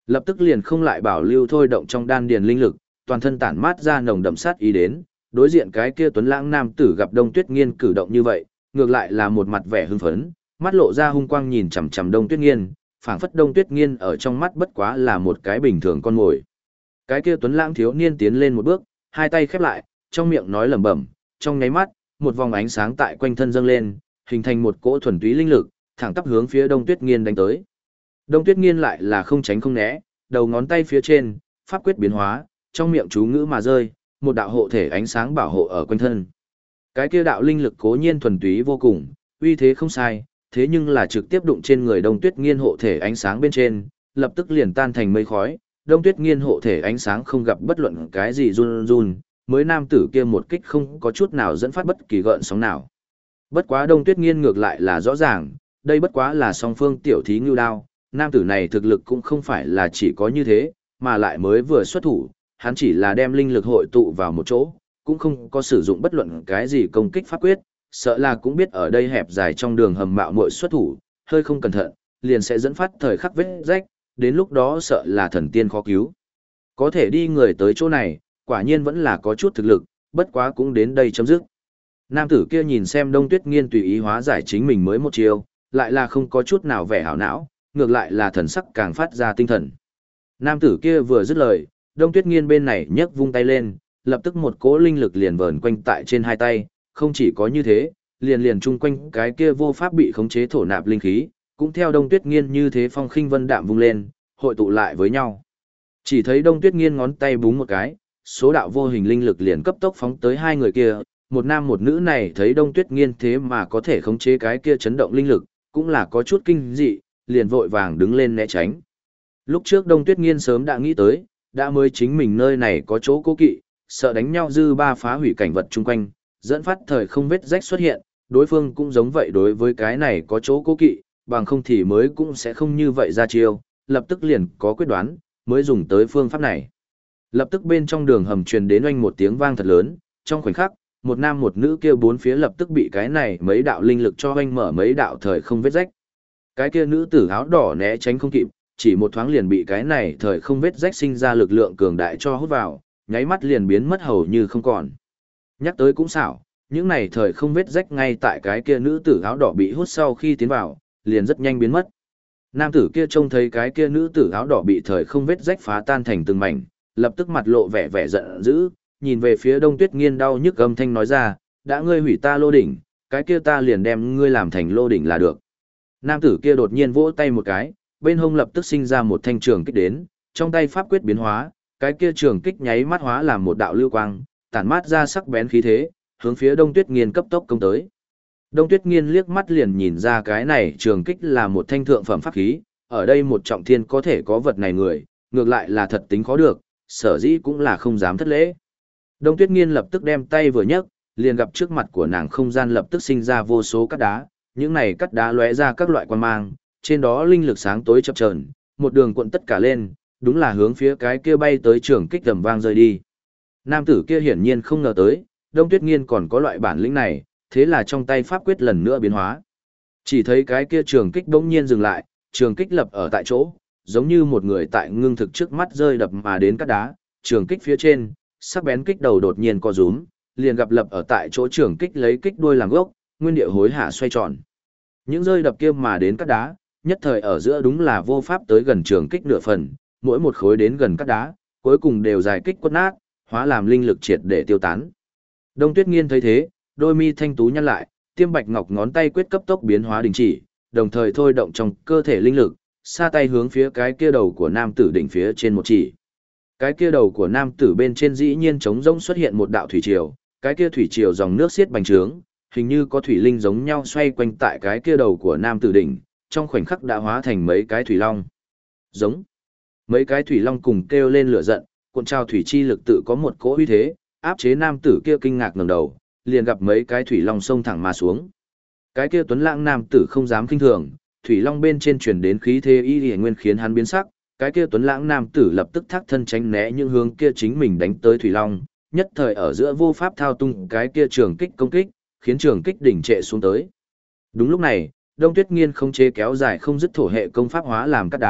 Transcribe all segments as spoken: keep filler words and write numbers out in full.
Lập tức liền không lại bảo lưu thôi động trong đan điền linh lực, toàn thân tản mát ra nồng đậm sát ý đến, đối diện cái kia tuấn lãng nam tử gặp Đông Tuyết Nghiên cử động như vậy, ngược lại là một mặt vẻ hưng phấn, mắt lộ ra hung quang nhìn chằm chằm Đông Tuyết Nghiên, phảng phất Đông Tuyết Nghiên ở trong mắt bất quá là một cái bình thường con mồi. Cái kia tuấn lãng thiếu niên tiến lên một bước, hai tay khép lại, trong miệng nói lẩm bẩm, trong nháy mắt, một vòng ánh sáng tại quanh thân dâng lên, hình thành một cỗ thuần túy linh lực, thẳng tắp hướng phía Đông Tuyết Nghiên đánh tới. Đông Tuyết Nghiên lại là không tránh không né, đầu ngón tay phía trên, pháp quyết biến hóa, trong miệng chú ngữ mà rơi, một đạo hộ thể ánh sáng bảo hộ ở quanh thân. Cái kia đạo linh lực cố nhiên thuần túy vô cùng, uy thế không sai, thế nhưng là trực tiếp đụng trên người Đông Tuyết Nghiên hộ thể ánh sáng bên trên, lập tức liền tan thành mây khói. Đông Tuyết Nghiên hộ thể ánh sáng không gặp bất luận cái gì run run, mới nam tử kia một kích không có chút nào dẫn phát bất kỳ gợn sóng nào. Bất quá Đông Tuyết Nghiên ngược lại là rõ ràng, đây bất quá là song phương tiểu thí ngưu đao, nam tử này thực lực cũng không phải là chỉ có như thế, mà lại mới vừa xuất thủ, hắn chỉ là đem linh lực hội tụ vào một chỗ, cũng không có sử dụng bất luận cái gì công kích pháp quyết, sợ là cũng biết ở đây hẹp dài trong đường hầm mạo muội xuất thủ, hơi không cẩn thận, liền sẽ dẫn phát thời khắc vết rách, đến lúc đó sợ là thần tiên khó cứu. Có thể đi người tới chỗ này, quả nhiên vẫn là có chút thực lực, bất quá cũng đến đây chấm dứt. Nam tử kia nhìn xem Đông Tuyết Nghiên tùy ý hóa giải chính mình mới một chiêu, lại là không có chút nào vẻ hảo não, ngược lại là thần sắc càng phát ra tinh thần. Nam tử kia vừa dứt lời, Đông Tuyết Nghiên bên này nhấc vung tay lên, lập tức một cỗ linh lực liền vờn quanh tại trên hai tay, không chỉ có như thế, liền liền chung quanh cái kia vô pháp bị khống chế thổ nạp linh khí, cũng theo Đông Tuyết Nghiên như thế phong khinh vân đạm vung lên, hội tụ lại với nhau. Chỉ thấy Đông Tuyết Nghiên ngón tay búng một cái, số đạo vô hình linh lực liền cấp tốc phóng tới hai người kia, một nam một nữ này thấy Đông Tuyết Nghiên thế mà có thể khống chế cái kia chấn động linh lực, cũng là có chút kinh dị, liền vội vàng đứng lên né tránh. Lúc trước Đông Tuyết Nghiên sớm đã nghĩ tới, đã mới chính mình nơi này có chỗ cố kỵ, sợ đánh nhau dư ba phá hủy cảnh vật chung quanh, dẫn phát thời không vết rách xuất hiện, đối phương cũng giống vậy đối với cái này có chỗ cố kỵ, bằng không thì mới cũng sẽ không như vậy ra chiêu, lập tức liền có quyết đoán, mới dùng tới phương pháp này. Lập tức bên trong đường hầm truyền đến oanh một tiếng vang thật lớn, trong khoảnh khắc, một nam một nữ kia bốn phía lập tức bị cái này mấy đạo linh lực cho oanh mở mấy đạo thời không vết rách. Cái kia nữ tử áo đỏ né tránh không kịp, chỉ một thoáng liền bị cái này thời không vết rách sinh ra lực lượng cường đại cho hút vào, nháy mắt liền biến mất hầu như không còn. Nhắc tới cũng xảo, những này thời không vết rách ngay tại cái kia nữ tử áo đỏ bị hút sau khi tiến vào, liền rất nhanh biến mất. Nam tử kia trông thấy cái kia nữ tử áo đỏ bị thời không vết rách phá tan thành từng mảnh, lập tức mặt lộ vẻ vẻ giận dữ, nhìn về phía Đông Tuyết Nghiên đau nhức âm thanh nói ra, đã ngươi hủy ta lô đỉnh, cái kia ta liền đem ngươi làm thành lô đỉnh là được. Nam tử kia đột nhiên vỗ tay một cái, bên hông lập tức sinh ra một thanh trường kích đến, trong tay pháp quyết biến hóa, cái kia trường kích nháy mắt hóa làm một đạo lưu quang, tản mát ra sắc bén khí thế, hướng phía Đông Tuyết Nghiên cấp tốc công tới. Đông Tuyết Nghiên liếc mắt liền nhìn ra cái này trường kích là một thanh thượng phẩm pháp khí, ở đây một trọng thiên có thể có vật này người, ngược lại là thật tính khó được, sở dĩ cũng là không dám thất lễ. Đông Tuyết Nghiên lập tức đem tay vừa nhấc, liền gặp trước mặt của nàng không gian lập tức sinh ra vô số cát đá, những này cát đá lóe ra các loại quang mang, trên đó linh lực sáng tối chập chờn, một đường cuộn tất cả lên, đúng là hướng phía cái kia bay tới trường kích tầm vang rơi đi. Nam tử kia hiển nhiên không ngờ tới, Đông Tuyết Nghiên còn có loại bản lĩnh này, thế là trong tay pháp quyết lần nữa biến hóa. Chỉ thấy cái kia trường kích bỗng nhiên dừng lại, trường kích lập ở tại chỗ, giống như một người tại ngưng thực trước mắt rơi đập mà đến cát đá, trường kích phía trên, sắc bén kích đầu đột nhiên co rúm, liền gặp lập ở tại chỗ trường kích lấy kích đuôi làm gốc, nguyên địa hối hạ xoay tròn. Những rơi đập kia mà đến cát đá, nhất thời ở giữa đúng là vô pháp tới gần trường kích nửa phần, mỗi một khối đến gần cát đá, cuối cùng đều dài kích quất nát, hóa làm linh lực triệt để tiêu tán. Đông Tuyết Nghiên thấy thế, đôi mi thanh tú nhăn lại, tiêm bạch ngọc ngón tay quyết cấp tốc biến hóa đình chỉ, đồng thời thôi động trong cơ thể linh lực, xa tay hướng phía cái kia đầu của nam tử đỉnh phía trên một chỉ. Cái kia đầu của nam tử bên trên dĩ nhiên trống rỗng xuất hiện một đạo thủy triều, cái kia thủy triều dòng nước xiết bành trướng, hình như có thủy linh giống nhau xoay quanh tại cái kia đầu của nam tử đỉnh, trong khoảnh khắc đã hóa thành mấy cái thủy long. Giống. Mấy cái thủy long cùng kêu lên lửa giận, cuộn trào thủy chi lực tự có một cỗ uy thế, áp chế nam tử kia kinh ngạc ngẩng đầu, liền gặp mấy cái thủy long xông thẳng mà xuống. Cái kia tuấn lãng nam tử không dám khinh thường, thủy long bên trên truyền đến khí thế y liễu nguyên khiến hắn biến sắc, cái kia tuấn lãng nam tử lập tức thác thân tránh né những hướng kia chính mình đánh tới thủy long, nhất thời ở giữa vô pháp thao tung cái kia trường kích công kích, khiến trường kích đỉnh trệ xuống tới. Đúng lúc này, Đông Tuyết Nghiên không chế kéo dài không dứt thổ hệ công pháp hóa làm cát đá,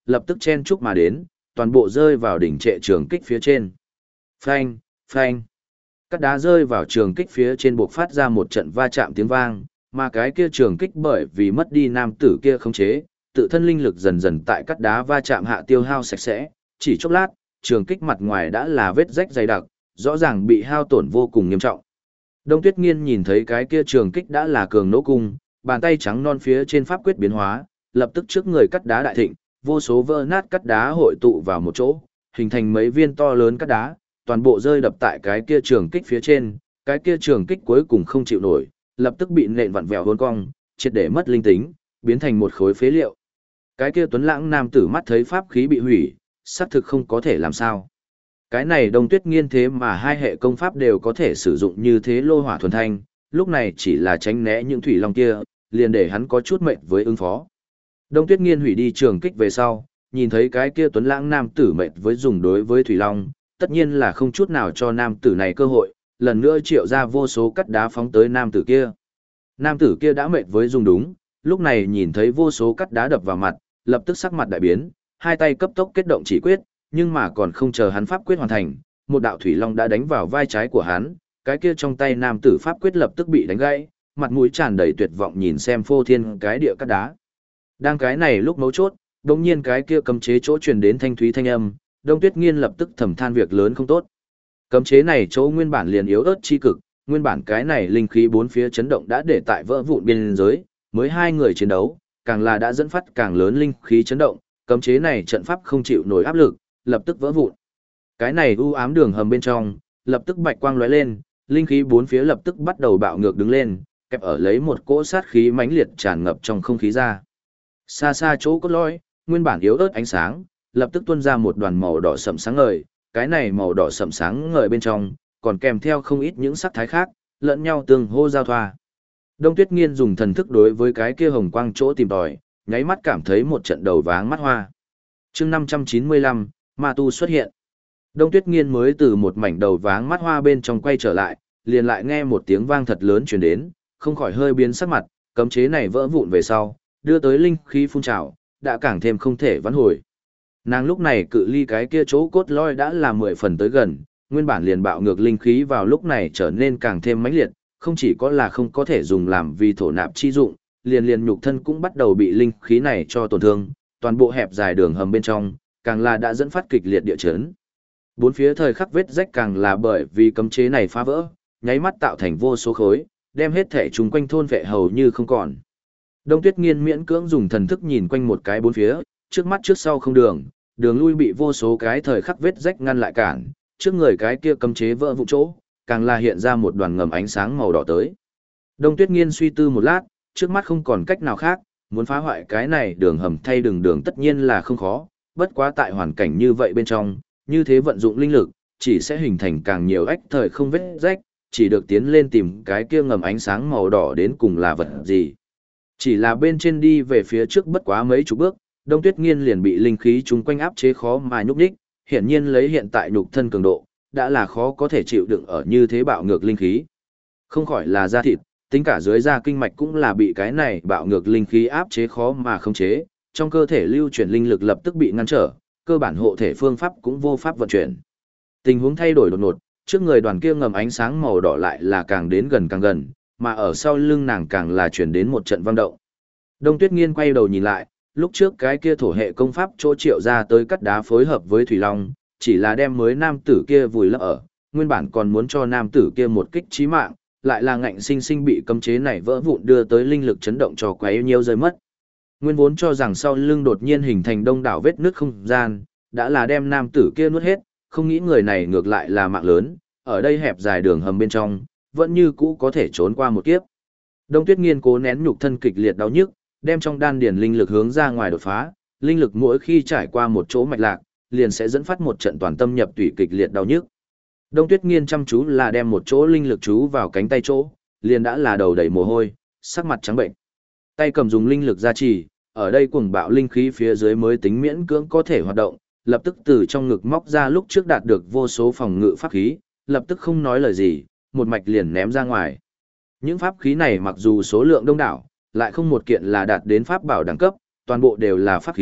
lập tức chen chúc mà đến, toàn bộ rơi vào đỉnh trệ trường kích phía trên. Phanh, phanh. Cắt đá rơi vào trường kích phía trên buộc phát ra một trận va chạm tiếng vang, mà cái kia trường kích bởi vì mất đi nam tử kia khống chế, tự thân linh lực dần dần tại cắt đá va chạm hạ tiêu hao sạch sẽ, chỉ chốc lát, trường kích mặt ngoài đã là vết rách dày đặc, rõ ràng bị hao tổn vô cùng nghiêm trọng. Đông Tuyết Nghiên nhìn thấy cái kia trường kích đã là cường nỗ cung, bàn tay trắng non phía trên pháp quyết biến hóa, lập tức trước người cắt đá đại thịnh, vô số vỡ nát cắt đá hội tụ vào một chỗ, hình thành mấy viên to lớn cắt đá, toàn bộ rơi đập tại cái kia trường kích phía trên, cái kia trường kích cuối cùng không chịu nổi, lập tức bị nện vặn vẹo hôn cong, triệt để mất linh tính, biến thành một khối phế liệu. Cái kia tuấn lãng nam tử mắt thấy pháp khí bị hủy, xác thực không có thể làm sao. Cái này Đông Tuyết Nghiên thế mà hai hệ công pháp đều có thể sử dụng như thế lô hỏa thuần thanh, lúc này chỉ là tránh né những thủy long kia, liền để hắn có chút mệt với ứng phó. Đông Tuyết Nghiên hủy đi trường kích về sau, nhìn thấy cái kia tuấn lãng nam tử mệt với dùng đối với thủy long, tất nhiên là không chút nào cho nam tử này cơ hội, lần nữa triệu ra vô số cắt đá phóng tới nam tử kia. Nam tử kia đã mệt với dùng đúng, lúc này nhìn thấy vô số cắt đá đập vào mặt, lập tức sắc mặt đại biến, hai tay cấp tốc kết động chỉ quyết, nhưng mà còn không chờ hắn pháp quyết hoàn thành, một đạo thủy long đã đánh vào vai trái của hắn, cái kia trong tay nam tử pháp quyết lập tức bị đánh gãy, mặt mũi tràn đầy tuyệt vọng nhìn xem phô thiên cái địa cắt đá. Đang cái này lúc mấu chốt, đột nhiên cái kia cấm chế chỗ truyền đến thanh thúy thanh âm, Đông Tuyết Nghiên lập tức thầm than việc lớn không tốt. Cấm chế này chỗ nguyên bản liền yếu ớt chi cực, nguyên bản cái này linh khí bốn phía chấn động đã để tại vỡ vụn biên giới, mới hai người chiến đấu, càng là đã dẫn phát càng lớn linh khí chấn động, cấm chế này trận pháp không chịu nổi áp lực, lập tức vỡ vụn. Cái này u ám đường hầm bên trong, lập tức bạch quang lóe lên, linh khí bốn phía lập tức bắt đầu bạo ngược đứng lên, kẹp ở lấy một cỗ sát khí mãnh liệt tràn ngập trong không khí ra. Xa xa chỗ cốt lõi, nguyên bản yếu ớt ánh sáng, lập tức tuôn ra một đoàn màu đỏ sẫm sáng ngời, cái này màu đỏ sẫm sáng ngời bên trong, còn kèm theo không ít những sắc thái khác, lẫn nhau tương hô giao thoa. Đông Tuyết Nghiên dùng thần thức đối với cái kia hồng quang chỗ tìm tòi, nháy mắt cảm thấy một trận đầu váng mắt hoa. Chương năm trăm chín mươi lăm, ma tu xuất hiện. Đông Tuyết Nghiên mới từ một mảnh đầu váng mắt hoa bên trong quay trở lại, liền lại nghe một tiếng vang thật lớn truyền đến, không khỏi hơi biến sắc mặt, cấm chế này vỡ vụn về sau, đưa tới linh khí phun trào, đã càng thêm không thể vãn hồi. Nàng lúc này cự ly cái kia chỗ cốt lõi đã là mười phần tới gần, nguyên bản liền bạo ngược linh khí vào lúc này trở nên càng thêm mãnh liệt, không chỉ có là không có thể dùng làm vì thổ nạp chi dụng, liền liền nhục thân cũng bắt đầu bị linh khí này cho tổn thương, toàn bộ hẹp dài đường hầm bên trong, càng là đã dẫn phát kịch liệt địa chấn. Bốn phía thời khắc vết rách càng là bởi vì cấm chế này phá vỡ, nháy mắt tạo thành vô số khối, đem hết thể chúng quanh thôn vệ hầu như không còn. Đông Tuyết Nghiên miễn cưỡng dùng thần thức nhìn quanh một cái bốn phía, trước mắt trước sau không đường, đường lui bị vô số cái thời khắc vết rách ngăn lại cản, trước người cái kia cấm chế vỡ vụn chỗ, càng là hiện ra một đoàn ngầm ánh sáng màu đỏ tới. Đông Tuyết Nghiên suy tư một lát, trước mắt không còn cách nào khác, muốn phá hoại cái này đường hầm thay đường đường tất nhiên là không khó, bất quá tại hoàn cảnh như vậy bên trong, như thế vận dụng linh lực, chỉ sẽ hình thành càng nhiều ách thời không vết rách, chỉ được tiến lên tìm cái kia ngầm ánh sáng màu đỏ đến cùng là vật gì. Chỉ là bên trên đi về phía trước bất quá mấy chục bước, Đông Tuyết Nghiên liền bị linh khí chung quanh áp chế khó mà nhúc nhích, hiển nhiên lấy hiện tại nhục thân cường độ, đã là khó có thể chịu đựng ở như thế bạo ngược linh khí. Không khỏi là da thịt, tính cả dưới da kinh mạch cũng là bị cái này bạo ngược linh khí áp chế khó mà khống chế, trong cơ thể lưu chuyển linh lực lập tức bị ngăn trở, cơ bản hộ thể phương pháp cũng vô pháp vận chuyển. Tình huống thay đổi đột ngột, trước người đoàn kia ngầm ánh sáng màu đỏ lại là càng đến gần càng gần, mà ở sau lưng nàng càng là chuyển đến một trận vang động. Đông Tuyết Nghiên quay đầu nhìn lại, lúc trước cái kia thổ hệ công pháp chỗ triệu ra tới cắt đá phối hợp với thủy long, chỉ là đem mới nam tử kia vùi lấp ở, nguyên bản còn muốn cho nam tử kia một kích chí mạng, lại là ngạnh sinh sinh bị cấm chế này vỡ vụn đưa tới linh lực chấn động cho quấy nhiều rơi mất. Nguyên vốn cho rằng sau lưng đột nhiên hình thành đông đảo vết nứt không gian, đã là đem nam tử kia nuốt hết, không nghĩ người này ngược lại là mạng lớn, ở đây hẹp dài đường hầm bên trong, vẫn như cũ có thể trốn qua một kiếp. Đông Tuyết Nghiên cố nén nhục thân kịch liệt đau nhức, đem trong đan điền linh lực hướng ra ngoài đột phá, linh lực mỗi khi trải qua một chỗ mạch lạc, liền sẽ dẫn phát một trận toàn tâm nhập tủy kịch liệt đau nhức. Đông Tuyết Nghiên chăm chú là đem một chỗ linh lực chú vào cánh tay chỗ, liền đã là đầu đầy mồ hôi, sắc mặt trắng bệnh. Tay cầm dùng linh lực gia trì, ở đây cuồng bạo linh khí phía dưới mới tính miễn cưỡng có thể hoạt động, lập tức từ trong ngực móc ra lúc trước đạt được vô số phòng ngự pháp khí, lập tức không nói lời gì, một mạch liền ném ra ngoài. Những pháp khí này mặc dù số lượng đông đảo, lại không một kiện là đạt đến pháp bảo đẳng cấp, toàn bộ đều là pháp khí,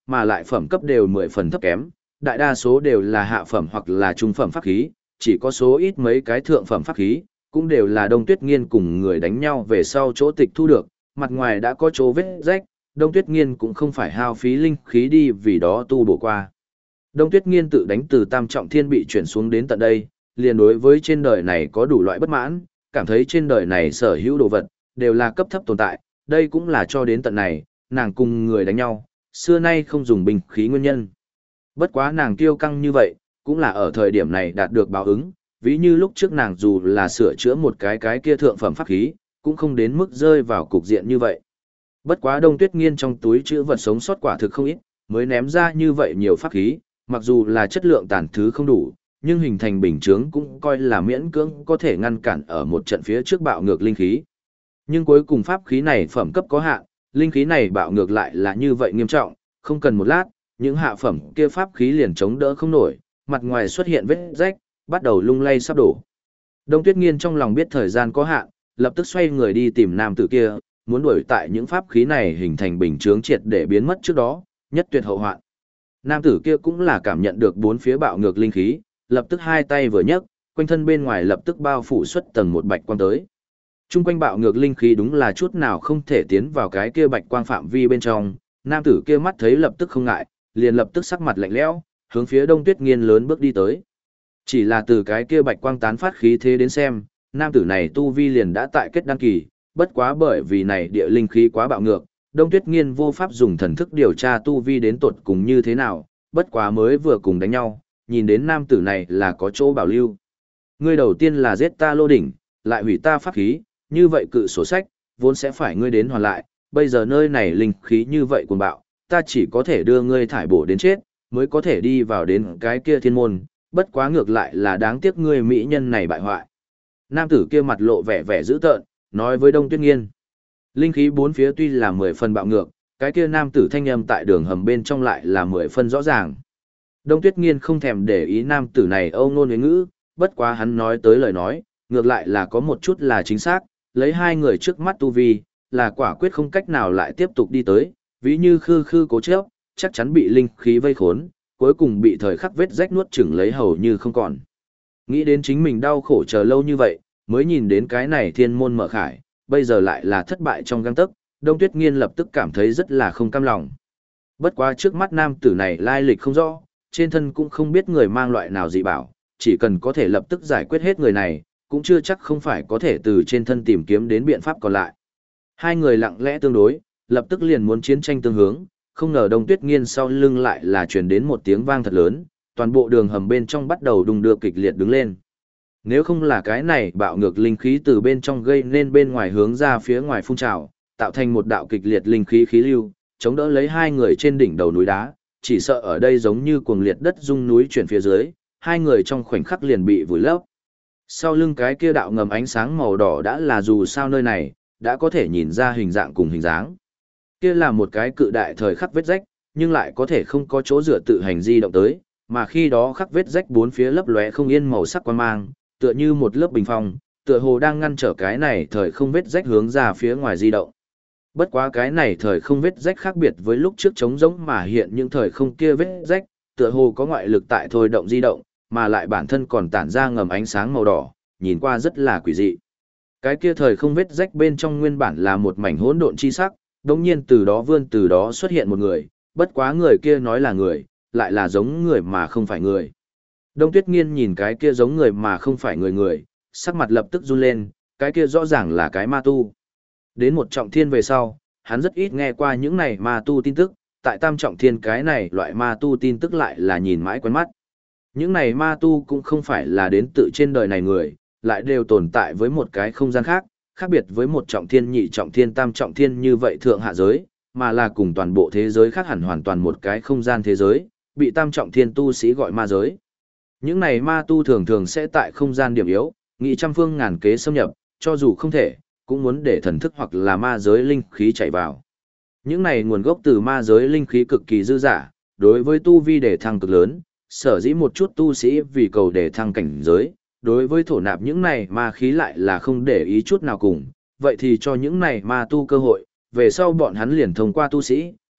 mà lại phẩm cấp đều mười phần thấp kém, đại đa số đều là hạ phẩm hoặc là trung phẩm pháp khí, chỉ có số ít mấy cái thượng phẩm pháp khí, cũng đều là Đông Tuyết Nghiên cùng người đánh nhau về sau chỗ tịch thu được, mặt ngoài đã có chỗ vết rách, Đông Tuyết Nghiên cũng không phải hao phí linh khí đi vì đó tu bổ qua. Đông Tuyết Nghiên tự đánh từ Tam Trọng Thiên bị chuyển xuống đến tận đây, liền đối với trên đời này có đủ loại bất mãn, cảm thấy trên đời này sở hữu đồ vật đều là cấp thấp tồn tại, đây cũng là cho đến tận này, nàng cùng người đánh nhau, xưa nay không dùng binh khí nguyên nhân. Bất quá nàng kiêu căng như vậy, cũng là ở thời điểm này đạt được báo ứng, ví như lúc trước nàng dù là sửa chữa một cái cái kia thượng phẩm pháp khí, cũng không đến mức rơi vào cục diện như vậy. Bất quá Đông Tuyết Nghiên trong túi chữ vật sống sót quả thực không ít, mới ném ra như vậy nhiều pháp khí, mặc dù là chất lượng tàn thứ không đủ, nhưng hình thành bình chướng cũng coi là miễn cưỡng có thể ngăn cản ở một trận phía trước bạo ngược linh khí. Nhưng cuối cùng pháp khí này phẩm cấp có hạn, linh khí này bạo ngược lại là như vậy nghiêm trọng, không cần một lát, những hạ phẩm kia pháp khí liền chống đỡ không nổi, mặt ngoài xuất hiện vết rách, bắt đầu lung lay sắp đổ. Đông Tuyết Nghiên trong lòng biết thời gian có hạn, lập tức xoay người đi tìm nam tử kia, muốn đuổi tại những pháp khí này hình thành bình chướng triệt để biến mất trước đó, nhất tuyệt hậu hoạn. Nam tử kia cũng là cảm nhận được bốn phía bạo ngược linh khí, lập tức hai tay vừa nhấc, quanh thân bên ngoài lập tức bao phủ xuất tầng một bạch quang tới. Trung quanh bạo ngược linh khí đúng là chút nào không thể tiến vào cái kia bạch quang phạm vi bên trong, nam tử kia mắt thấy lập tức không ngại, liền lập tức sắc mặt lạnh lẽo, hướng phía Đông Tuyết Nghiên lớn bước đi tới. Chỉ là từ cái kia bạch quang tán phát khí thế đến xem, nam tử này tu vi liền đã tại kết đăng kỳ, bất quá bởi vì này địa linh khí quá bạo ngược, Đông Tuyết Nghiên vô pháp dùng thần thức điều tra tu vi đến tột cùng như thế nào, bất quá mới vừa cùng đánh nhau, nhìn đến nam tử này là có chỗ bảo lưu. Ngươi đầu tiên là giết ta Lô đỉnh, lại hủy ta pháp khí, như vậy cự sổ sách, vốn sẽ phải ngươi đến hoàn lại, bây giờ nơi này linh khí như vậy cuồng bạo, ta chỉ có thể đưa ngươi thải bổ đến chết, mới có thể đi vào đến cái kia thiên môn, bất quá ngược lại là đáng tiếc ngươi mỹ nhân này bại hoại. Nam tử kia mặt lộ vẻ vẻ dữ tợn, nói với Đông Tuyết Nghiên. Linh khí bốn phía tuy là mười phần bạo ngược, cái kia nam tử thanh âm tại đường hầm bên trong lại là mười phân rõ ràng. Đông Tuyết Nghiên không thèm để ý nam tử này âu ngôn huế ngữ, bất quá hắn nói tới lời nói, ngược lại là có một chút là chính xác, lấy hai người trước mắt tu vi, là quả quyết không cách nào lại tiếp tục đi tới, ví như khư khư cố chấp, chắc chắn bị linh khí vây khốn, cuối cùng bị thời khắc vết rách nuốt chửng lấy hầu như không còn. Nghĩ đến chính mình đau khổ chờ lâu như vậy, mới nhìn đến cái này thiên môn mở khải, bây giờ lại là thất bại trong gang tấc, Đông Tuyết Nghiên lập tức cảm thấy rất là không cam lòng. Bất quá trước mắt nam tử này lai lịch không rõ, trên thân cũng không biết người mang loại nào dị bảo, chỉ cần có thể lập tức giải quyết hết người này, cũng chưa chắc không phải có thể từ trên thân tìm kiếm đến biện pháp còn lại. Hai người lặng lẽ tương đối, lập tức liền muốn chiến tranh tương hướng, không ngờ Đông Tuyết Nghiên sau lưng lại là truyền đến một tiếng vang thật lớn, toàn bộ đường hầm bên trong bắt đầu đung đưa kịch liệt đứng lên. Nếu không là cái này bạo ngược linh khí từ bên trong gây nên bên ngoài hướng ra phía ngoài phun trào, tạo thành một đạo kịch liệt linh khí khí lưu, chống đỡ lấy hai người trên đỉnh đầu núi đá, chỉ sợ ở đây giống như cuồng liệt đất rung núi chuyển phía dưới, hai người trong khoảnh khắc liền bị vùi lấp. Sau lưng cái kia đạo ngầm ánh sáng màu đỏ đã là dù sao nơi này, đã có thể nhìn ra hình dạng cùng hình dáng. Kia là một cái cự đại thời khắc vết rách, nhưng lại có thể không có chỗ dựa tự hành di động tới, mà khi đó khắc vết rách bốn phía lấp lóe không yên màu sắc quan mang, tựa như một lớp bình phong, tựa hồ đang ngăn trở cái này thời không vết rách hướng ra phía ngoài di động. Bất quá cái này thời không vết rách khác biệt với lúc trước trống rỗng mà hiện những thời không kia vết rách, tựa hồ có ngoại lực tại thôi động di động, mà lại bản thân còn tản ra ngầm ánh sáng màu đỏ, nhìn qua rất là quỷ dị. Cái kia thời không vết rách bên trong nguyên bản là một mảnh hỗn độn chi sắc, đống nhiên từ đó vươn từ đó xuất hiện một người, bất quá người kia nói là người, lại là giống người mà không phải người. Đông Tuyết Nghiên nhìn cái kia giống người mà không phải người người, sắc mặt lập tức run lên, cái kia rõ ràng là cái ma tu. Đến một trọng thiên về sau, hắn rất ít nghe qua những này ma tu tin tức, tại tam trọng thiên cái này loại ma tu tin tức lại là nhìn mãi quen mắt. Những này ma tu cũng không phải là đến tự trên đời này người, lại đều tồn tại với một cái không gian khác, khác biệt với một trọng thiên nhị trọng thiên tam trọng thiên như vậy thượng hạ giới, mà là cùng toàn bộ thế giới khác hẳn hoàn toàn một cái không gian thế giới, bị tam trọng thiên tu sĩ gọi ma giới. Những này ma tu thường thường sẽ tại không gian điểm yếu, nghị trăm phương ngàn kế xâm nhập, cho dù không thể, cũng muốn để thần thức hoặc là ma giới linh khí chạy vào. Những này nguồn gốc từ ma giới linh khí cực kỳ dư dả, đối với tu vi để thăng cực lớn, sở dĩ một chút tu sĩ vì cầu để thăng cảnh giới, đối với thổ nạp những này ma khí lại là không để ý chút nào cùng, vậy thì cho những này ma tu cơ hội, về sau bọn hắn liền thông qua tu sĩ,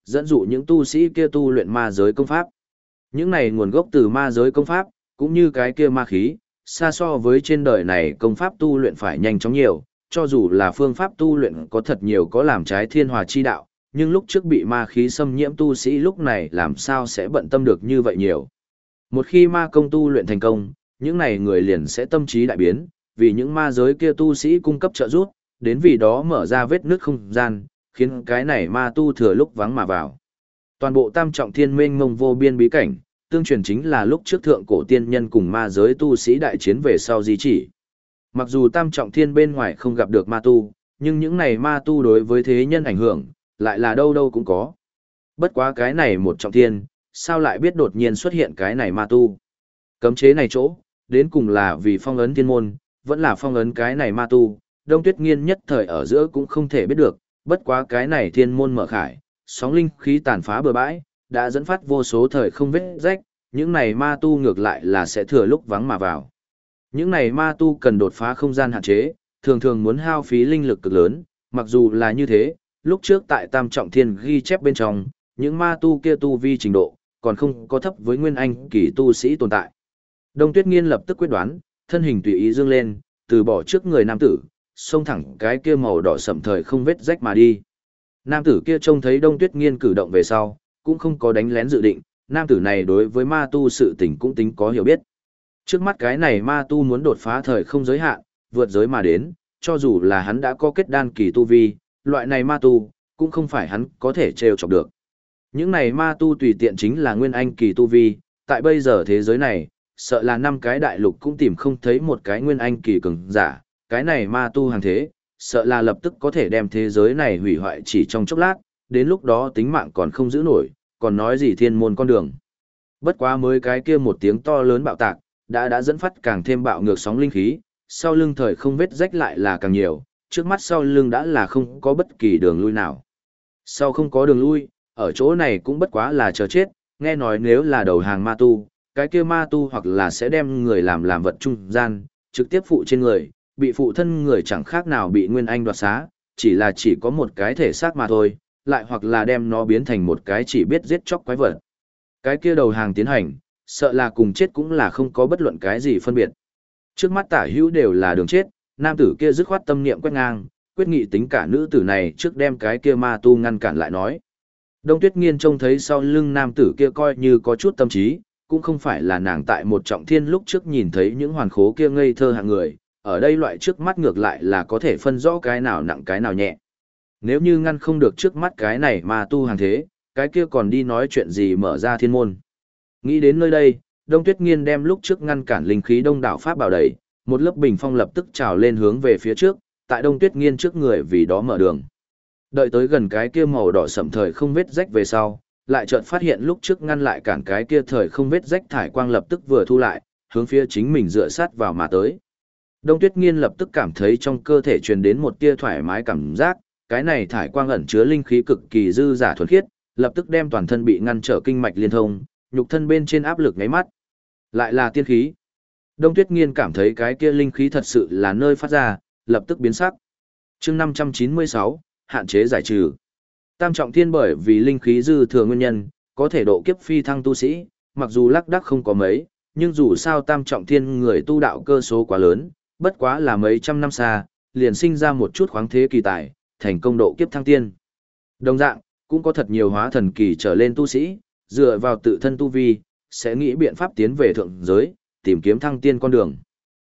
dẫn dụ những tu sĩ kia tu luyện ma giới công pháp. Những này nguồn gốc từ ma giới công pháp, cũng như cái kia ma khí, xa so với trên đời này công pháp tu luyện phải nhanh chóng nhiều, cho dù là phương pháp tu luyện có thật nhiều có làm trái thiên hòa chi đạo, nhưng lúc trước bị ma khí xâm nhiễm tu sĩ lúc này làm sao sẽ bận tâm được như vậy nhiều. Một khi ma công tu luyện thành công, những này người liền sẽ tâm trí đại biến, vì những ma giới kia tu sĩ cung cấp trợ giúp, đến vì đó mở ra vết nước không gian, khiến cái này ma tu thừa lúc vắng mà vào. Toàn bộ tam trọng thiên mênh mông vô biên bí cảnh, tương truyền chính là lúc trước thượng cổ tiên nhân cùng ma giới tu sĩ đại chiến về sau di chỉ. Mặc dù tam trọng thiên bên ngoài không gặp được ma tu, nhưng những này ma tu đối với thế nhân ảnh hưởng, lại là đâu đâu cũng có. Bất quá cái này một trọng thiên, sao lại biết đột nhiên xuất hiện cái này ma tu? Cấm chế này chỗ, đến cùng là vì phong ấn thiên môn, vẫn là phong ấn cái này ma tu, Đông Tuyết Nghiên nhất thời ở giữa cũng không thể biết được, bất quá cái này thiên môn mở khải, sóng linh khí tàn phá bừa bãi, đã dẫn phát vô số thời không vết rách, những này ma tu ngược lại là sẽ thừa lúc vắng mà vào. Những này ma tu cần đột phá không gian hạn chế, thường thường muốn hao phí linh lực cực lớn, mặc dù là như thế, lúc trước tại Tam Trọng Thiên ghi chép bên trong, những ma tu kia tu vi trình độ, còn không có thấp với nguyên anh kỳ tu sĩ tồn tại. Đông Tuyết Nghiên lập tức quyết đoán, thân hình tùy ý dương lên, từ bỏ trước người nam tử, xông thẳng cái kia màu đỏ sẫm thời không vết rách mà đi. Nam tử kia trông thấy Đông Tuyết Nghiên cử động về sau, cũng không có đánh lén dự định, nam tử này đối với ma tu sự tình cũng tính có hiểu biết. Trước mắt cái này ma tu muốn đột phá thời không giới hạn, vượt giới mà đến, cho dù là hắn đã có kết đan kỳ tu vi, loại này ma tu, cũng không phải hắn có thể trêu chọc được. Những này ma tu tùy tiện chính là nguyên anh kỳ tu vi, tại bây giờ thế giới này, sợ là năm cái đại lục cũng tìm không thấy một cái nguyên anh kỳ cường giả, cái này ma tu hàng thế, sợ là lập tức có thể đem thế giới này hủy hoại chỉ trong chốc lát, đến lúc đó tính mạng còn không giữ nổi, còn nói gì thiên môn con đường. Bất quá mới cái kia một tiếng to lớn bạo tạc, đã đã dẫn phát càng thêm bạo ngược sóng linh khí, sau lưng thời không vết rách lại là càng nhiều, trước mắt sau lưng đã là không có bất kỳ đường lui nào. Sau không có đường lui, ở chỗ này cũng bất quá là chờ chết, nghe nói nếu là đầu hàng ma tu, cái kia ma tu hoặc là sẽ đem người làm làm vật trung gian, trực tiếp phụ trên người, bị phụ thân người chẳng khác nào bị Nguyên Anh đoạt xá, chỉ là chỉ có một cái thể xác mà thôi, lại hoặc là đem nó biến thành một cái chỉ biết giết chóc quái vật. Cái kia đầu hàng tiến hành, sợ là cùng chết cũng là không có bất luận cái gì phân biệt. Trước mắt tả hữu đều là đường chết, nam tử kia dứt khoát tâm niệm quét ngang, quyết nghị tính cả nữ tử này trước đem cái kia ma tu ngăn cản lại nói. Đông Tuyết Nghiên trông thấy sau lưng nam tử kia coi như có chút tâm trí, cũng không phải là nàng tại một trọng thiên lúc trước nhìn thấy những hoàn khố kia ngây thơ hạng người, ở đây loại trước mắt ngược lại là có thể phân rõ cái nào nặng cái nào nhẹ. Nếu như ngăn không được trước mắt cái này ma tu hàng thế, cái kia còn đi nói chuyện gì mở ra thiên môn. Nghĩ đến nơi đây, Đông Tuyết Nghiên đem lúc trước ngăn cản linh khí đông đảo pháp bảo đẩy, một lớp bình phong lập tức trào lên hướng về phía trước, tại Đông Tuyết Nghiên trước người vì đó mở đường. Đợi tới gần cái kia màu đỏ sẫm thời không vết rách về sau, lại chợt phát hiện lúc trước ngăn lại cản cái kia thời không vết rách thải quang lập tức vừa thu lại, hướng phía chính mình dựa sát vào mà tới. Đông Tuyết Nghiên lập tức cảm thấy trong cơ thể truyền đến một tia thoải mái cảm giác, cái này thải quang ẩn chứa linh khí cực kỳ dư giả thuần khiết, lập tức đem toàn thân bị ngăn trở kinh mạch liên thông, nhục thân bên trên áp lực ngáy mắt. Lại là tiên khí. Đông Tuyết Nghiên cảm thấy cái kia linh khí thật sự là nơi phát ra, lập tức biến sắc. Chương năm trăm chín mươi sáu, hạn chế giải trừ. Tam trọng thiên bởi vì linh khí dư thừa nguyên nhân, có thể độ kiếp phi thăng tu sĩ, mặc dù lác đác không có mấy, nhưng dù sao tam trọng thiên người tu đạo cơ số quá lớn, bất quá là mấy trăm năm xa, liền sinh ra một chút khoáng thế kỳ tài, thành công độ kiếp thăng tiên. Đồng dạng, cũng có thật nhiều hóa thần kỳ trở lên tu sĩ, dựa vào tự thân tu vi, sẽ nghĩ biện pháp tiến về thượng giới, tìm kiếm thăng tiên con đường.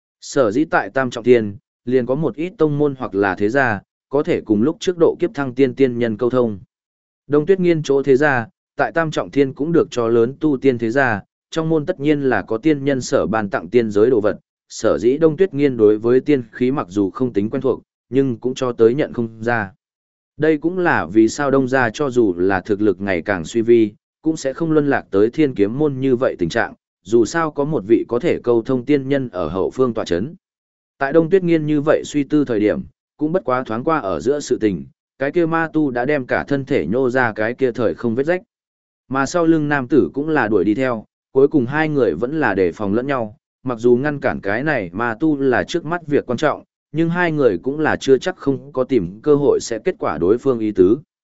Sở dĩ tại tam trọng thiên, liền có một ít tông môn hoặc là thế gia, có thể cùng lúc trước độ kiếp thăng tiên tiên nhân câu thông. Đông Tuyết Nghiên chỗ thế gia, tại tam trọng thiên cũng được cho lớn tu tiên thế gia, trong môn tất nhiên là có tiên nhân sở ban tặng tiên giới đồ vật, sở dĩ Đông Tuyết Nghiên đối với tiên khí mặc dù không tính quen thuộc, nhưng cũng cho tới nhận không ra. Đây cũng là vì sao Đông gia cho dù là thực lực ngày càng suy vi, cũng sẽ không luân lạc tới thiên kiếm môn như vậy tình trạng, dù sao có một vị có thể câu thông tiên nhân ở hậu phương tọa chấn. Tại Đông Tuyết Nghiên như vậy suy tư thời điểm, cũng bất quá thoáng qua ở giữa sự tình, cái kia ma tu đã đem cả thân thể nhô ra cái kia thời không vết rách. Mà sau lưng nam tử cũng là đuổi đi theo, cuối cùng hai người vẫn là đề phòng lẫn nhau, mặc dù ngăn cản cái này ma tu là trước mắt việc quan trọng, nhưng hai người cũng là chưa chắc không có tìm cơ hội sẽ kết quả đối phương ý tứ.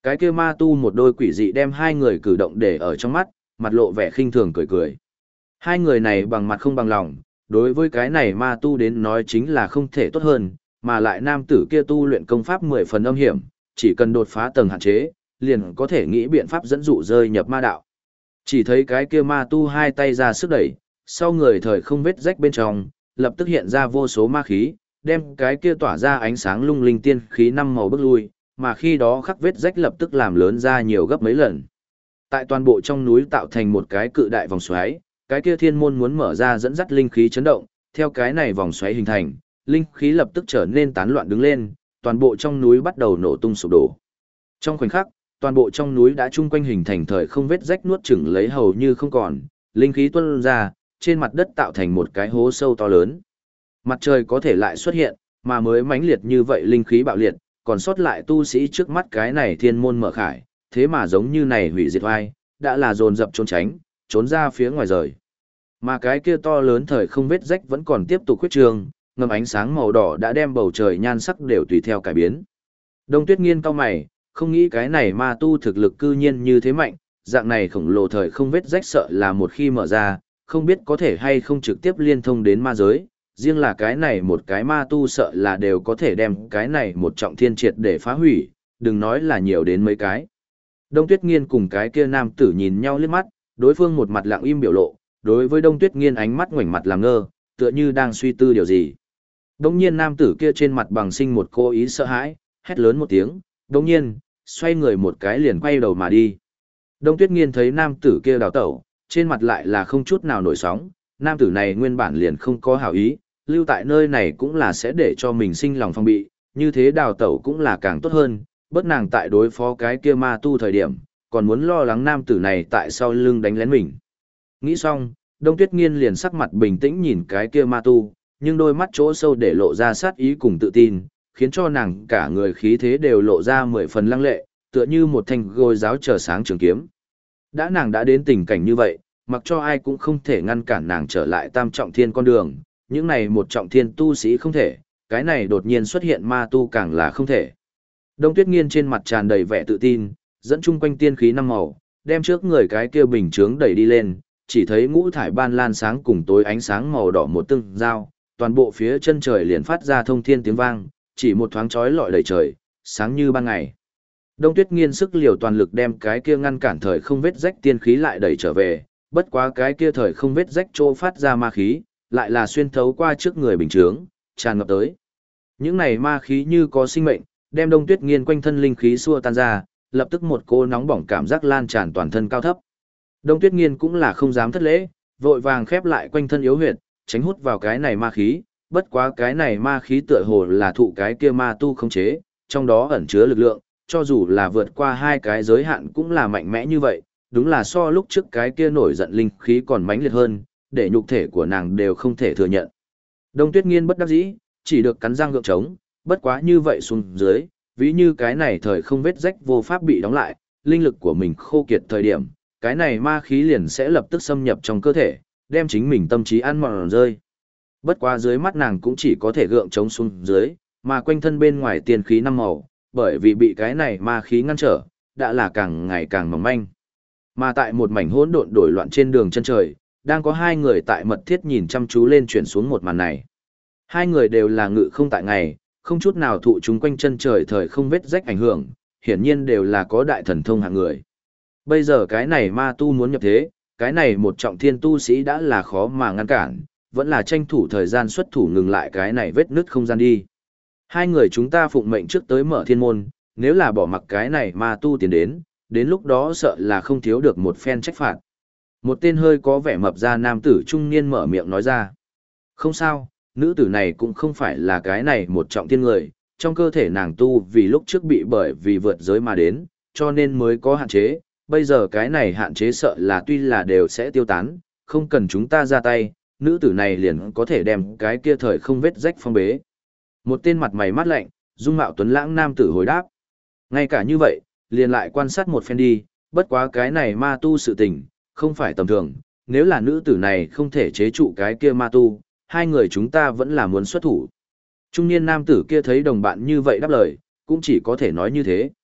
Cái kia ma tu một đôi quỷ dị đem hai người cử động để ở trong mắt, mặt lộ vẻ khinh thường cười cười. Hai người này bằng mặt không bằng lòng, đối với cái này ma tu đến nói chính là không thể tốt hơn, mà lại nam tử kia tu luyện công pháp mười phần âm hiểm, chỉ cần đột phá tầng hạn chế, liền có thể nghĩ biện pháp dẫn dụ rơi nhập ma đạo. Chỉ thấy cái kia ma tu hai tay ra sức đẩy, sau người thời không vết rách bên trong, lập tức hiện ra vô số ma khí, đem cái kia tỏa ra ánh sáng lung linh tiên khí năm màu bước lui, mà khi đó khắc vết rách lập tức làm lớn ra nhiều gấp mấy lần. Tại toàn bộ trong núi tạo thành một cái cự đại vòng xoáy, cái kia thiên môn muốn mở ra dẫn dắt linh khí chấn động, theo cái này vòng xoáy hình thành, linh khí lập tức trở nên tán loạn đứng lên, toàn bộ trong núi bắt đầu nổ tung sụp đổ. Trong khoảnh khắc, toàn bộ trong núi đã chung quanh hình thành thời không vết rách nuốt chửng lấy hầu như không còn, linh khí tuôn ra, trên mặt đất tạo thành một cái hố sâu to lớn. Mặt trời có thể lại xuất hiện, mà mới mãnh liệt như vậy linh khí bạo liệt, còn sót lại tu sĩ trước mắt cái này thiên môn mở khải, thế mà giống như này hủy diệt oai, đã là dồn dập trốn tránh, trốn ra phía ngoài rời. Mà cái kia to lớn thời không vết rách vẫn còn tiếp tục khuyết trường, ngầm ánh sáng màu đỏ đã đem bầu trời nhan sắc đều tùy theo cải biến. Đông Tuyết Nghiên cau mày, không nghĩ cái này ma tu thực lực cư nhiên như thế mạnh, dạng này khổng lồ thời không vết rách sợ là một khi mở ra, không biết có thể hay không trực tiếp liên thông đến ma giới, riêng là cái này một cái ma tu sợ là đều có thể đem cái này một trọng thiên triệt để phá hủy, đừng nói là nhiều đến mấy cái. Đông Tuyết Nghiên cùng cái kia nam tử nhìn nhau liếc mắt, đối phương một mặt lặng im biểu lộ, đối với Đông Tuyết Nghiên ánh mắt ngoảnh mặt làm ngơ, tựa như đang suy tư điều gì. Đông nhiên nam tử kia trên mặt bằng sinh một cô ý sợ hãi, hét lớn một tiếng, đông nhiên, xoay người một cái liền quay đầu mà đi. Đông Tuyết Nghiên thấy nam tử kia đào tẩu, trên mặt lại là không chút nào nổi sóng, nam tử này nguyên bản liền không có hảo ý, lưu tại nơi này cũng là sẽ để cho mình sinh lòng phong bị, như thế đào tẩu cũng là càng tốt hơn, bớt nàng tại đối phó cái kia ma tu thời điểm, còn muốn lo lắng nam tử này tại sau lưng đánh lén mình. Nghĩ xong, Đông Tuyết Nghiên liền sắc mặt bình tĩnh nhìn cái kia ma tu, nhưng đôi mắt chỗ sâu để lộ ra sát ý cùng tự tin, khiến cho nàng cả người khí thế đều lộ ra mười phần lăng lệ, tựa như một thanh gôi giáo chờ sáng trường kiếm. Đã nàng đã đến tình cảnh như vậy, mặc cho ai cũng không thể ngăn cản nàng trở lại tam trọng thiên con đường, những này một trọng thiên tu sĩ không thể, cái này đột nhiên xuất hiện ma tu càng là không thể. Đông Tuyết Nghiên trên mặt tràn đầy vẻ tự tin, dẫn chung quanh tiên khí năm màu, đem trước người cái kia bình chướng đẩy đi lên, chỉ thấy ngũ thải ban lan sáng cùng tối ánh sáng màu đỏ một tương giao, toàn bộ phía chân trời liền phát ra thông thiên tiếng vang, chỉ một thoáng chói lọi đầy trời, sáng như ban ngày. Đông Tuyết Nghiên sức liều toàn lực đem cái kia ngăn cản thời không vết rách tiên khí lại đẩy trở về, bất quá cái kia thời không vết rách trô phát ra ma khí, lại là xuyên thấu qua trước người bình chướng, tràn ngập tới. Những này ma khí như có sinh mệnh, đem Đông Tuyết Nghiên quanh thân linh khí xua tan ra, lập tức một cô nóng bỏng cảm giác lan tràn toàn thân cao thấp. Đông Tuyết Nghiên cũng là không dám thất lễ, vội vàng khép lại quanh thân yếu huyệt, tránh hút vào cái này ma khí, bất quá cái này ma khí tựa hồ là thụ cái kia ma tu khống chế, trong đó ẩn chứa lực lượng, cho dù là vượt qua hai cái giới hạn cũng là mạnh mẽ như vậy, đúng là so lúc trước cái kia nổi giận linh khí còn mãnh liệt hơn, để nhục thể của nàng đều không thể thừa nhận. Đông Tuyết Nghiên bất đắc dĩ, chỉ được cắn răng gượng chống, bất quá như vậy xuống dưới, ví như cái này thời không vết rách vô pháp bị đóng lại, linh lực của mình khô kiệt thời điểm, cái này ma khí liền sẽ lập tức xâm nhập trong cơ thể, đem chính mình tâm trí ăn mòn rơi. Bất quá dưới mắt nàng cũng chỉ có thể gượng chống xuống dưới, mà quanh thân bên ngoài tiên khí năm màu, bởi vì bị cái này ma khí ngăn trở, đã là càng ngày càng mỏng manh. Mà tại một mảnh hỗn độn đổi loạn trên đường chân trời, đang có hai người tại mật thiết nhìn chăm chú lên chuyển xuống một màn này. Hai người đều là ngự không tại ngày, không chút nào thụ chúng quanh chân trời thời không vết rách ảnh hưởng, hiển nhiên đều là có đại thần thông hạng người. Bây giờ cái này ma tu muốn nhập thế, cái này một trọng thiên tu sĩ đã là khó mà ngăn cản, vẫn là tranh thủ thời gian xuất thủ ngừng lại cái này vết nứt không gian đi. Hai người chúng ta phụng mệnh trước tới mở thiên môn, nếu là bỏ mặc cái này ma tu tiến đến, đến lúc đó sợ là không thiếu được một phen trách phạt. Một tên hơi có vẻ mập ra nam tử trung niên mở miệng nói ra. Không sao, nữ tử này cũng không phải là cái này một trọng thiên người, trong cơ thể nàng tu vì lúc trước bị bởi vì vượt giới mà đến, cho nên mới có hạn chế, bây giờ cái này hạn chế sợ là tuy là đều sẽ tiêu tán, không cần chúng ta ra tay, nữ tử này liền có thể đem cái kia thời không vết rách phong bế. Một tên mặt mày mát lạnh, dung mạo tuấn lãng nam tử hồi đáp. Ngay cả như vậy, liền lại quan sát một phen đi, bất quá cái này ma tu sự tình, không phải tầm thường, nếu là nữ tử này không thể chế trụ cái kia ma tu, hai người chúng ta vẫn là muốn xuất thủ. Trung niên nam tử kia thấy đồng bạn như vậy đáp lời, cũng chỉ có thể nói như thế.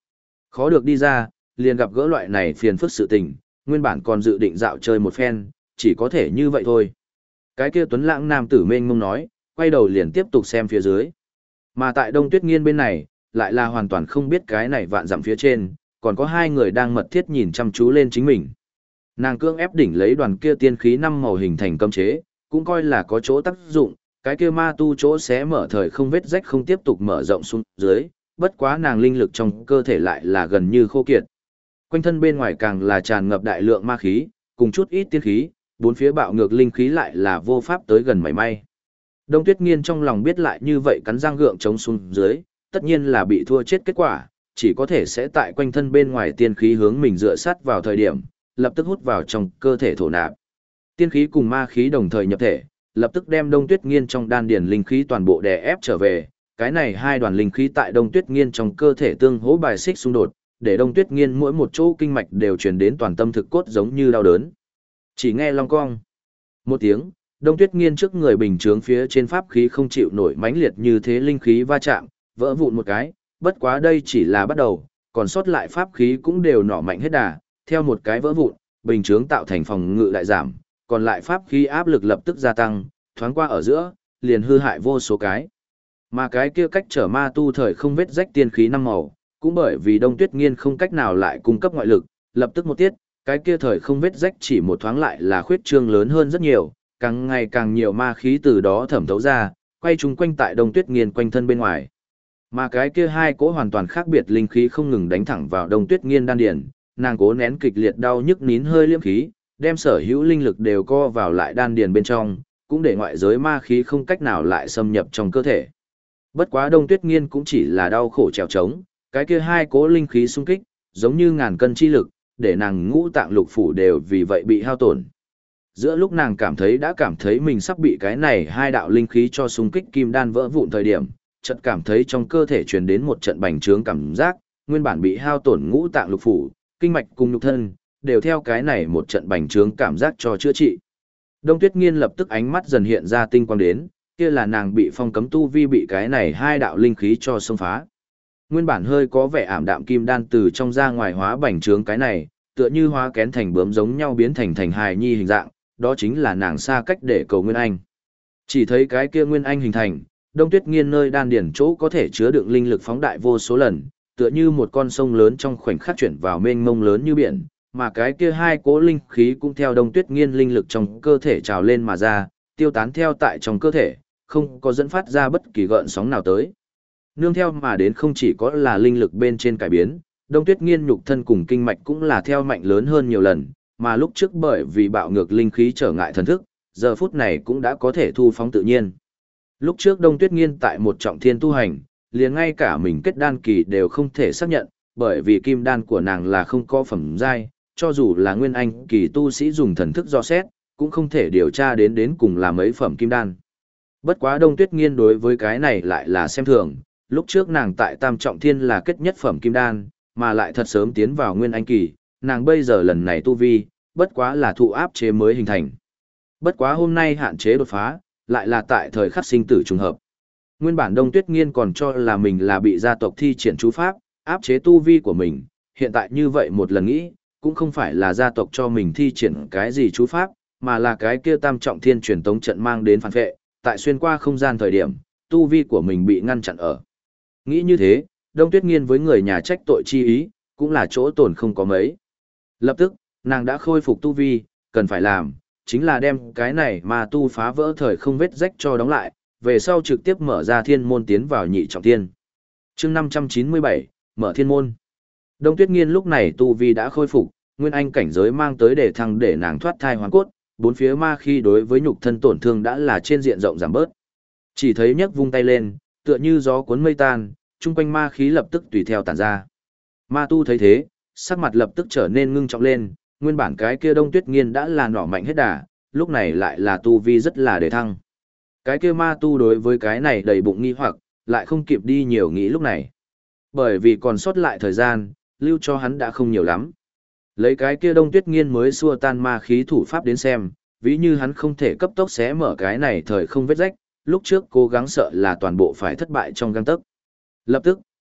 Khó được đi ra, liền gặp gỡ loại này phiền phức sự tình, nguyên bản còn dự định dạo chơi một phen, chỉ có thể như vậy thôi. Cái kia tuấn lãng nam tử mênh mông nói, quay đầu liền tiếp tục xem phía dưới. Mà tại Đông Tuyết Nghiên bên này, lại là hoàn toàn không biết cái này vạn dặm phía trên, còn có hai người đang mật thiết nhìn chăm chú lên chính mình. Nàng cương ép đỉnh lấy đoàn kia tiên khí năm màu hình thành cấm chế, cũng coi là có chỗ tác dụng, cái kia ma tu chỗ xé mở thời không vết rách không tiếp tục mở rộng xuống dưới, bất quá nàng linh lực trong cơ thể lại là gần như khô kiệt. Quanh thân bên ngoài càng là tràn ngập đại lượng ma khí, cùng chút ít tiên khí, bốn phía bạo ngược linh khí lại là vô pháp tới gần mảy may. Đông Tuyết Nghiên trong lòng biết lại như vậy cắn răng gượng chống xuống dưới, tất nhiên là bị thua chết kết quả, chỉ có thể sẽ tại quanh thân bên ngoài tiên khí hướng mình dựa sát vào thời điểm, lập tức hút vào trong cơ thể thổ nạp. Tiên khí cùng ma khí đồng thời nhập thể, lập tức đem Đông Tuyết Nghiên trong đan điền linh khí toàn bộ đè ép trở về, cái này hai đoàn linh khí tại Đông Tuyết Nghiên trong cơ thể tương hỗ bài xích xung đột, để Đông Tuyết Nghiên mỗi một chỗ kinh mạch đều truyền đến toàn tâm thực cốt giống như đau đớn. Chỉ nghe long cong một tiếng, Đông Tuyết Nghiên trước người bình chướng phía trên pháp khí không chịu nổi mãnh liệt như thế linh khí va chạm, vỡ vụn một cái, bất quá đây chỉ là bắt đầu, còn sót lại pháp khí cũng đều nỏ mạnh hết đà, theo một cái vỡ vụn, bình chướng tạo thành phòng ngự lại giảm, còn lại pháp khí áp lực lập tức gia tăng, thoáng qua ở giữa, liền hư hại vô số cái. Mà cái kia cách trở ma tu thời không vết rách tiên khí năm màu, cũng bởi vì Đông Tuyết Nghiên không cách nào lại cung cấp ngoại lực, lập tức một tiết, cái kia thời không vết rách chỉ một thoáng lại là khuyết trương lớn hơn rất nhiều, càng ngày càng nhiều ma khí từ đó thẩm thấu ra, quay chung quanh tại Đông Tuyết Nghiên quanh thân bên ngoài. Mà cái kia hai cỗ hoàn toàn khác biệt linh khí không ngừng đánh thẳng vào Đông Tuyết Nghiên đan điền, nàng cố nén kịch liệt đau nhức nín hơi liêm khí, đem sở hữu linh lực đều co vào lại đan điền bên trong, cũng để ngoại giới ma khí không cách nào lại xâm nhập trong cơ thể. Bất quá Đông Tuyết Nghiên cũng chỉ là đau khổ trèo trống, cái kia hai cỗ linh khí xung kích, giống như ngàn cân chi lực, để nàng ngũ tạng lục phủ đều vì vậy bị hao tổn. Giữa lúc nàng cảm thấy đã cảm thấy mình sắp bị cái này hai đạo linh khí cho xung kích kim đan vỡ vụn thời điểm, chợt cảm thấy trong cơ thể truyền đến một trận bành trướng cảm giác, nguyên bản bị hao tổn ngũ tạng lục phủ, kinh mạch cùng nhục thân, đều theo cái này một trận bành trướng cảm giác cho chữa trị. Đông Tuyết Nghiên lập tức ánh mắt dần hiện ra tinh quang đến, kia là nàng bị phong cấm tu vi bị cái này hai đạo linh khí cho xông phá. Nguyên bản hơi có vẻ ảm đạm kim đan từ trong ra ngoài hóa bành trướng cái này, tựa như hóa kén thành bướm giống nhau biến thành thành hài nhi hình dạng, đó chính là nàng xa cách để cầu Nguyên Anh. Chỉ thấy cái kia Nguyên Anh hình thành, Đông Tuyết Nghiên nơi đan điển chỗ có thể chứa đựng linh lực phóng đại vô số lần, tựa như một con sông lớn trong khoảnh khắc chuyển vào mênh mông lớn như biển, mà cái kia hai cỗ linh khí cũng theo Đông Tuyết Nghiên linh lực trong cơ thể trào lên mà ra, tiêu tán theo tại trong cơ thể, không có dẫn phát ra bất kỳ gợn sóng nào tới. Nương theo mà đến không chỉ có là linh lực bên trên cải biến, Đông Tuyết Nghiên nhục thân cùng kinh mạch cũng là theo mạnh lớn hơn nhiều lần, mà lúc trước bởi vì bạo ngược linh khí trở ngại thần thức, giờ phút này cũng đã có thể thu phóng tự nhiên. Lúc trước Đông Tuyết Nghiên tại một trọng thiên tu hành, liền ngay cả mình kết đan kỳ đều không thể xác nhận, bởi vì kim đan của nàng là không có phẩm giai, cho dù là nguyên anh kỳ tu sĩ dùng thần thức dò xét, cũng không thể điều tra đến đến cùng là mấy phẩm kim đan. Bất quá Đông Tuyết Nghiên đối với cái này lại là xem thường, lúc trước nàng tại Tam Trọng Thiên là kết nhất phẩm kim đan, mà lại thật sớm tiến vào nguyên anh kỳ, nàng bây giờ lần này tu vi, bất quá là thụ áp chế mới hình thành. Bất quá hôm nay hạn chế đột phá, lại là tại thời khắc sinh tử trùng hợp. Nguyên bản Đông Tuyết Nghiên còn cho là mình là bị gia tộc thi triển chú pháp, áp chế tu vi của mình, hiện tại như vậy một lần nghĩ, cũng không phải là gia tộc cho mình thi triển cái gì chú pháp, mà là cái kia Tam Trọng Thiên truyền tống trận mang đến phản vệ, tại xuyên qua không gian thời điểm, tu vi của mình bị ngăn chặn ở. Nghĩ như thế, Đông Tuyết Nghiên với người nhà trách tội chi ý, cũng là chỗ tổn không có mấy. Lập tức, nàng đã khôi phục tu vi, cần phải làm, chính là đem cái này mà tu phá vỡ thời không vết rách cho đóng lại, về sau trực tiếp mở ra thiên môn tiến vào nhị trọng thiên. Chương năm trăm chín mươi bảy, mở thiên môn. Đông Tuyết Nghiên lúc này tu vi đã khôi phục, nguyên anh cảnh giới mang tới để thăng để nàng thoát thai hoàn cốt, bốn phía ma khi đối với nhục thân tổn thương đã là trên diện rộng giảm bớt. Chỉ thấy nhấc vung tay lên, tựa như gió cuốn mây tan, chung quanh ma khí lập tức tùy theo tản ra. Ma tu thấy thế, sắc mặt lập tức trở nên ngưng trọng lên, nguyên bản cái kia Đông Tuyết Nghiên đã là nỏ mạnh hết đà, lúc này lại là tu vi rất là để thăng. Cái kia ma tu đối với cái này đầy bụng nghi hoặc, lại không kịp đi nhiều nghĩ lúc này. Bởi vì còn sót lại thời gian, lưu cho hắn đã không nhiều lắm. Lấy cái kia Đông Tuyết Nghiên mới xua tan ma khí thủ pháp đến xem, ví như hắn không thể cấp tốc xé mở cái này thời không vết rách, lúc trước cố gắng sợ là toàn bộ phải thất bại trong gang tấc. Lập tức,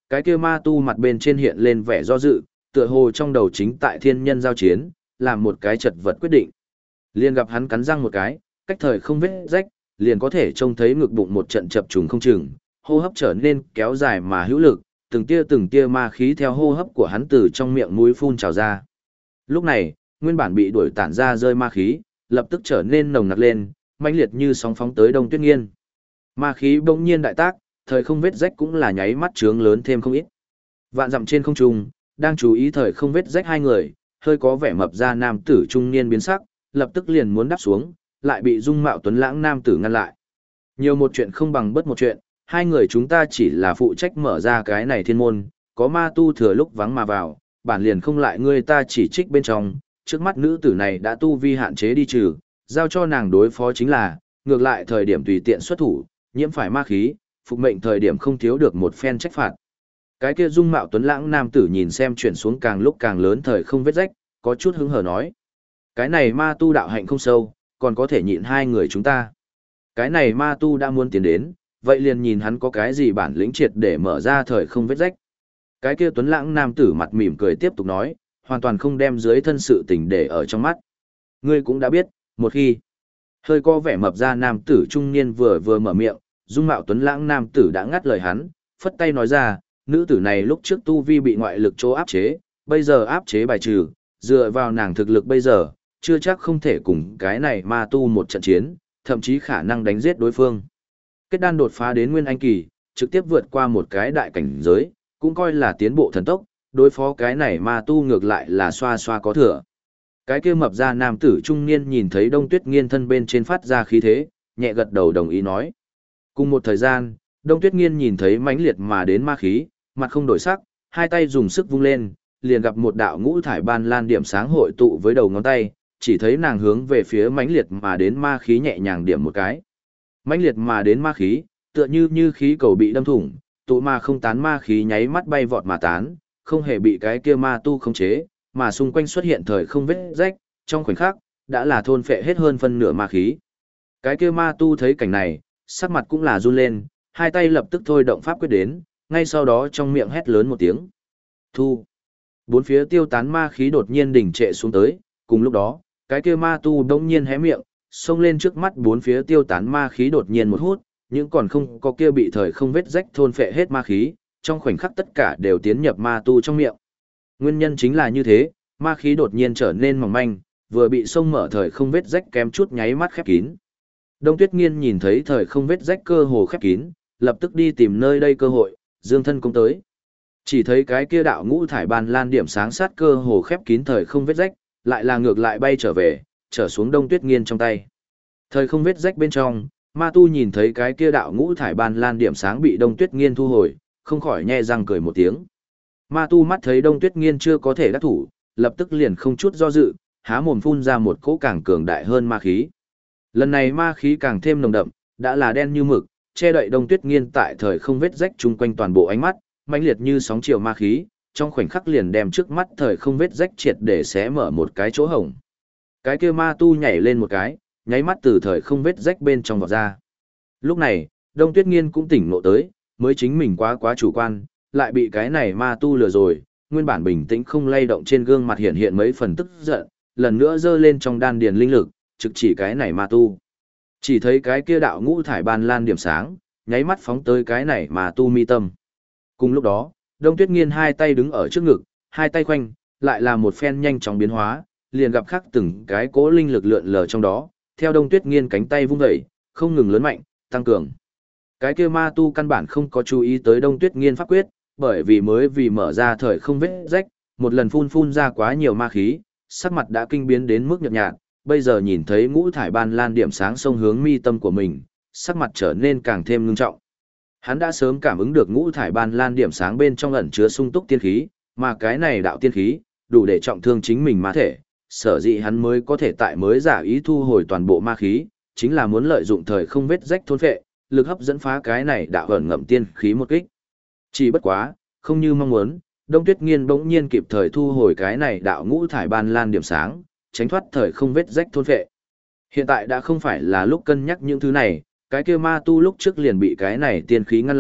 Cái kia ma tu mặt bên trên hiện lên vẻ do dự, tựa hồ trong đầu chính tại thiên nhân giao chiến, làm một cái chật vật quyết định. Liền gặp hắn cắn răng một cái, cách thời không vết rách, liền có thể trông thấy ngực bụng một trận chập trùng không chừng, hô hấp trở nên kéo dài mà hữu lực, từng tia từng tia ma khí theo hô hấp của hắn từ trong miệng mũi phun trào ra. Lúc này, nguyên bản bị đuổi tản ra rơi ma khí, lập tức trở nên nồng nặc lên, mãnh liệt như sóng phóng tới Đông Tuyết Nghiên. Ma khí bỗng nhiên đại tác, thời không vết rách cũng là nháy mắt trướng lớn thêm không ít. Vạn dặm trên không trung, đang chú ý thời không vết rách hai người, hơi có vẻ mập ra nam tử trung niên biến sắc, lập tức liền muốn đáp xuống, lại bị dung mạo tuấn lãng nam tử ngăn lại. Nhiều một chuyện không bằng bất một chuyện, hai người chúng ta chỉ là phụ trách mở ra cái này thiên môn, có ma tu thừa lúc vắng mà vào, bản liền không lại ngươi ta chỉ trích bên trong, trước mắt nữ tử này đã tu vi hạn chế đi trừ, giao cho nàng đối phó chính là, ngược lại thời điểm tùy tiện xuất thủ, nhiễm phải ma khí, phục mệnh thời điểm không thiếu được một phen trách phạt. Cái kia dung mạo tuấn lãng nam tử nhìn xem chuyển xuống càng lúc càng lớn thời không vết rách, có chút hứng hờ nói. Cái này ma tu đạo hạnh không sâu, còn có thể nhịn hai người chúng ta. Cái này ma tu đã muốn tiến đến, vậy liền nhìn hắn có cái gì bản lĩnh triệt để mở ra thời không vết rách. Cái kia tuấn lãng nam tử mặt mỉm cười tiếp tục nói, hoàn toàn không đem dưới thân sự tình để ở trong mắt. Ngươi cũng đã biết, một khi hơi có vẻ mập ra nam tử trung niên vừa vừa mở miệng, dung mạo tuấn lãng nam tử đã ngắt lời hắn, phất tay nói ra, nữ tử này lúc trước tu vi bị ngoại lực chỗ áp chế, bây giờ áp chế bài trừ, dựa vào nàng thực lực bây giờ, chưa chắc không thể cùng cái này ma tu một trận chiến, thậm chí khả năng đánh giết đối phương. Kết đan đột phá đến nguyên anh kỳ, trực tiếp vượt qua một cái đại cảnh giới, cũng coi là tiến bộ thần tốc, đối phó cái này ma tu ngược lại là xoa xoa có thừa. Cái kia mập ra nam tử trung niên nhìn thấy Đông Tuyết Nghiên thân bên trên phát ra khí thế, nhẹ gật đầu đồng ý nói. Cùng một thời gian, Đông Tuyết Nghiên nhìn thấy mãnh liệt mà đến ma khí, mặt không đổi sắc, hai tay dùng sức vung lên, liền gặp một đạo ngũ thải ban lan điểm sáng hội tụ với đầu ngón tay, chỉ thấy nàng hướng về phía mãnh liệt mà đến ma khí nhẹ nhàng điểm một cái. Mãnh liệt mà đến ma khí, tựa như như khí cầu bị đâm thủng, tụ mà không tán ma khí nháy mắt bay vọt mà tán, không hề bị cái kia ma tu khống chế, mà xung quanh xuất hiện thời không vết rách, trong khoảnh khắc, đã là thôn phệ hết hơn phân nửa ma khí. Cái kia ma tu thấy cảnh này, sắc mặt cũng là run lên, hai tay lập tức thôi động pháp quyết đến, ngay sau đó trong miệng hét lớn một tiếng. Thu. Bốn phía tiêu tán ma khí đột nhiên đỉnh trệ xuống tới, cùng lúc đó, cái kia ma tu đông nhiên hé miệng, xông lên trước mắt bốn phía tiêu tán ma khí đột nhiên một hút, những còn không có kia bị thời không vết rách thôn phệ hết ma khí, trong khoảnh khắc tất cả đều tiến nhập ma tu trong miệng. Nguyên nhân chính là như thế, ma khí đột nhiên trở nên mỏng manh, vừa bị xông mở thời không vết rách kém chút nháy mắt khép kín. Đông Tuyết Nghiên nhìn thấy thời không vết rách cơ hồ khép kín, lập tức đi tìm nơi đây cơ hội, dương thân công tới. Chỉ thấy cái kia đạo ngũ thải ban lan điểm sáng sát cơ hồ khép kín thời không vết rách, lại là ngược lại bay trở về, trở xuống Đông Tuyết Nghiên trong tay. Thời không vết rách bên trong, ma tu nhìn thấy cái kia đạo ngũ thải ban lan điểm sáng bị Đông Tuyết Nghiên thu hồi, không khỏi nhe răng cười một tiếng. Ma tu mắt thấy Đông Tuyết Nghiên chưa có thể đắc thủ, lập tức liền không chút do dự, há mồm phun ra một cỗ càng cường đại hơn ma khí. Lần này ma khí càng thêm nồng đậm, đã là đen như mực, che đậy Đông Tuyết Nghiên tại thời không vết rách chung quanh toàn bộ ánh mắt, mãnh liệt như sóng chiều ma khí, trong khoảnh khắc liền đem trước mắt thời không vết rách triệt để xé mở một cái chỗ hổng. Cái kia ma tu nhảy lên một cái, nháy mắt từ thời không vết rách bên trong vọt ra. Lúc này, Đông Tuyết Nghiên cũng tỉnh ngộ tới, mới chính mình quá quá chủ quan, lại bị cái này ma tu lừa rồi, nguyên bản bình tĩnh không lay động trên gương mặt hiện hiện mấy phần tức giận, lần nữa giơ lên trong đan điền linh lực, trực chỉ cái này ma tu. Chỉ thấy cái kia đạo ngũ thải ban lan điểm sáng, nháy mắt phóng tới cái này ma tu mi tâm. Cùng lúc đó, Đông Tuyết Nghiên hai tay đứng ở trước ngực, hai tay khoanh, lại là một phen nhanh chóng biến hóa, liền gặp khắc từng cái cố linh lực lượn lờ trong đó, theo Đông Tuyết Nghiên cánh tay vung dậy, không ngừng lớn mạnh, tăng cường. Cái kia ma tu căn bản không có chú ý tới Đông Tuyết Nghiên pháp quyết, bởi vì mới vì mở ra thời không vết rách, một lần phun phun ra quá nhiều ma khí, sắc mặt đã kinh biến đến mức nhợt nhạt, bây giờ nhìn thấy ngũ thải ban lan điểm sáng xông hướng mi tâm của mình, sắc mặt trở nên càng thêm ngưng trọng. Hắn đã sớm cảm ứng được ngũ thải ban lan điểm sáng bên trong ẩn chứa sung túc tiên khí, mà cái này đạo tiên khí, đủ để trọng thương chính mình ma thể, sở dĩ hắn mới có thể tại mới giả ý thu hồi toàn bộ ma khí, chính là muốn lợi dụng thời không vết rách thôn phệ, lực hấp dẫn phá cái này đạo ẩn ngậm tiên khí một kích. Chỉ bất quá, không như mong muốn, Đông Tuyết Nghiên bỗng nhiên kịp thời thu hồi cái này đạo ngũ thải ban lan điểm sáng, tránh thoát thời không vết rách thôn phệ. Hiện tại đã không phải là lúc cân nhắc những thứ này, cái kia ma tu lúc trước liền bị cái này tiên khí ngăn lại,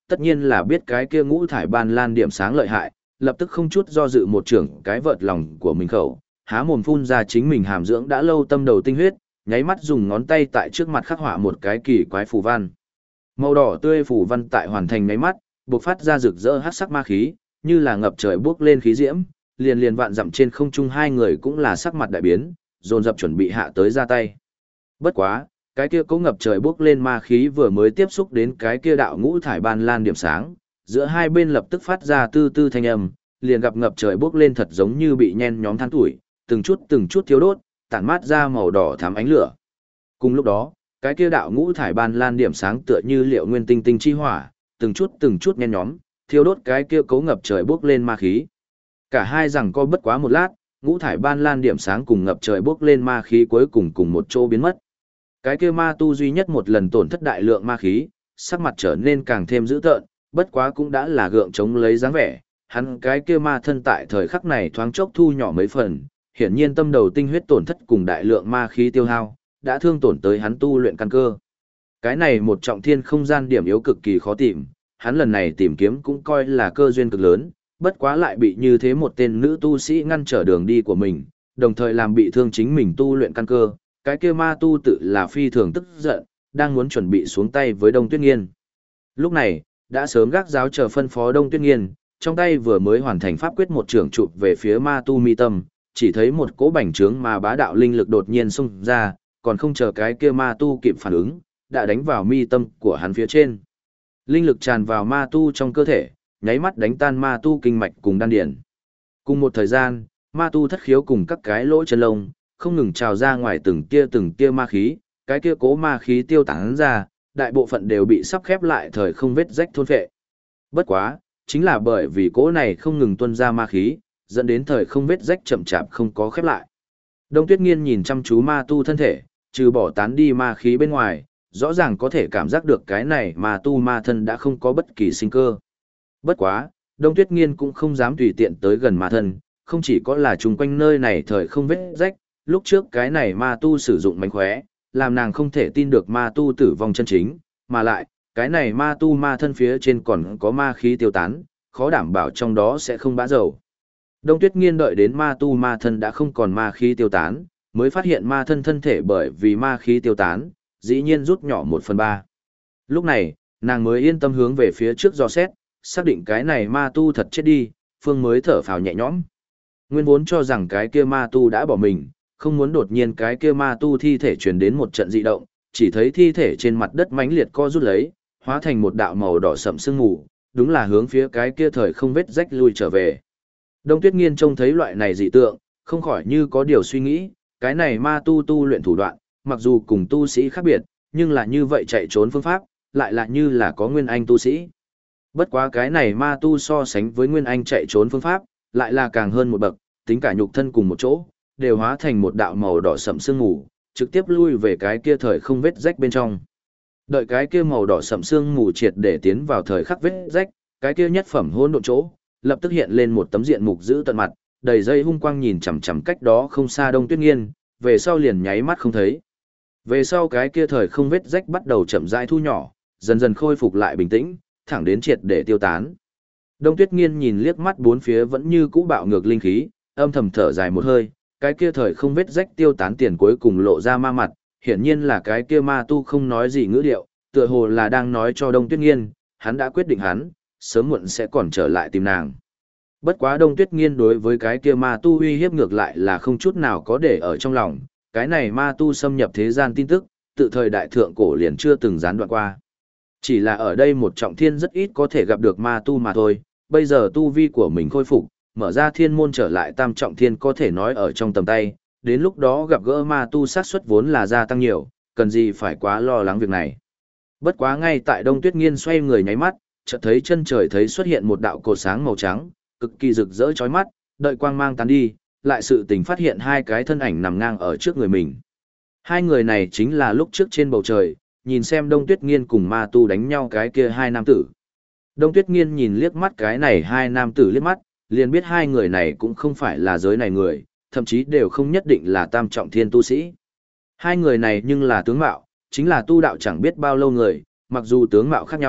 tất nhiên là biết cái kia ngũ thải ban lan điểm sáng lợi hại, lập tức không chút do dự một trưởng cái vợt lòng của mình khẩu, há mồm phun ra chính mình hàm dưỡng đã lâu tâm đầu tinh huyết, nháy mắt dùng ngón tay tại trước mặt khắc họa một cái kỳ quái phù văn. Màu đỏ tươi phù văn tại hoàn thành nháy mắt, bộc phát ra rực rỡ hắc sắc ma khí, như là ngập trời bước lên khí diễm, liền liền vạn dặm trên không trung hai người cũng là sắc mặt đại biến, dồn dập chuẩn bị hạ tới ra tay. Bất quá, cái kia cố ngập trời bước lên ma khí vừa mới tiếp xúc đến cái kia đạo ngũ thải ban lan điểm sáng, giữa hai bên lập tức phát ra tư tư thanh âm, liền gặp ngập trời bước lên thật giống như bị nhen nhóm than tuổi, từng chút từng chút thiêu đốt, tản mát ra màu đỏ thắm ánh lửa. Cùng lúc đó, cái kia đạo ngũ thải ban lan điểm sáng tựa như liệu nguyên tinh tinh chi hỏa, từng chút từng chút nhen nhóm, thiêu đốt cái kia cố ngập trời bước lên ma khí. Cả hai rằng co bất quá một lát, ngũ thải ban lan điểm sáng cùng ngập trời bước lên ma khí cuối cùng cùng một chỗ biến mất. Cái kia ma tu duy nhất một lần tổn thất đại lượng ma khí, sắc mặt trở nên càng thêm dữ tợn, bất quá cũng đã là gượng chống lấy dáng vẻ, hắn cái kia ma thân tại thời khắc này thoáng chốc thu nhỏ mấy phần, hiển nhiên tâm đầu tinh huyết tổn thất cùng đại lượng ma khí tiêu hao, đã thương tổn tới hắn tu luyện căn cơ. Cái này một trọng thiên không gian điểm yếu cực kỳ khó tìm, hắn lần này tìm kiếm cũng coi là cơ duyên cực lớn, bất quá lại bị như thế một tên nữ tu sĩ ngăn trở đường đi của mình, đồng thời làm bị thương chính mình tu luyện căn cơ, cái kia ma tu tự là phi thường tức giận, đang muốn chuẩn bị xuống tay với Đông Tuyết Nghiên. Lúc này, đã sớm gác giáo chờ phân phó Đông Tuyết Nghiên, trong tay vừa mới hoàn thành pháp quyết một trường chụp về phía ma tu mi tâm, chỉ thấy một cỗ bành trướng mà bá đạo linh lực đột nhiên xung ra, còn không chờ cái kia ma tu kịp phản ứng, đã đánh vào mi tâm của hắn phía trên. Linh lực tràn vào ma tu trong cơ thể, nháy mắt đánh tan ma tu kinh mạch cùng đan điển. Cùng một thời gian, ma tu thất khiếu cùng các cái lỗ chân lông, không ngừng trào ra ngoài từng tia từng tia ma khí, cái kia cố ma khí tiêu tán ra, đại bộ phận đều bị sắp khép lại thời không vết rách thôn phệ. Bất quá, chính là bởi vì cố này không ngừng tuôn ra ma khí, dẫn đến thời không vết rách chậm chạp không có khép lại. Đông Tuyết Nghiên nhìn chăm chú ma tu thân thể, trừ bỏ tán đi ma khí bên ngoài, rõ ràng có thể cảm giác được cái này ma tu ma thân đã không có bất kỳ sinh cơ. Bất quá, Đông Tuyết Nghiên cũng không dám tùy tiện tới gần ma thân, không chỉ có là chung quanh nơi này thời không vết rách, lúc trước cái này ma tu sử dụng mánh khóe, làm nàng không thể tin được ma tu tử vong chân chính, mà lại, cái này ma tu ma thân phía trên còn có ma khí tiêu tán, khó đảm bảo trong đó sẽ không bã dầu. Đông Tuyết Nghiên đợi đến ma tu ma thân đã không còn ma khí tiêu tán, mới phát hiện ma thân thân thể bởi vì ma khí tiêu tán, dĩ nhiên rút nhỏ một phần ba. Lúc này, nàng mới yên tâm hướng về phía trước dò xét, xác định cái này ma tu thật chết đi, phương mới thở phào nhẹ nhõm. Nguyên vốn cho rằng cái kia ma tu đã bỏ mình, không muốn đột nhiên cái kia ma tu thi thể truyền đến một trận dị động, chỉ thấy thi thể trên mặt đất mãnh liệt co rút lấy, hóa thành một đạo màu đỏ sẫm sương mù, đúng là hướng phía cái kia thời không vết rách lui trở về. Đông Tuyết Nghiên trông thấy loại này dị tượng, không khỏi như có điều suy nghĩ, cái này ma tu tu luyện thủ đoạn, mặc dù cùng tu sĩ khác biệt, nhưng là như vậy chạy trốn phương pháp, lại là như là có nguyên anh tu sĩ. Bất quá cái này ma tu so sánh với nguyên anh chạy trốn phương pháp, lại là càng hơn một bậc, tính cả nhục thân cùng một chỗ, đều hóa thành một đạo màu đỏ sẫm sương mù, trực tiếp lui về cái kia thời không vết rách bên trong. Đợi cái kia màu đỏ sẫm sương mù triệt để tiến vào thời khắc vết rách, cái kia nhất phẩm hỗn độn chỗ, lập tức hiện lên một tấm diện mục giữ tận mặt, đầy dây hung quang nhìn chằm chằm cách đó không xa Đông Tuyết Nghiên, về sau liền nháy mắt không thấy. Về sau cái kia thời không vết rách bắt đầu chậm rãi thu nhỏ, dần dần khôi phục lại bình tĩnh, thẳng đến triệt để tiêu tán. Đông Tuyết Nghiên nhìn liếc mắt bốn phía vẫn như cũ bạo ngược linh khí, âm thầm thở dài một hơi, cái kia thời không vết rách tiêu tán tiền cuối cùng lộ ra ma mặt, hiển nhiên là cái kia ma tu không nói gì ngữ điệu, tựa hồ là đang nói cho Đông Tuyết Nghiên, hắn đã quyết định hắn, sớm muộn sẽ còn trở lại tìm nàng. Bất quá Đông Tuyết Nghiên đối với cái kia ma tu uy hiếp ngược lại là không chút nào có để ở trong lòng, cái này ma tu xâm nhập thế gian tin tức, tự thời đại thượng cổ liền chưa từng gián đoạn qua. Chỉ là ở đây một trọng thiên rất ít có thể gặp được ma tu mà thôi, bây giờ tu vi của mình khôi phục, mở ra thiên môn trở lại tam trọng thiên có thể nói ở trong tầm tay, đến lúc đó gặp gỡ ma tu sát suất vốn là gia tăng nhiều, cần gì phải quá lo lắng việc này. Bất quá ngay tại Đông Tuyết Nghiên xoay người nháy mắt, chợt thấy chân trời thấy xuất hiện một đạo cột sáng màu trắng, cực kỳ rực rỡ chói mắt, đợi quang mang tán đi, lại sự tình phát hiện hai cái thân ảnh nằm ngang ở trước người mình. Hai người này chính là lúc trước trên bầu trời, nhìn xem Đông Tuyết Nghiên cùng ma tu đánh nhau cái kia hai nam tử. Đông Tuyết Nghiên nhìn liếc mắt cái này hai nam tử liếc mắt, liền biết hai người này cũng không phải là giới này người, thậm chí đều không nhất định là tam trọng thiên tu sĩ. Hai người này nhưng là tướng mạo, chính là tu đạo chẳng biết bao lâu người, mặc dù tướng mạo khác nhau,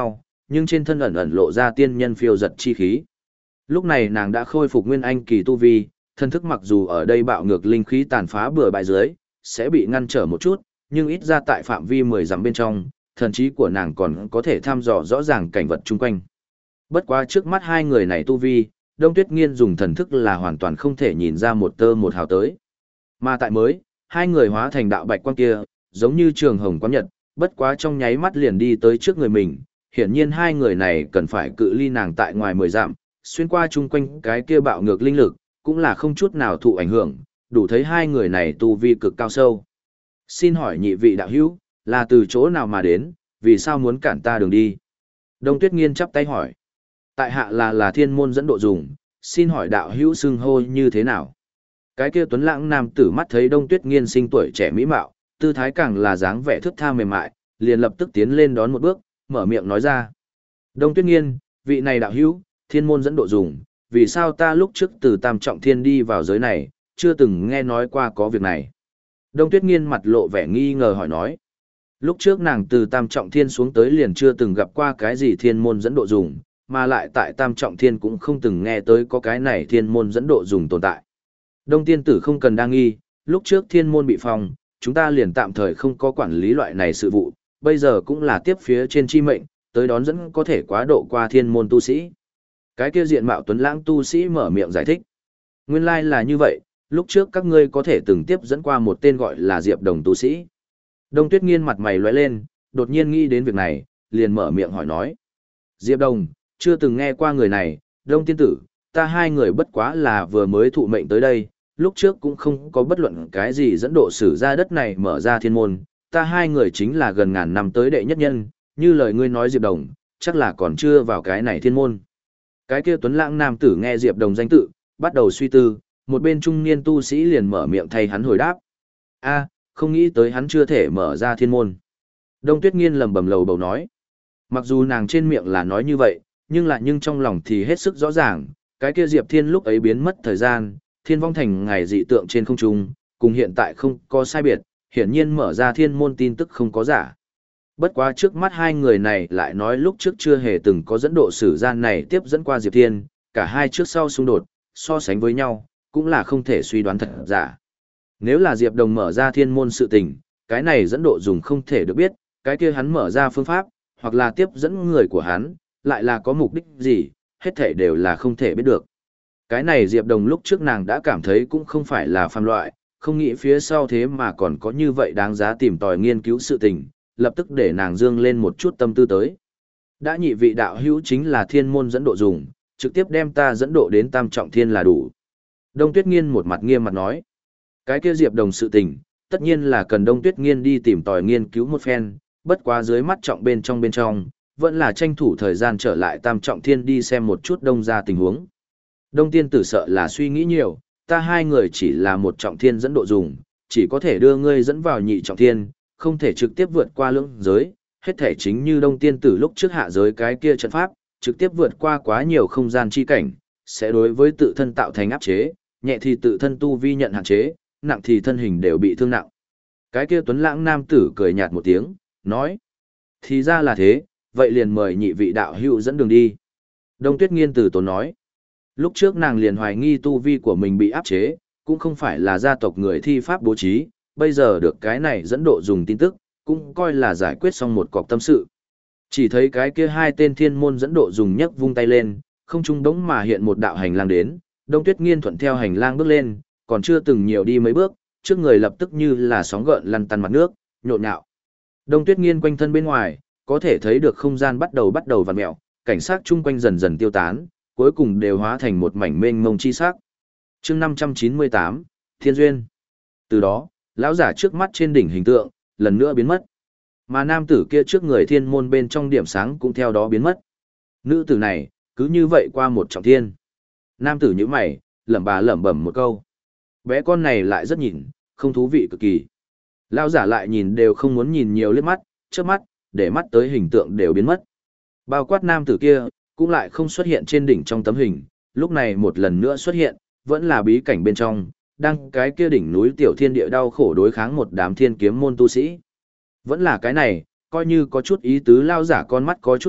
nhưng trên thân ẩn ẩn lộ ra tiên nhân phiêu giật chi khí. Lúc này nàng đã khôi phục nguyên anh kỳ tu vi, thân thức mặc dù ở đây bạo ngược linh khí tàn phá bừa bãi dưới, sẽ bị ngăn trở một chút, nhưng ít ra tại phạm vi mười dặm bên trong, thần trí của nàng còn có thể thăm dò rõ ràng cảnh vật chung quanh. Bất quá trước mắt hai người này tu vi, Đông Tuyết Nghiên dùng thần thức là hoàn toàn không thể nhìn ra một tơ một hào tới. Mà tại mới, hai người hóa thành đạo bạch quang kia, giống như trường hồng quán nhật, bất quá trong nháy mắt liền đi tới trước người mình, hiển nhiên hai người này cần phải cự ly nàng tại ngoài mười dặm, xuyên qua chung quanh cái kia bạo ngược linh lực, cũng là không chút nào thụ ảnh hưởng, đủ thấy hai người này tu vi cực cao sâu. Xin hỏi nhị vị đạo hữu, là từ chỗ nào mà đến, vì sao muốn cản ta đường đi? Đông Tuyết Nghiên chắp tay hỏi. Tại hạ là là thiên môn dẫn độ dùng, xin hỏi đạo hữu xưng hô như thế nào? Cái kia tuấn lãng nam tử mắt thấy Đông Tuyết Nghiên sinh tuổi trẻ mỹ mạo, tư thái càng là dáng vẻ thướt tha mềm mại, liền lập tức tiến lên đón một bước, mở miệng nói ra. Đông Tuyết Nghiên, vị này đạo hữu, thiên môn dẫn độ dùng, vì sao ta lúc trước từ Tam Trọng Thiên đi vào giới này, chưa từng nghe nói qua có việc này? Đông Tuyết Nghiên mặt lộ vẻ nghi ngờ hỏi nói. Lúc trước nàng từ Tam Trọng Thiên xuống tới liền chưa từng gặp qua cái gì thiên môn dẫn độ dùng, mà lại tại Tam Trọng Thiên cũng không từng nghe tới có cái này thiên môn dẫn độ dùng tồn tại. Đông tiên tử không cần đa nghi, lúc trước thiên môn bị phong, chúng ta liền tạm thời không có quản lý loại này sự vụ, bây giờ cũng là tiếp phía trên chi mệnh, tới đón dẫn có thể quá độ qua thiên môn tu sĩ. Cái kia diện mạo tuấn lãng tu sĩ mở miệng giải thích. Nguyên lai là như vậy, lúc trước các ngươi có thể từng tiếp dẫn qua một tên gọi là Diệp Đồng tu sĩ. Đông Tuyết Nghiên mặt mày lóe lên, đột nhiên nghĩ đến việc này, liền mở miệng hỏi nói. Diệp Đồng, chưa từng nghe qua người này, Đông tiên tử, ta hai người bất quá là vừa mới thụ mệnh tới đây, lúc trước cũng không có bất luận cái gì dẫn độ sử ra đất này mở ra thiên môn, ta hai người chính là gần ngàn năm tới đệ nhất nhân, như lời ngươi nói Diệp Đồng, chắc là còn chưa vào cái này thiên môn. Cái kia tuấn lãng nam tử nghe Diệp Đồng danh tự, bắt đầu suy tư, một bên trung niên tu sĩ liền mở miệng thay hắn hồi đáp. A, không nghĩ tới hắn chưa thể mở ra thiên môn. Đông Tuyết Nghiên lẩm bẩm lầu bầu nói. Mặc dù nàng trên miệng là nói như vậy, nhưng lại nhưng trong lòng thì hết sức rõ ràng, cái kia Diệp Thiên lúc ấy biến mất thời gian, thiên vong thành ngày dị tượng trên không trung, cùng hiện tại không có sai biệt, hiển nhiên mở ra thiên môn tin tức không có giả. Bất quá trước mắt hai người này lại nói lúc trước chưa hề từng có dẫn độ sử gian này tiếp dẫn qua Diệp Thiên, cả hai trước sau xung đột, so sánh với nhau, cũng là không thể suy đoán thật giả. Nếu là Diệp Đồng mở ra thiên môn sự tình, cái này dẫn độ dùng không thể được biết, cái kia hắn mở ra phương pháp, hoặc là tiếp dẫn người của hắn, lại là có mục đích gì, hết thể đều là không thể biết được. Cái này Diệp Đồng lúc trước nàng đã cảm thấy cũng không phải là phàm loại, không nghĩ phía sau thế mà còn có như vậy đáng giá tìm tòi nghiên cứu sự tình, lập tức để nàng dương lên một chút tâm tư tới. Đã nhị vị đạo hữu chính là thiên môn dẫn độ dùng, trực tiếp đem ta dẫn độ đến Tam Trọng Thiên là đủ. Đông Tuyết Nghiên một mặt nghiêm mặt nói. Cái kia Diệp Đồng sự tình, tất nhiên là cần Đông Tuyết Nghiên đi tìm tòi nghiên cứu một phen, bất quá dưới mắt trọng bên trong bên trong, vẫn là tranh thủ thời gian trở lại Tam Trọng Thiên đi xem một chút đông ra tình huống. Đông tiên tử sợ là suy nghĩ nhiều, ta hai người chỉ là một trọng thiên dẫn độ dùng, chỉ có thể đưa ngươi dẫn vào nhị trọng thiên, không thể trực tiếp vượt qua lưỡng giới, hết thể chính như đông tiên tử lúc trước hạ giới cái kia trận pháp, trực tiếp vượt qua quá nhiều không gian chi cảnh, sẽ đối với tự thân tạo thành áp chế, nhẹ thì tự thân tu vi nhận hạn chế, nặng thì thân hình đều bị thương nặng. Cái kia tuấn lãng nam tử cười nhạt một tiếng, nói, thì ra là thế, vậy liền mời nhị vị đạo hữu dẫn đường đi. Đông Tuyết Nghiên từ tốn nói, lúc trước nàng liền hoài nghi tu vi của mình bị áp chế, cũng không phải là gia tộc người thi pháp bố trí, bây giờ được cái này dẫn độ dùng tin tức, cũng coi là giải quyết xong một cọc tâm sự. Chỉ thấy cái kia hai tên thiên môn dẫn độ dùng nhấc vung tay lên, không trung đống mà hiện một đạo hành lang đến, Đông Tuyết Nghiên thuận theo hành lang bước lên, còn chưa từng nhiều đi mấy bước, trước người lập tức như là sóng gợn lăn tăn mặt nước, nhộn nhạo. Đông Tuyết Nghiên quanh thân bên ngoài, có thể thấy được không gian bắt đầu bắt đầu vặn mèo, cảnh sát chung quanh dần dần tiêu tán, cuối cùng đều hóa thành một mảnh mênh mông chi sắc. Chương năm trăm chín mươi tám, Thiên duyên. Từ đó, lão giả trước mắt trên đỉnh hình tượng lần nữa biến mất. Mà nam tử kia trước người thiên môn bên trong điểm sáng cũng theo đó biến mất. Nữ tử này, cứ như vậy qua một trọng thiên. Nam tử nhíu mày, lẩm bà lẩm bẩm một câu. Bé con này lại rất nhìn, không thú vị cực kỳ. Lão giả lại nhìn đều không muốn nhìn nhiều liếc mắt, chớp mắt, để mắt tới hình tượng đều biến mất. Bao quát nam tử kia, cũng lại không xuất hiện trên đỉnh trong tấm hình, lúc này một lần nữa xuất hiện, vẫn là bí cảnh bên trong, đang cái kia đỉnh núi tiểu thiên địa đau khổ đối kháng một đám thiên kiếm môn tu sĩ. Vẫn là cái này, coi như có chút ý tứ lao giả con mắt có chút động,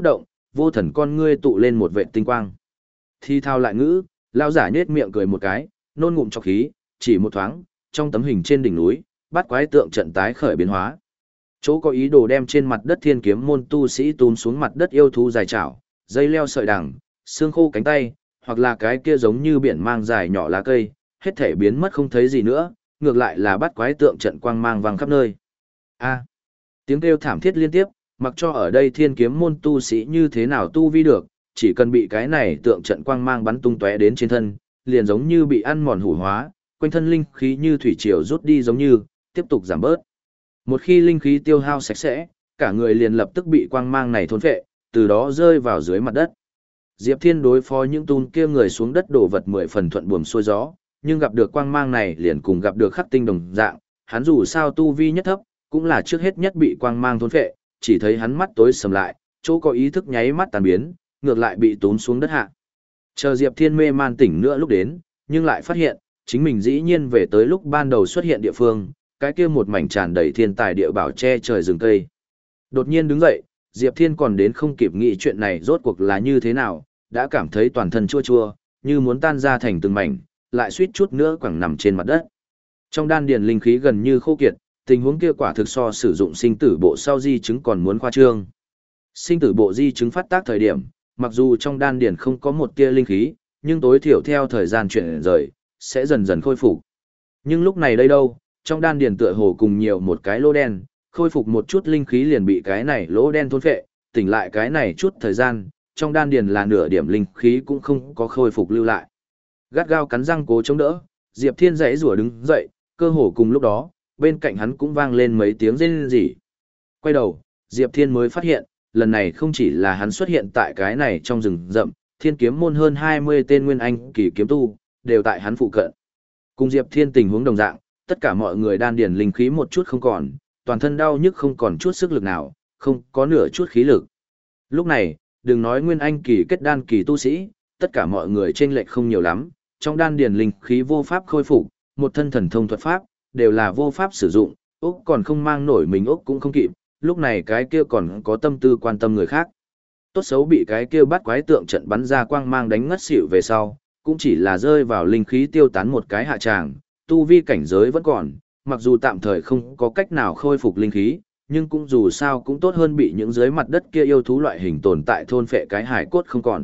vô thần con ngươi tụ lên một vệt tinh quang. Thi thao lại ngữ, lão giả nhếch miệng cười một cái, nôn ngụm trọc khí, chỉ một thoáng, trong tấm hình trên đỉnh núi, bát quái tượng trận tái khởi biến hóa. Chỗ có ý đồ đem trên mặt đất thiên kiếm môn tu sĩ túm xuống mặt đất yêu thú dài chảo, dây leo sợi đằng, xương khô cánh tay, hoặc là cái kia giống như biển mang dài nhỏ lá cây, hết thể biến mất không thấy gì nữa, ngược lại là bát quái tượng trận quang mang vang khắp nơi. A. Tiếng kêu thảm thiết liên tiếp, mặc cho ở đây thiên kiếm môn tu sĩ như thế nào tu vi được, chỉ cần bị cái này tượng trận quang mang bắn tung tóe đến trên thân, liền giống như bị ăn mòn hủ hóa, quanh thân linh khí như thủy triều rút đi giống như, tiếp tục giảm bớt. Một khi linh khí tiêu hao sạch sẽ, cả người liền lập tức bị quang mang này thôn phệ, từ đó rơi vào dưới mặt đất. Diệp Thiên đối phó những tun kia người xuống đất đổ vật mười phần thuận buồm xuôi gió, nhưng gặp được quang mang này liền cùng gặp được khắc tinh đồng dạng, hắn dù sao tu vi nhất thấp, cũng là trước hết nhất bị quang mang thôn phệ, chỉ thấy hắn mắt tối sầm lại, chỗ có ý thức nháy mắt tàn biến, ngược lại bị tốn xuống đất hạ. Chờ Diệp Thiên mê man tỉnh nữa lúc đến, nhưng lại phát hiện, chính mình dĩ nhiên về tới lúc ban đầu xuất hiện địa phương, cái kia một mảnh tràn đầy thiên tài địa bảo che trời rừng cây. Đột nhiên đứng dậy, Diệp Thiên còn đến không kịp nghĩ chuyện này rốt cuộc là như thế nào, đã cảm thấy toàn thân chua chua, như muốn tan ra thành từng mảnh, lại suýt chút nữa quẳng nằm trên mặt đất. Trong đan điền linh khí gần như khô kiệt, tình huống kia quả thực so sử dụng sinh tử bộ sau di chứng còn muốn khoa trương. Sinh tử bộ di chứng phát tác thời điểm, mặc dù trong đan điền không có một tia linh khí, nhưng tối thiểu theo thời gian chuyển rời, sẽ dần dần khôi phục. Nhưng lúc này đây đâu, trong đan điền tựa hồ cùng nhiều một cái lỗ đen, khôi phục một chút linh khí liền bị cái này lỗ đen thôn phệ, tỉnh lại cái này chút thời gian, trong đan điền là nửa điểm linh khí cũng không có khôi phục lưu lại. Gắt gao cắn răng cố chống đỡ, Diệp Thiên giãy giụa đứng dậy, cơ hồ cùng lúc đó, bên cạnh hắn cũng vang lên mấy tiếng rên rỉ. Quay đầu, Diệp Thiên mới phát hiện, lần này không chỉ là hắn xuất hiện tại cái này trong rừng rậm, thiên kiếm môn hơn hai mươi tên nguyên anh kỳ kiếm tu, đều tại hắn phụ cận. Cùng Diệp Thiên tình huống đồng dạng, tất cả mọi người đan điền linh khí một chút không còn, toàn thân đau nhức không còn chút sức lực nào, không có nửa chút khí lực. Lúc này, đừng nói nguyên anh kỳ kết đan kỳ tu sĩ, tất cả mọi người chênh lệch không nhiều lắm, trong đan điền linh khí vô pháp khôi phục, một thân thần thông thuật pháp, đều là vô pháp sử dụng, Úc còn không mang nổi mình Úc cũng không kịp, lúc này cái kia còn có tâm tư quan tâm người khác. Tốt xấu bị cái kia bắt quái tượng trận bắn ra quang mang đánh ngất xỉu về sau, cũng chỉ là rơi vào linh khí tiêu tán một cái hạ tràng, tu vi cảnh giới vẫn còn, mặc dù tạm thời không có cách nào khôi phục linh khí, nhưng cũng dù sao cũng tốt hơn bị những dưới mặt đất kia yêu thú loại hình tồn tại thôn phệ cái hải cốt không còn.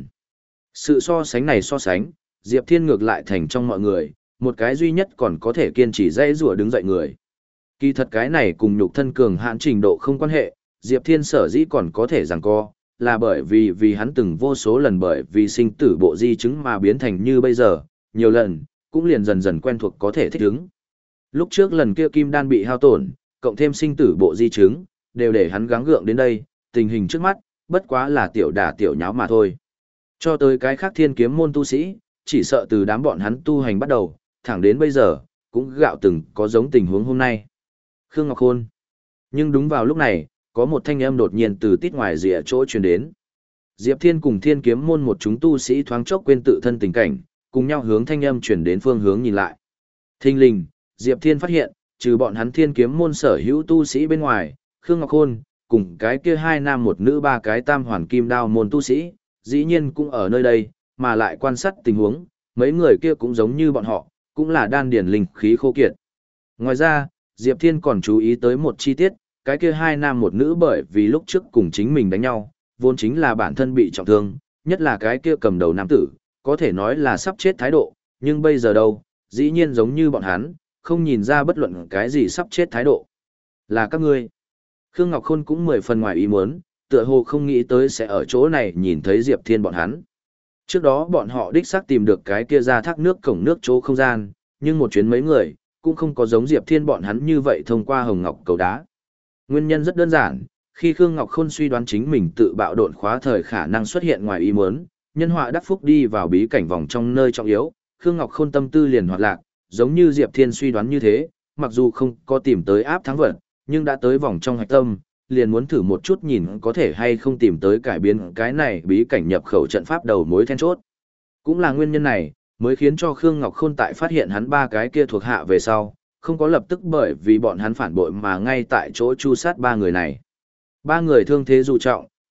Sự so sánh này so sánh, Diệp Thiên ngược lại thành trong mọi người, một cái duy nhất còn có thể kiên trì dãy rủa đứng dậy người. Kỳ thật cái này cùng nhục thân cường hãn trình độ không quan hệ, Diệp Thiên sở dĩ còn có thể giằng co, là bởi vì vì hắn từng vô số lần bởi vì sinh tử bộ di chứng mà biến thành như bây giờ, nhiều lần, cũng liền dần dần quen thuộc có thể thích ứng. Lúc trước lần kia kim đan bị hao tổn, cộng thêm sinh tử bộ di chứng, đều để hắn gắng gượng đến đây, tình hình trước mắt, bất quá là tiểu đả tiểu nháo mà thôi. Cho tới cái khác thiên kiếm môn tu sĩ, chỉ sợ từ đám bọn hắn tu hành bắt đầu, thẳng đến bây giờ, cũng gạo từng có giống tình huống hôm nay. Khương Ngọc Khôn. Nhưng đúng vào lúc này, có một thanh âm đột nhiên từ tít ngoài rìa chỗ truyền đến. Diệp Thiên cùng thiên kiếm môn một chúng tu sĩ thoáng chốc quên tự thân tình cảnh, cùng nhau hướng thanh âm truyền đến phương hướng nhìn lại. Thinh linh, Diệp Thiên phát hiện, trừ bọn hắn thiên kiếm môn sở hữu tu sĩ bên ngoài, Khương Ngọc Khôn, cùng cái kia hai nam một nữ ba cái tam hoàn kim đao môn tu sĩ, dĩ nhiên cũng ở nơi đây, mà lại quan sát tình huống, mấy người kia cũng giống như bọn họ, cũng là đan điển linh khí khô kiệt. Ngoài ra, Diệp Thiên còn chú ý tới một chi tiết, cái kia hai nam một nữ bởi vì lúc trước cùng chính mình đánh nhau, vốn chính là bản thân bị trọng thương, nhất là cái kia cầm đầu nam tử, có thể nói là sắp chết thái độ, nhưng bây giờ đâu, dĩ nhiên giống như bọn hắn, không nhìn ra bất luận cái gì sắp chết thái độ. Là các ngươi. Khương Ngọc Khôn cũng mười phần ngoài ý muốn, tựa hồ không nghĩ tới sẽ ở chỗ này nhìn thấy Diệp Thiên bọn hắn. Trước đó bọn họ đích xác tìm được cái kia ra thác nước cổng nước chỗ không gian, nhưng một chuyến mấy người, cũng không có giống Diệp Thiên bọn hắn như vậy thông qua hồng ngọc cầu đá. Nguyên nhân rất đơn giản, khi Khương Ngọc Khôn suy đoán chính mình tự bạo độn khóa thời khả năng xuất hiện ngoài ý muốn, nhân họa đắc phúc đi vào bí cảnh vòng trong nơi trọng yếu, Khương Ngọc Khôn tâm tư liền hoạt lạc, giống như Diệp Thiên suy đoán như thế, mặc dù không có tìm tới áp thắng vật, nhưng đã tới vòng trong hạch tâm, liền muốn thử một chút nhìn có thể hay không tìm tới cải biến cái này bí cảnh nhập khẩu trận pháp đầu mối then chốt. Cũng là nguyên nhân này, mới khiến cho Khương Ngọc Khôn tại phát hiện hắn ba cái kia thuộc hạ về sau, không có lập tức bởi vì bọn hắn phản bội mà ngay tại chỗ chu sát ba người này. Ba người thương thế dù trọng,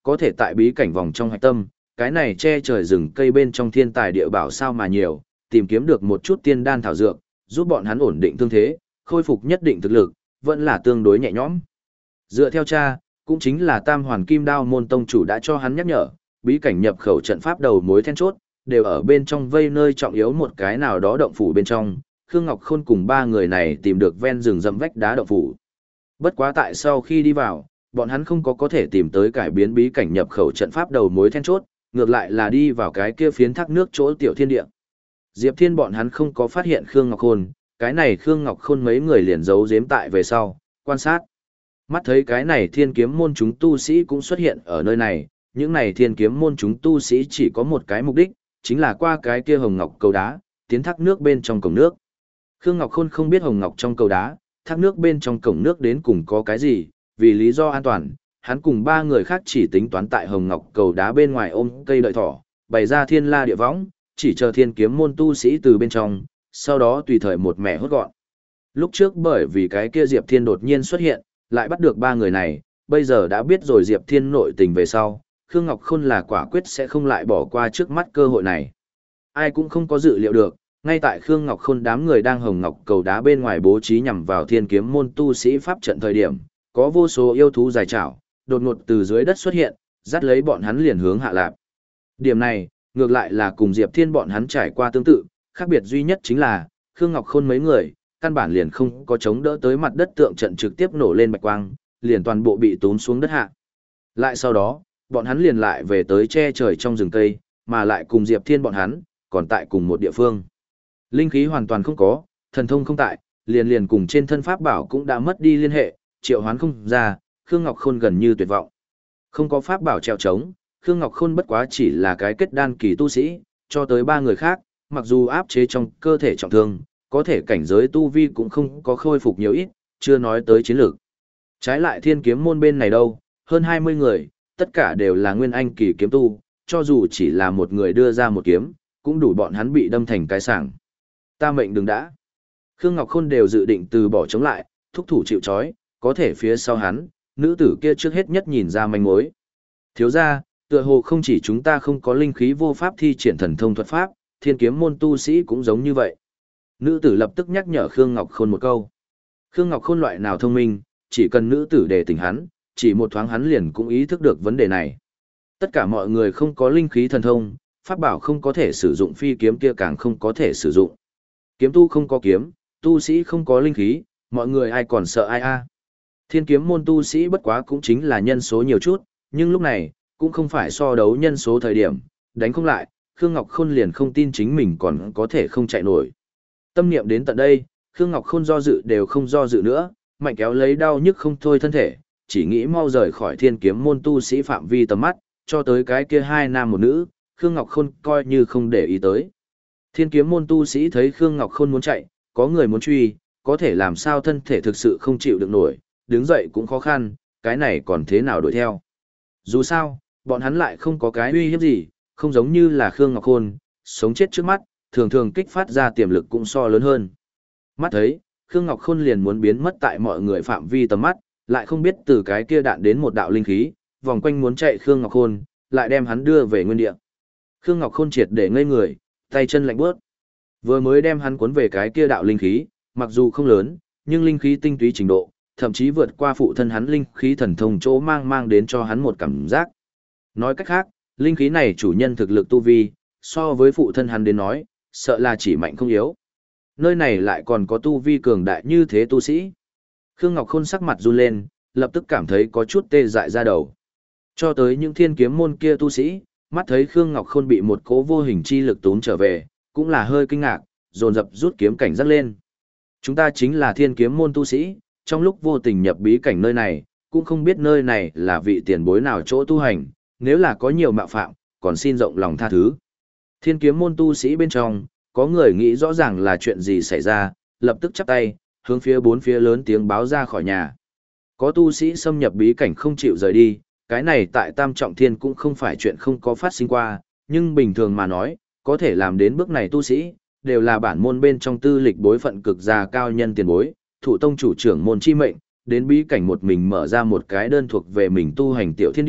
có thể tại bí cảnh vòng trong hạch tâm, cái này che trời rừng cây bên trong thiên tài địa bảo sao mà nhiều, tìm kiếm được một chút tiên đan thảo dược, giúp bọn hắn ổn định thương thế, khôi phục nhất định thực lực, vẫn là tương đối nhẹ nhõm. Dựa theo cha, cũng chính là Tam Hoàn Kim Đao môn tông chủ đã cho hắn nhắc nhở, bí cảnh nhập khẩu trận pháp đầu mối then chốt, đều ở bên trong vây nơi trọng yếu một cái nào đó động phủ bên trong, Khương Ngọc Khôn cùng ba người này tìm được ven rừng rậm vách đá động phủ. Bất quá tại sau khi đi vào, bọn hắn không có có thể tìm tới cải biến bí cảnh nhập khẩu trận pháp đầu mối then chốt, ngược lại là đi vào cái kia phiến thác nước chỗ tiểu thiên địa. Diệp Thiên bọn hắn không có phát hiện Khương Ngọc Khôn, cái này Khương Ngọc Khôn mấy người liền giấu giếm tại về sau, quan sát. Mắt thấy cái này thiên kiếm môn chúng tu sĩ cũng xuất hiện ở nơi này, những này thiên kiếm môn chúng tu sĩ chỉ có một cái mục đích, chính là qua cái kia hồng ngọc cầu đá, tiến thác nước bên trong cổng nước. Khương Ngọc Khôn không biết hồng ngọc trong cầu đá, thác nước bên trong cổng nước đến cùng có cái gì, vì lý do an toàn, hắn cùng ba người khác chỉ tính toán tại hồng ngọc cầu đá bên ngoài ôm cây đợi thỏ, bày ra thiên la địa võng, chỉ chờ thiên kiếm môn tu sĩ từ bên trong, sau đó tùy thời một mẻ hốt gọn. Lúc trước bởi vì cái kia Diệp Thiên đột nhiên xuất hiện, lại bắt được ba người này, bây giờ đã biết rồi Diệp Thiên nội tình về sau, Khương Ngọc Khôn là quả quyết sẽ không lại bỏ qua trước mắt cơ hội này. Ai cũng không có dự liệu được, ngay tại Khương Ngọc Khôn đám người đang hồng ngọc cầu đá bên ngoài bố trí nhằm vào thiên kiếm môn tu sĩ pháp trận thời điểm, có vô số yêu thú dài chảo, đột ngột từ dưới đất xuất hiện, dắt lấy bọn hắn liền hướng hạ lạp. Điểm này, ngược lại là cùng Diệp Thiên bọn hắn trải qua tương tự, khác biệt duy nhất chính là, Khương Ngọc Khôn mấy người, căn bản liền không có chống đỡ tới mặt đất tượng trận trực tiếp nổ lên bạch quang, liền toàn bộ bị tốn xuống đất hạ. Lại sau đó, bọn hắn liền lại về tới che trời trong rừng cây, mà lại cùng Diệp Thiên bọn hắn, còn tại cùng một địa phương. Linh khí hoàn toàn không có, thần thông không tại, liền liền cùng trên thân pháp bảo cũng đã mất đi liên hệ, triệu hoán không ra, Khương Ngọc Khôn gần như tuyệt vọng. Không có pháp bảo treo trống, Khương Ngọc Khôn bất quá chỉ là cái kết đan kỳ tu sĩ, cho tới ba người khác, mặc dù áp chế trong cơ thể trọng thương, có thể cảnh giới tu vi cũng không có khôi phục nhiều ít, chưa nói tới chiến lược. Trái lại thiên kiếm môn bên này đâu, hơn hai mươi người, tất cả đều là nguyên anh kỳ kiếm tu, cho dù chỉ là một người đưa ra một kiếm, cũng đủ bọn hắn bị đâm thành cái sảng. Ta mệnh đừng đã. Khương Ngọc Khôn đều dự định từ bỏ chống lại, thúc thủ chịu trói, có thể phía sau hắn, nữ tử kia trước hết nhất nhìn ra manh mối. Thiếu ra, tựa hồ không chỉ chúng ta không có linh khí vô pháp thi triển thần thông thuật pháp, thiên kiếm môn tu sĩ cũng giống như vậy. Nữ tử lập tức nhắc nhở Khương Ngọc Khôn một câu. Khương Ngọc Khôn loại nào thông minh, chỉ cần nữ tử để tỉnh hắn, chỉ một thoáng hắn liền cũng ý thức được vấn đề này. Tất cả mọi người không có linh khí thần thông, pháp bảo không có thể sử dụng, phi kiếm kia càng không có thể sử dụng. Kiếm tu không có kiếm, tu sĩ không có linh khí, mọi người ai còn sợ ai a? Thiên kiếm môn tu sĩ bất quá cũng chính là nhân số nhiều chút, nhưng lúc này, cũng không phải so đấu nhân số thời điểm, đánh không lại, Khương Ngọc Khôn liền không tin chính mình còn có thể không chạy nổi. Tâm niệm đến tận đây, Khương Ngọc Khôn do dự đều không do dự nữa, mạnh kéo lấy đau nhức không thôi thân thể, chỉ nghĩ mau rời khỏi thiên kiếm môn tu sĩ phạm vi tầm mắt, cho tới cái kia hai nam một nữ, Khương Ngọc Khôn coi như không để ý tới. Thiên kiếm môn tu sĩ thấy Khương Ngọc Khôn muốn chạy, có người muốn truy, có thể làm sao thân thể thực sự không chịu được nổi, đứng dậy cũng khó khăn, cái này còn thế nào đuổi theo. Dù sao, bọn hắn lại không có cái uy hiếp gì, không giống như là Khương Ngọc Khôn, sống chết trước mắt, thường thường kích phát ra tiềm lực cũng so lớn hơn. Mắt thấy, Khương Ngọc Khôn liền muốn biến mất tại mọi người phạm vi tầm mắt, lại không biết từ cái kia đạn đến một đạo linh khí, vòng quanh muốn chạy Khương Ngọc Khôn, lại đem hắn đưa về nguyên địa. Khương Ngọc Khôn triệt để ngây người, tay chân lạnh bước. Vừa mới đem hắn cuốn về cái kia đạo linh khí, mặc dù không lớn, nhưng linh khí tinh túy trình độ, thậm chí vượt qua phụ thân hắn linh khí thần thông chỗ mang mang đến cho hắn một cảm giác. Nói cách khác, linh khí này chủ nhân thực lực tu vi, so với phụ thân hắn đến nói, sợ là chỉ mạnh không yếu. Nơi này lại còn có tu vi cường đại như thế tu sĩ. Khương Ngọc Khôn sắc mặt run lên, lập tức cảm thấy có chút tê dại ra đầu. Cho tới những thiên kiếm môn kia tu sĩ, mắt thấy Khương Ngọc Khôn bị một cỗ vô hình chi lực tốn trở về, cũng là hơi kinh ngạc, dồn dập rút kiếm cảnh giác lên. Chúng ta chính là thiên kiếm môn tu sĩ, trong lúc vô tình nhập bí cảnh nơi này, cũng không biết nơi này là vị tiền bối nào chỗ tu hành, nếu là có nhiều mạo phạm, còn xin rộng lòng tha thứ. Thiên kiếm môn tu sĩ bên trong, có người nghĩ rõ ràng là chuyện gì xảy ra, lập tức chắp tay, hướng phía bốn phía lớn tiếng báo ra khỏi nhà. Có tu sĩ xâm nhập bí cảnh không chịu rời đi, cái này tại Tam Trọng Thiên cũng không phải chuyện không có phát sinh qua, nhưng bình thường mà nói, có thể làm đến bước này tu sĩ, đều là bản môn bên trong tư lịch bối phận cực già cao nhân tiền bối, thủ tông chủ trưởng môn chi mệnh, đến bí cảnh một mình mở ra một cái đơn thuộc về mình tu hành tiểu thiên địa,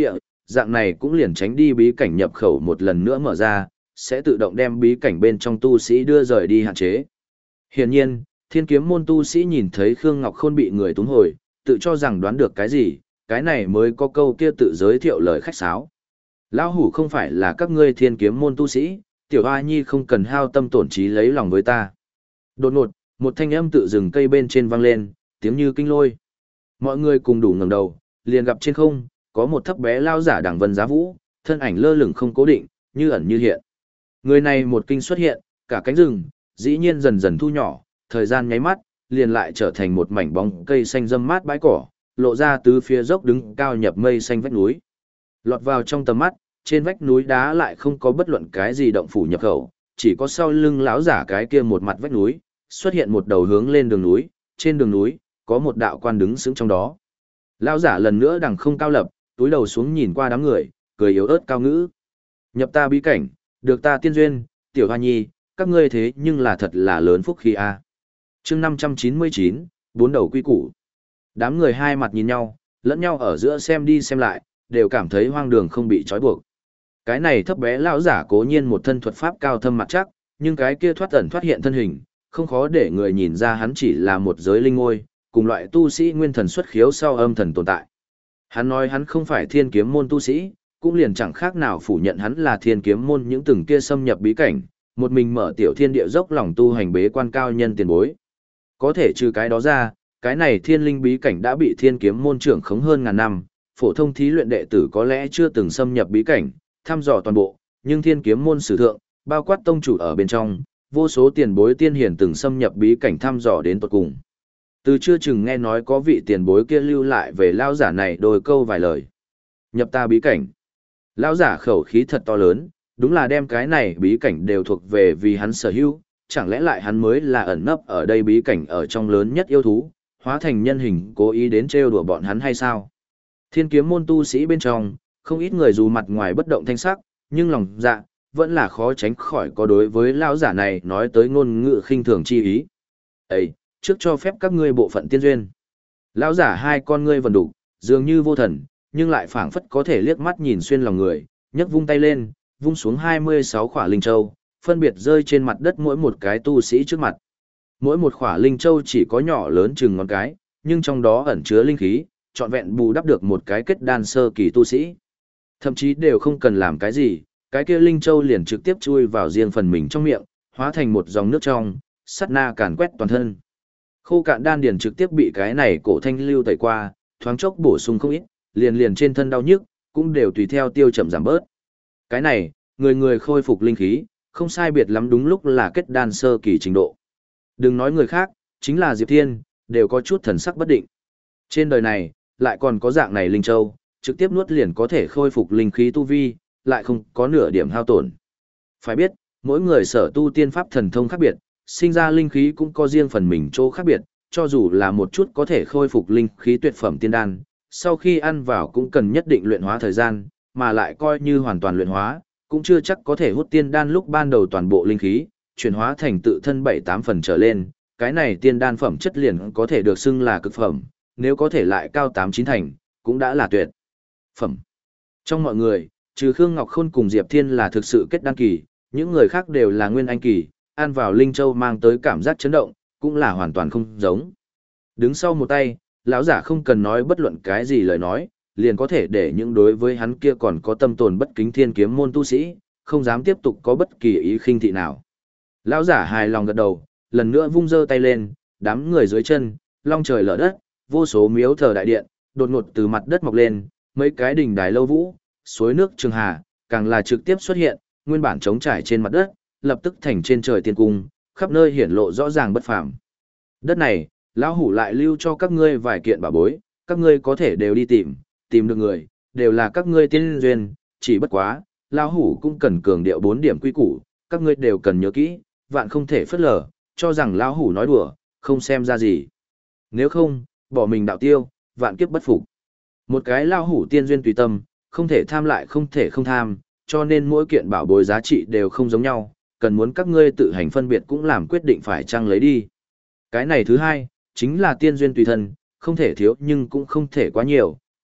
dạng này cũng liền tránh đi bí cảnh nhập khẩu một lần nữa mở ra, sẽ tự động đem bí cảnh bên trong tu sĩ đưa rời đi hạn chế. Hiển nhiên, thiên kiếm môn tu sĩ nhìn thấy Khương Ngọc Khôn bị người túng hồi, tự cho rằng đoán được cái gì, cái này mới có câu kia tự giới thiệu lời khách sáo. Lão hủ không phải là các ngươi thiên kiếm môn tu sĩ, tiểu hoa nhi không cần hao tâm tổn trí lấy lòng với ta. Đột ngột, một thanh âm tự rừng cây bên trên vang lên, tiếng như kinh lôi. Mọi người cùng đủ ngẩng đầu, liền gặp trên không, có một thấp bé lao giả đằng vân giá vũ, thân ảnh lơ lửng không cố định, như ẩn như hiện. Người này một kinh xuất hiện, cả cánh rừng, dĩ nhiên dần dần thu nhỏ, thời gian nháy mắt, liền lại trở thành một mảnh bóng cây xanh râm mát bãi cỏ, lộ ra từ phía dốc đứng cao nhập mây xanh vách núi. Lọt vào trong tầm mắt, trên vách núi đá lại không có bất luận cái gì động phủ nhập khẩu, chỉ có sau lưng lão giả cái kia một mặt vách núi, xuất hiện một đầu hướng lên đường núi, trên đường núi, có một đạo quan đứng sững trong đó. Lão giả lần nữa đằng không cao lập, túi đầu xuống nhìn qua đám người, cười yếu ớt cao ngữ. Nhập ta bí cảnh, được ta tiên duyên, tiểu hoa nhi, các ngươi thế nhưng là thật là lớn phúc khi a. Chương năm trăm chín mươi chín, bốn đầu quy củ. Đám người hai mặt nhìn nhau, lẫn nhau ở giữa xem đi xem lại, đều cảm thấy hoang đường không bị trói buộc. Cái này thấp bé lão giả cố nhiên một thân thuật pháp cao thâm mặt chắc, nhưng cái kia thoát ẩn thoát hiện thân hình, không khó để người nhìn ra hắn chỉ là một giới linh ngôi, cùng loại tu sĩ nguyên thần xuất khiếu sau âm thần tồn tại. Hắn nói hắn không phải thiên kiếm môn tu sĩ, cũng liền chẳng khác nào phủ nhận hắn là thiên kiếm môn những từng kia xâm nhập bí cảnh, một mình mở tiểu thiên địa dốc lòng tu hành bế quan cao nhân tiền bối. Có thể trừ cái đó ra, cái này thiên linh bí cảnh đã bị thiên kiếm môn trưởng khống hơn ngàn năm, phổ thông thí luyện đệ tử có lẽ chưa từng xâm nhập bí cảnh, thăm dò toàn bộ, nhưng thiên kiếm môn sử thượng, bao quát tông chủ ở bên trong, vô số tiền bối tiên hiển từng xâm nhập bí cảnh thăm dò đến tận cùng. Từ chưa chừng nghe nói có vị tiền bối kia lưu lại về lao giả này đôi câu vài lời. Nhập ta bí cảnh. Lão giả khẩu khí thật to lớn, đúng là đem cái này bí cảnh đều thuộc về vì hắn sở hữu, chẳng lẽ lại hắn mới là ẩn nấp ở đây bí cảnh ở trong lớn nhất yêu thú, hóa thành nhân hình cố ý đến trêu đùa bọn hắn hay sao? Thiên kiếm môn tu sĩ bên trong, không ít người dù mặt ngoài bất động thanh sắc, nhưng lòng dạ, vẫn là khó tránh khỏi có đối với lão giả này nói tới ngôn ngữ khinh thường chi ý. Ê, trước cho phép các ngươi bộ phận tiên duyên. Lão giả hai con ngươi vần đục, dường như vô thần, nhưng lại phảng phất có thể liếc mắt nhìn xuyên lòng người, nhấc vung tay lên, vung xuống hai mươi sáu khỏa linh châu, phân biệt rơi trên mặt đất mỗi một cái tu sĩ trước mặt. Mỗi một khỏa linh châu chỉ có nhỏ lớn chừng ngón cái, nhưng trong đó ẩn chứa linh khí, trọn vẹn bù đắp được một cái kết đan sơ kỳ tu sĩ. Thậm chí đều không cần làm cái gì, cái kia linh châu liền trực tiếp chui vào riêng phần mình trong miệng, hóa thành một dòng nước trong, sát na càn quét toàn thân. Khô cạn đan điền trực tiếp bị cái này cổ thanh lưu tẩy qua, thoáng chốc bổ sung không ít, liền liền trên thân đau nhức, cũng đều tùy theo tiêu chậm giảm bớt. Cái này, người người khôi phục linh khí, không sai biệt lắm đúng lúc là kết đan sơ kỳ trình độ. Đừng nói người khác, chính là Diệp Thiên, đều có chút thần sắc bất định. Trên đời này, lại còn có dạng này linh châu, trực tiếp nuốt liền có thể khôi phục linh khí tu vi, lại không có nửa điểm hao tổn. Phải biết, mỗi người sở tu tiên pháp thần thông khác biệt, sinh ra linh khí cũng có riêng phần mình chỗ khác biệt, cho dù là một chút có thể khôi phục linh khí tuyệt phẩm tiên đan, sau khi ăn vào cũng cần nhất định luyện hóa thời gian, mà lại coi như hoàn toàn luyện hóa, cũng chưa chắc có thể hút tiên đan lúc ban đầu toàn bộ linh khí, chuyển hóa thành tự thân bảy tám phần trở lên, cái này tiên đan phẩm chất liền có thể được xưng là cực phẩm, nếu có thể lại cao tám chín thành, cũng đã là tuyệt phẩm. Trong mọi người, trừ Khương Ngọc Khôn cùng Diệp Thiên là thực sự kết đan kỳ, những người khác đều là nguyên anh kỳ, ăn vào linh châu mang tới cảm giác chấn động, cũng là hoàn toàn không giống. Đứng sau một tay, lão giả không cần nói bất luận cái gì lời nói, liền có thể để những đối với hắn kia còn có tâm tồn bất kính thiên kiếm môn tu sĩ, không dám tiếp tục có bất kỳ ý khinh thị nào. Lão giả hài lòng gật đầu, lần nữa vung giơ tay lên, đám người dưới chân, long trời lở đất, vô số miếu thờ đại điện, đột ngột từ mặt đất mọc lên, mấy cái đỉnh đài lâu vũ, suối nước trường hà, càng là trực tiếp xuất hiện, nguyên bản trống trải trên mặt đất, lập tức thành trên trời tiên cung, khắp nơi hiển lộ rõ ràng bất phàm. Đất này, lão hủ lại lưu cho các ngươi vài kiện bảo bối, các ngươi có thể đều đi tìm, tìm được người, đều là các ngươi tiên duyên, chỉ bất quá, lão hủ cũng cần cường điệu bốn điểm quy củ, các ngươi đều cần nhớ kỹ, vạn không thể phất lờ, cho rằng lão hủ nói đùa, không xem ra gì. Nếu không, bỏ mình đạo tiêu, vạn kiếp bất phục. Một cái lão hủ tiên duyên tùy tâm, không thể tham lại không thể không tham, cho nên mỗi kiện bảo bối giá trị đều không giống nhau, cần muốn các ngươi tự hành phân biệt cũng làm quyết định phải chăng lấy đi. Cái này thứ hai, chính là tiên duyên tùy thân, không thể thiếu nhưng cũng không thể quá nhiều,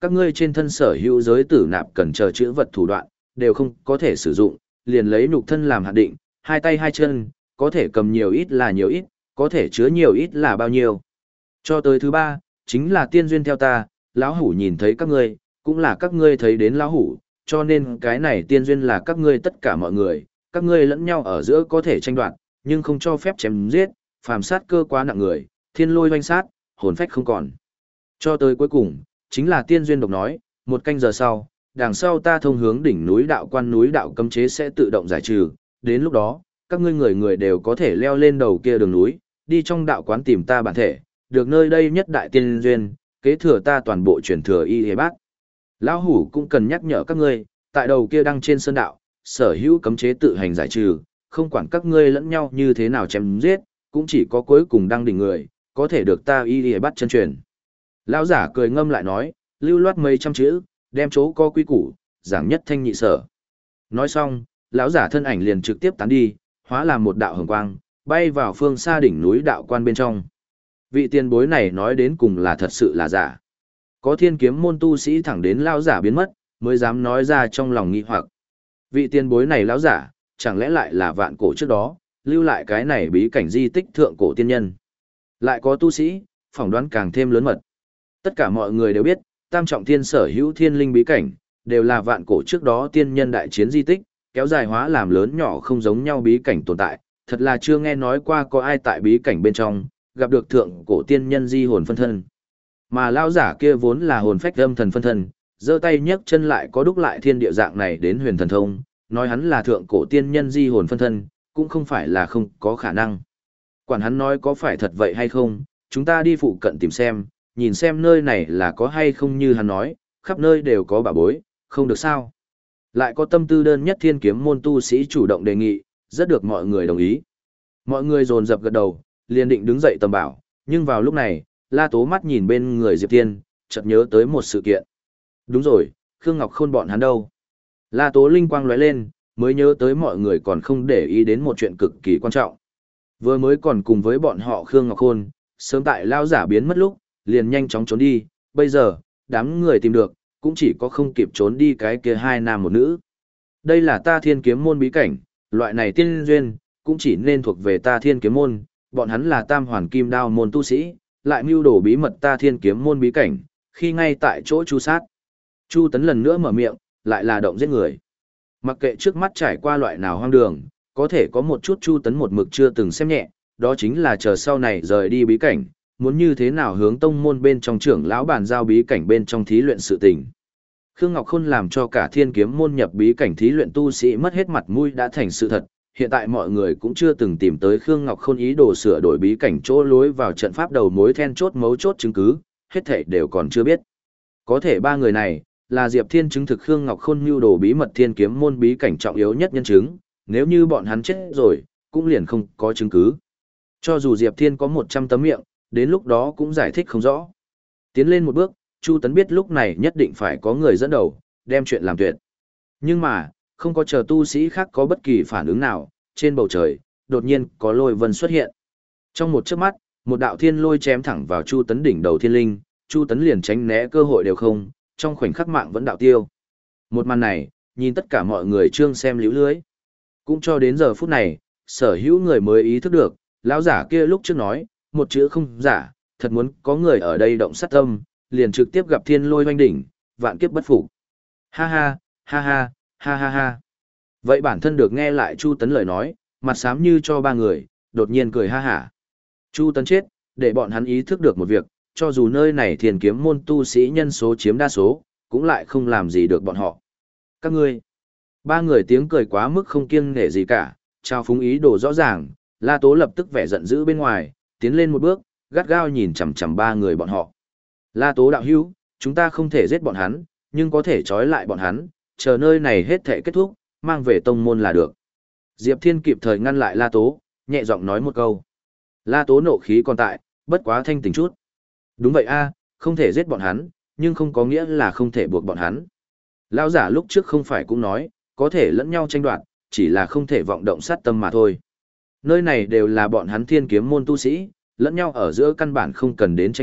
các ngươi trên thân sở hữu giới tử nạp cần chờ chữ vật thủ đoạn, đều không có thể sử dụng, liền lấy nhục thân làm hạn định, hai tay hai chân, có thể cầm nhiều ít là nhiều ít, có thể chứa nhiều ít là bao nhiêu. Cho tới thứ ba, chính là tiên duyên theo ta, lão hủ nhìn thấy các ngươi, cũng là các ngươi thấy đến lão hủ, cho nên cái này tiên duyên là các ngươi tất cả mọi người, các ngươi lẫn nhau ở giữa có thể tranh đoạt, nhưng không cho phép chém giết, phàm sát cơ quá nặng người, thiên lôi oanh sát, hồn phách không còn. Cho tới cuối cùng, chính là tiên duyên độc nói, một canh giờ sau, đằng sau ta thông hướng đỉnh núi đạo quan núi đạo cấm chế sẽ tự động giải trừ, đến lúc đó, các ngươi người người đều có thể leo lên đầu kia đường núi, đi trong đạo quán tìm ta bản thể, được nơi đây nhất đại tiên duyên, kế thừa ta toàn bộ truyền thừa y hề bát. Lão hủ cũng cần nhắc nhở các ngươi, tại đầu kia đăng trên sơn đạo, sở hữu cấm chế tự hành giải trừ, không quản các ngươi lẫn nhau như thế nào chém giết, cũng chỉ có cuối cùng đăng đỉnh người, có thể được ta y hề bát chân truyền. Lão giả cười ngâm lại nói, lưu loát mấy trăm chữ, đem chỗ có quy củ, giảng nhất thanh nhị sở. Nói xong, lão giả thân ảnh liền trực tiếp tán đi, hóa làm một đạo hồng quang, bay vào phương xa đỉnh núi đạo quan bên trong. Vị tiền bối này nói đến cùng là thật sự là giả. Có thiên kiếm môn tu sĩ thẳng đến lão giả biến mất, mới dám nói ra trong lòng nghi hoặc. Vị tiền bối này lão giả, chẳng lẽ lại là vạn cổ trước đó, lưu lại cái này bí cảnh di tích thượng cổ tiên nhân. Lại có tu sĩ, phỏng đoán càng thêm lớn mật. Tất cả mọi người đều biết, tam trọng thiên sở hữu thiên linh bí cảnh, đều là vạn cổ trước đó tiên nhân đại chiến di tích, kéo dài hóa làm lớn nhỏ không giống nhau bí cảnh tồn tại, thật là chưa nghe nói qua có ai tại bí cảnh bên trong, gặp được thượng cổ tiên nhân di hồn phân thân. Mà lão giả kia vốn là hồn phách âm thần phân thân, giơ tay nhấc chân lại có đúc lại thiên địa dạng này đến huyền thần thông, nói hắn là thượng cổ tiên nhân di hồn phân thân, cũng không phải là không có khả năng. Quản hắn nói có phải thật vậy hay không, chúng ta đi phụ cận tìm xem, nhìn xem nơi này là có hay không như hắn nói, khắp nơi đều có bảo bối, không được sao. Lại có tâm tư đơn nhất thiên kiếm môn tu sĩ chủ động đề nghị, rất được mọi người đồng ý. Mọi người dồn dập gật đầu, liền định đứng dậy tầm bảo, nhưng vào lúc này, La Tố mắt nhìn bên người Diệp Tiên, chợt nhớ tới một sự kiện. Đúng rồi, Khương Ngọc Khôn bọn hắn đâu? La Tố linh quang lóe lên, mới nhớ tới mọi người còn không để ý đến một chuyện cực kỳ quan trọng. Vừa mới còn cùng với bọn họ Khương Ngọc Khôn, sớm tại lao giả biến mất lúc, liền nhanh chóng trốn đi, bây giờ, đám người tìm được, cũng chỉ có không kịp trốn đi cái kia hai nam một nữ. Đây là ta thiên kiếm môn bí cảnh, loại này tiên duyên, cũng chỉ nên thuộc về ta thiên kiếm môn, bọn hắn là tam hoàn kim đao môn tu sĩ, lại mưu đồ bí mật ta thiên kiếm môn bí cảnh, khi ngay tại chỗ chu sát. Chu Tấn lần nữa mở miệng, lại là động giết người. Mặc kệ trước mắt trải qua loại nào hoang đường, có thể có một chút Chu Tấn một mực chưa từng xem nhẹ, đó chính là chờ sau này rời đi bí cảnh, muốn như thế nào hướng tông môn bên trong trưởng lão bàn giao bí cảnh bên trong thí luyện sự tình. Khương Ngọc Khôn làm cho cả thiên kiếm môn nhập bí cảnh thí luyện tu sĩ mất hết mặt mũi đã thành sự thật, hiện tại mọi người cũng chưa từng tìm tới Khương Ngọc Khôn ý đồ sửa đổi bí cảnh chỗ lối vào trận pháp đầu mối then chốt mấu chốt chứng cứ, hết thảy đều còn chưa biết. Có thể ba người này, là Diệp Thiên chứng thực Khương Ngọc Khôn mưu đồ bí mật thiên kiếm môn bí cảnh trọng yếu nhất nhân chứng, nếu như bọn hắn chết rồi, cũng liền không có chứng cứ. Cho dù Diệp Thiên có một trăm tấm miệng, đến lúc đó cũng giải thích không rõ. Tiến lên một bước, Chu Tấn biết lúc này nhất định phải có người dẫn đầu, đem chuyện làm tuyệt. Nhưng mà, không có chờ tu sĩ khác có bất kỳ phản ứng nào, trên bầu trời, đột nhiên có lôi vân xuất hiện. Trong một chớp mắt, một đạo thiên lôi chém thẳng vào Chu Tấn đỉnh đầu thiên linh, Chu Tấn liền tránh né cơ hội đều không, trong khoảnh khắc mạng vẫn đạo tiêu. Một màn này, nhìn tất cả mọi người trương xem liễu lưới. Cũng cho đến giờ phút này, sở hữu người mới ý thức được, lão giả kia lúc trước nói, một chữ không giả, thật muốn có người ở đây động sát tâm, liền trực tiếp gặp thiên lôi hoanh đỉnh, vạn kiếp bất phục. Ha ha, ha ha, ha ha ha. Vậy bản thân được nghe lại Chu Tấn lời nói, mặt xám như cho ba người, đột nhiên cười ha hả. Chu Tấn chết, để bọn hắn ý thức được một việc, cho dù nơi này thiền kiếm môn tu sĩ nhân số chiếm đa số, cũng lại không làm gì được bọn họ. Các ngươi, ba người tiếng cười quá mức không kiêng nể gì cả, trao phúng ý đồ rõ ràng, La Tố lập tức vẻ giận dữ bên ngoài, tiến lên một bước, gắt gao nhìn chằm chằm ba người bọn họ. La Tố đạo hữu, chúng ta không thể giết bọn hắn, nhưng có thể trói lại bọn hắn, chờ nơi này hết thể kết thúc, mang về tông môn là được. Diệp Thiên kịp thời ngăn lại La Tố, nhẹ giọng nói một câu. La Tố nộ khí còn tại, bất quá thanh tỉnh chút. Đúng vậy a, không thể giết bọn hắn, nhưng không có nghĩa là không thể buộc bọn hắn. Lão giả lúc trước không phải cũng nói, có thể lẫn nhau tranh đoạt, chỉ là không thể vọng động sát tâm mà thôi. Nơi này đều là bọn hắn thiên kiếm môn tu sĩ, lẫn nhau ở giữa căn bản không cần đến tranh đoạt,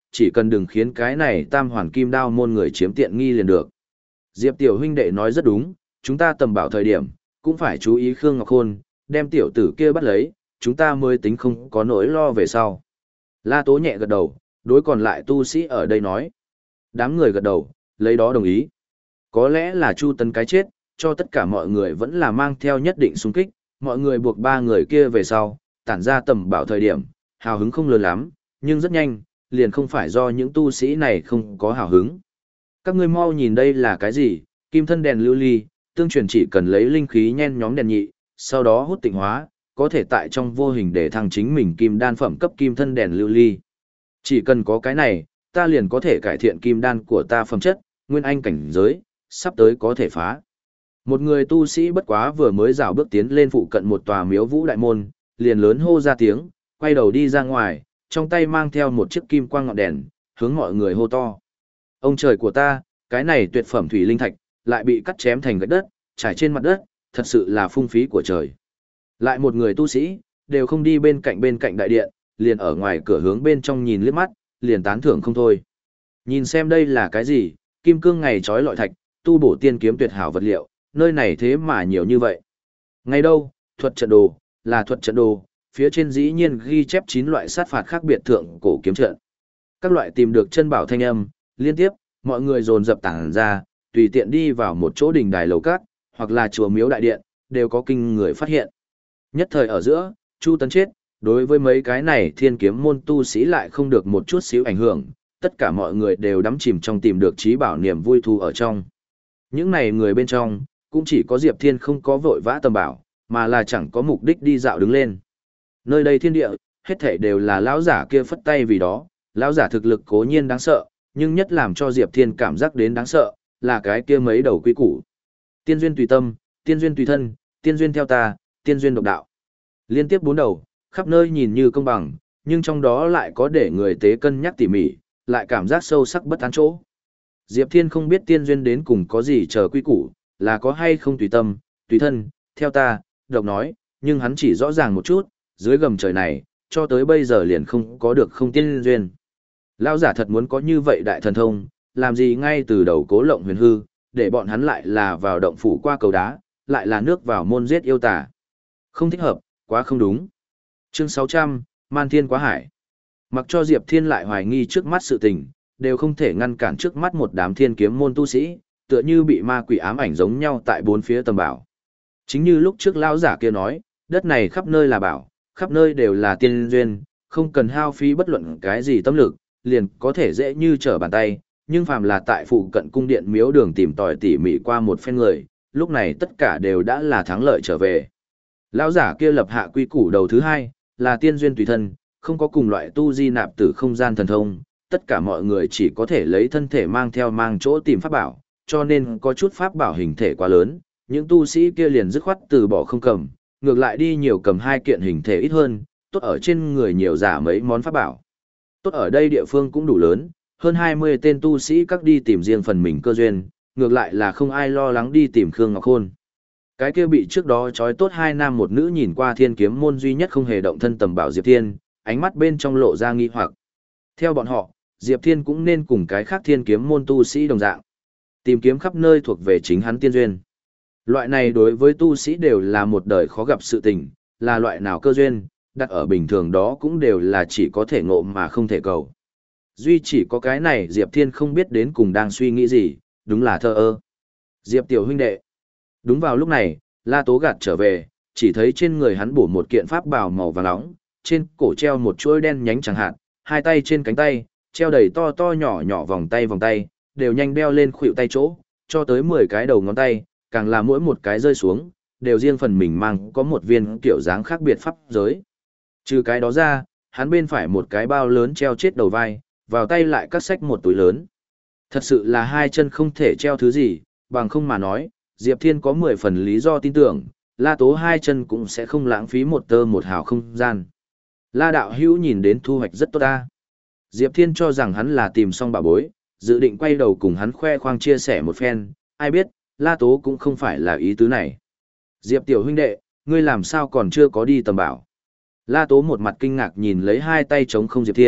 chỉ cần đừng khiến cái này tam hoàn kim đao môn người chiếm tiện nghi liền được. Diệp tiểu huynh đệ nói rất đúng, chúng ta tầm bảo thời điểm, cũng phải chú ý Khương Ngọc Khôn, đem tiểu tử kia bắt lấy, chúng ta mới tính không có nỗi lo về sau. La Tố nhẹ gật đầu, đối còn lại tu sĩ ở đây nói. Đám người gật đầu, lấy đó đồng ý. Có lẽ là Chu Tấn cái chết, cho tất cả mọi người vẫn là mang theo nhất định xung kích, mọi người buộc ba người kia về sau, tản ra tầm bảo thời điểm, hào hứng không lớn lắm, nhưng rất nhanh, liền không phải do những tu sĩ này không có hào hứng. Các ngươi mau nhìn đây là cái gì, kim thân đèn lưu ly, tương truyền chỉ cần lấy linh khí nhen nhóm đèn nhị, sau đó hút tịnh hóa, có thể tại trong vô hình để thăng chính mình kim đan phẩm cấp kim thân đèn lưu ly. Chỉ cần có cái này, ta liền có thể cải thiện kim đan của ta phẩm chất, nguyên anh cảnh giới, sắp tới có thể phá. Một người tu sĩ bất quá vừa mới rào bước tiến lên phụ cận một tòa miếu vũ đại môn, liền lớn hô ra tiếng, quay đầu đi ra ngoài, trong tay mang theo một chiếc kim quang ngọn đèn, hướng mọi người hô to. Ông trời của ta, cái này tuyệt phẩm thủy linh thạch, lại bị cắt chém thành gạch đất, trải trên mặt đất, thật sự là phung phí của trời. Lại một người tu sĩ, đều không đi bên cạnh bên cạnh đại điện, liền ở ngoài cửa hướng bên trong nhìn liếc mắt, liền tán thưởng không thôi. Nhìn xem đây là cái gì, kim cương ngày trói lọi thạch, tu bổ tiên kiếm tuyệt hảo vật liệu, nơi này thế mà nhiều như vậy. Ngay đâu, thuật trận đồ, là thuật trận đồ, phía trên dĩ nhiên ghi chép chín loại sát phạt khác biệt thượng cổ kiếm trận. Các loại tìm được chân bảo thanh âm, liên tiếp, mọi người dồn dập tản ra, tùy tiện đi vào một chỗ đình đài lầu cát, hoặc là chùa miếu đại điện, đều có kinh người phát hiện. Nhất thời ở giữa, Chu Tấn chết, đối với mấy cái này thiên kiếm môn tu sĩ lại không được một chút xíu ảnh hưởng, tất cả mọi người đều đắm chìm trong tìm được trí bảo niềm vui thu ở trong. Những này người bên trong, cũng chỉ có Diệp Thiên không có vội vã tầm bảo, mà là chẳng có mục đích đi dạo đứng lên. Nơi đây thiên địa, hết thảy đều là lão giả kia phất tay vì đó, lão giả thực lực cố nhiên đáng sợ, nhưng nhất làm cho Diệp Thiên cảm giác đến đáng sợ, là cái kia mấy đầu quy củ. Tiên duyên tùy tâm, tiên duyên tùy thân, tiên duyên theo ta, tiên duyên độc đạo. Liên tiếp bốn đầu, khắp nơi nhìn như công bằng, nhưng trong đó lại có để người tế cân nhắc tỉ mỉ, lại cảm giác sâu sắc bất an chỗ. Diệp Thiên không biết tiên duyên đến cùng có gì chờ quy củ, là có hay không tùy tâm, tùy thân, theo ta, độc nói, nhưng hắn chỉ rõ ràng một chút, dưới gầm trời này, cho tới bây giờ liền không có được không tiên duyên. Lão giả thật muốn có như vậy đại thần thông, làm gì ngay từ đầu cố lộng huyền hư, để bọn hắn lại là vào động phủ qua cầu đá, lại là nước vào môn giết yêu tà. Không thích hợp, quá không đúng. Chương sáu trăm, Man Thiên Quá Hải. Mặc cho Diệp Thiên lại hoài nghi trước mắt sự tình, đều không thể ngăn cản trước mắt một đám thiên kiếm môn tu sĩ, tựa như bị ma quỷ ám ảnh giống nhau tại bốn phía tầm bảo. Chính như lúc trước lão giả kia nói, đất này khắp nơi là bảo, khắp nơi đều là tiên duyên, không cần hao phí bất luận cái gì tâm lực, liền có thể dễ như trở bàn tay, nhưng phàm là tại phụ cận cung điện miếu đường tìm tòi tỉ mỉ qua một phen người, lúc này tất cả đều đã là thắng lợi trở về. Lão giả kia lập hạ quy củ đầu thứ hai, là tiên duyên tùy thân, không có cùng loại tu di nạp tử không gian thần thông, tất cả mọi người chỉ có thể lấy thân thể mang theo mang chỗ tìm pháp bảo, cho nên có chút pháp bảo hình thể quá lớn, những tu sĩ kia liền dứt khoát từ bỏ không cầm, ngược lại đi nhiều cầm hai kiện hình thể ít hơn, tốt ở trên người nhiều giả mấy món pháp bảo. Tốt ở đây địa phương cũng đủ lớn, hơn hai mươi tên tu sĩ các đi tìm riêng phần mình cơ duyên, ngược lại là không ai lo lắng đi tìm Khương Ngọc Khôn. Cái kia bị trước đó trói tốt hai nam một nữ nhìn qua thiên kiếm môn duy nhất không hề động thân tầm bảo Diệp Thiên, ánh mắt bên trong lộ ra nghi hoặc. Theo bọn họ, Diệp Thiên cũng nên cùng cái khác thiên kiếm môn tu sĩ đồng dạng. Tìm kiếm khắp nơi thuộc về chính hắn tiên duyên. Loại này đối với tu sĩ đều là một đời khó gặp sự tình, là loại nào cơ duyên, đặt ở bình thường đó cũng đều là chỉ có thể ngộ mà không thể cầu. Duy chỉ có cái này Diệp Thiên không biết đến cùng đang suy nghĩ gì, đúng là thơ ơ. Diệp tiểu huynh đệ. Đúng vào lúc này, La Tố gạt trở về, chỉ thấy trên người hắn bổ một kiện pháp bào màu vàng nóng, trên cổ treo một chuỗi đen nhánh chẳng hạn, hai tay trên cánh tay, treo đầy to to nhỏ nhỏ vòng tay vòng tay, đều nhanh đeo lên khuỷu tay chỗ, cho tới mười cái đầu ngón tay, càng là mỗi một cái rơi xuống, đều riêng phần mình mang có một viên kiểu dáng khác biệt pháp giới. Trừ cái đó ra, hắn bên phải một cái bao lớn treo chết đầu vai, vào tay lại cắt xách một túi lớn. Thật sự là hai chân không thể treo thứ gì, bằng không mà nói, Diệp Thiên có mười phần lý do tin tưởng, La Tố hai chân cũng sẽ không lãng phí một tơ một hào không gian. La đạo hữu nhìn đến thu hoạch rất tốt ta. Diệp Thiên cho rằng hắn là tìm xong bảo bối, dự định quay đầu cùng hắn khoe khoang chia sẻ một phen, ai biết, La Tố cũng không phải là ý tứ này. Diệp tiểu huynh đệ, ngươi làm sao còn chưa có đi tầm bảo. La Tố một mặt kinh ngạc nhìn lấy hai tay trống không Diệp Thiên,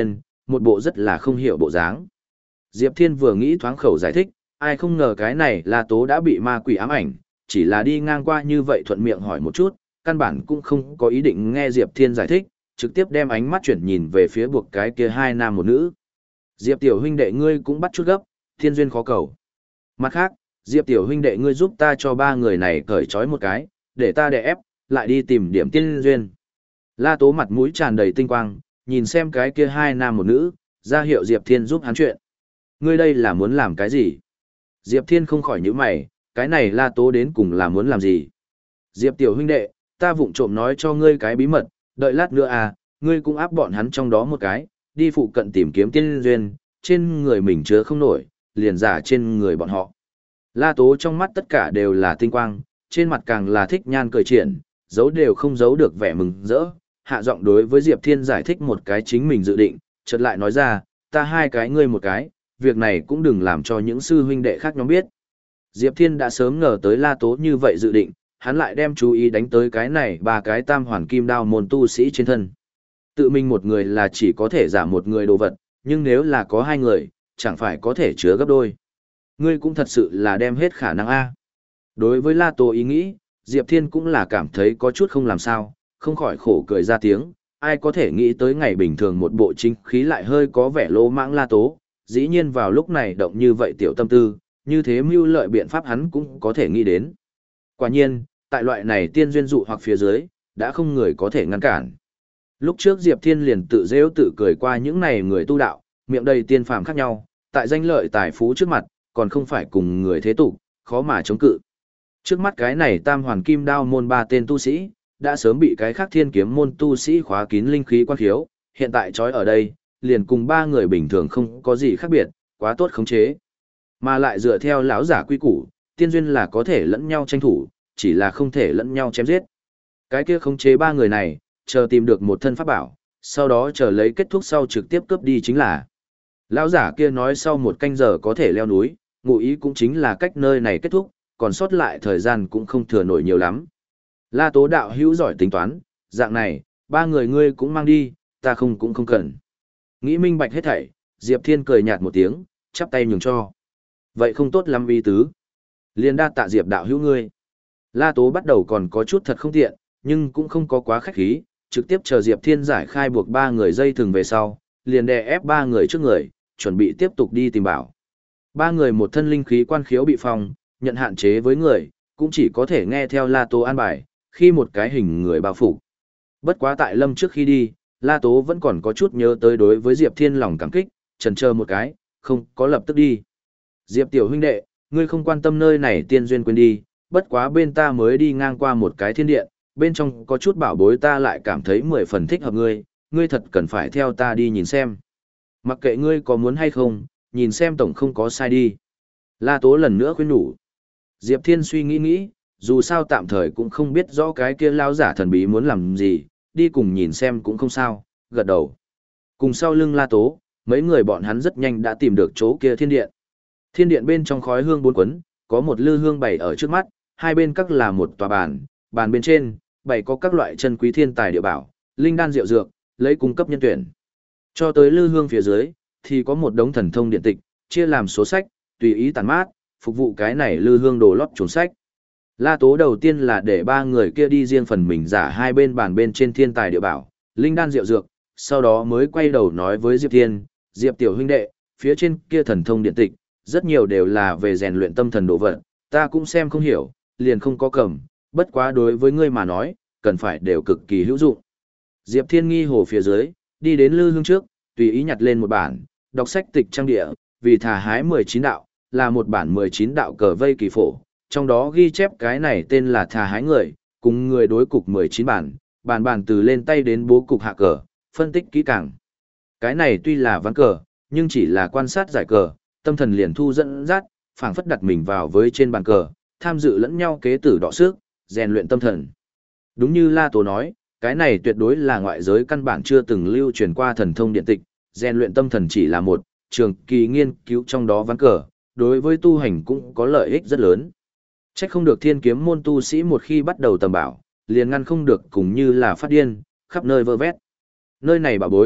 một bộ rất là không hiểu bộ dáng. Diệp Thiên vừa nghĩ thoáng khẩu giải thích, ai không ngờ cái này La Tố đã bị ma quỷ ám ảnh, chỉ là đi ngang qua như vậy thuận miệng hỏi một chút, căn bản cũng không có ý định nghe Diệp Thiên giải thích, trực tiếp đem ánh mắt chuyển nhìn về phía buộc cái kia hai nam một nữ. Diệp tiểu huynh đệ ngươi cũng bắt chút gấp, thiên duyên khó cầu. Mặt khác, Diệp tiểu huynh đệ ngươi giúp ta cho ba người này cởi trói một cái, để ta đè ép, lại đi tìm điểm tiên duyên. La Tố mặt mũi tràn đầy tinh quang, nhìn xem cái kia hai nam một nữ, ra hiệu Diệp Thiên giúp hắn chuyện. Ngươi đây là muốn làm cái gì? Diệp Thiên không khỏi nhíu mày, cái này La Tố đến cùng là muốn làm gì? Diệp tiểu huynh đệ, ta vụng trộm nói cho ngươi cái bí mật, đợi lát nữa à, ngươi cũng áp bọn hắn trong đó một cái, đi phụ cận tìm kiếm tiên duyên, trên người mình chứa không nổi, liền giả trên người bọn họ. La Tố trong mắt tất cả đều là tinh quang, trên mặt càng là thích nhan cười triển, giấu đều không giấu được vẻ mừng rỡ, hạ giọng đối với Diệp Thiên giải thích một cái chính mình dự định, chợt lại nói ra, ta hai cái ngươi một cái, việc này cũng đừng làm cho những sư huynh đệ khác nhóm biết. Diệp Thiên đã sớm ngờ tới La Tố như vậy dự định, hắn lại đem chú ý đánh tới cái này ba cái tam hoàn kim đao môn tu sĩ trên thân. Tự mình một người là chỉ có thể giả một người đồ vật, nhưng nếu là có hai người, chẳng phải có thể chứa gấp đôi. Ngươi cũng thật sự là đem hết khả năng A. Đối với La Tố ý nghĩ, Diệp Thiên cũng là cảm thấy có chút không làm sao, không khỏi khổ cười ra tiếng, ai có thể nghĩ tới ngày bình thường một bộ chính khí lại hơi có vẻ lỗ mãng La Tố, dĩ nhiên vào lúc này động như vậy tiểu tâm tư, như thế mưu lợi biện pháp hắn cũng có thể nghĩ đến. Quả nhiên, tại loại này tiên duyên dụ hoặc phía dưới, đã không người có thể ngăn cản. Lúc trước Diệp Thiên liền tự rêu tự cười qua những này người tu đạo, miệng đầy tiên phàm khác nhau, tại danh lợi tài phú trước mặt, còn không phải cùng người thế tục, khó mà chống cự. Trước mắt cái này tam hoàn kim đao môn ba tên tu sĩ, đã sớm bị cái khác thiên kiếm môn tu sĩ khóa kín linh khí quan khiếu, hiện tại trói ở đây, liền cùng ba người bình thường không có gì khác biệt, quá tốt khống chế. Mà lại dựa theo lão giả quy củ, tiên duyên là có thể lẫn nhau tranh thủ, chỉ là không thể lẫn nhau chém giết. Cái kia khống chế ba người này, chờ tìm được một thân pháp bảo, sau đó chờ lấy kết thúc sau trực tiếp cướp đi chính là. Lão giả kia nói sau một canh giờ có thể leo núi, ngụ ý cũng chính là cách nơi này kết thúc, còn sót lại thời gian cũng không thừa nổi nhiều lắm. La Tố đạo hữu giỏi tính toán, dạng này, ba người ngươi cũng mang đi, ta không cũng không cần. Nghĩ minh bạch hết thảy, Diệp Thiên cười nhạt một tiếng, chắp tay nhường cho. Vậy không tốt lắm uy tứ. Liên đa tạ Diệp đạo hữu ngươi. La Tố bắt đầu còn có chút thật không tiện, nhưng cũng không có quá khách khí, trực tiếp chờ Diệp Thiên giải khai buộc ba người dây thừng về sau, liền đè ép ba người trước người, chuẩn bị tiếp tục đi tìm bảo. Ba người một thân linh khí quan khiếu bị phong, nhận hạn chế với người, cũng chỉ có thể nghe theo La Tố an bài, khi một cái hình người bao phủ. Bất quá tại lâm trước khi đi, La Tố vẫn còn có chút nhớ tới đối với Diệp Thiên lòng cảm kích, chần chờ một cái, không có lập tức đi. Diệp tiểu huynh đệ, ngươi không quan tâm nơi này tiên duyên quên đi, bất quá bên ta mới đi ngang qua một cái thiên điện, bên trong có chút bảo bối ta lại cảm thấy mười phần thích hợp ngươi, ngươi thật cần phải theo ta đi nhìn xem. Mặc kệ ngươi có muốn hay không, nhìn xem tổng không có sai đi. La Tố lần nữa khuyên nhủ. Diệp Thiên suy nghĩ nghĩ, dù sao tạm thời cũng không biết rõ cái kia lao giả thần bí muốn làm gì, đi cùng nhìn xem cũng không sao, gật đầu. Cùng sau lưng La Tố, mấy người bọn hắn rất nhanh đã tìm được chỗ kia thiên điện. Thiên điện bên trong khói hương bốn quấn, có một lư hương bày ở trước mắt, hai bên các là một tòa bàn, bàn bên trên, bày có các loại chân quý thiên tài địa bảo, linh đan rượu dược, lấy cung cấp nhân tuyển. Cho tới lư hương phía dưới, thì có một đống thần thông điện tịch, chia làm số sách, tùy ý tản mát, phục vụ cái này lư hương đồ lót trốn sách. La Tố đầu tiên là để ba người kia đi riêng phần mình giả hai bên bàn bên trên thiên tài địa bảo, linh đan rượu dược, sau đó mới quay đầu nói với Diệp Thiên, Diệp tiểu huynh đệ, phía trên kia thần thông điện tịch, rất nhiều đều là về rèn luyện tâm thần độ vật, ta cũng xem không hiểu, liền không có cầm, bất quá đối với ngươi mà nói, cần phải đều cực kỳ hữu dụng. Diệp Thiên nghi hồ phía dưới, đi đến lư hương trước, tùy ý nhặt lên một bản, đọc sách tịch trang địa, vì thà hái mười chín đạo, là một bản mười chín đạo cờ vây kỳ phổ, trong đó ghi chép cái này tên là thà hái người, cùng người đối cục mười chín bản, bản bản từ lên tay đến bố cục hạ cờ, phân tích kỹ càng. Cái này tuy là ván cờ, nhưng chỉ là quan sát giải cờ, tâm thần liền thu dẫn dắt, phảng phất đặt mình vào với trên bàn cờ, tham dự lẫn nhau kế tử đọ sức, rèn luyện tâm thần. Đúng như La Tố nói, cái này tuyệt đối là ngoại giới căn bản chưa từng lưu truyền qua thần thông điện tịch, rèn luyện tâm thần chỉ là một trường kỳ nghiên cứu trong đó ván cờ, đối với tu hành cũng có lợi ích rất lớn. Chắc không được thiên kiếm môn tu sĩ một khi bắt đầu tầm bảo, liền ngăn không được cùng như là phát điên, khắp nơi vơ vét. Nơi này bảo bối,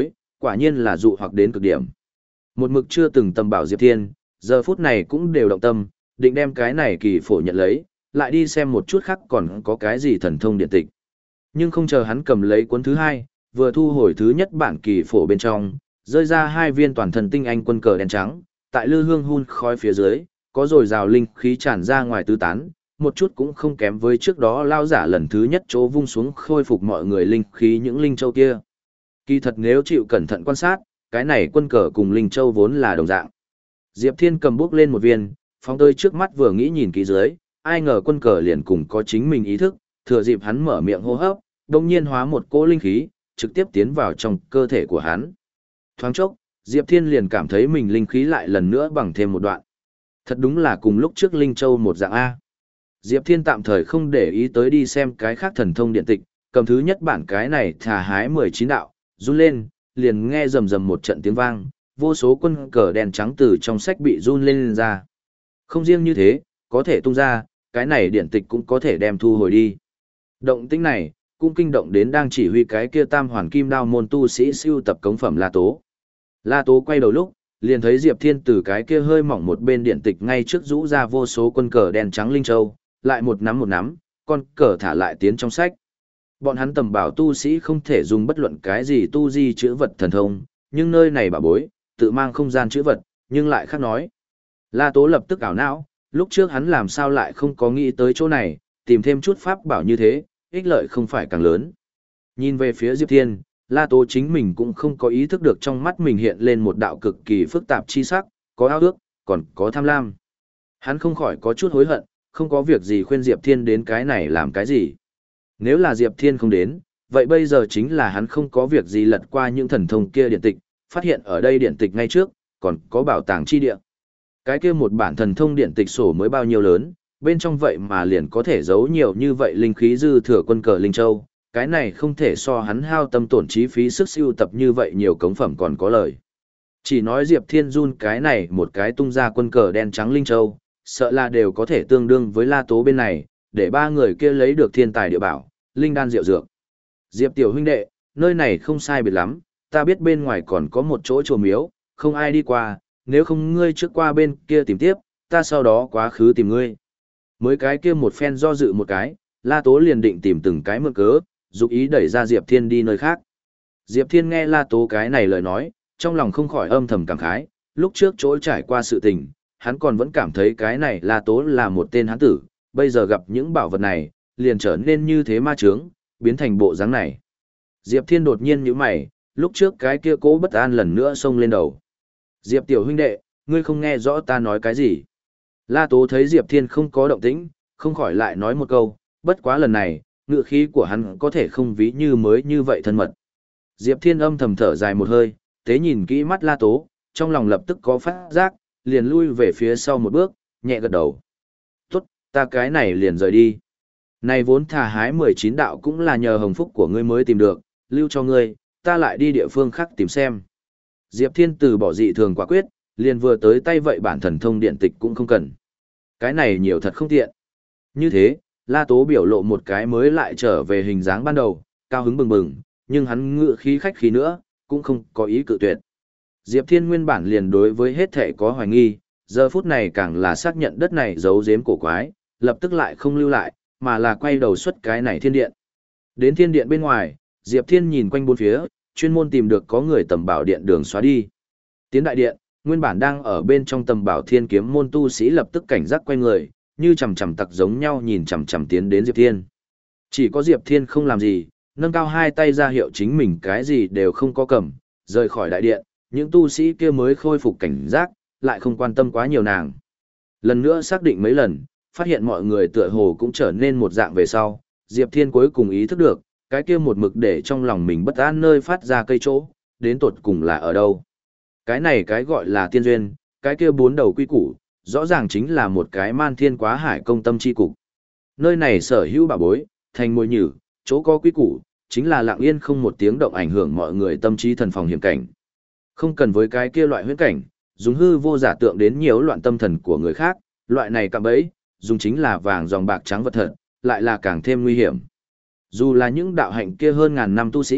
quả nhiên là dụ hoặc đến cực điểm. Một mực chưa từng tầm bảo Diệp Thiên, giờ phút này cũng đều động tâm, định đem cái này kỳ phổ nhận lấy, lại đi xem một chút khác còn có cái gì thần thông điện tịch. Nhưng không chờ hắn cầm lấy cuốn thứ hai, vừa thu hồi thứ nhất bản kỳ phổ bên trong, rơi ra hai viên toàn thần tinh anh quân cờ đen trắng, tại lư hương hun khói phía dưới, có rồi rào linh khí tràn ra ngoài tứ tán, một chút cũng không kém với trước đó lao giả lần thứ nhất chỗ vung xuống khôi phục mọi người linh khí những linh châu kia. Kỳ thật nếu chịu cẩn thận quan sát, cái này quân cờ cùng linh châu vốn là đồng dạng. Diệp Thiên cầm bước lên một viên, phóng tới trước mắt vừa nghĩ nhìn kỹ dưới, ai ngờ quân cờ liền cùng có chính mình ý thức, thừa dịp hắn mở miệng hô hấp, đồng nhiên hóa một cỗ linh khí, trực tiếp tiến vào trong cơ thể của hắn. Thoáng chốc, Diệp Thiên liền cảm thấy mình linh khí lại lần nữa bằng thêm một đoạn. Thật đúng là cùng lúc trước Linh Châu một dạng A. Diệp Thiên tạm thời không để ý tới đi xem cái khác thần thông điện tịch, cầm thứ nhất bản cái này thả hái mười chín đạo, run lên, liền nghe rầm rầm một trận tiếng vang, vô số quân cờ đen trắng từ trong sách bị run lên, lên ra. Không riêng như thế, có thể tung ra, cái này điện tịch cũng có thể đem thu hồi đi. Động tĩnh này, cũng kinh động đến đang chỉ huy cái kia tam hoàn kim đao môn tu sĩ siêu tập cống phẩm La Tố. La Tố quay đầu lúc, liền thấy Diệp Thiên từ cái kia hơi mỏng một bên điện tịch ngay trước rũ ra vô số quân cờ đen trắng linh châu, lại một nắm một nắm, con cờ thả lại tiến trong sách. Bọn hắn tầm bảo tu sĩ không thể dùng bất luận cái gì tu di chữ vật thần thông, nhưng nơi này bảo bối, tự mang không gian chữ vật, nhưng lại khác nói. La Tố lập tức ảo não, lúc trước hắn làm sao lại không có nghĩ tới chỗ này, tìm thêm chút pháp bảo như thế, ích lợi không phải càng lớn. Nhìn về phía Diệp Thiên, La Tố chính mình cũng không có ý thức được trong mắt mình hiện lên một đạo cực kỳ phức tạp chi sắc, có ao ước, còn có tham lam. Hắn không khỏi có chút hối hận, không có việc gì khuyên Diệp Thiên đến cái này làm cái gì. Nếu là Diệp Thiên không đến, vậy bây giờ chính là hắn không có việc gì lật qua những thần thông kia điện tịch, phát hiện ở đây điện tịch ngay trước, còn có bảo tàng chi địa. Cái kia một bản thần thông điện tịch sổ mới bao nhiêu lớn, bên trong vậy mà liền có thể giấu nhiều như vậy linh khí dư thừa quân cờ linh châu, cái này không thể so hắn hao tâm tổn trí phí sức siêu tập như vậy nhiều cống phẩm còn có lời. Chỉ nói Diệp Thiên run cái này một cái tung ra quân cờ đen trắng linh châu, sợ là đều có thể tương đương với La Tố bên này, để ba người kia lấy được thiên tài địa bảo, linh đan diệu dược. Diệp tiểu huynh đệ, nơi này không sai biệt lắm, ta biết bên ngoài còn có một chỗ chùa miếu, không ai đi qua, nếu không ngươi trước qua bên kia tìm tiếp, ta sau đó quá khứ tìm ngươi. Mới cái kia một phen do dự một cái, La Tố liền định tìm từng cái mượn cớ, dục ý đẩy ra Diệp Thiên đi nơi khác. Diệp Thiên nghe La Tố cái này lời nói, trong lòng không khỏi âm thầm cảm khái, lúc trước chỗ trải qua sự tình, hắn còn vẫn cảm thấy cái này La Tố là một tên hán tử, bây giờ gặp những bảo vật này, liền trở nên như thế ma trướng, biến thành bộ dáng này. Diệp Thiên đột nhiên nhíu mày, lúc trước cái kia cố bất an lần nữa xông lên đầu. Diệp tiểu huynh đệ, ngươi không nghe rõ ta nói cái gì. La Tố thấy Diệp Thiên không có động tĩnh, không khỏi lại nói một câu, bất quá lần này, ngựa khí của hắn có thể không ví như mới như vậy thân mật. Diệp Thiên âm thầm thở dài một hơi, tế nhìn kỹ mắt La Tố, trong lòng lập tức có phát giác, liền lui về phía sau một bước, nhẹ gật đầu. Tốt, ta cái này liền rời đi. Này vốn thà hái mười chín đạo cũng là nhờ hồng phúc của ngươi mới tìm được, lưu cho ngươi, ta lại đi địa phương khác tìm xem. Diệp Thiên từ bỏ dị thường quả quyết, liền vừa tới tay vậy bản thần thông điện tịch cũng không cần. Cái này nhiều thật không tiện. Như thế, La Tố biểu lộ một cái mới lại trở về hình dáng ban đầu, cao hứng bừng bừng, nhưng hắn ngựa khí khách khí nữa, cũng không có ý cự tuyệt. Diệp Thiên nguyên bản liền đối với hết thể có hoài nghi, giờ phút này càng là xác nhận đất này giấu giếm cổ quái, lập tức lại không lưu lại, mà là quay đầu xuất cái này thiên điện. Đến thiên điện bên ngoài, Diệp Thiên nhìn quanh bốn phía, chuyên môn tìm được có người tầm bảo điện đường xóa đi. Tiến đại điện, nguyên bản đang ở bên trong tầm bảo thiên kiếm môn tu sĩ lập tức cảnh giác quay người, như chằm chằm tặc giống nhau nhìn chằm chằm tiến đến Diệp Thiên. Chỉ có Diệp Thiên không làm gì, nâng cao hai tay ra hiệu chính mình cái gì đều không có cầm, rời khỏi đại điện, những tu sĩ kia mới khôi phục cảnh giác, lại không quan tâm quá nhiều nàng. Lần nữa xác định mấy lần, phát hiện mọi người tựa hồ cũng trở nên một dạng về sau, Diệp Thiên cuối cùng ý thức được, cái kia một mực để trong lòng mình bất an nơi phát ra cây chỗ, đến tột cùng là ở đâu. Cái này cái gọi là tiên duyên, cái kia bốn đầu quy củ, rõ ràng chính là một cái man thiên quá hải công tâm chi cục. Nơi này sở hữu bảo bối, thành mồi nhử, chỗ có quy củ, chính là lặng yên không một tiếng động ảnh hưởng mọi người tâm trí thần phòng hiểm cảnh. Không cần với cái kia loại huyễn cảnh, dùng hư vô giả tượng đến nhiễu loạn tâm thần của người khác, loại này cạm bẫy, dùng chính là vàng dòng bạc trắng vật thật, lại là càng thêm nguy hiểm. Dù là những đạo hạnh kia hơn ngàn năm tu sĩ,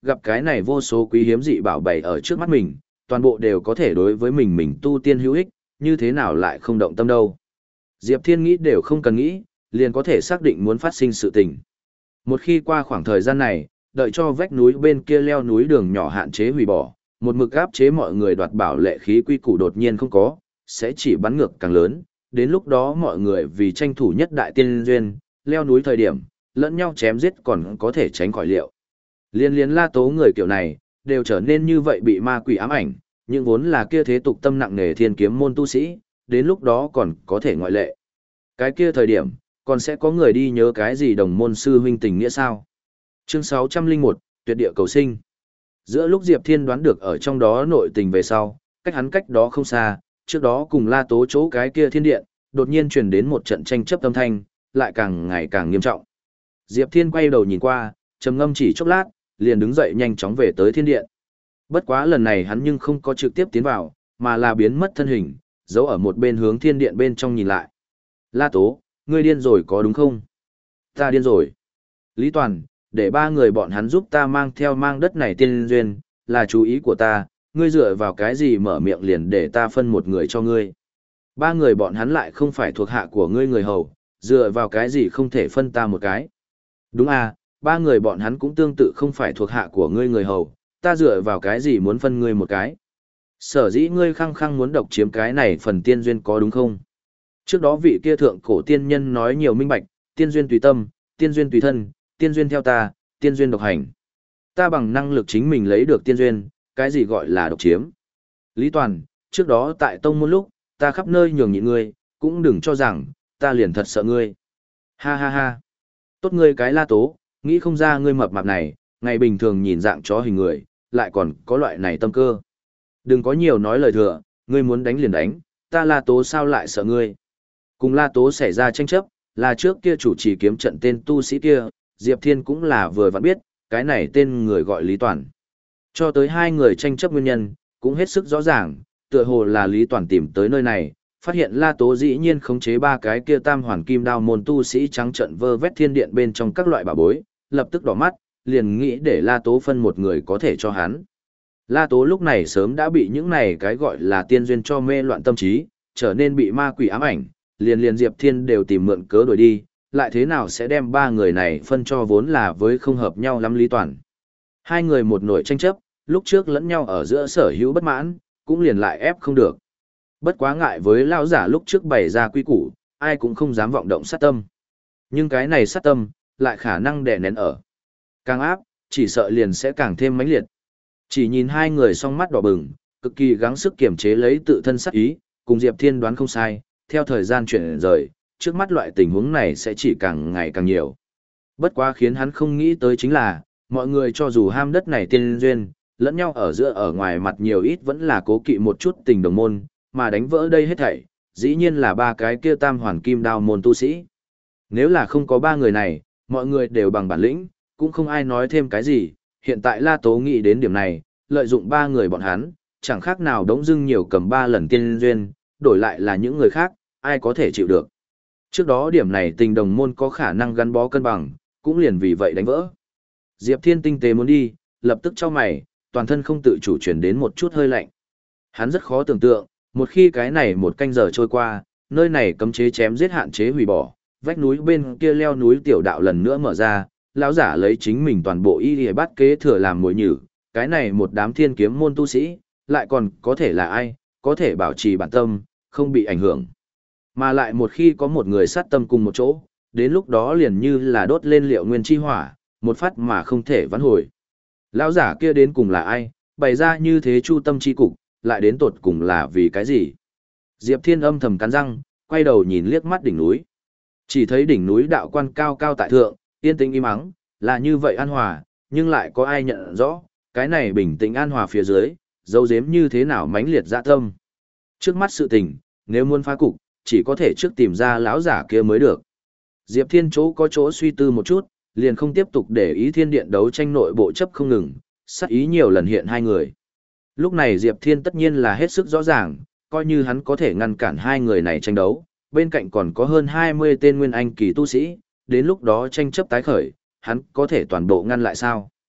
gặp cái này vô số quý hiếm dị bảo bày ở trước mắt mình, toàn bộ đều có thể đối với mình mình tu tiên hữu ích, như thế nào lại không động tâm đâu. Diệp Thiên nghĩ đều không cần nghĩ, liền có thể xác định muốn phát sinh sự tình. Một khi qua khoảng thời gian này, đợi cho vách núi bên kia leo núi đường nhỏ hạn chế hủy bỏ, một mực áp chế mọi người đoạt bảo lệ khí quy củ đột nhiên không có, sẽ chỉ bắn ngược càng lớn, đến lúc đó mọi người vì tranh thủ nhất đại tiên duyên, leo núi thời điểm, lẫn nhau chém giết còn có thể tránh khỏi liệu. Liên liên La Tố người kiểu này, đều trở nên như vậy bị ma quỷ ám ảnh, nhưng vốn là kia thế tục tâm nặng nề thiên kiếm môn tu sĩ, đến lúc đó còn có thể ngoại lệ. Cái kia thời điểm, còn sẽ có người đi nhớ cái gì đồng môn sư huynh tình nghĩa sao? Chương sáu trăm lẻ một, Tuyệt địa cầu sinh. Giữa lúc Diệp Thiên đoán được ở trong đó nội tình về sau, cách hắn cách đó không xa, trước đó cùng La Tố chỗ cái kia thiên điện, đột nhiên truyền đến một trận tranh chấp âm thanh, lại càng ngày càng nghiêm trọng. Diệp Thiên quay đầu nhìn qua, trầm ngâm chỉ chốc lát, liền đứng dậy nhanh chóng về tới thiên điện. Bất quá lần này hắn nhưng không có trực tiếp tiến vào, mà là biến mất thân hình, giấu ở một bên hướng thiên điện bên trong nhìn lại. La Tố, ngươi điên rồi có đúng không? Ta điên rồi. Lý Toàn, để ba người bọn hắn giúp ta mang theo mang đất này tiên duyên, là chú ý của ta, ngươi dựa vào cái gì mở miệng liền để ta phân một người cho ngươi. Ba người bọn hắn lại không phải thuộc hạ của ngươi người hầu, dựa vào cái gì không thể phân ta một cái. Đúng à, ba người bọn hắn cũng tương tự không phải thuộc hạ của ngươi người hầu, ta dựa vào cái gì muốn phân ngươi một cái. Sở dĩ ngươi khăng khăng muốn độc chiếm cái này phần tiên duyên có đúng không? Trước đó vị kia thượng cổ tiên nhân nói nhiều minh bạch, tiên duyên tùy tâm, tiên duyên tùy thân, tiên duyên theo ta, tiên duyên độc hành. Ta bằng năng lực chính mình lấy được tiên duyên, cái gì gọi là độc chiếm. Lý Toàn, trước đó tại tông môn lúc, ta khắp nơi nhường nhịn ngươi, cũng đừng cho rằng, ta liền thật sợ ngươi. Ha ha ha. Tốt ngươi cái La Tố, nghĩ không ra ngươi mập mạp này, ngày bình thường nhìn dạng chó hình người, lại còn có loại này tâm cơ. Đừng có nhiều nói lời thừa, ngươi muốn đánh liền đánh, ta La Tố sao lại sợ ngươi. Cùng La Tố xảy ra tranh chấp, là trước kia chủ trì kiếm trận tên tu sĩ kia, Diệp Thiên cũng là vừa vặn biết, cái này tên người gọi Lý Toàn. Cho tới hai người tranh chấp nguyên nhân, cũng hết sức rõ ràng, tựa hồ là Lý Toàn tìm tới nơi này, phát hiện La Tố dĩ nhiên khống chế ba cái kia tam hoàn kim đao môn tu sĩ trắng trận vơ vét thiên điện bên trong các loại bảo bối, lập tức đỏ mắt, liền nghĩ để La Tố phân một người có thể cho hắn. La Tố lúc này sớm đã bị những này cái gọi là tiên duyên cho mê loạn tâm trí, trở nên bị ma quỷ ám ảnh, liền liền Diệp Thiên đều tìm mượn cớ đuổi đi, lại thế nào sẽ đem ba người này phân cho vốn là với không hợp nhau lắm Lý Toàn. Hai người một nổi tranh chấp, lúc trước lẫn nhau ở giữa sở hữu bất mãn, cũng liền lại ép không được. Bất quá ngại với lao giả lúc trước bày ra quy củ, ai cũng không dám vọng động sát tâm. Nhưng cái này sát tâm, lại khả năng đè nén ở. Càng áp, chỉ sợ liền sẽ càng thêm mãnh liệt. Chỉ nhìn hai người song mắt đỏ bừng, cực kỳ gắng sức kiềm chế lấy tự thân sát ý, cùng Diệp Thiên đoán không sai, theo thời gian chuyển rời, trước mắt loại tình huống này sẽ chỉ càng ngày càng nhiều. Bất quá khiến hắn không nghĩ tới chính là, mọi người cho dù ham đất này tiên duyên, lẫn nhau ở giữa ở ngoài mặt nhiều ít vẫn là cố kỵ một chút tình đồng môn, mà đánh vỡ đây hết thảy, dĩ nhiên là ba cái kia tam hoàn kim đao môn tu sĩ. Nếu là không có ba người này, mọi người đều bằng bản lĩnh, cũng không ai nói thêm cái gì, hiện tại La Tố nghĩ đến điểm này, lợi dụng ba người bọn hắn, chẳng khác nào đống dưng nhiều cầm ba lần tiên duyên, đổi lại là những người khác, ai có thể chịu được. Trước đó điểm này tình đồng môn có khả năng gắn bó cân bằng, cũng liền vì vậy đánh vỡ. Diệp Thiên tinh tế muốn đi, lập tức cho mày, toàn thân không tự chủ chuyển đến một chút hơi lạnh. Hắn rất khó tưởng tượng, một khi cái này một canh giờ trôi qua, nơi này cấm chế chém giết hạn chế hủy bỏ, vách núi bên kia leo núi tiểu đạo lần nữa mở ra, lão giả lấy chính mình toàn bộ y y bắt kế thừa làm mồi nhử, cái này một đám thiên kiếm môn tu sĩ, lại còn có thể là ai, có thể bảo trì bản tâm, không bị ảnh hưởng. Mà lại một khi có một người sát tâm cùng một chỗ, đến lúc đó liền như là đốt lên liệu nguyên chi hỏa, một phát mà không thể vãn hồi. Lão giả kia đến cùng là ai, bày ra như thế chu tâm chi cục, lại đến tột cùng là vì cái gì? Diệp Thiên âm thầm cắn răng, quay đầu nhìn liếc mắt đỉnh núi. Chỉ thấy đỉnh núi đạo quan cao cao tại thượng, yên tĩnh im ắng, là như vậy an hòa, nhưng lại có ai nhận rõ, cái này bình tĩnh an hòa phía dưới, dấu giếm như thế nào mãnh liệt dạ tâm. Trước mắt sự tình, nếu muốn phá cục, chỉ có thể trước tìm ra lão giả kia mới được. Diệp Thiên chỗ có chỗ suy tư một chút, liền không tiếp tục để ý thiên điện đấu tranh nội bộ chấp không ngừng, sát ý nhiều lần hiện hai người. Lúc này Diệp Thiên tất nhiên là hết sức rõ ràng, coi như hắn có thể ngăn cản hai người này tranh đấu, bên cạnh còn có hơn hai mươi tên nguyên anh kỳ tu sĩ, đến lúc đó tranh chấp tái khởi, hắn có thể toàn bộ ngăn lại sao?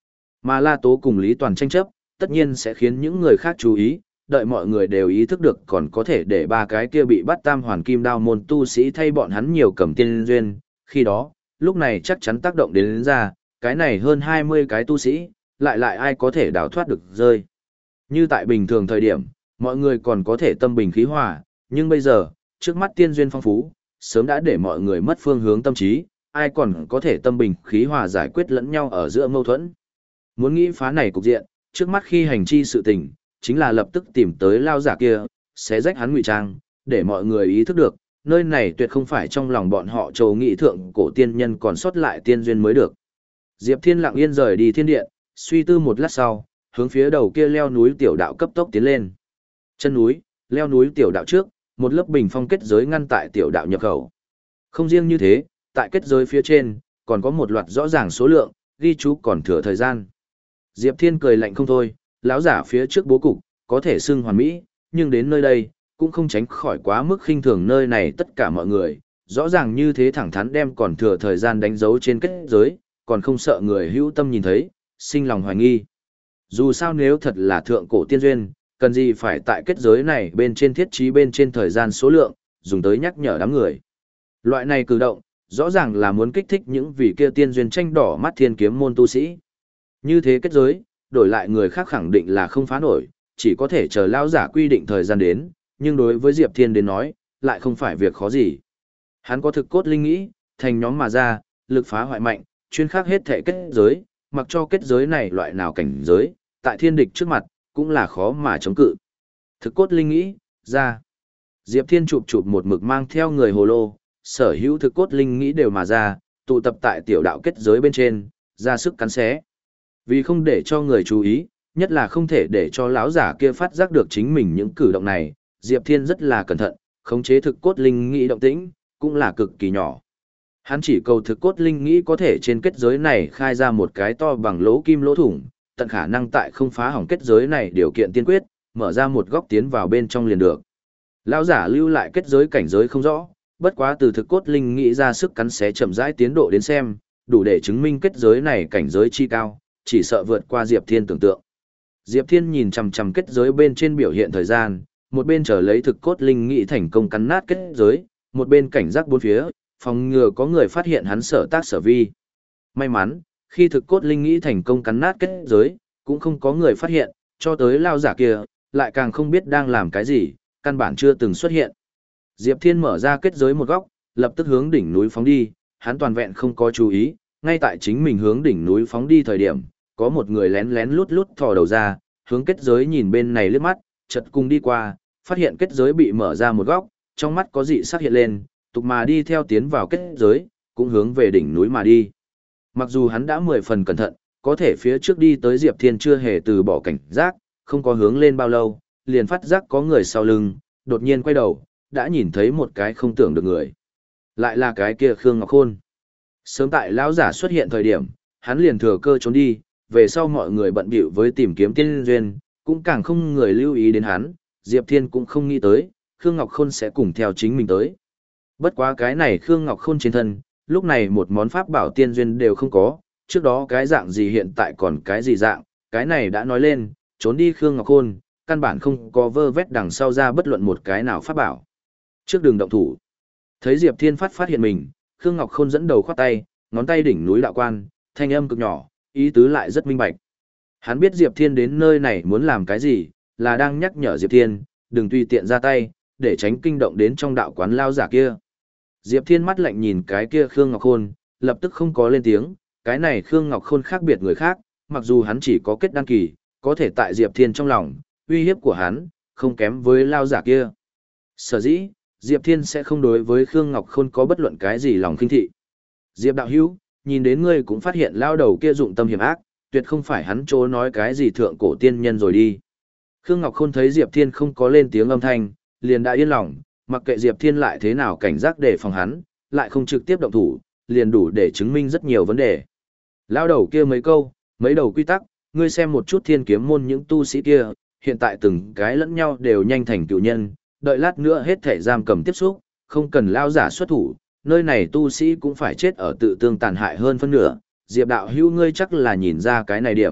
Mà La Tố cùng Lý Toàn tranh chấp, tất nhiên sẽ khiến những người khác chú ý, đợi mọi người đều ý thức được còn có thể để ba cái kia bị bắt tam hoàn kim đao môn tu sĩ thay bọn hắn nhiều cầm tiên duyên, khi đó, lúc này chắc chắn tác động đến, đến ra, cái này hơn hai mươi cái tu sĩ, lại lại ai có thể đào thoát được rơi. Như tại bình thường thời điểm, mọi người còn có thể tâm bình khí hòa, nhưng bây giờ, trước mắt tiên duyên phong phú, sớm đã để mọi người mất phương hướng tâm trí, ai còn có thể tâm bình khí hòa giải quyết lẫn nhau ở giữa mâu thuẫn. Muốn nghĩ phá này cục diện, trước mắt khi hành chi sự tình, chính là lập tức tìm tới lao giả kia, xé rách hắn ngụy trang, để mọi người ý thức được, nơi này tuyệt không phải trong lòng bọn họ trầu nghị thượng cổ tiên nhân còn sót lại tiên duyên mới được. Diệp Thiên lặng yên rời đi thiên điện, suy tư một lát sau, hướng phía đầu kia leo núi tiểu đạo cấp tốc tiến lên. Chân núi, leo núi tiểu đạo trước, một lớp bình phong kết giới ngăn tại tiểu đạo nhập khẩu. Không riêng như thế, tại kết giới phía trên, còn có một loạt rõ ràng số lượng, ghi chú còn thừa thời gian. Diệp Thiên cười lạnh không thôi, lão giả phía trước bố cục, có thể xưng hoàn mỹ, nhưng đến nơi đây, cũng không tránh khỏi quá mức khinh thường nơi này tất cả mọi người, rõ ràng như thế thẳng thắn đem còn thừa thời gian đánh dấu trên kết giới, còn không sợ người hữu tâm nhìn thấy, sinh lòng hoài nghi. Dù sao nếu thật là thượng cổ tiên duyên, cần gì phải tại kết giới này bên trên thiết trí bên trên thời gian số lượng, dùng tới nhắc nhở đám người. Loại này cử động, rõ ràng là muốn kích thích những vị kia tiên duyên tranh đỏ mắt thiên kiếm môn tu sĩ. Như thế kết giới, đổi lại người khác khẳng định là không phá nổi, chỉ có thể chờ lao giả quy định thời gian đến, nhưng đối với Diệp Thiên đến nói, lại không phải việc khó gì. Hắn có thực cốt linh nghĩ, thành nhóm mà ra, lực phá hoại mạnh, chuyên khắc hết thể kết giới, mặc cho kết giới này loại nào cảnh giới, tại thiên địch trước mặt, cũng là khó mà chống cự. Thực cốt linh nghĩ, ra. Diệp Thiên chụp chụp một mực mang theo người hồ lô, sở hữu thực cốt linh nghĩ đều mà ra, tụ tập tại tiểu đạo kết giới bên trên, ra sức cắn xé. Vì không để cho người chú ý, nhất là không thể để cho lão giả kia phát giác được chính mình những cử động này, Diệp Thiên rất là cẩn thận, khống chế thực cốt linh nghĩ động tĩnh, cũng là cực kỳ nhỏ. Hắn chỉ cầu thực cốt linh nghĩ có thể trên kết giới này khai ra một cái to bằng lỗ kim lỗ thủng, tận khả năng tại không phá hỏng kết giới này điều kiện tiên quyết, mở ra một góc tiến vào bên trong liền được. Lão giả lưu lại kết giới cảnh giới không rõ, bất quá từ thực cốt linh nghĩ ra sức cắn xé chậm rãi tiến độ đến xem, đủ để chứng minh kết giới này cảnh giới chi cao, chỉ sợ vượt qua Diệp Thiên tưởng tượng. Diệp Thiên nhìn chằm chằm kết giới bên trên biểu hiện thời gian, một bên chờ lấy thực cốt linh nghĩ thành công cắn nát kết giới, một bên cảnh giác bốn phía, phòng ngừa có người phát hiện hắn sở tác sở vi. May mắn, khi thực cốt linh nghĩ thành công cắn nát kết giới, cũng không có người phát hiện, cho tới lao giả kia, lại càng không biết đang làm cái gì, căn bản chưa từng xuất hiện. Diệp Thiên mở ra kết giới một góc, lập tức hướng đỉnh núi phóng đi, hắn toàn vẹn không có chú ý, ngay tại chính mình hướng đỉnh núi phóng đi thời điểm, có một người lén lén lút lút thò đầu ra, hướng kết giới nhìn bên này liếc mắt, chợt cùng đi qua, phát hiện kết giới bị mở ra một góc, trong mắt có dị sắc hiện lên, tục mà đi theo tiến vào kết giới, cũng hướng về đỉnh núi mà đi. Mặc dù hắn đã mười phần cẩn thận, có thể phía trước đi tới Diệp Thiên chưa hề từ bỏ cảnh giác, không có hướng lên bao lâu, liền phát giác có người sau lưng, đột nhiên quay đầu, đã nhìn thấy một cái không tưởng được người. Lại là cái kia Khương Ngọc Khôn. Sớm tại lão giả xuất hiện thời điểm, hắn liền thừa cơ trốn đi, về sau mọi người bận bịu với tìm kiếm tiên duyên, cũng càng không người lưu ý đến hắn, Diệp Thiên cũng không nghĩ tới, Khương Ngọc Khôn sẽ cùng theo chính mình tới. Bất quá cái này Khương Ngọc Khôn trên thân, lúc này một món pháp bảo tiên duyên đều không có, trước đó cái dạng gì hiện tại còn cái gì dạng, cái này đã nói lên, trốn đi Khương Ngọc Khôn, căn bản không có vơ vét đằng sau ra bất luận một cái nào pháp bảo. Trước đường động thủ, thấy Diệp Thiên phát phát hiện mình, Khương Ngọc Khôn dẫn đầu khoát tay, ngón tay đỉnh núi đạo quan, thanh âm cực nhỏ, ý tứ lại rất minh bạch. Hắn biết Diệp Thiên đến nơi này muốn làm cái gì, là đang nhắc nhở Diệp Thiên, đừng tùy tiện ra tay, để tránh kinh động đến trong đạo quán lao giả kia. Diệp Thiên mắt lạnh nhìn cái kia Khương Ngọc Khôn, lập tức không có lên tiếng, cái này Khương Ngọc Khôn khác biệt người khác, mặc dù hắn chỉ có kết đăng kỳ, có thể tại Diệp Thiên trong lòng, uy hiếp của hắn, không kém với lao giả kia. Sở dĩ, Diệp Thiên sẽ không đối với Khương Ngọc Khôn có bất luận cái gì lòng khinh thị. Diệp đạo hữu, nhìn đến ngươi cũng phát hiện lao đầu kia dụng tâm hiểm ác, tuyệt không phải hắn chỗ nói cái gì thượng cổ tiên nhân rồi đi. Khương Ngọc Khôn thấy Diệp Thiên không có lên tiếng âm thanh, liền đã yên lòng, mặc kệ Diệp Thiên lại thế nào cảnh giác để phòng hắn, lại không trực tiếp động thủ, liền đủ để chứng minh rất nhiều vấn đề. Lao đầu kia mấy câu, mấy đầu quy tắc, ngươi xem một chút thiên kiếm môn những tu sĩ kia, hiện tại từng cái lẫn nhau đều nhanh thành cựu nhân, đợi lát nữa hết thể giam cầm tiếp xúc, không cần lao giả xuất thủ, nơi này tu sĩ cũng phải chết ở tự tương tàn hại hơn phân nửa. Diệp đạo hữu ngươi chắc là nhìn ra cái này điểm,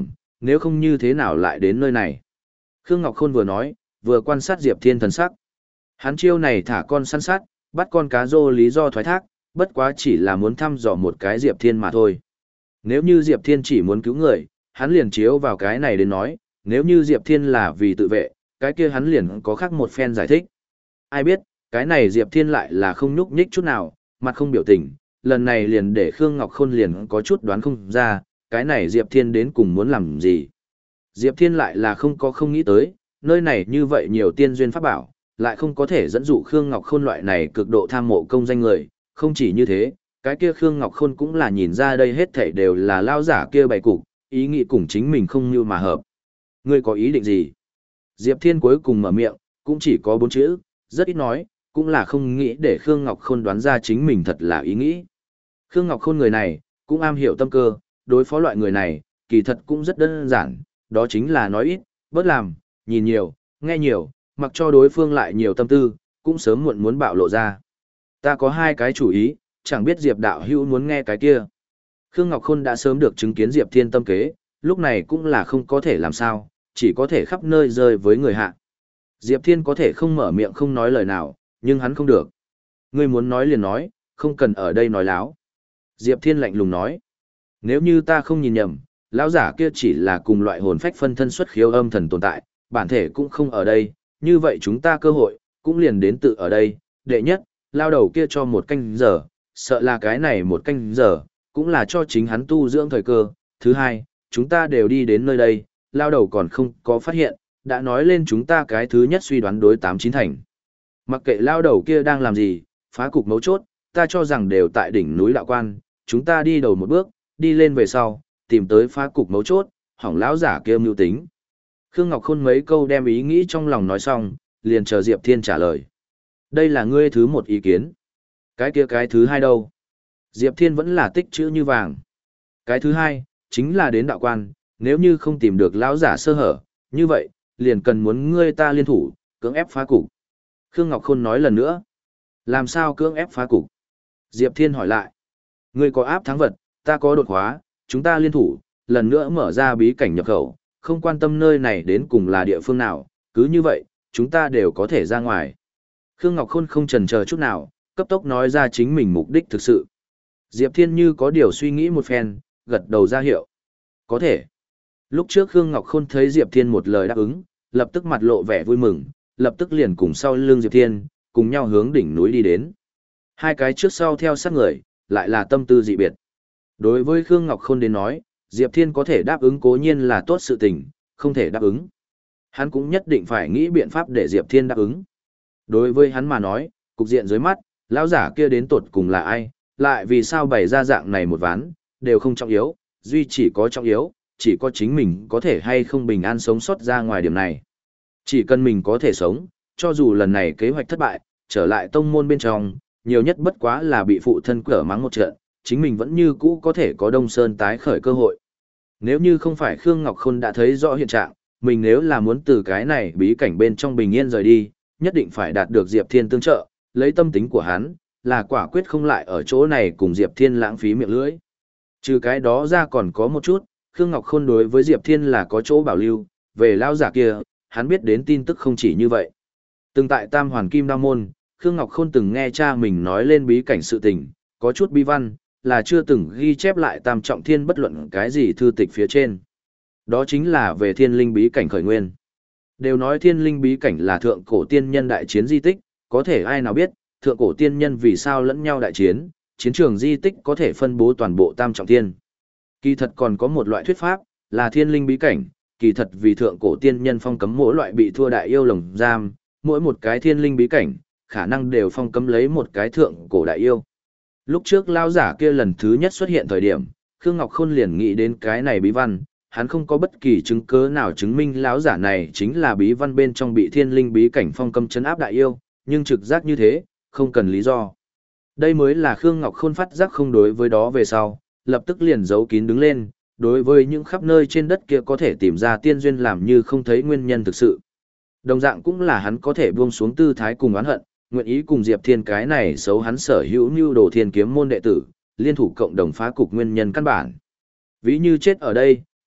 nếu không như thế nào lại đến nơi này. Khương Ngọc Khôn vừa nói, vừa quan sát Diệp Thiên thần sắc. Hắn chiêu này thả con săn sát, bắt con cá rô lý do thoái thác, bất quá chỉ là muốn thăm dò một cái Diệp Thiên mà thôi. Nếu như Diệp Thiên chỉ muốn cứu người, hắn liền chiếu vào cái này đến nói, nếu như Diệp Thiên là vì tự vệ, cái kia hắn liền có khác một phen giải thích. Ai biết, cái này Diệp Thiên lại là không nhúc nhích chút nào, mặt không biểu tình, lần này liền để Khương Ngọc Khôn liền có chút đoán không ra, cái này Diệp Thiên đến cùng muốn làm gì. Diệp Thiên lại là không có không nghĩ tới, nơi này như vậy nhiều tiên duyên pháp bảo, lại không có thể dẫn dụ Khương Ngọc Khôn loại này cực độ tham mộ công danh người, không chỉ như thế, cái kia Khương Ngọc Khôn cũng là nhìn ra đây hết thảy đều là lao giả kia bày cục, ý nghĩ cùng chính mình không như mà hợp. Ngươi có ý định gì? Diệp Thiên cuối cùng mở miệng, cũng chỉ có bốn chữ, rất ít nói, cũng là không nghĩ để Khương Ngọc Khôn đoán ra chính mình thật là ý nghĩ. Khương Ngọc Khôn người này, cũng am hiểu tâm cơ, đối phó loại người này, kỳ thật cũng rất đơn giản, đó chính là nói ít, bớt làm, nhìn nhiều, nghe nhiều, mặc cho đối phương lại nhiều tâm tư, cũng sớm muộn muốn bạo lộ ra. Ta có hai cái chủ ý, chẳng biết Diệp đạo hữu muốn nghe cái kia. Khương Ngọc Khôn đã sớm được chứng kiến Diệp Thiên tâm kế, lúc này cũng là không có thể làm sao, chỉ có thể khắp nơi rơi với người hạ. Diệp Thiên có thể không mở miệng không nói lời nào, nhưng hắn không được. Ngươi muốn nói liền nói, không cần ở đây nói láo. Diệp Thiên lạnh lùng nói. Nếu như ta không nhìn nhầm, lão giả kia chỉ là cùng loại hồn phách phân thân xuất khiếu âm thần tồn tại, bản thể cũng không ở đây, như vậy chúng ta cơ hội, cũng liền đến tự ở đây. Đệ nhất, lao đầu kia cho một canh giờ, sợ là cái này một canh giờ, cũng là cho chính hắn tu dưỡng thời cơ. Thứ hai, chúng ta đều đi đến nơi đây, lao đầu còn không có phát hiện, đã nói lên chúng ta cái thứ nhất suy đoán đối tám chín thành. Mặc kệ lao đầu kia đang làm gì, phá cục mấu chốt, ta cho rằng đều tại đỉnh núi đạo quan, chúng ta đi đầu một bước, đi lên về sau, tìm tới phá cục mấu chốt, hỏng lão giả kia mưu tính. Khương Ngọc Khôn mấy câu đem ý nghĩ trong lòng nói xong, liền chờ Diệp Thiên trả lời. Đây là ngươi thứ một ý kiến. Cái kia cái thứ hai đâu? Diệp Thiên vẫn là tích chữ như vàng. Cái thứ hai, chính là đến đạo quan, nếu như không tìm được lão giả sơ hở, như vậy, liền cần muốn ngươi ta liên thủ, cưỡng ép phá cục. Khương Ngọc Khôn nói lần nữa. Làm sao cưỡng ép phá cục? Diệp Thiên hỏi lại. Ngươi có áp thắng vật, ta có đột hóa, chúng ta liên thủ, lần nữa mở ra bí cảnh nhập khẩu, không quan tâm nơi này đến cùng là địa phương nào, cứ như vậy, chúng ta đều có thể ra ngoài. Khương Ngọc Khôn không chần chờ chút nào, cấp tốc nói ra chính mình mục đích thực sự. Diệp Thiên như có điều suy nghĩ một phen, gật đầu ra hiệu. Có thể. Lúc trước Khương Ngọc Khôn thấy Diệp Thiên một lời đáp ứng, lập tức mặt lộ vẻ vui mừng, lập tức liền cùng sau lưng Diệp Thiên, cùng nhau hướng đỉnh núi đi đến. Hai cái trước sau theo sát người, lại là tâm tư dị biệt. Đối với Khương Ngọc Khôn đến nói, Diệp Thiên có thể đáp ứng cố nhiên là tốt sự tình, không thể đáp ứng. Hắn cũng nhất định phải nghĩ biện pháp để Diệp Thiên đáp ứng. Đối với hắn mà nói, cục diện dưới mắt, lão giả kia đến tột cùng là ai, lại vì sao bày ra dạng này một ván, đều không trọng yếu, duy chỉ có trọng yếu, chỉ có chính mình có thể hay không bình an sống sót ra ngoài điểm này. Chỉ cần mình có thể sống, cho dù lần này kế hoạch thất bại, trở lại tông môn bên trong, nhiều nhất bất quá là bị phụ thân cở mắng một trận, chính mình vẫn như cũ có thể có Đông Sơn tái khởi cơ hội. Nếu như không phải Khương Ngọc Khôn đã thấy rõ hiện trạng, mình nếu là muốn từ cái này bí cảnh bên trong bình yên rời đi, nhất định phải đạt được Diệp Thiên tương trợ, lấy tâm tính của hắn, là quả quyết không lại ở chỗ này cùng Diệp Thiên lãng phí miệng lưỡi. Trừ cái đó ra còn có một chút, Khương Ngọc Khôn đối với Diệp Thiên là có chỗ bảo lưu, về lao giả kia, hắn biết đến tin tức không chỉ như vậy. Từng tại Tam Hoàn Kim Đao Môn, Khương Ngọc Khôn từng nghe cha mình nói lên bí cảnh sự tình, có chút bi văn, là chưa từng ghi chép lại Tam Trọng Thiên bất luận cái gì thư tịch phía trên. Đó chính là về thiên linh bí cảnh khởi nguyên. Đều nói thiên linh bí cảnh là thượng cổ tiên nhân đại chiến di tích, có thể ai nào biết, thượng cổ tiên nhân vì sao lẫn nhau đại chiến, chiến trường di tích có thể phân bố toàn bộ Tam Trọng Thiên. Kỳ thật còn có một loại thuyết pháp, là thiên linh bí cảnh, kỳ thật vì thượng cổ tiên nhân phong cấm mỗi loại bị thua đại yêu lồng giam, mỗi một cái thiên linh bí cảnh, khả năng đều phong cấm lấy một cái thượng cổ đại yêu. Lúc trước lao giả kia lần thứ nhất xuất hiện thời điểm, Khương Ngọc Khôn liền nghĩ đến cái này bí văn, hắn không có bất kỳ chứng cứ nào chứng minh lão giả này chính là bí văn bên trong bị thiên linh bí cảnh phong cấm chấn áp đại yêu, nhưng trực giác như thế, không cần lý do. Đây mới là Khương Ngọc Khôn phát giác không đối với đó về sau, lập tức liền giấu kín đứng lên, đối với những khắp nơi trên đất kia có thể tìm ra tiên duyên làm như không thấy nguyên nhân thực sự. Đồng dạng cũng là hắn có thể buông xuống tư thái cùng oán hận, nguyện ý cùng Diệp Thiên cái này xấu hắn sở hữu như đồ thiên kiếm môn đệ tử, liên thủ cộng đồng phá cục nguyên nhân căn bản. Ví như chết ở đây,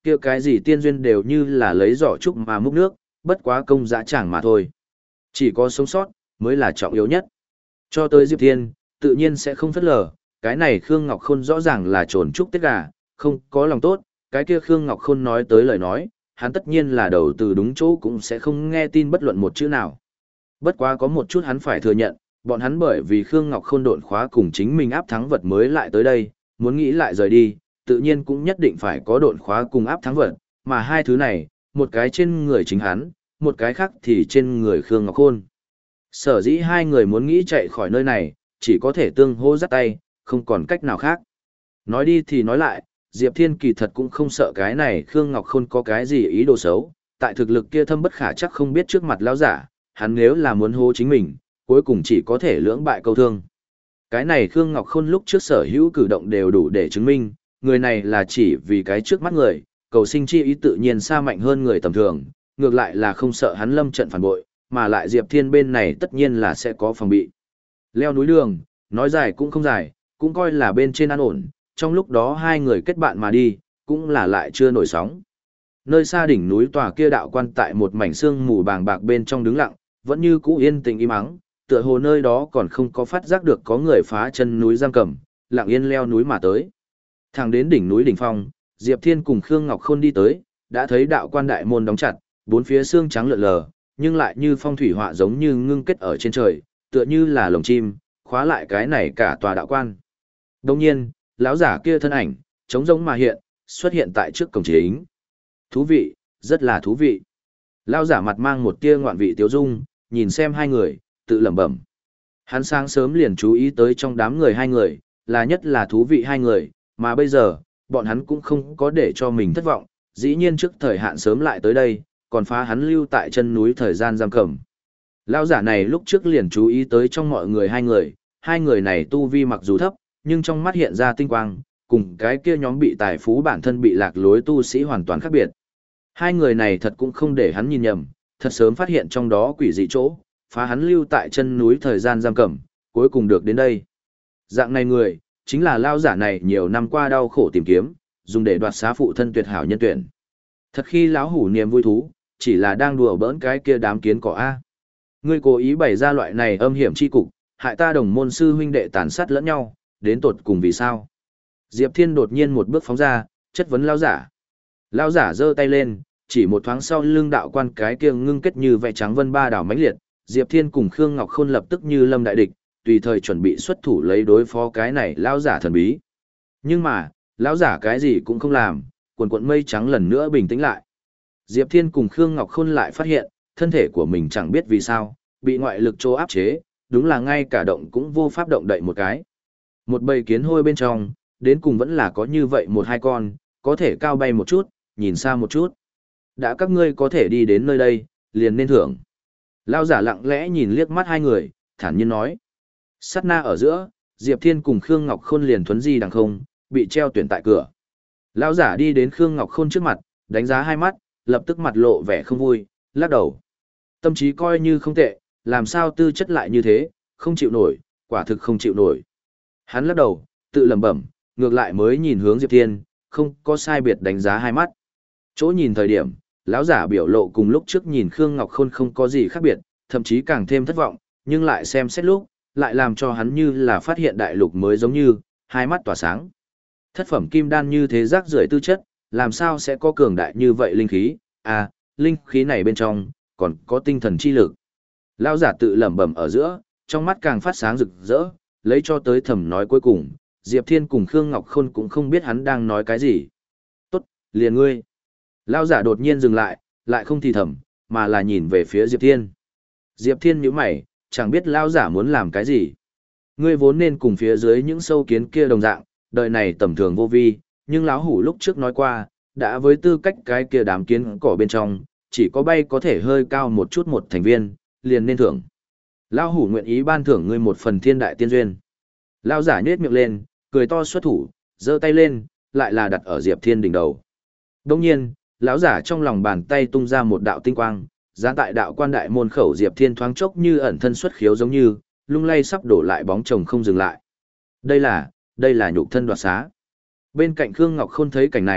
kia cái gì tiên duyên đều như là lấy giỏ trúc mà múc nước, bất quá công dã tràng mà thôi. Chỉ có sống sót, mới là trọng yếu nhất. Cho tới Diệp Thiên, tự nhiên sẽ không phất lờ, cái này Khương Ngọc Khôn rõ ràng là trồn trúc tiết gà, không có lòng tốt, cái kia Khương Ngọc Khôn nói tới lời nói, hắn tất nhiên là đầu từ đúng chỗ cũng sẽ không nghe tin bất luận một chữ nào. Bất quá có một chút hắn phải thừa nhận, bọn hắn bởi vì Khương Ngọc Khôn độn khóa cùng chính mình áp thắng vật mới lại tới đây, muốn nghĩ lại rời đi, tự nhiên cũng nhất định phải có độn khóa cùng áp thắng vật, mà hai thứ này, một cái trên người chính hắn, một cái khác thì trên người Khương Ngọc Khôn. Sở dĩ hai người muốn nghĩ chạy khỏi nơi này, chỉ có thể tương hô dắt tay, không còn cách nào khác. Nói đi thì nói lại, Diệp Thiên kỳ thật cũng không sợ cái này Khương Ngọc Khôn có cái gì ý đồ xấu, tại thực lực kia thâm bất khả chắc không biết trước mặt lão giả, hắn nếu là muốn hô chính mình, cuối cùng chỉ có thể lưỡng bại câu thương. Cái này Khương Ngọc Khôn lúc trước sở hữu cử động đều đủ để chứng minh, người này là chỉ vì cái trước mắt người, cầu sinh chi ý tự nhiên xa mạnh hơn người tầm thường, ngược lại là không sợ hắn lâm trận phản bội, mà lại Diệp Thiên bên này tất nhiên là sẽ có phòng bị. Leo núi đường, nói dài cũng không dài, cũng coi là bên trên an ổn, trong lúc đó hai người kết bạn mà đi, cũng là lại chưa nổi sóng. Nơi xa đỉnh núi tòa kia đạo quan tại một mảnh sương mù bàng bạc bên trong đứng lặng, vẫn như cũ yên tĩnh im ắng, tựa hồ nơi đó còn không có phát giác được có người phá chân núi giam cầm, lặng yên leo núi mà tới. Thẳng đến đỉnh núi đỉnh phong, Diệp Thiên cùng Khương Ngọc Khôn đi tới, đã thấy đạo quan đại môn đóng chặt, bốn phía xương trắng lượn lờ, nhưng lại như phong thủy họa giống như ngưng kết ở trên trời, tựa như là lồng chim, khóa lại cái này cả tòa đạo quan. Đồng nhiên, lão giả kia thân ảnh, trống rỗng mà hiện, xuất hiện tại trước cổng chính. Thú vị, rất là thú vị. Lão giả mặt mang một tia ngoạn vị tiếu dung, nhìn xem hai người, tự lẩm bẩm. Hắn sáng sớm liền chú ý tới trong đám người hai người, là nhất là thú vị hai người, mà bây giờ, bọn hắn cũng không có để cho mình thất vọng, dĩ nhiên trước thời hạn sớm lại tới đây, còn phá hắn lưu tại chân núi thời gian giam cầm. Lão giả này lúc trước liền chú ý tới trong mọi người hai người, hai người này tu vi mặc dù thấp, nhưng trong mắt hiện ra tinh quang, cùng cái kia nhóm bị tài phú bản thân bị lạc lối tu sĩ hoàn toàn khác biệt. Hai người này thật cũng không để hắn nhìn nhầm, thật sớm phát hiện trong đó quỷ dị chỗ, phá hắn lưu tại chân núi thời gian giam cầm, cuối cùng được đến đây. Dạng này người, chính là lao giả này nhiều năm qua đau khổ tìm kiếm, dùng để đoạt xá phụ thân tuyệt hảo nhân tuyển. Thật khi lão hủ niềm vui thú, chỉ là đang đùa bỡn cái kia đám kiến cỏ A. Ngươi cố ý bày ra loại này âm hiểm chi cục, hại ta đồng môn sư huynh đệ tàn sát lẫn nhau, đến tột cùng vì sao? Diệp Thiên đột nhiên một bước phóng ra, chất vấn lao giả. Lao giả giơ tay lên, chỉ một thoáng sau lưng đạo quan cái kia ngưng kết như vẽ trắng vân ba đảo mãnh liệt, Diệp Thiên cùng Khương Ngọc Khôn lập tức như lâm đại địch, tùy thời chuẩn bị xuất thủ lấy đối phó cái này lao giả thần bí. Nhưng mà, lão giả cái gì cũng không làm, quần quần mây trắng lần nữa bình tĩnh lại. Diệp Thiên cùng Khương Ngọc Khôn lại phát hiện, thân thể của mình chẳng biết vì sao, bị ngoại lực trô áp chế, đúng là ngay cả động cũng vô pháp động đậy một cái. Một bầy kiến hôi bên trong, đến cùng vẫn là có như vậy một hai con, có thể cao bay một chút, nhìn xa một chút. Đã các ngươi có thể đi đến nơi đây, liền nên thưởng. Lão giả lặng lẽ nhìn liếc mắt hai người, thản nhiên nói. Sát na ở giữa, Diệp Thiên cùng Khương Ngọc Khôn liền thuấn di đằng không, bị treo tuyển tại cửa. Lão giả đi đến Khương Ngọc Khôn trước mặt, đánh giá hai mắt, lập tức mặt lộ vẻ không vui, lắc đầu. Tâm trí coi như không tệ, làm sao tư chất lại như thế, không chịu nổi, quả thực không chịu nổi. Hắn lắc đầu, tự lẩm bẩm, ngược lại mới nhìn hướng Diệp Thiên, không có sai biệt đánh giá hai mắt. Chỗ nhìn thời điểm, lão giả biểu lộ cùng lúc trước nhìn Khương Ngọc Khôn không có gì khác biệt, thậm chí càng thêm thất vọng, nhưng lại xem xét lúc, lại làm cho hắn như là phát hiện đại lục mới giống như, hai mắt tỏa sáng. Thất phẩm kim đan như thế rác rưởi tư chất, làm sao sẽ có cường đại như vậy linh khí, à, linh khí này bên trong, còn có tinh thần chi lực. Lão giả tự lẩm bẩm ở giữa, trong mắt càng phát sáng rực rỡ, lấy cho tới thầm nói cuối cùng, Diệp Thiên cùng Khương Ngọc Khôn cũng không biết hắn đang nói cái gì. Tốt, liền ngươi. Lão giả đột nhiên dừng lại, lại không thì thầm, mà là nhìn về phía Diệp Thiên. Diệp Thiên nhíu mày, chẳng biết lão giả muốn làm cái gì. Ngươi vốn nên cùng phía dưới những sâu kiến kia đồng dạng, đời này tầm thường vô vi, nhưng lão hủ lúc trước nói qua, đã với tư cách cái kia đám kiến cỏ bên trong, chỉ có bay có thể hơi cao một chút một thành viên, liền nên thưởng. Lão hủ nguyện ý ban thưởng ngươi một phần thiên đại tiên duyên. Lão giả nhếch miệng lên, cười to xuất thủ, giơ tay lên, lại là đặt ở Diệp Thiên đỉnh đầu. Đương nhiên, lão giả trong lòng bàn tay tung ra một đạo tinh quang, dán tại đạo quan đại môn khẩu Diệp Thiên thoáng chốc như ẩn thân xuất khiếu giống như, lung lay sắp đổ lại bóng chồng không dừng lại. Đây là, đây là nhục thân đoạt xá. Bên cạnh Khương Ngọc Khôn thấy cảnh này,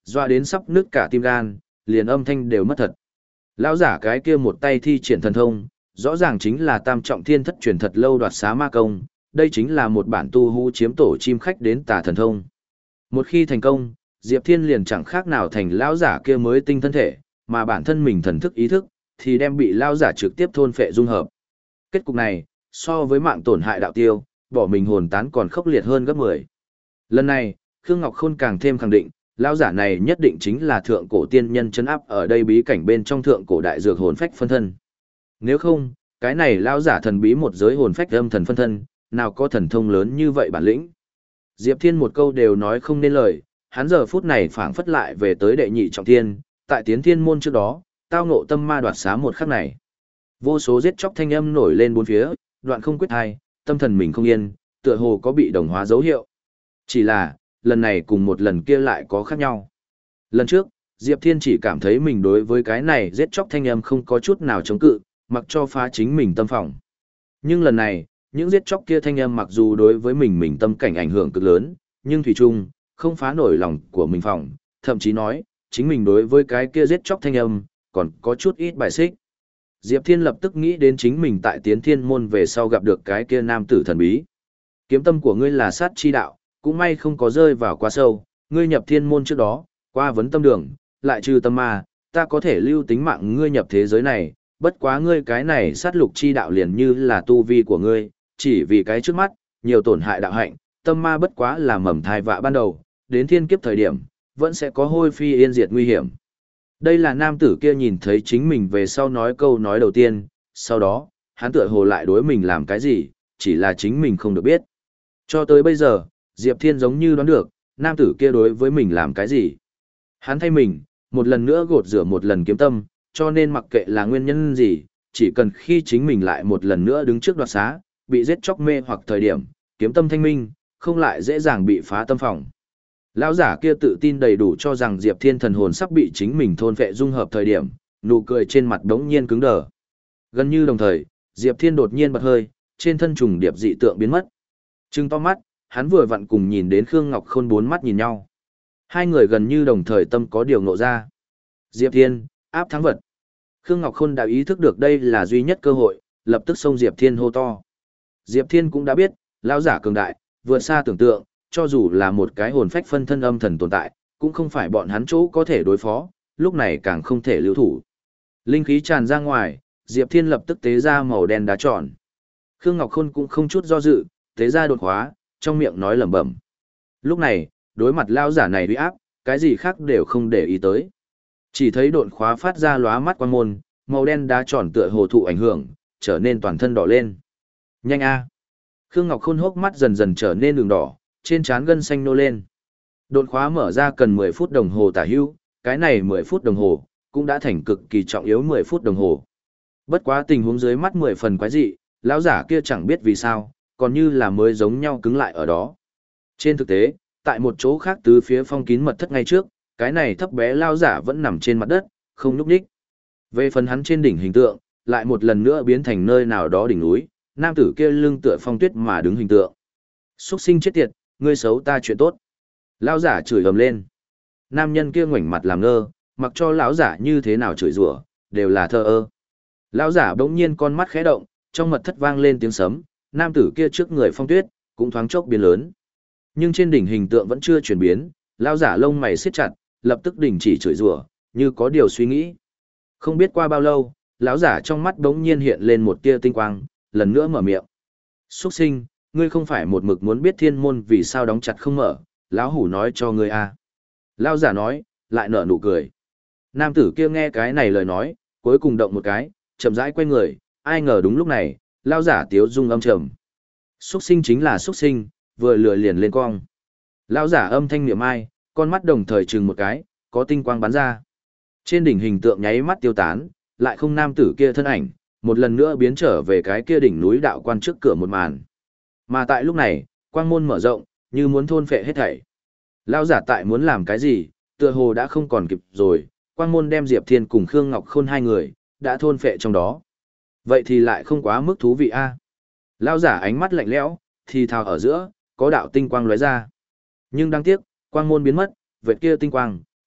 doa đến sắp nứt cả tim gan, liền âm thanh đều mất thật. Lão giả cái kia một tay thi triển thần thông, rõ ràng chính là tam trọng thiên thất truyền thật lâu đoạt xá ma công, đây chính là một bản tu hú chiếm tổ chim khách đến tà thần thông. Một khi thành công, Diệp Thiên liền chẳng khác nào thành lão giả kia mới tinh thân thể, mà bản thân mình thần thức ý thức, thì đem bị lão giả trực tiếp thôn phệ dung hợp. Kết cục này, so với mạng tổn hại đạo tiêu, bỏ mình hồn tán còn khốc liệt hơn gấp mười. Lần này, Khương Ngọc Khôn càng thêm khẳng định, lão giả này nhất định chính là thượng cổ tiên nhân trấn áp ở đây bí cảnh bên trong thượng cổ đại dược hồn phách phân thân. Nếu không, cái này lão giả thần bí một giới hồn phách âm thần phân thân, nào có thần thông lớn như vậy bản lĩnh. Diệp Thiên một câu đều nói không nên lời, hắn giờ phút này phảng phất lại về tới đệ nhị trọng thiên, tại tiến thiên môn trước đó, tao ngộ tâm ma đoạt xá một khắc này. Vô số giết chóc thanh âm nổi lên bốn phía, đoạn không quyết hai, tâm thần mình không yên, tựa hồ có bị đồng hóa dấu hiệu. Chỉ là, lần này cùng một lần kia lại có khác nhau. Lần trước, Diệp Thiên chỉ cảm thấy mình đối với cái này giết chóc thanh âm không có chút nào chống cự, mặc cho phá chính mình tâm phòng. Nhưng lần này, những giết chóc kia thanh âm mặc dù đối với mình mình tâm cảnh ảnh hưởng cực lớn, nhưng thủy chung, không phá nổi lòng của mình phòng, thậm chí nói, chính mình đối với cái kia giết chóc thanh âm, còn có chút ít bài xích. Diệp Thiên lập tức nghĩ đến chính mình tại tiến thiên môn về sau gặp được cái kia nam tử thần bí. Kiếm tâm của ngươi là sát chi đạo, cũng may không có rơi vào quá sâu, ngươi nhập thiên môn trước đó, qua vấn tâm đường, lại trừ tâm ma, ta có thể lưu tính mạng ngươi nhập thế giới này, bất quá ngươi cái này sát lục chi đạo liền như là tu vi của ngươi, chỉ vì cái trước mắt, nhiều tổn hại đạo hạnh, tâm ma bất quá là mầm thai vạ ban đầu, đến thiên kiếp thời điểm, vẫn sẽ có hôi phi yên diệt nguy hiểm. Đây là nam tử kia nhìn thấy chính mình về sau nói câu nói đầu tiên, sau đó, hắn tựa hồ lại đối mình làm cái gì, chỉ là chính mình không được biết. Cho tới bây giờ, Diệp Thiên giống như đoán được, nam tử kia đối với mình làm cái gì. Hắn thay mình, một lần nữa gột rửa một lần kiếm tâm, cho nên mặc kệ là nguyên nhân gì, chỉ cần khi chính mình lại một lần nữa đứng trước đoạt xá, bị giết chóc mê hoặc thời điểm, kiếm tâm thanh minh, không lại dễ dàng bị phá tâm phòng. Lão giả kia tự tin đầy đủ cho rằng Diệp Thiên thần hồn sắp bị chính mình thôn phệ dung hợp thời điểm, nụ cười trên mặt đống nhiên cứng đờ. Gần như đồng thời, Diệp Thiên đột nhiên bật hơi, trên thân trùng điệp dị tượng biến mất. Trừng to mắt, hắn vừa vặn cùng nhìn đến Khương Ngọc Khôn bốn mắt nhìn nhau. Hai người gần như đồng thời tâm có điều ngộ ra. Diệp Thiên, áp thắng vật. Khương Ngọc Khôn đã ý thức được đây là duy nhất cơ hội, lập tức xông Diệp Thiên hô to. Diệp Thiên cũng đã biết, lão giả cường đại, vượt xa tưởng tượng, cho dù là một cái hồn phách phân thân âm thần tồn tại, cũng không phải bọn hắn chỗ có thể đối phó, lúc này càng không thể lưu thủ. Linh khí tràn ra ngoài, Diệp Thiên lập tức tế ra màu đen đá tròn. Khương Ngọc Khôn cũng không chút do dự, tế ra đột khóa, trong miệng nói lẩm bẩm. Lúc này, đối mặt lão giả này uy áp, cái gì khác đều không để ý tới. Chỉ thấy đột khóa phát ra lóa mắt quang môn, màu đen đá tròn tựa hồ thụ ảnh hưởng, trở nên toàn thân đỏ lên. Nhanh a! Khương Ngọc Khôn hốc mắt dần dần trở nên đường đỏ, trên trán gân xanh nô lên. Đột khóa mở ra cần mười phút đồng hồ tả hữu, cái này mười phút đồng hồ, cũng đã thành cực kỳ trọng yếu mười phút đồng hồ. Bất quá tình huống dưới mắt mười phần quái dị, lão giả kia chẳng biết vì sao, còn như là mới giống nhau cứng lại ở đó. Trên thực tế, tại một chỗ khác tứ phía phong kín mật thất ngay trước, cái này thấp bé lão giả vẫn nằm trên mặt đất, không nhúc nhích. Về phần hắn trên đỉnh hình tượng, lại một lần nữa biến thành nơi nào đó đỉnh núi, nam tử kia lưng tựa phong tuyết mà đứng hình tượng. Xuất sinh chết tiệt, ngươi xấu ta chuyện tốt. Lão giả chửi ầm lên. Nam nhân kia ngoảnh mặt làm ngơ, mặc cho lão giả như thế nào chửi rủa, đều là thờ ơ. Lão giả bỗng nhiên con mắt khẽ động, trong mật thất vang lên tiếng sấm, nam tử kia trước người phong tuyết cũng thoáng chốc biến lớn. Nhưng trên đỉnh hình tượng vẫn chưa chuyển biến, lão giả lông mày siết chặt, lập tức đình chỉ chửi rủa, như có điều suy nghĩ. Không biết qua bao lâu, lão giả trong mắt bỗng nhiên hiện lên một tia tinh quang, lần nữa mở miệng. Xuất sinh, ngươi không phải một mực muốn biết thiên môn vì sao đóng chặt không mở, lão hủ nói cho ngươi à. Lão giả nói, lại nở nụ cười. Nam tử kia nghe cái này lời nói, cuối cùng động một cái, chậm rãi quay người, ai ngờ đúng lúc này, lão giả tiếu dung âm trầm. Xuất sinh chính là xuất sinh, vừa lừa liền lên cong. Lão giả âm thanh niệm ai, con mắt đồng thời chừng một cái, có tinh quang bắn ra. Trên đỉnh hình tượng nháy mắt tiêu tán, lại không nam tử kia thân ảnh, một lần nữa biến trở về cái kia đỉnh núi đạo quan trước cửa một màn. Mà tại lúc này, quang môn mở rộng, như muốn thôn phệ hết thảy. Lão giả tại muốn làm cái gì, tựa hồ đã không còn kịp rồi, quang môn đem Diệp Thiên cùng Khương Ngọc Khôn hai người, đã thôn phệ trong đó. Vậy thì lại không quá mức thú vị a. Lão giả ánh mắt lạnh lẽo, thì thào ở giữa, có đạo tinh quang lóe ra. Nhưng đáng tiếc, quang môn biến mất, vệt kia tinh quang,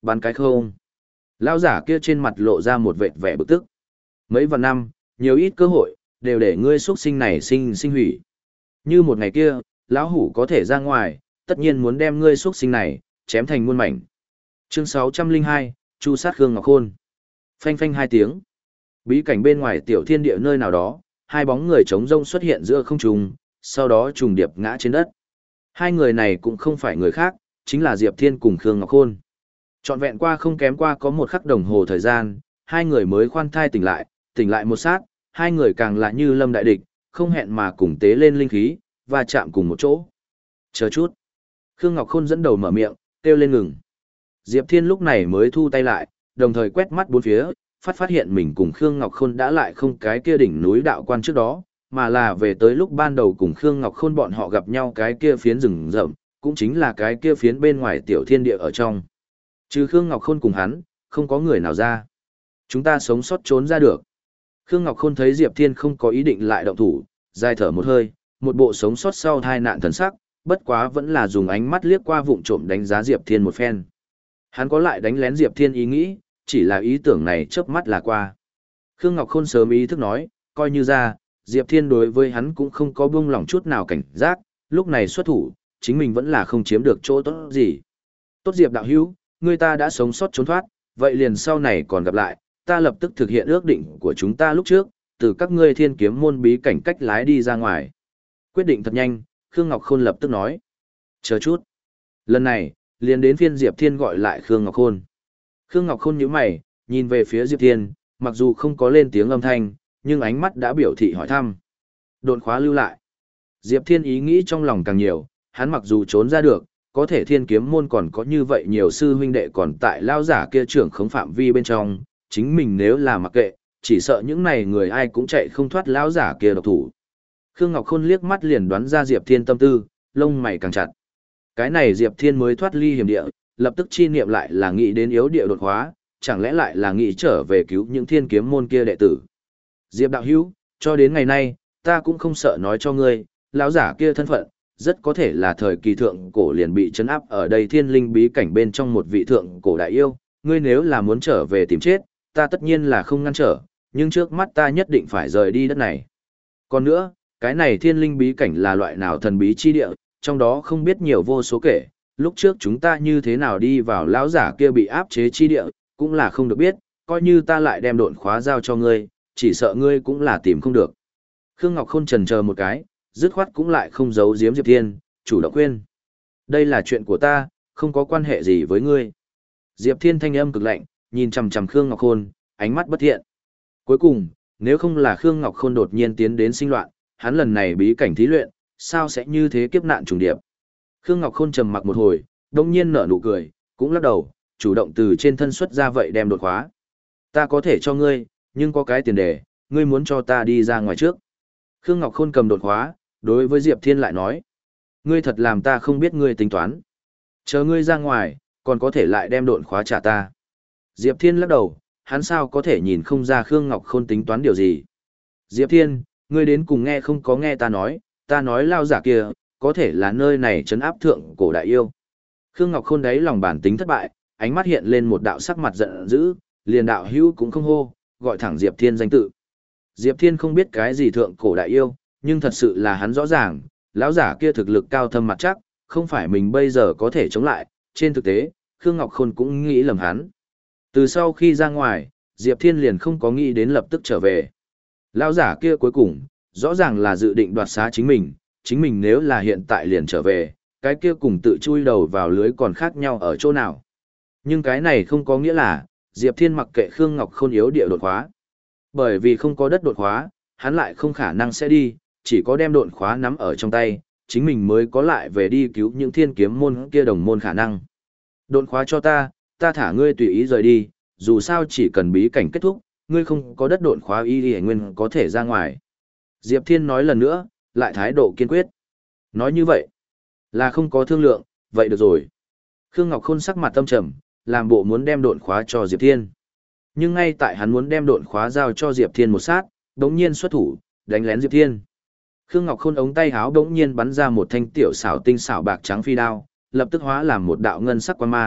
Bắn cái không. Lão giả kia trên mặt lộ ra một vệt vẻ bực tức. Mấy vạn năm, nhiều ít cơ hội, đều để ngươi xuất sinh này sinh sinh hủy. Như một ngày kia, lão hủ có thể ra ngoài, tất nhiên muốn đem ngươi xuất sinh này, chém thành muôn mảnh. Chương sáu trăm linh hai, Chu sát Khương Ngọc Khôn. Phanh phanh hai tiếng. Bí cảnh bên ngoài tiểu thiên địa nơi nào đó, hai bóng người trống rông xuất hiện giữa không trung, sau đó trùng điệp ngã trên đất. Hai người này cũng không phải người khác, chính là Diệp Thiên cùng Khương Ngọc Khôn. Trọn vẹn qua không kém qua có một khắc đồng hồ thời gian, hai người mới khoan thai tỉnh lại, tỉnh lại một sát, hai người càng lại như lâm đại địch, không hẹn mà cùng tế lên linh khí, và chạm cùng một chỗ. Chờ chút. Khương Ngọc Khôn dẫn đầu mở miệng, kêu lên ngừng. Diệp Thiên lúc này mới thu tay lại, đồng thời quét mắt bốn phía, phát phát hiện mình cùng Khương Ngọc Khôn đã lại không cái kia đỉnh núi đạo quan trước đó, mà là về tới lúc ban đầu cùng Khương Ngọc Khôn bọn họ gặp nhau cái kia phiến rừng rậm, cũng chính là cái kia phiến bên ngoài tiểu thiên địa ở trong. Trừ Khương Ngọc Khôn cùng hắn, không có người nào ra. Chúng ta sống sót trốn ra được. Khương Ngọc Khôn thấy Diệp Thiên không có ý định lại động thủ, dài thở một hơi, một bộ sống sót sau tai nạn thần sắc, bất quá vẫn là dùng ánh mắt liếc qua vụng trộm đánh giá Diệp Thiên một phen. Hắn có lại đánh lén Diệp Thiên ý nghĩ, chỉ là ý tưởng này chớp mắt là qua. Khương Ngọc Khôn sớm ý thức nói, coi như ra, Diệp Thiên đối với hắn cũng không có buông lỏng chút nào cảnh giác, lúc này xuất thủ, chính mình vẫn là không chiếm được chỗ tốt gì. Tốt Diệp đạo hữu, người ta đã sống sót trốn thoát, vậy liền sau này còn gặp lại, ta lập tức thực hiện ước định của chúng ta lúc trước, từ các ngươi thiên kiếm môn bí cảnh cách lái đi ra ngoài. Quyết định thật nhanh, Khương Ngọc Khôn lập tức nói. Chờ chút. Lần này, liền đến phiên Diệp Thiên gọi lại Khương Ngọc Khôn. Khương Ngọc Khôn nhíu mày, nhìn về phía Diệp Thiên, mặc dù không có lên tiếng âm thanh, nhưng ánh mắt đã biểu thị hỏi thăm. Độn khóa lưu lại. Diệp Thiên ý nghĩ trong lòng càng nhiều, hắn mặc dù trốn ra được, có thể thiên kiếm môn còn có như vậy nhiều sư huynh đệ còn tại lao giả kia trưởng khống phạm vi bên trong, chính mình nếu là mặc kệ, chỉ sợ những này người ai cũng chạy không thoát lao giả kia độc thủ. Khương Ngọc Khôn liếc mắt liền đoán ra Diệp Thiên tâm tư, lông mày càng chặt. Cái này Diệp Thiên mới thoát ly hiểm địa, lập tức chi niệm lại là nghĩ đến yếu địa đột hóa, chẳng lẽ lại là nghĩ trở về cứu những thiên kiếm môn kia đệ tử. Diệp đạo hữu, cho đến ngày nay, ta cũng không sợ nói cho ngươi, lão giả kia thân phận, rất có thể là thời kỳ thượng cổ liền bị trấn áp ở đây thiên linh bí cảnh bên trong một vị thượng cổ đại yêu, ngươi nếu là muốn trở về tìm chết, ta tất nhiên là không ngăn trở, nhưng trước mắt ta nhất định phải rời đi đất này. Còn nữa, cái này thiên linh bí cảnh là loại nào thần bí chi địa, trong đó không biết nhiều vô số kể, lúc trước chúng ta như thế nào đi vào lão giả kia bị áp chế chi địa, cũng là không được biết, coi như ta lại đem độn khóa giao cho ngươi, chỉ sợ ngươi cũng là tìm không được. Khương Ngọc Khôn chần chờ một cái, dứt khoát cũng lại không giấu giếm Diệp Thiên, chủ động khuyên. Đây là chuyện của ta, không có quan hệ gì với ngươi. Diệp Thiên thanh âm cực lạnh, nhìn chằm chằm Khương Ngọc Khôn, ánh mắt bất thiện. Cuối cùng, nếu không là Khương Ngọc Khôn đột nhiên tiến đến sinh loạn, hắn lần này bí cảnh thí luyện, sao sẽ như thế kiếp nạn trùng điệp. Khương Ngọc Khôn trầm mặc một hồi, đông nhiên nở nụ cười, cũng lắc đầu, chủ động từ trên thân xuất ra vậy đem đột khóa. Ta có thể cho ngươi, nhưng có cái tiền đề, ngươi muốn cho ta đi ra ngoài trước. Khương Ngọc Khôn cầm đột khóa, đối với Diệp Thiên lại nói. Ngươi thật làm ta không biết ngươi tính toán. Chờ ngươi ra ngoài, còn có thể lại đem độn khóa trả ta. Diệp Thiên lắc đầu, hắn sao có thể nhìn không ra Khương Ngọc Khôn tính toán điều gì. Diệp Thiên, ngươi đến cùng nghe không có nghe ta nói, ta nói lao giả kia, có thể là nơi này trấn áp thượng cổ đại yêu. Khương Ngọc Khôn đáy lòng bản tính thất bại, ánh mắt hiện lên một đạo sắc mặt giận dữ, liền đạo hữu cũng không hô, gọi thẳng Diệp Thiên danh tự. Diệp Thiên không biết cái gì thượng cổ đại yêu, nhưng thật sự là hắn rõ ràng, lão giả kia thực lực cao thâm mặt chắc, không phải mình bây giờ có thể chống lại, trên thực tế, Khương Ngọc Khôn cũng nghĩ lầm hắn. Từ sau khi ra ngoài, Diệp Thiên liền không có nghĩ đến lập tức trở về. Lão giả kia cuối cùng, rõ ràng là dự định đoạt xá chính mình, chính mình nếu là hiện tại liền trở về, cái kia cùng tự chui đầu vào lưới còn khác nhau ở chỗ nào. Nhưng cái này không có nghĩa là, Diệp Thiên mặc kệ Khương Ngọc Khôn yếu địa đột khóa. Bởi vì không có đất đột khóa, hắn lại không khả năng sẽ đi, chỉ có đem độn khóa nắm ở trong tay, chính mình mới có lại về đi cứu những thiên kiếm môn kia đồng môn khả năng. Độn khóa cho ta, ta thả ngươi tùy ý rời đi, dù sao chỉ cần bí cảnh kết thúc, ngươi không có đất độn khóa y y nguyên có thể ra ngoài. Diệp Thiên nói lần nữa, lại thái độ kiên quyết. Nói như vậy, là không có thương lượng, vậy được rồi. Khương Ngọc Khôn sắc mặt tâm trầm, làm bộ muốn đem độn khóa cho Diệp Thiên. Nhưng ngay tại hắn muốn đem độn khóa giao cho Diệp Thiên một sát, đống nhiên xuất thủ, đánh lén Diệp Thiên. Khương Ngọc Khôn ống tay háo đống nhiên bắn ra một thanh tiểu xảo tinh xảo bạc trắng phi đao, lập tức hóa làm một đạo ngân sắc quang mang,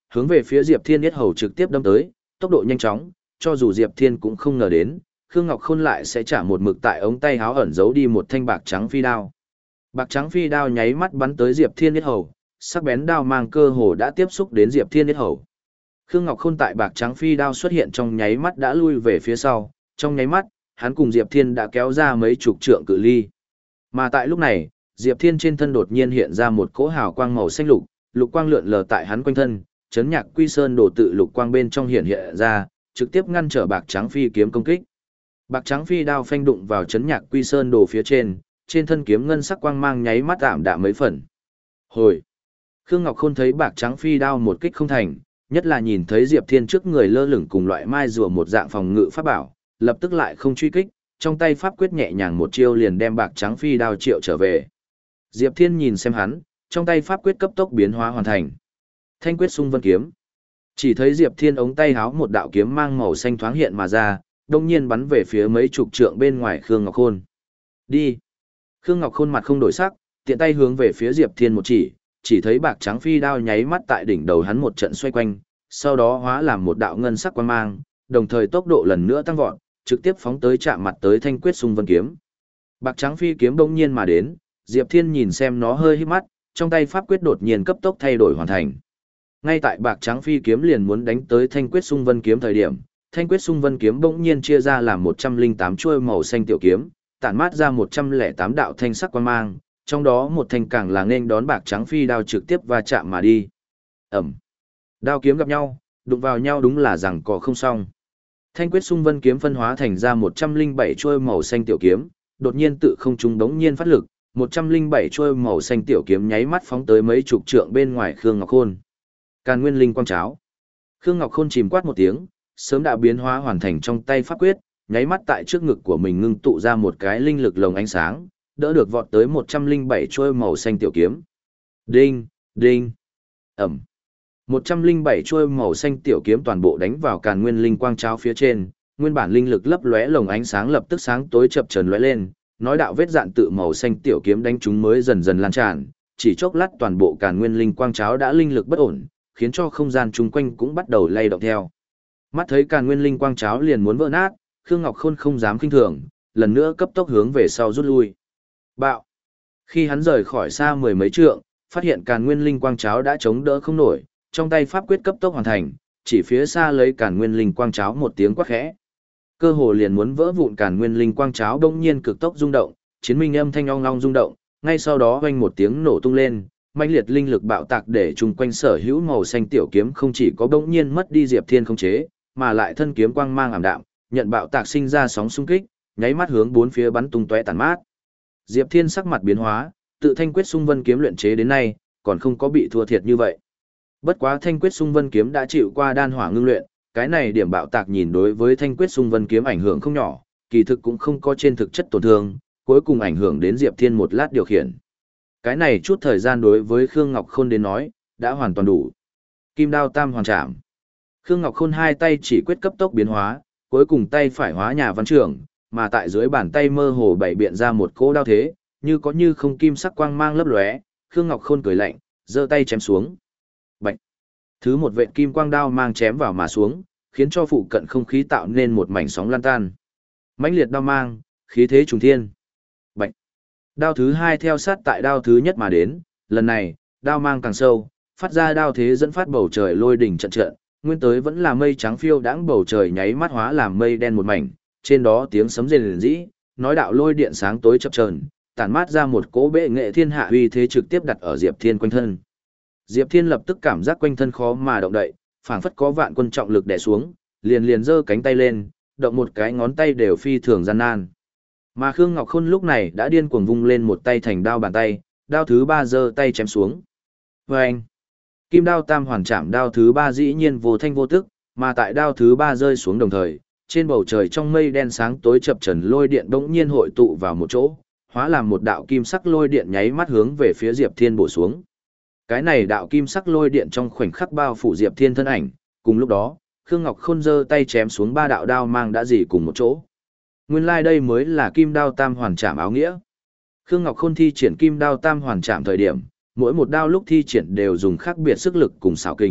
hướng về phía Diệp Thiên yết hầu trực tiếp đâm tới, tốc độ nhanh chóng, cho dù Diệp Thiên cũng không ngờ đến, Khương Ngọc Khôn lại sẽ trả một mực tại ống tay háo ẩn giấu đi một thanh bạc trắng phi đao. Bạc trắng phi đao nháy mắt bắn tới Diệp Thiên yết hầu, sắc bén đao mang cơ hồ đã tiếp xúc đến Diệp Thiên yết hầu. Khương Ngọc Khôn tại bạc trắng phi đao xuất hiện trong nháy mắt đã lui về phía sau, trong nháy mắt, hắn cùng Diệp Thiên đã kéo ra mấy chục trượng cự ly. Mà tại lúc này, Diệp Thiên trên thân đột nhiên hiện ra một cỗ hào quang màu xanh lục, lục quang lượn lờ tại hắn quanh thân, chấn nhạc quy sơn đồ tự lục quang bên trong hiện hiện ra, trực tiếp ngăn trở bạc trắng phi kiếm công kích. Bạc trắng phi đao phanh đụng vào chấn nhạc quy sơn đồ phía trên, trên thân kiếm ngân sắc quang mang nháy mắt tạm đạm mấy phần. Hồi! Khương Ngọc Khôn thấy bạc trắng phi đao một kích không thành, nhất là nhìn thấy Diệp Thiên trước người lơ lửng cùng loại mai rùa một dạng phòng ngự pháp bảo, lập tức lại không truy kích, trong tay pháp quyết nhẹ nhàng một chiêu liền đem bạc trắng phi đao triệu trở về. Diệp Thiên nhìn xem hắn, trong tay pháp quyết cấp tốc biến hóa hoàn thành. Thanh quyết xung vân kiếm. Chỉ thấy Diệp Thiên ống tay háo một đạo kiếm mang màu xanh thoáng hiện mà ra, đồng nhiên bắn về phía mấy chục trượng bên ngoài Khương Ngọc Khôn. Đi! Khương Ngọc Khôn mặt không đổi sắc, tiện tay hướng về phía Diệp Thiên một chỉ, chỉ thấy bạc trắng phi đao nháy mắt tại đỉnh đầu hắn một trận xoay quanh, sau đó hóa làm một đạo ngân sắc quang mang, đồng thời tốc độ lần nữa tăng vọt, trực tiếp phóng tới chạm mặt tới thanh quyết xung vân kiếm. Bạc trắng phi kiếm bỗng nhiên mà đến, Diệp Thiên nhìn xem nó hơi híp mắt, trong tay pháp quyết đột nhiên cấp tốc thay đổi hoàn thành. Ngay tại bạc trắng phi kiếm liền muốn đánh tới thanh quyết xung vân kiếm thời điểm, thanh quyết xung vân kiếm bỗng nhiên chia ra làm một trăm lẻ tám chuôi màu xanh tiểu kiếm, tản mát ra một trăm lẻ tám đạo thanh sắc quang mang, trong đó một thanh càng là nên đón bạc trắng phi đao trực tiếp va chạm mà đi. Ẩm. Đao kiếm gặp nhau, đụng vào nhau đúng là rằng có không xong. Thanh quyết xung vân kiếm phân hóa thành ra một trăm lẻ bảy chuôi màu xanh tiểu kiếm, đột nhiên tự không trung đống nhiên phát lực, một trăm lẻ bảy chuôi màu xanh tiểu kiếm nháy mắt phóng tới mấy chục trượng bên ngoài Khương Ngọc Khôn. Càn Nguyên Linh Quang Cháo. Khương Ngọc Khôn chìm quát một tiếng, sớm đã biến hóa hoàn thành trong tay pháp quyết, nháy mắt tại trước ngực của mình ngưng tụ ra một cái linh lực lồng ánh sáng, đỡ được vọt tới một trăm lẻ bảy chuôi màu xanh tiểu kiếm. Đinh, đinh. Ẩm. một trăm lẻ bảy chuôi màu xanh tiểu kiếm toàn bộ đánh vào Càn Nguyên Linh Quang Cháo phía trên, nguyên bản linh lực lấp lóe lồng ánh sáng lập tức sáng tối chập chờn lóe lên, nói đạo vết dạn tự màu xanh tiểu kiếm đánh chúng mới dần dần lan tràn, chỉ chốc lát toàn bộ Càn Nguyên Linh Quang Cháo đã linh lực bất ổn, khiến cho không gian chung quanh cũng bắt đầu lay động theo. Mắt thấy Càn Nguyên Linh Quang Cháo liền muốn vỡ nát, Khương Ngọc Khôn không dám khinh thường, lần nữa cấp tốc hướng về sau rút lui. Bạo! Khi hắn rời khỏi xa mười mấy trượng, phát hiện Càn Nguyên Linh Quang Cháo đã chống đỡ không nổi, trong tay pháp quyết cấp tốc hoàn thành, chỉ phía xa lấy Càn Nguyên Linh Quang Cháo một tiếng quát khẽ. Cơ hồ liền muốn vỡ vụn Càn Nguyên Linh Quang Cháo bỗng nhiên cực tốc rung động, chiến minh âm thanh ong ong rung động, ngay sau đó vang một tiếng nổ tung lên, mãnh liệt linh lực bạo tạc để chung quanh sở hữu màu xanh tiểu kiếm không chỉ có bỗng nhiên mất đi Diệp Thiên khống chế, mà lại thân kiếm quang mang ảm đạm, nhận bạo tạc sinh ra sóng xung kích, nháy mắt hướng bốn phía bắn tung tóe tàn mát. Diệp Thiên sắc mặt biến hóa, tự thanh quyết xung vân kiếm luyện chế đến nay, còn không có bị thua thiệt như vậy. Bất quá thanh quyết xung vân kiếm đã chịu qua đan hỏa ngưng luyện, cái này điểm bạo tạc nhìn đối với thanh quyết xung vân kiếm ảnh hưởng không nhỏ, kỳ thực cũng không có trên thực chất tổn thương, cuối cùng ảnh hưởng đến Diệp Thiên một lát điều khiển. Cái này chút thời gian đối với Khương Ngọc Khôn đến nói, đã hoàn toàn đủ. Kim đao tam hoàn trảm. Khương Ngọc Khôn hai tay chỉ quyết cấp tốc biến hóa, cuối cùng tay phải hóa nhà văn trưởng, mà tại dưới bàn tay mơ hồ bảy biện ra một cỗ đao thế, như có như không kim sắc quang mang lấp lóe, Khương Ngọc Khôn cười lạnh, giơ tay chém xuống. Bạch. Thứ một vệt kim quang đao mang chém vào mà xuống, khiến cho phụ cận không khí tạo nên một mảnh sóng lan tan. Mãnh liệt đao mang, khí thế trùng thiên. Bạch. Đao thứ hai theo sát tại đao thứ nhất mà đến, lần này, đao mang càng sâu, phát ra đao thế dẫn phát bầu trời lôi đỉnh trận trận, nguyên tới vẫn là mây trắng phiêu đãng bầu trời nháy mắt hóa làm mây đen một mảnh, trên đó tiếng sấm rền rĩ, nói đạo lôi điện sáng tối chập chờn, tản mát ra một cỗ bệ nghệ thiên hạ uy thế trực tiếp đặt ở Diệp Thiên quanh thân. Diệp Thiên lập tức cảm giác quanh thân khó mà động đậy, phảng phất có vạn quân trọng lực đè xuống, liền liền giơ cánh tay lên, động một cái ngón tay đều phi thường gian nan. Mà Khương Ngọc Khôn lúc này đã điên cuồng vung lên một tay thành đao bàn tay, đao thứ ba giơ tay chém xuống. Vâng! Kim đao tam hoàn chạm đao thứ ba dĩ nhiên vô thanh vô tức, mà tại đao thứ ba rơi xuống đồng thời, trên bầu trời trong mây đen sáng tối chập trần lôi điện bỗng nhiên hội tụ vào một chỗ, hóa làm một đạo kim sắc lôi điện nháy mắt hướng về phía Diệp Thiên bổ xuống. Cái này đạo kim sắc lôi điện trong khoảnh khắc bao phủ Diệp Thiên thân ảnh, cùng lúc đó, Khương Ngọc Khôn giơ tay chém xuống ba đạo đao mang đã dì cùng một chỗ. Nguyên lai like đây mới là kim đao tam hoàn chạm áo nghĩa. Khương Ngọc Khôn thi triển kim đao tam hoàn chạm thời điểm, mỗi một đao lúc thi triển đều dùng khác biệt sức lực cùng xảo kình,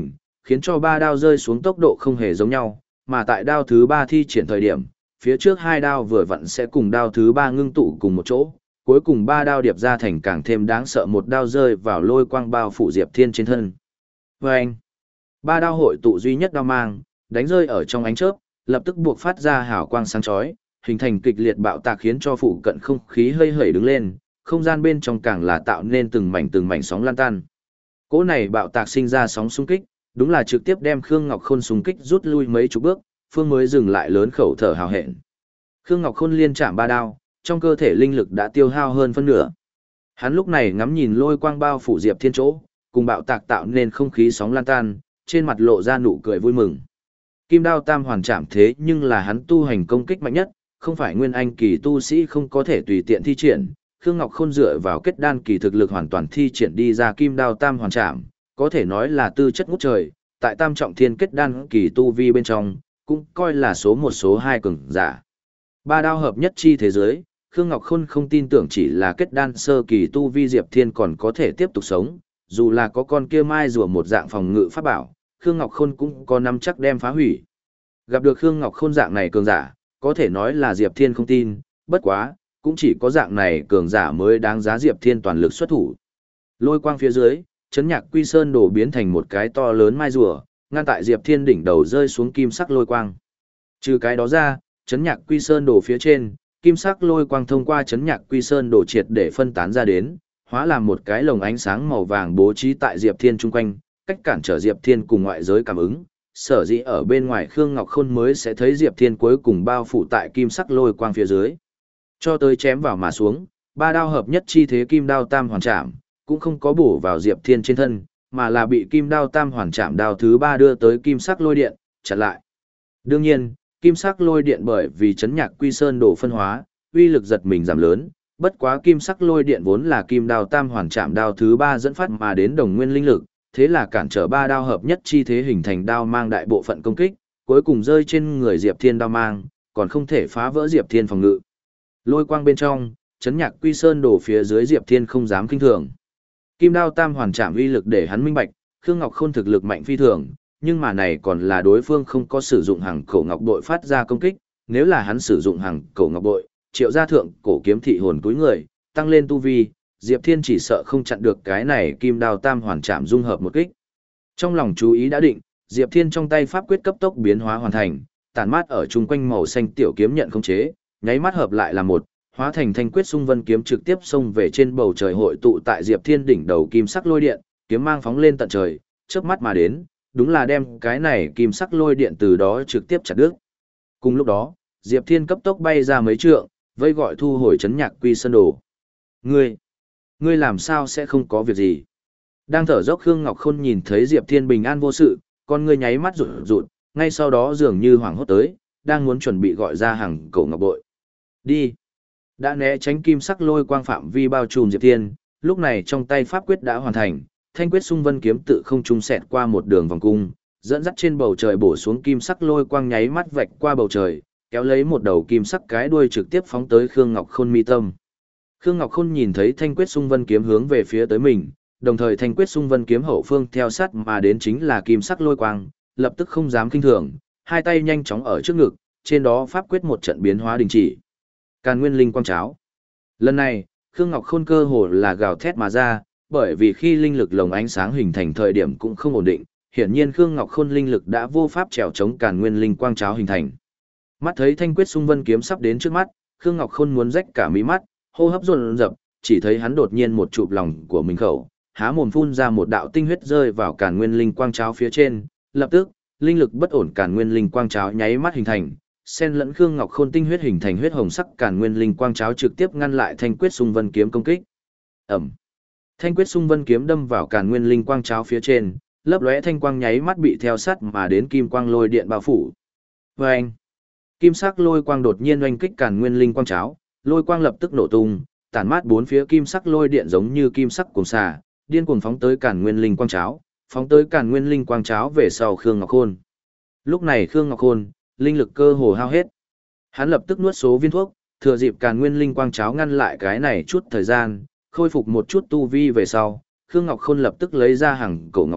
khiến cho ba đao rơi xuống tốc độ không hề giống nhau, mà tại đao thứ ba thi triển thời điểm, phía trước hai đao vừa vặn sẽ cùng đao thứ ba ngưng tụ cùng một chỗ, cuối cùng ba đao điệp ra thành càng thêm đáng sợ một đao rơi vào lôi quang bao phủ Diệp Thiên trên thân. Và anh, ba đao hội tụ duy nhất đao mang, đánh rơi ở trong ánh chớp, lập tức buộc phát ra hào quang sáng chói, hình thành kịch liệt bạo tạc khiến cho phụ cận không khí hơi hởi đứng lên, không gian bên trong càng là tạo nên từng mảnh từng mảnh sóng lan tan. Cỗ này bạo tạc sinh ra sóng xung kích, đúng là trực tiếp đem Khương Ngọc Khôn xung kích rút lui mấy chục bước, phương mới dừng lại lớn khẩu thở hào hẹn. Khương Ngọc Khôn liên chạm ba đao, trong cơ thể linh lực đã tiêu hao hơn phân nửa. Hắn lúc này ngắm nhìn lôi quang bao phủ Diệp Thiên chỗ, cùng bạo tạc tạo nên không khí sóng lan tan, trên mặt lộ ra nụ cười vui mừng. Kim đao tam hoàn chạm thế nhưng là hắn tu hành công kích mạnh nhất, không phải nguyên anh kỳ tu sĩ không có thể tùy tiện thi triển. Khương Ngọc Khôn dựa vào kết đan kỳ thực lực hoàn toàn thi triển đi ra kim đao tam hoàn chạm, có thể nói là tư chất ngút trời, tại tam trọng thiên kết đan kỳ tu vi bên trong, cũng coi là số một số hai cường giả. Ba đao hợp nhất chi thế giới, Khương Ngọc Khôn không tin tưởng chỉ là kết đan sơ kỳ tu vi Diệp Thiên còn có thể tiếp tục sống, dù là có con kia mai rùa một dạng phòng ngự pháp bảo, Khương Ngọc Khôn cũng có nắm chắc đem phá hủy. Gặp được Khương Ngọc Khôn dạng này cường giả, có thể nói là Diệp Thiên không tin, bất quá, cũng chỉ có dạng này cường giả mới đáng giá Diệp Thiên toàn lực xuất thủ. Lôi quang phía dưới, chấn nhạc quy sơn đổ biến thành một cái to lớn mai rùa, ngăn tại Diệp Thiên đỉnh đầu rơi xuống kim sắc lôi quang. Trừ cái đó ra, chấn nhạc quy sơn đổ phía trên, kim sắc lôi quang thông qua chấn nhạc quy sơn đổ triệt để phân tán ra đến, hóa làm một cái lồng ánh sáng màu vàng bố trí tại Diệp Thiên chung quanh, cách cản trở Diệp Thiên cùng ngoại giới cảm ứng. Sở dĩ ở bên ngoài Khương Ngọc Khôn mới sẽ thấy Diệp Thiên cuối cùng bao phủ tại kim sắc lôi quang phía dưới. Cho tới chém vào mà xuống, ba đao hợp nhất chi thế kim đao tam hoàn chạm, cũng không có bổ vào Diệp Thiên trên thân, mà là bị kim đao tam hoàn chạm đao thứ ba đưa tới kim sắc lôi điện, chặn lại. Đương nhiên, kim sắc lôi điện bởi vì chấn nhạc quy sơn đổ phân hóa, uy lực giật mình giảm lớn, bất quá kim sắc lôi điện vốn là kim đao tam hoàn chạm đao thứ ba dẫn phát mà đến đồng nguyên linh lực, thế là cản trở ba đao hợp nhất chi thế hình thành đao mang đại bộ phận công kích, cuối cùng rơi trên người Diệp Thiên đao mang, còn không thể phá vỡ Diệp Thiên phòng ngự. Lôi quang bên trong, chấn nhạc quy sơn đổ phía dưới Diệp Thiên không dám kinh thường. Kim đao tam hoàn chạm uy lực để hắn minh bạch, Khương Ngọc Khôn thực lực mạnh phi thường, nhưng mà này còn là đối phương không có sử dụng hàng cổ ngọc bội phát ra công kích, nếu là hắn sử dụng hàng cổ ngọc bội, triệu gia thượng cổ kiếm thị hồn túi người, tăng lên tu vi, Diệp Thiên chỉ sợ không chặn được cái này kim đao tam hoàn chạm dung hợp một kích. Trong lòng chú ý đã định, Diệp Thiên trong tay pháp quyết cấp tốc biến hóa hoàn thành, tản mát ở chung quanh màu xanh tiểu kiếm nhận khống chế, nháy mắt hợp lại là một, hóa thành thanh quyết xung vân kiếm trực tiếp xông về trên bầu trời hội tụ tại Diệp Thiên đỉnh đầu kim sắc lôi điện, kiếm mang phóng lên tận trời, chớp mắt mà đến, đúng là đem cái này kim sắc lôi điện từ đó trực tiếp chặt đứt. Cùng lúc đó, Diệp Thiên cấp tốc bay ra mấy trượng, vây gọi thu hồi chấn nhạc quy sơn đồ. Ngươi, ngươi làm sao sẽ không có việc gì? Đang thở dốc Khương Ngọc Khôn nhìn thấy Diệp Thiên bình an vô sự, con ngươi nháy mắt rụt rụt, ngay sau đó dường như hoảng hốt tới, đang muốn chuẩn bị gọi ra hàng cổ ngọc bội. Đi! Đã né tránh kim sắc lôi quang phạm vi bao trùm Diệp Thiên, lúc này trong tay pháp quyết đã hoàn thành, thanh quyết xung vân kiếm tự không trung xẹt qua một đường vòng cung, dẫn dắt trên bầu trời bổ xuống kim sắc lôi quang nháy mắt vạch qua bầu trời, kéo lấy một đầu kim sắc cái đuôi trực tiếp phóng tới Khương Ngọc Khôn mi tâm. Khương Ngọc Khôn nhìn thấy thanh quyết xung vân kiếm hướng về phía tới mình, đồng thời thanh quyết xung vân kiếm hậu phương theo sát mà đến chính là kim sắc lôi quang, lập tức không dám kinh thường, hai tay nhanh chóng ở trước ngực, trên đó pháp quyết một trận biến hóa đình chỉ. Càn Nguyên Linh Quang Cháo. Lần này, Khương Ngọc Khôn cơ hồ là gào thét mà ra, bởi vì khi linh lực lồng ánh sáng hình thành thời điểm cũng không ổn định, hiển nhiên Khương Ngọc Khôn linh lực đã vô pháp trèo chống Càn Nguyên Linh Quang Cháo hình thành. Mắt thấy thanh quyết xung vân kiếm sắp đến trước mắt, Khương Ngọc Khôn muốn rách cả mí mắt, hô hấp dồn dập, chỉ thấy hắn đột nhiên một chụp lòng của mình khẩu, há mồm phun ra một đạo tinh huyết rơi vào Càn Nguyên Linh Quang Cháo phía trên, lập tức, linh lực bất ổn Càn Nguyên Linh Quang Cháo nháy mắt hình thành, xen lẫn Khương Ngọc Khôn tinh huyết hình thành huyết hồng sắc Càn Nguyên Linh Quang Cháo trực tiếp ngăn lại thanh quyết xung vân kiếm công kích. Ầm. Thanh quyết xung vân kiếm đâm vào Càn Nguyên Linh Quang Cháo phía trên, lấp lóe thanh quang nháy mắt bị theo sát mà đến kim quang lôi điện bao phủ. Oeng. Kim sắc lôi quang đột nhiên oanh kích Càn Nguyên Linh Quang Cháo, lôi quang lập tức nổ tung, tản mát bốn phía kim sắc lôi điện giống như kim sắc cuồng xà, điên cuồng phóng tới Càn Nguyên Linh Quang Cháo, phóng tới Càn Nguyên Linh Quang Cháo về sau Khương Ngọc Khôn. Lúc này Khương Ngọc Khôn, linh lực cơ hồ hao hết. Hắn lập tức nuốt số viên thuốc, thừa dịp Càn Nguyên Linh Quang Cháo ngăn lại cái này chút thời gian, khôi phục một chút tu vi về sau, Khương Ngọc Khôn lập tức lấy ra hàng cổ ngọc bội,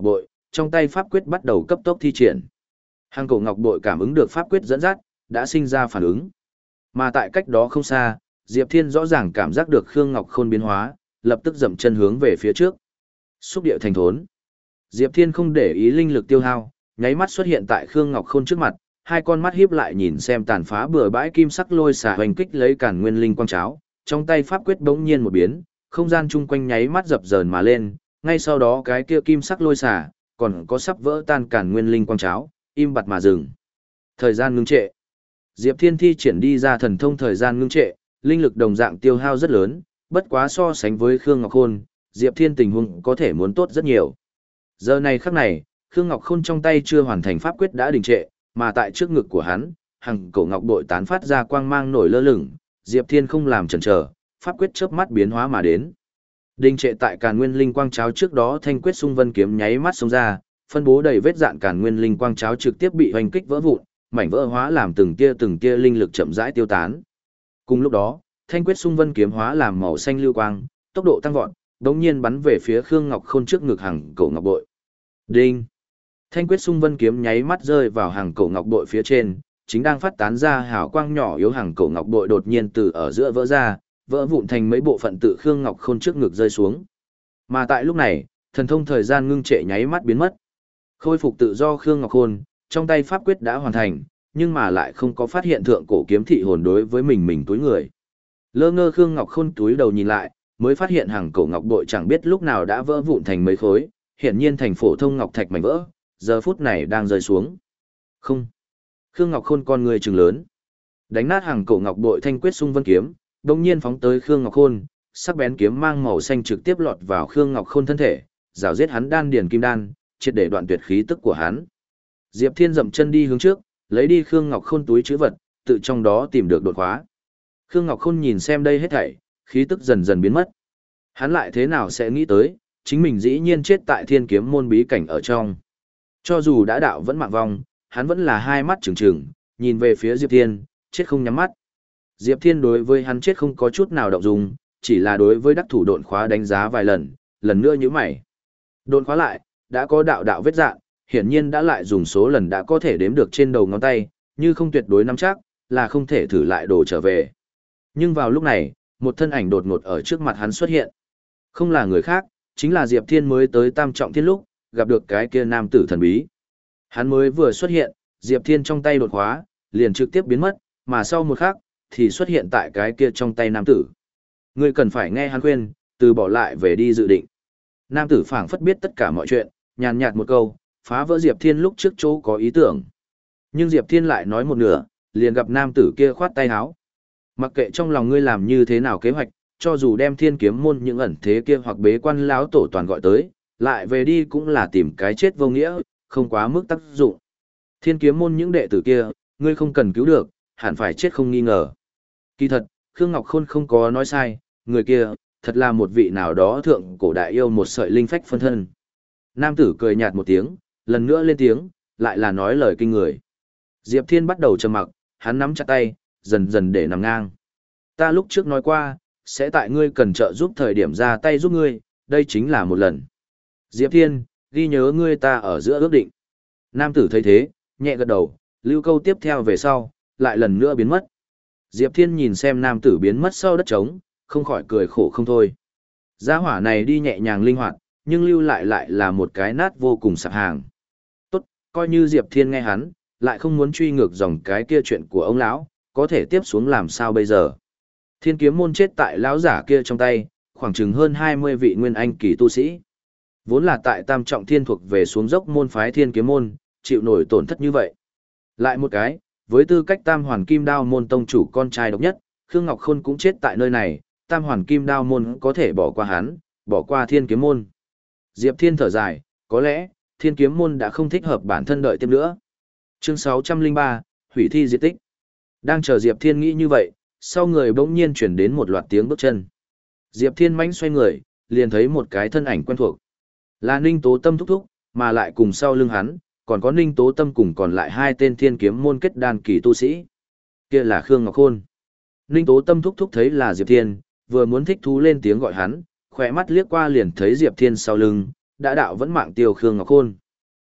trong tay pháp quyết bắt đầu cấp tốc thi triển. Hàng cổ ngọc bội cảm ứng được pháp quyết dẫn dắt, đã sinh ra phản ứng. Mà tại cách đó không xa, Diệp Thiên rõ ràng cảm giác được Khương Ngọc Khôn biến hóa, lập tức dậm chân hướng về phía trước. Xúc địa thành thốn. Diệp Thiên không để ý linh lực tiêu hao, nháy mắt xuất hiện tại Khương Ngọc Khôn trước mặt, hai con mắt híp lại nhìn xem tàn phá bừa bãi kim sắc lôi xả hoành kích lấy Càn Nguyên Linh quang cháo, trong tay pháp quyết bỗng nhiên một biến, không gian chung quanh nháy mắt dập dờn mà lên, ngay sau đó cái kia kim sắc lôi xả, còn có sắp vỡ tan Càn Nguyên Linh quang cháo, im bặt mà dừng. Thời gian ngưng trệ. Diệp Thiên thi triển đi ra thần thông thời gian ngưng trệ, linh lực đồng dạng tiêu hao rất lớn, bất quá so sánh với Khương Ngọc Khôn, Diệp Thiên tình huống có thể muốn tốt rất nhiều. Giờ này khắc này, Khương Ngọc Khôn trong tay chưa hoàn thành pháp quyết đã đình trệ, mà tại trước ngực của hắn, hằng cổ ngọc bội tán phát ra quang mang nổi lơ lửng, Diệp Thiên không làm chần chờ, pháp quyết chớp mắt biến hóa mà đến. Đình trệ tại Càn Nguyên Linh quang cháo trước đó thanh quyết xung vân kiếm nháy mắt xông ra, phân bố đầy vết dạn Càn Nguyên Linh quang cháo trực tiếp bị hoành kích vỡ vụn, mảnh vỡ hóa làm từng tia từng tia linh lực chậm rãi tiêu tán. Cùng lúc đó, thanh quyết xung vân kiếm hóa làm màu xanh lưu quang, tốc độ tăng vọt, đống nhiên bắn về phía Khương Ngọc Khôn trước ngực hằng cổ ngọc bội. Đinh! Thanh quyết xung vân kiếm nháy mắt rơi vào hằng cổ ngọc bội phía trên, chính đang phát tán ra hào quang nhỏ yếu hằng cổ ngọc bội đột nhiên từ ở giữa vỡ ra, vỡ vụn thành mấy bộ phận tự Khương Ngọc Khôn trước ngực rơi xuống. Mà tại lúc này, thần thông thời gian ngưng trệ nháy mắt biến mất. Khôi phục tự do Khương Ngọc Khôn, trong tay pháp quyết đã hoàn thành, nhưng mà lại không có phát hiện thượng cổ kiếm thị hồn đối với mình mình túi người. Lơ ngơ Khương Ngọc Khôn túi đầu nhìn lại, mới phát hiện hằng cổ ngọc bội chẳng biết lúc nào đã vỡ vụn thành mấy khối, hiển nhiên thành phổ thông ngọc thạch mảnh vỡ, giờ phút này đang rơi xuống. Không. Khương Ngọc Khôn con người trừng lớn. Đánh nát hằng cổ ngọc bội thanh quyết xung vân kiếm, đồng nhiên phóng tới Khương Ngọc Khôn, sắc bén kiếm mang màu xanh trực tiếp lọt vào Khương Ngọc Khôn thân thể, rào giết hắn đan điền kim đan, triệt để đoạn tuyệt khí tức của hắn. Diệp Thiên dậm chân đi hướng trước, lấy đi Khương Ngọc Khôn túi trữ vật, tự trong đó tìm được đột khóa. Khương Ngọc Khôn nhìn xem đây hết thảy, khí tức dần dần biến mất. Hắn lại thế nào sẽ nghĩ tới, chính mình dĩ nhiên chết tại Thiên Kiếm môn bí cảnh ở trong. Cho dù đã đạo vẫn mạng vong, hắn vẫn là hai mắt trừng trừng, nhìn về phía Diệp Thiên, chết không nhắm mắt. Diệp Thiên đối với hắn chết không có chút nào động dung, chỉ là đối với đắc thủ độn khóa đánh giá vài lần, lần nữa nhíu mày. Độn khóa lại, đã có đạo đạo vết dạn, hiển nhiên đã lại dùng số lần đã có thể đếm được trên đầu ngón tay, như không tuyệt đối nắm chắc, là không thể thử lại đồ trở về. Nhưng vào lúc này, một thân ảnh đột ngột ở trước mặt hắn xuất hiện. Không là người khác, chính là Diệp Thiên mới tới Tam Trọng Thiên lúc, gặp được cái kia nam tử thần bí. Hắn mới vừa xuất hiện, Diệp Thiên trong tay đột khóa, liền trực tiếp biến mất, mà sau một khắc, thì xuất hiện tại cái kia trong tay nam tử. Ngươi cần phải nghe hắn khuyên, từ bỏ lại về đi dự định. Nam tử phảng phất biết tất cả mọi chuyện, nhàn nhạt một câu, phá vỡ Diệp Thiên lúc trước chỗ có ý tưởng. Nhưng Diệp Thiên lại nói một nửa, liền gặp nam tử kia khoát tay áo. Mặc kệ trong lòng ngươi làm như thế nào kế hoạch, cho dù đem Thiên Kiếm môn những ẩn thế kia hoặc bế quan lão tổ toàn gọi tới, lại về đi cũng là tìm cái chết vô nghĩa, không quá mức tác dụng. Thiên Kiếm môn những đệ tử kia, ngươi không cần cứu được, hẳn phải chết không nghi ngờ. Kỳ thật, Khương Ngọc Khôn không có nói sai, người kia, thật là một vị nào đó thượng cổ đại yêu một sợi linh phách phân thân. Nam tử cười nhạt một tiếng, lần nữa lên tiếng, lại là nói lời kinh người. Diệp Thiên bắt đầu trầm mặc, hắn nắm chặt tay, dần dần để nằm ngang. Ta lúc trước nói qua, sẽ tại ngươi cần trợ giúp thời điểm ra tay giúp ngươi, đây chính là một lần. Diệp Thiên, ghi nhớ ngươi ta ở giữa ước định. Nam tử thấy thế, nhẹ gật đầu, lưu câu tiếp theo về sau, lại lần nữa biến mất. Diệp Thiên nhìn xem nam tử biến mất sau đất trống, không khỏi cười khổ không thôi. Gia hỏa này đi nhẹ nhàng linh hoạt, nhưng lưu lại lại là một cái nát vô cùng sạp hàng. Tốt, coi như Diệp Thiên nghe hắn, lại không muốn truy ngược dòng cái kia chuyện của ông lão, có thể tiếp xuống làm sao bây giờ. Thiên Kiếm môn chết tại lão giả kia trong tay, khoảng chừng hơn hai mươi vị nguyên anh kỳ tu sĩ. Vốn là tại Tam Trọng Thiên thuộc về xuống dốc môn phái Thiên Kiếm môn, chịu nổi tổn thất như vậy. Lại một cái, với tư cách Tam Hoàn Kim Đao môn tông chủ con trai độc nhất, Khương Ngọc Khôn cũng chết tại nơi này, Tam Hoàn Kim Đao môn có thể bỏ qua hắn, bỏ qua Thiên Kiếm môn. Diệp Thiên thở dài, có lẽ, Thiên Kiếm môn đã không thích hợp bản thân đợi tiếp nữa. Chương sáu trăm lẻ ba, hủy thi diệt tích. Đang chờ Diệp Thiên nghĩ như vậy, sau người bỗng nhiên chuyển đến một loạt tiếng bước chân. Diệp Thiên mãnh xoay người, liền thấy một cái thân ảnh quen thuộc. Là Ninh Tố Tâm thúc thúc, mà lại cùng sau lưng hắn, còn có Ninh Tố Tâm cùng còn lại hai tên Thiên Kiếm môn kết đan kỳ tu sĩ. Kia là Khương Ngọc Khôn. Ninh Tố Tâm thúc thúc thấy là Diệp Thiên, vừa muốn thích thú lên tiếng gọi hắn, khỏe mắt liếc qua liền thấy Diệp Thiên sau lưng, đã đạo vẫn mạng tiêu Khương Ngọc Khôn.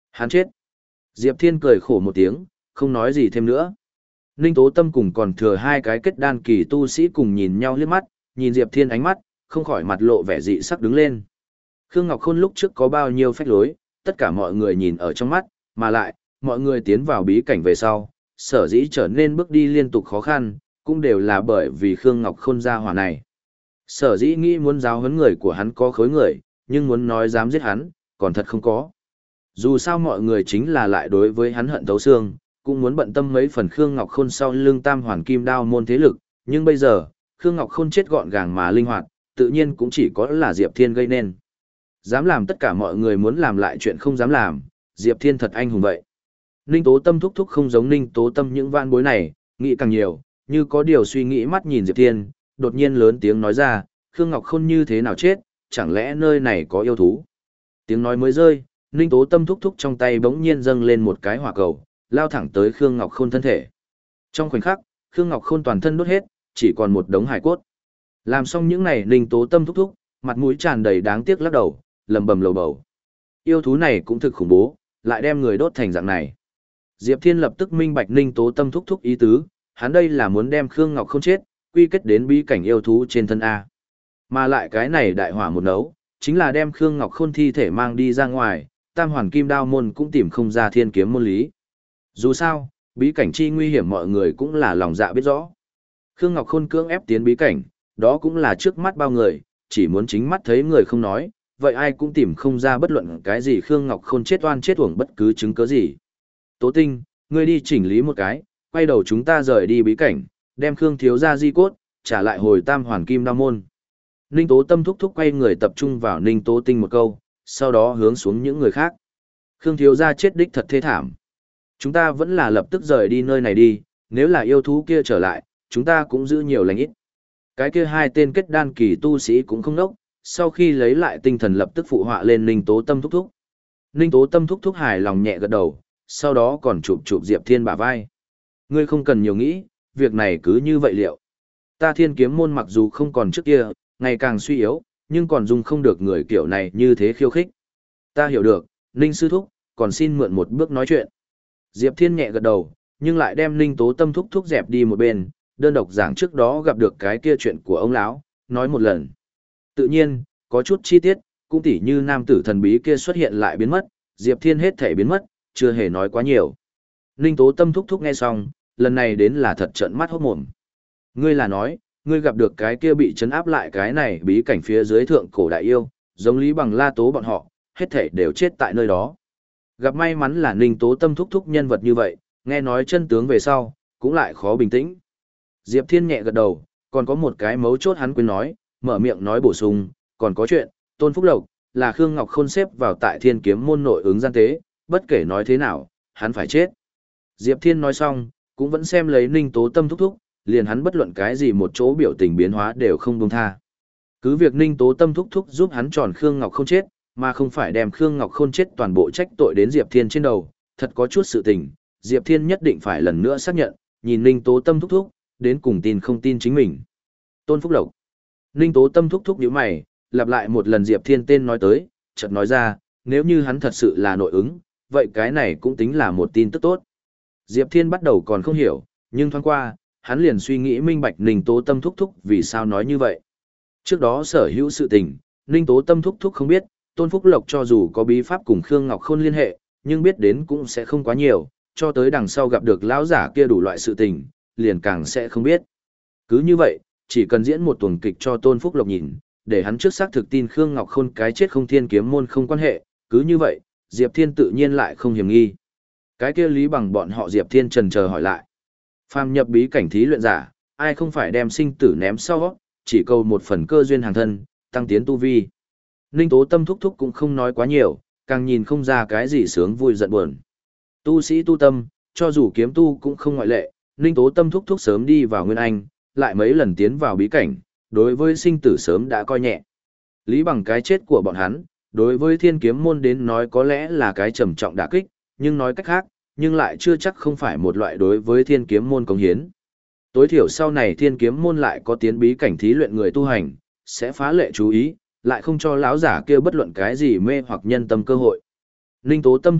Hắn chết. Diệp Thiên cười khổ một tiếng, không nói gì thêm nữa. Ninh Tố Tâm cùng còn thừa hai cái kết đan kỳ tu sĩ cùng nhìn nhau liếc mắt, nhìn Diệp Thiên ánh mắt, không khỏi mặt lộ vẻ dị sắc đứng lên. Khương Ngọc Khôn lúc trước có bao nhiêu phách lối, tất cả mọi người nhìn ở trong mắt, mà lại, mọi người tiến vào bí cảnh về sau, sở dĩ trở nên bước đi liên tục khó khăn, cũng đều là bởi vì Khương Ngọc Khôn ra hỏa này. Sở dĩ nghĩ muốn giáo huấn người của hắn có khối người, nhưng muốn nói dám giết hắn, còn thật không có. Dù sao mọi người chính là lại đối với hắn hận thấu xương, cũng muốn bận tâm mấy phần Khương Ngọc Khôn sau lưng tam hoàn kim đao môn thế lực, nhưng bây giờ, Khương Ngọc Khôn chết gọn gàng mà linh hoạt, tự nhiên cũng chỉ có là Diệp Thiên gây nên. Dám làm tất cả mọi người muốn làm lại chuyện không dám làm, Diệp Thiên thật anh hùng vậy. Ninh Tố Tâm thúc thúc không giống Ninh Tố Tâm những vạn bối này, nghĩ càng nhiều, như có điều suy nghĩ mắt nhìn Diệp Thiên, đột nhiên lớn tiếng nói ra, Khương Ngọc Khôn như thế nào chết, chẳng lẽ nơi này có yêu thú. Tiếng nói mới rơi, Ninh Tố Tâm thúc thúc trong tay bỗng nhiên dâng lên một cái hỏa cầu, lao thẳng tới Khương Ngọc Khôn thân thể. Trong khoảnh khắc, Khương Ngọc Khôn toàn thân đốt hết, chỉ còn một đống hải cốt. Làm xong những này, Ninh Tố Tâm thúc thúc, mặt mũi tràn đầy đáng tiếc lắc đầu, lầm bầm lầu bầu. Yêu thú này cũng thực khủng bố, lại đem người đốt thành dạng này. Diệp Thiên lập tức minh bạch Ninh Tố Tâm thúc thúc ý tứ, hắn đây là muốn đem Khương Ngọc Khôn chết, quy kết đến bí cảnh yêu thú trên thân A. Mà lại cái này đại hỏa một nấu, chính là đem Khương Ngọc Khôn thi thể mang đi ra ngoài, tam hoàn kim đao môn cũng tìm không ra thiên kiếm môn lý. Dù sao, bí cảnh chi nguy hiểm mọi người cũng là lòng dạ biết rõ. Khương Ngọc Khôn cưỡng ép tiến bí cảnh, đó cũng là trước mắt bao người, chỉ muốn chính mắt thấy người không nói, vậy ai cũng tìm không ra bất luận cái gì Khương Ngọc Khôn chết oan chết uổng bất cứ chứng cớ gì. Tố Tinh, ngươi đi chỉnh lý một cái, quay đầu chúng ta rời đi bí cảnh, đem Khương thiếu gia di cốt, trả lại hồi tam hoàn kim đao môn. Ninh Tố Tâm thúc thúc quay người tập trung vào Ninh Tố Tinh một câu, sau đó hướng xuống những người khác. Khương thiếu gia chết đích thật thê thảm. Chúng ta vẫn là lập tức rời đi nơi này đi, nếu là yêu thú kia trở lại, chúng ta cũng giữ nhiều lành ít. Cái kia hai tên kết đan kỳ tu sĩ cũng không đốc, sau khi lấy lại tinh thần lập tức phụ họa lên Ninh Tố Tâm thúc thúc. Ninh Tố Tâm thúc thúc hài lòng nhẹ gật đầu, sau đó còn chụp chụp Diệp Thiên bả vai. Ngươi không cần nhiều nghĩ, việc này cứ như vậy liệu. Ta Thiên kiếm môn mặc dù không còn trước kia, ngày càng suy yếu, nhưng còn dung không được người kiểu này như thế khiêu khích. Ta hiểu được, Ninh sư thúc, còn xin mượn một bước nói chuyện. Diệp Thiên nhẹ gật đầu, nhưng lại đem Ninh Tố Tâm thúc thúc dẹp đi một bên, đơn độc giảng trước đó gặp được cái kia chuyện của ông lão, nói một lần. Tự nhiên, có chút chi tiết, cũng tỉ như nam tử thần bí kia xuất hiện lại biến mất, Diệp Thiên hết thể biến mất, chưa hề nói quá nhiều. Ninh Tố Tâm thúc thúc nghe xong, lần này đến là thật trợn mắt hốt mồm. Ngươi là nói, ngươi gặp được cái kia bị trấn áp lại cái này bí cảnh phía dưới thượng cổ đại yêu, giống Lý Bằng La Tố bọn họ, hết thể đều chết tại nơi đó. Gặp may mắn là Ninh Tố Tâm thúc thúc nhân vật như vậy, nghe nói chân tướng về sau, cũng lại khó bình tĩnh. Diệp Thiên nhẹ gật đầu, còn có một cái mấu chốt hắn quên nói, mở miệng nói bổ sung, còn có chuyện, Tôn Phúc Lộc, là Khương Ngọc Khôn xếp vào tại Thiên kiếm môn nội ứng gian tế, bất kể nói thế nào, hắn phải chết. Diệp Thiên nói xong, cũng vẫn xem lấy Ninh Tố Tâm thúc thúc, liền hắn bất luận cái gì một chỗ biểu tình biến hóa đều không buông tha. Cứ việc Ninh Tố Tâm thúc thúc giúp hắn tròn Khương Ngọc Khôn chết, mà không phải đem Khương Ngọc Khôn chết toàn bộ trách tội đến Diệp Thiên trên đầu, thật có chút sự tình, Diệp Thiên nhất định phải lần nữa xác nhận, nhìn Ninh Tố Tâm thúc thúc, đến cùng tin không tin chính mình. Tôn Phúc Lộc. Ninh Tố Tâm thúc thúc nhíu mày, lặp lại một lần Diệp Thiên tên nói tới, chợt nói ra, nếu như hắn thật sự là nội ứng, vậy cái này cũng tính là một tin tức tốt. Diệp Thiên bắt đầu còn không hiểu, nhưng thoáng qua, hắn liền suy nghĩ minh bạch Ninh Tố Tâm thúc thúc vì sao nói như vậy. Trước đó sở hữu sự tình, Ninh Tố Tâm thúc thúc không biết, Tôn Phúc Lộc cho dù có bí pháp cùng Khương Ngọc Khôn liên hệ, nhưng biết đến cũng sẽ không quá nhiều, cho tới đằng sau gặp được lão giả kia đủ loại sự tình, liền càng sẽ không biết. Cứ như vậy, chỉ cần diễn một tuần kịch cho Tôn Phúc Lộc nhìn, để hắn trước xác thực tin Khương Ngọc Khôn cái chết không Thiên kiếm môn không quan hệ, cứ như vậy, Diệp Thiên tự nhiên lại không hiểm nghi. Cái kia Lý Bằng bọn họ Diệp Thiên trần chờ hỏi lại. Phàm nhập bí cảnh thí luyện giả, ai không phải đem sinh tử ném sau, chỉ cầu một phần cơ duyên hàng thân, tăng tiến tu vi. Ninh Tố Tâm thúc thúc cũng không nói quá nhiều, càng nhìn không ra cái gì sướng vui giận buồn. Tu sĩ tu tâm, cho dù kiếm tu cũng không ngoại lệ, Ninh Tố Tâm thúc thúc sớm đi vào Nguyên Anh, lại mấy lần tiến vào bí cảnh, đối với sinh tử sớm đã coi nhẹ. Lý Bằng cái chết của bọn hắn, đối với Thiên kiếm môn đến nói có lẽ là cái trầm trọng đả kích, nhưng nói cách khác, nhưng lại chưa chắc không phải một loại đối với Thiên kiếm môn công hiến. Tối thiểu sau này Thiên kiếm môn lại có tiến bí cảnh thí luyện người tu hành, sẽ phá lệ chú ý, lại không cho lão giả kia bất luận cái gì mê hoặc nhân tâm cơ hội. Ninh Tố Tâm thúc thúc,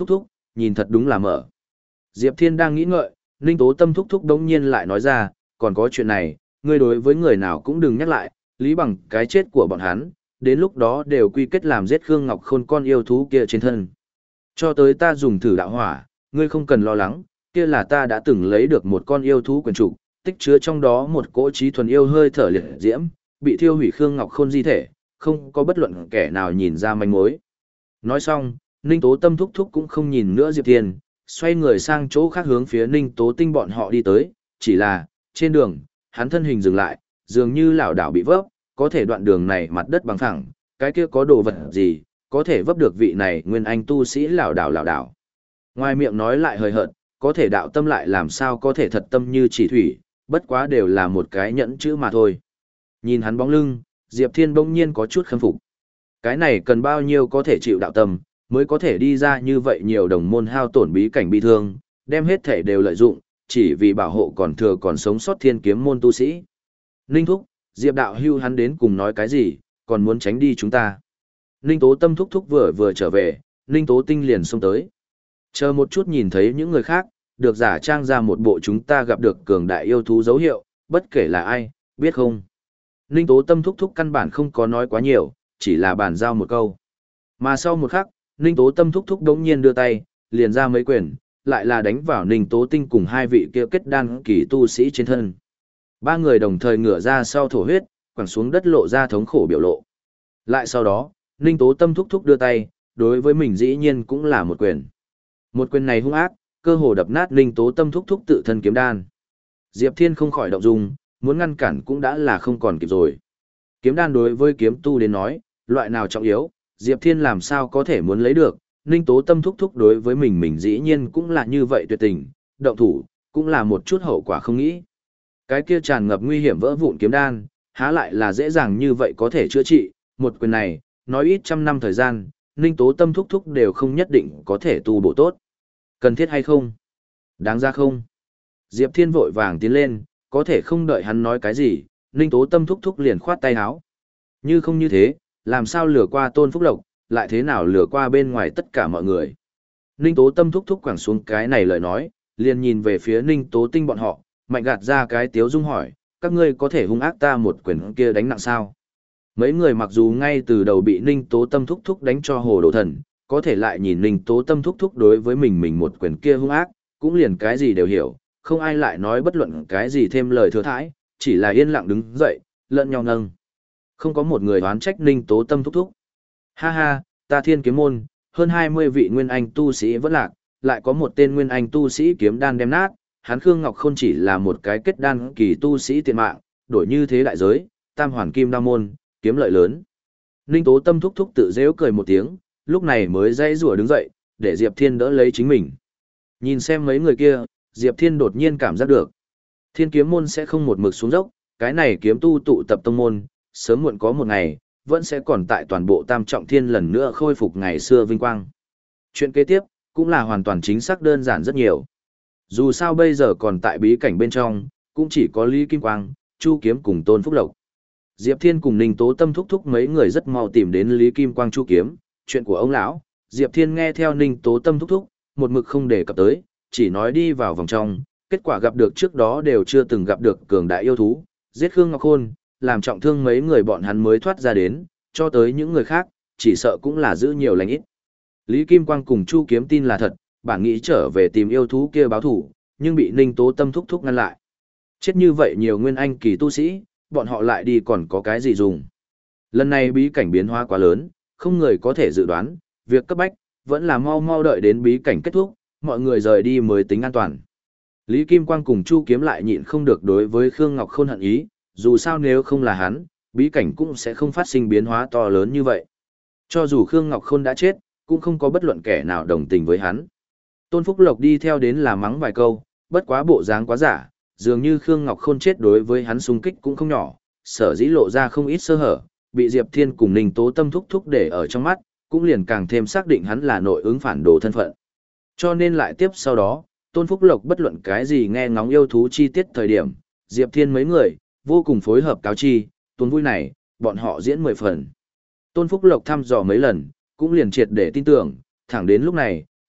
nhìn thật đúng là mở. Diệp Thiên đang nghĩ ngợi, Ninh Tố Tâm thúc thúc đống nhiên lại nói ra, còn có chuyện này, ngươi đối với người nào cũng đừng nhắc lại, lý bằng cái chết của bọn hắn, đến lúc đó đều quy kết làm giết Khương Ngọc Khôn con yêu thú kia trên thân. Cho tới ta dùng thử đạo hỏa, ngươi không cần lo lắng, kia là ta đã từng lấy được một con yêu thú quyền trục, tích chứa trong đó một cỗ trí thuần yêu hơi thở liệt diễm, bị thiêu hủy Khương Ngọc Khôn di thể, không có bất luận kẻ nào nhìn ra manh mối. Nói xong, Ninh Tố Tâm thúc thúc cũng không nhìn nữa Diệp Thiên, xoay người sang chỗ khác hướng phía Ninh Tố Tinh bọn họ đi tới, chỉ là, trên đường, hắn thân hình dừng lại, dường như lảo đảo bị vấp, có thể đoạn đường này mặt đất bằng phẳng, cái kia có đồ vật gì, có thể vấp được vị này nguyên anh tu sĩ lảo đảo lảo đảo. Ngoài miệng nói lại hời hợt, có thể đạo tâm lại làm sao có thể thật tâm như chỉ thủy, bất quá đều là một cái nhẫn chữ mà thôi. Nhìn hắn bóng lưng, Diệp Thiên bỗng nhiên có chút khâm phục. Cái này cần bao nhiêu có thể chịu đạo tâm, mới có thể đi ra như vậy nhiều đồng môn hao tổn bí cảnh bi thương, đem hết thể đều lợi dụng, chỉ vì bảo hộ còn thừa còn sống sót thiên kiếm môn tu sĩ. Ninh thúc, Diệp đạo hưu hắn đến cùng nói cái gì, còn muốn tránh đi chúng ta. Ninh Tố Tâm thúc thúc vừa vừa trở về, Ninh Tố Tinh liền xông tới. Chờ một chút nhìn thấy những người khác, được giả trang ra một bộ chúng ta gặp được cường đại yêu thú dấu hiệu, bất kể là ai, biết không? Ninh Tố Tâm thúc thúc căn bản không có nói quá nhiều, chỉ là bàn giao một câu. Mà sau một khắc, Ninh Tố Tâm thúc thúc đống nhiên đưa tay, liền ra mấy quyền, lại là đánh vào Ninh Tố Tinh cùng hai vị kia kết đan kỳ tu sĩ trên thân. Ba người đồng thời ngửa ra sau thổ huyết, quẳng xuống đất lộ ra thống khổ biểu lộ. Lại sau đó, Ninh Tố Tâm thúc thúc đưa tay, đối với mình dĩ nhiên cũng là một quyền. Một quyền này hung ác, cơ hồ đập nát Ninh Tố Tâm thúc thúc tự thân kiếm đan. Diệp Thiên không khỏi động dung, muốn ngăn cản cũng đã là không còn kịp rồi. Kiếm đan đối với kiếm tu đến nói, loại nào trọng yếu, Diệp Thiên làm sao có thể muốn lấy được, Ninh Tố Tâm thúc thúc đối với mình mình dĩ nhiên cũng là như vậy tuyệt tình, động thủ, cũng là một chút hậu quả không nghĩ. Cái kia tràn ngập nguy hiểm vỡ vụn kiếm đan, há lại là dễ dàng như vậy có thể chữa trị, một quyền này, nói ít trăm năm thời gian, Ninh Tố Tâm thúc thúc đều không nhất định có thể tu bổ tốt. Cần thiết hay không? Đáng ra không? Diệp Thiên vội vàng tiến lên, có thể không đợi hắn nói cái gì, Ninh Tố Tâm thúc thúc liền khoát tay áo. Như không như thế, làm sao lừa qua Tôn Phúc Lộc, lại thế nào lừa qua bên ngoài tất cả mọi người. Ninh Tố Tâm thúc thúc quẳng xuống cái này lời nói, liền nhìn về phía Ninh Tố Tinh bọn họ, mạnh gạt ra cái tiếu dung hỏi, các ngươi có thể hung ác ta một quyền kia đánh nặng sao? Mấy người mặc dù ngay từ đầu bị Ninh Tố Tâm thúc thúc đánh cho hồ đồ thần, có thể lại nhìn Ninh Tố Tâm thúc thúc đối với mình mình một quyền kia hung ác, cũng liền cái gì đều hiểu, không ai lại nói bất luận cái gì thêm lời thừa thãi, chỉ là yên lặng đứng dậy, lẫn nhau nâng. Không có một người oán trách Ninh Tố Tâm thúc thúc. Ha ha, ta thiên kiếm môn, hơn hai mươi vị nguyên anh tu sĩ vẫn lạc, lại có một tên nguyên anh tu sĩ kiếm đan đem nát, hắn Khương Ngọc Khôn chỉ là một cái kết đan kỳ tu sĩ tiện mạng, đổi như thế đại giới, tam hoàn kim đao môn, kiếm lợi lớn. Ninh Tố Tâm thúc thúc tự dễu cười một tiếng, lúc này mới dãy rủa đứng dậy, để Diệp Thiên đỡ lấy chính mình. Nhìn xem mấy người kia, Diệp Thiên đột nhiên cảm giác được. Thiên kiếm môn sẽ không một mực xuống dốc, cái này kiếm tu tụ tập tông môn, sớm muộn có một ngày, vẫn sẽ còn tại toàn bộ tam trọng thiên lần nữa khôi phục ngày xưa vinh quang. Chuyện kế tiếp, cũng là hoàn toàn chính xác đơn giản rất nhiều. Dù sao bây giờ còn tại bí cảnh bên trong, cũng chỉ có Lý Kim Quang, Chu Kiếm cùng Tôn Phúc Lộc. Diệp Thiên cùng Ninh Tố Tâm thúc thúc mấy người rất mau tìm đến Lý Kim Quang Chu Kiếm, chuyện của ông lão, Diệp Thiên nghe theo Ninh Tố Tâm thúc thúc, một mực không đề cập tới, chỉ nói đi vào vòng trong, kết quả gặp được trước đó đều chưa từng gặp được cường đại yêu thú, giết Khương Ngọc Khôn, làm trọng thương mấy người bọn hắn mới thoát ra đến, cho tới những người khác, chỉ sợ cũng là giữ nhiều lành ít. Lý Kim Quang cùng Chu Kiếm tin là thật, bản nghĩ trở về tìm yêu thú kia báo thủ, nhưng bị Ninh Tố Tâm thúc thúc ngăn lại. Chết như vậy nhiều nguyên anh kỳ tu sĩ, bọn họ lại đi còn có cái gì dùng. Lần này bí cảnh biến hóa quá lớn, không người có thể dự đoán, việc cấp bách, vẫn là mau mau đợi đến bí cảnh kết thúc, mọi người rời đi mới tính an toàn. Lý Kim Quang cùng Chu Kiếm lại nhịn không được đối với Khương Ngọc Khôn hận ý, dù sao nếu không là hắn, bí cảnh cũng sẽ không phát sinh biến hóa to lớn như vậy. Cho dù Khương Ngọc Khôn đã chết, cũng không có bất luận kẻ nào đồng tình với hắn. Tôn Phúc Lộc đi theo đến là mắng vài câu, bất quá bộ dáng quá giả, dường như Khương Ngọc Khôn chết đối với hắn xung kích cũng không nhỏ, sở dĩ lộ ra không ít sơ hở, bị Diệp Thiên cùng Ninh Tố Tâm thúc thúc để ở trong mắt, cũng liền càng thêm xác định hắn là nội ứng phản đồ thân phận. Cho nên lại tiếp sau đó, Tôn Phúc Lộc bất luận cái gì nghe ngóng yêu thú chi tiết thời điểm, Diệp Thiên mấy người, vô cùng phối hợp cáo chi, tuần vui này, bọn họ diễn mười phần. Tôn Phúc Lộc thăm dò mấy lần, cũng liền triệt để tin tưởng, thẳng đến lúc này,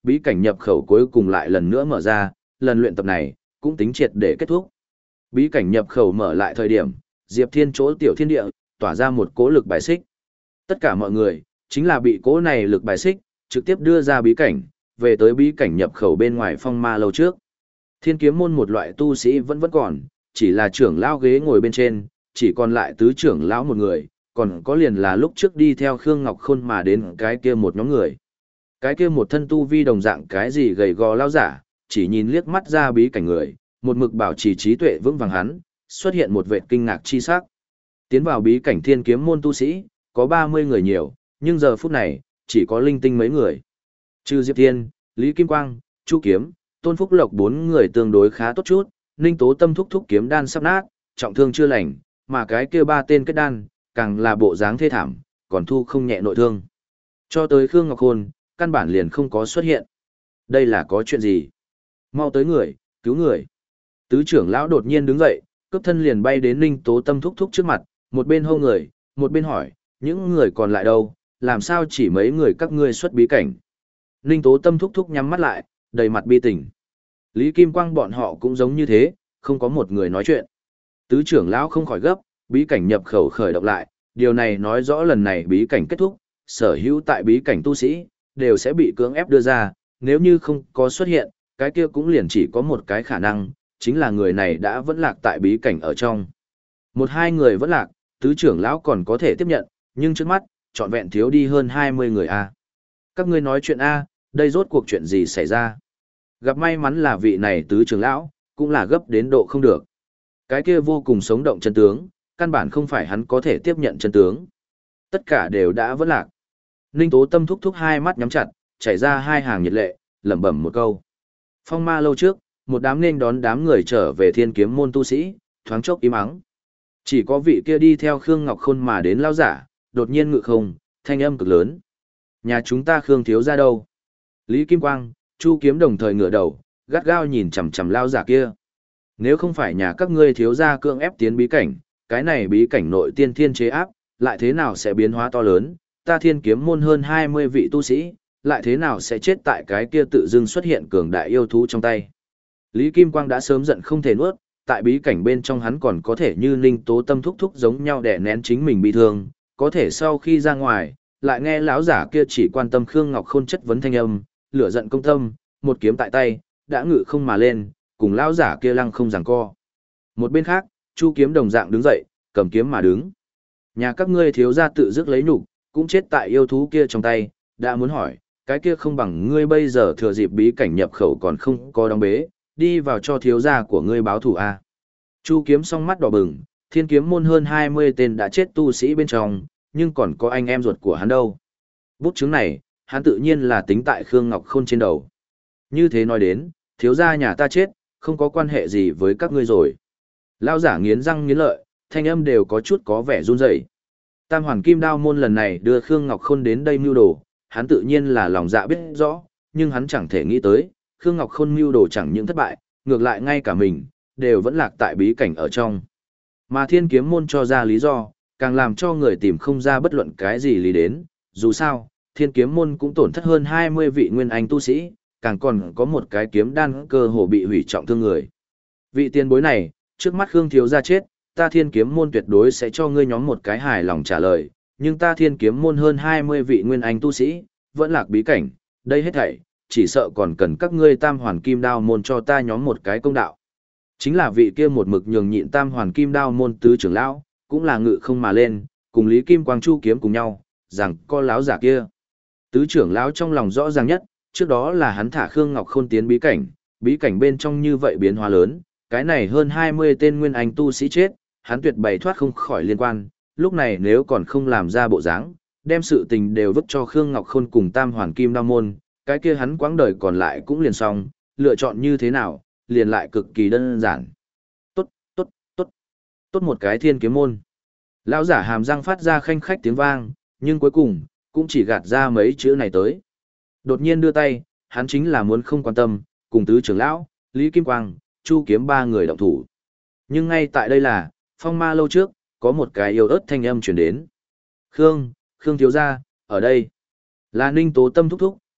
bí cảnh nhập khẩu cuối cùng lại lần nữa mở ra, lần luyện tập này cũng tính triệt để kết thúc. Bí cảnh nhập khẩu mở lại thời điểm, Diệp Thiên chỗ tiểu thiên địa tỏa ra một cỗ lực bài xích. Tất cả mọi người chính là bị cỗ này lực bài xích trực tiếp đưa ra bí cảnh, về tới bí cảnh nhập khẩu bên ngoài phong ma lâu trước. Thiên kiếm môn một loại tu sĩ vẫn vẫn còn, chỉ là trưởng lão ghế ngồi bên trên, chỉ còn lại tứ trưởng lão một người, còn có liền là lúc trước đi theo Khương Ngọc Khôn mà đến cái kia một nhóm người. Cái kia một thân tu vi đồng dạng cái gì gầy gò lão giả, chỉ nhìn liếc mắt ra bí cảnh người, một mực bảo trì trí tuệ vững vàng hắn, xuất hiện một vệt kinh ngạc chi sắc. Tiến vào bí cảnh thiên kiếm môn tu sĩ, có ba mươi người nhiều, nhưng giờ phút này, chỉ có linh tinh mấy người. Trừ Diệp Thiên, Lý Kim Quang, Chu Kiếm, Tôn Phúc Lộc bốn người tương đối khá tốt chút, Ninh Tố Tâm thúc thúc kiếm đan sắp nát, trọng thương chưa lành, mà cái kia ba tên kết đan, càng là bộ dáng thê thảm, còn thu không nhẹ nội thương. Cho tới Khương Ngọc Hồn, căn bản liền không có xuất hiện. Đây là có chuyện gì? Mau tới người, cứu người. Tứ trưởng lão đột nhiên đứng dậy, cướp thân liền bay đến Ninh Tố Tâm thúc thúc trước mặt, một bên hô người, một bên hỏi, những người còn lại đâu, làm sao chỉ mấy người các ngươi xuất bí cảnh? Ninh Tố Tâm thúc thúc nhắm mắt lại, đầy mặt bi tình. Lý Kim Quang bọn họ cũng giống như thế, không có một người nói chuyện. Tứ trưởng lão không khỏi gấp, bí cảnh nhập khẩu khởi động lại, điều này nói rõ lần này bí cảnh kết thúc, sở hữu tại bí cảnh tu sĩ, đều sẽ bị cưỡng ép đưa ra, nếu như không có xuất hiện, cái kia cũng liền chỉ có một cái khả năng, chính là người này đã vẫn lạc tại bí cảnh ở trong. Một hai người vẫn lạc, tứ trưởng lão còn có thể tiếp nhận, nhưng trước mắt, trọn vẹn thiếu đi hơn hai mươi người a. Các ngươi nói chuyện a, đây rốt cuộc chuyện gì xảy ra? Gặp may mắn là vị này tứ trưởng lão, cũng là gấp đến độ không được. Cái kia vô cùng sống động chân tướng, căn bản không phải hắn có thể tiếp nhận chân tướng. Tất cả đều đã vẫn lạc. Ninh Tố Tâm thúc thúc hai mắt nhắm chặt, chảy ra hai hàng nhiệt lệ, lẩm bẩm một câu. Phong ma lâu trước, một đám nên đón đám người trở về thiên kiếm môn tu sĩ, thoáng chốc im ắng. Chỉ có vị kia đi theo Khương Ngọc Khôn mà đến lao giả, đột nhiên ngự không, thanh âm cực lớn. Nhà chúng ta Khương thiếu ra đâu? Lý Kim Quang, Chu Kiếm đồng thời ngửa đầu, gắt gao nhìn chằm chằm lao giả kia. Nếu không phải nhà các ngươi thiếu gia cưỡng ép tiến bí cảnh, cái này bí cảnh nội tiên thiên chế áp, lại thế nào sẽ biến hóa to lớn, ta thiên kiếm môn hơn hai mươi vị tu sĩ, lại thế nào sẽ chết tại cái kia tự dưng xuất hiện cường đại yêu thú trong tay. Lý Kim Quang đã sớm giận không thể nuốt, tại bí cảnh bên trong hắn còn có thể như Ninh Tố Tâm thúc thúc giống nhau đè nén chính mình bị thương, có thể sau khi ra ngoài, lại nghe lão giả kia chỉ quan tâm Khương Ngọc Khôn chất vấn thanh âm, lửa giận công tâm, một kiếm tại tay, đã ngự không mà lên, cùng lão giả kia lăng không giằng co. Một bên khác, Chu Kiếm đồng dạng đứng dậy, cầm kiếm mà đứng. Nhà các ngươi thiếu gia tự dứt lấy nhục, cũng chết tại yêu thú kia trong tay, đã muốn hỏi, cái kia không bằng ngươi bây giờ thừa dịp bí cảnh nhập khẩu còn không có đóng bế, đi vào cho thiếu gia của ngươi báo thù a. Chu Kiếm song mắt đỏ bừng, thiên kiếm môn hơn hai mươi tên đã chết tu sĩ bên trong, nhưng còn có anh em ruột của hắn đâu. Bút chứng này, hắn tự nhiên là tính tại Khương Ngọc Khôn trên đầu. Như thế nói đến, thiếu gia nhà ta chết, không có quan hệ gì với các ngươi rồi. Lão giả nghiến răng nghiến lợi, thanh âm đều có chút có vẻ run rẩy. Tam Hoàn Kim Đao môn lần này đưa Khương Ngọc Khôn đến đây mưu đồ, hắn tự nhiên là lòng dạ biết rõ, nhưng hắn chẳng thể nghĩ tới, Khương Ngọc Khôn mưu đồ chẳng những thất bại, ngược lại ngay cả mình, đều vẫn lạc tại bí cảnh ở trong. Mà thiên kiếm môn cho ra lý do, càng làm cho người tìm không ra bất luận cái gì lý đến, dù sao, thiên kiếm môn cũng tổn thất hơn hai mươi vị nguyên anh tu sĩ, càng còn có một cái kiếm đan cơ hồ bị hủy trọng thương người. Vị tiền bối này, trước mắt Khương thiếu gia chết, ta thiên kiếm môn tuyệt đối sẽ cho ngươi nhóm một cái hài lòng trả lời, nhưng ta thiên kiếm môn hơn hai mươi vị nguyên anh tu sĩ, vẫn lạc bí cảnh, đây hết thảy, chỉ sợ còn cần các ngươi tam hoàn kim đao môn cho ta nhóm một cái công đạo. Chính là vị kia một mực nhường nhịn tam hoàn kim đao môn tứ trưởng lão, cũng là ngự không mà lên, cùng Lý Kim Quang Chu Kiếm cùng nhau, rằng có láo giả kia. Tứ trưởng lão trong lòng rõ ràng nhất, trước đó là hắn thả Khương Ngọc Khôn tiến bí cảnh, bí cảnh bên trong như vậy biến hóa lớn, cái này hơn hai mươi tên nguyên anh tu sĩ chết, hắn tuyệt bày thoát không khỏi liên quan, lúc này nếu còn không làm ra bộ dáng, đem sự tình đều vứt cho Khương Ngọc Khôn cùng Tam Hoàn Kim Đao môn, cái kia hắn quãng đời còn lại cũng liền xong, lựa chọn như thế nào, liền lại cực kỳ đơn giản. Tốt, tốt, tốt, tốt một cái thiên kiếm môn. Lão giả hàm răng phát ra khanh khách tiếng vang, nhưng cuối cùng, cũng chỉ gạt ra mấy chữ này tới. Đột nhiên đưa tay, hắn chính là muốn không quan tâm, cùng tứ trưởng lão, Lý Kim Quang, Chu Kiếm ba người động thủ. Nhưng ngay tại đây là, phong ma lâu trước, có một cái yêu ớt thanh âm truyền đến. Khương, Khương thiếu gia, ở đây. Là Ninh Tố Tâm thúc thúc,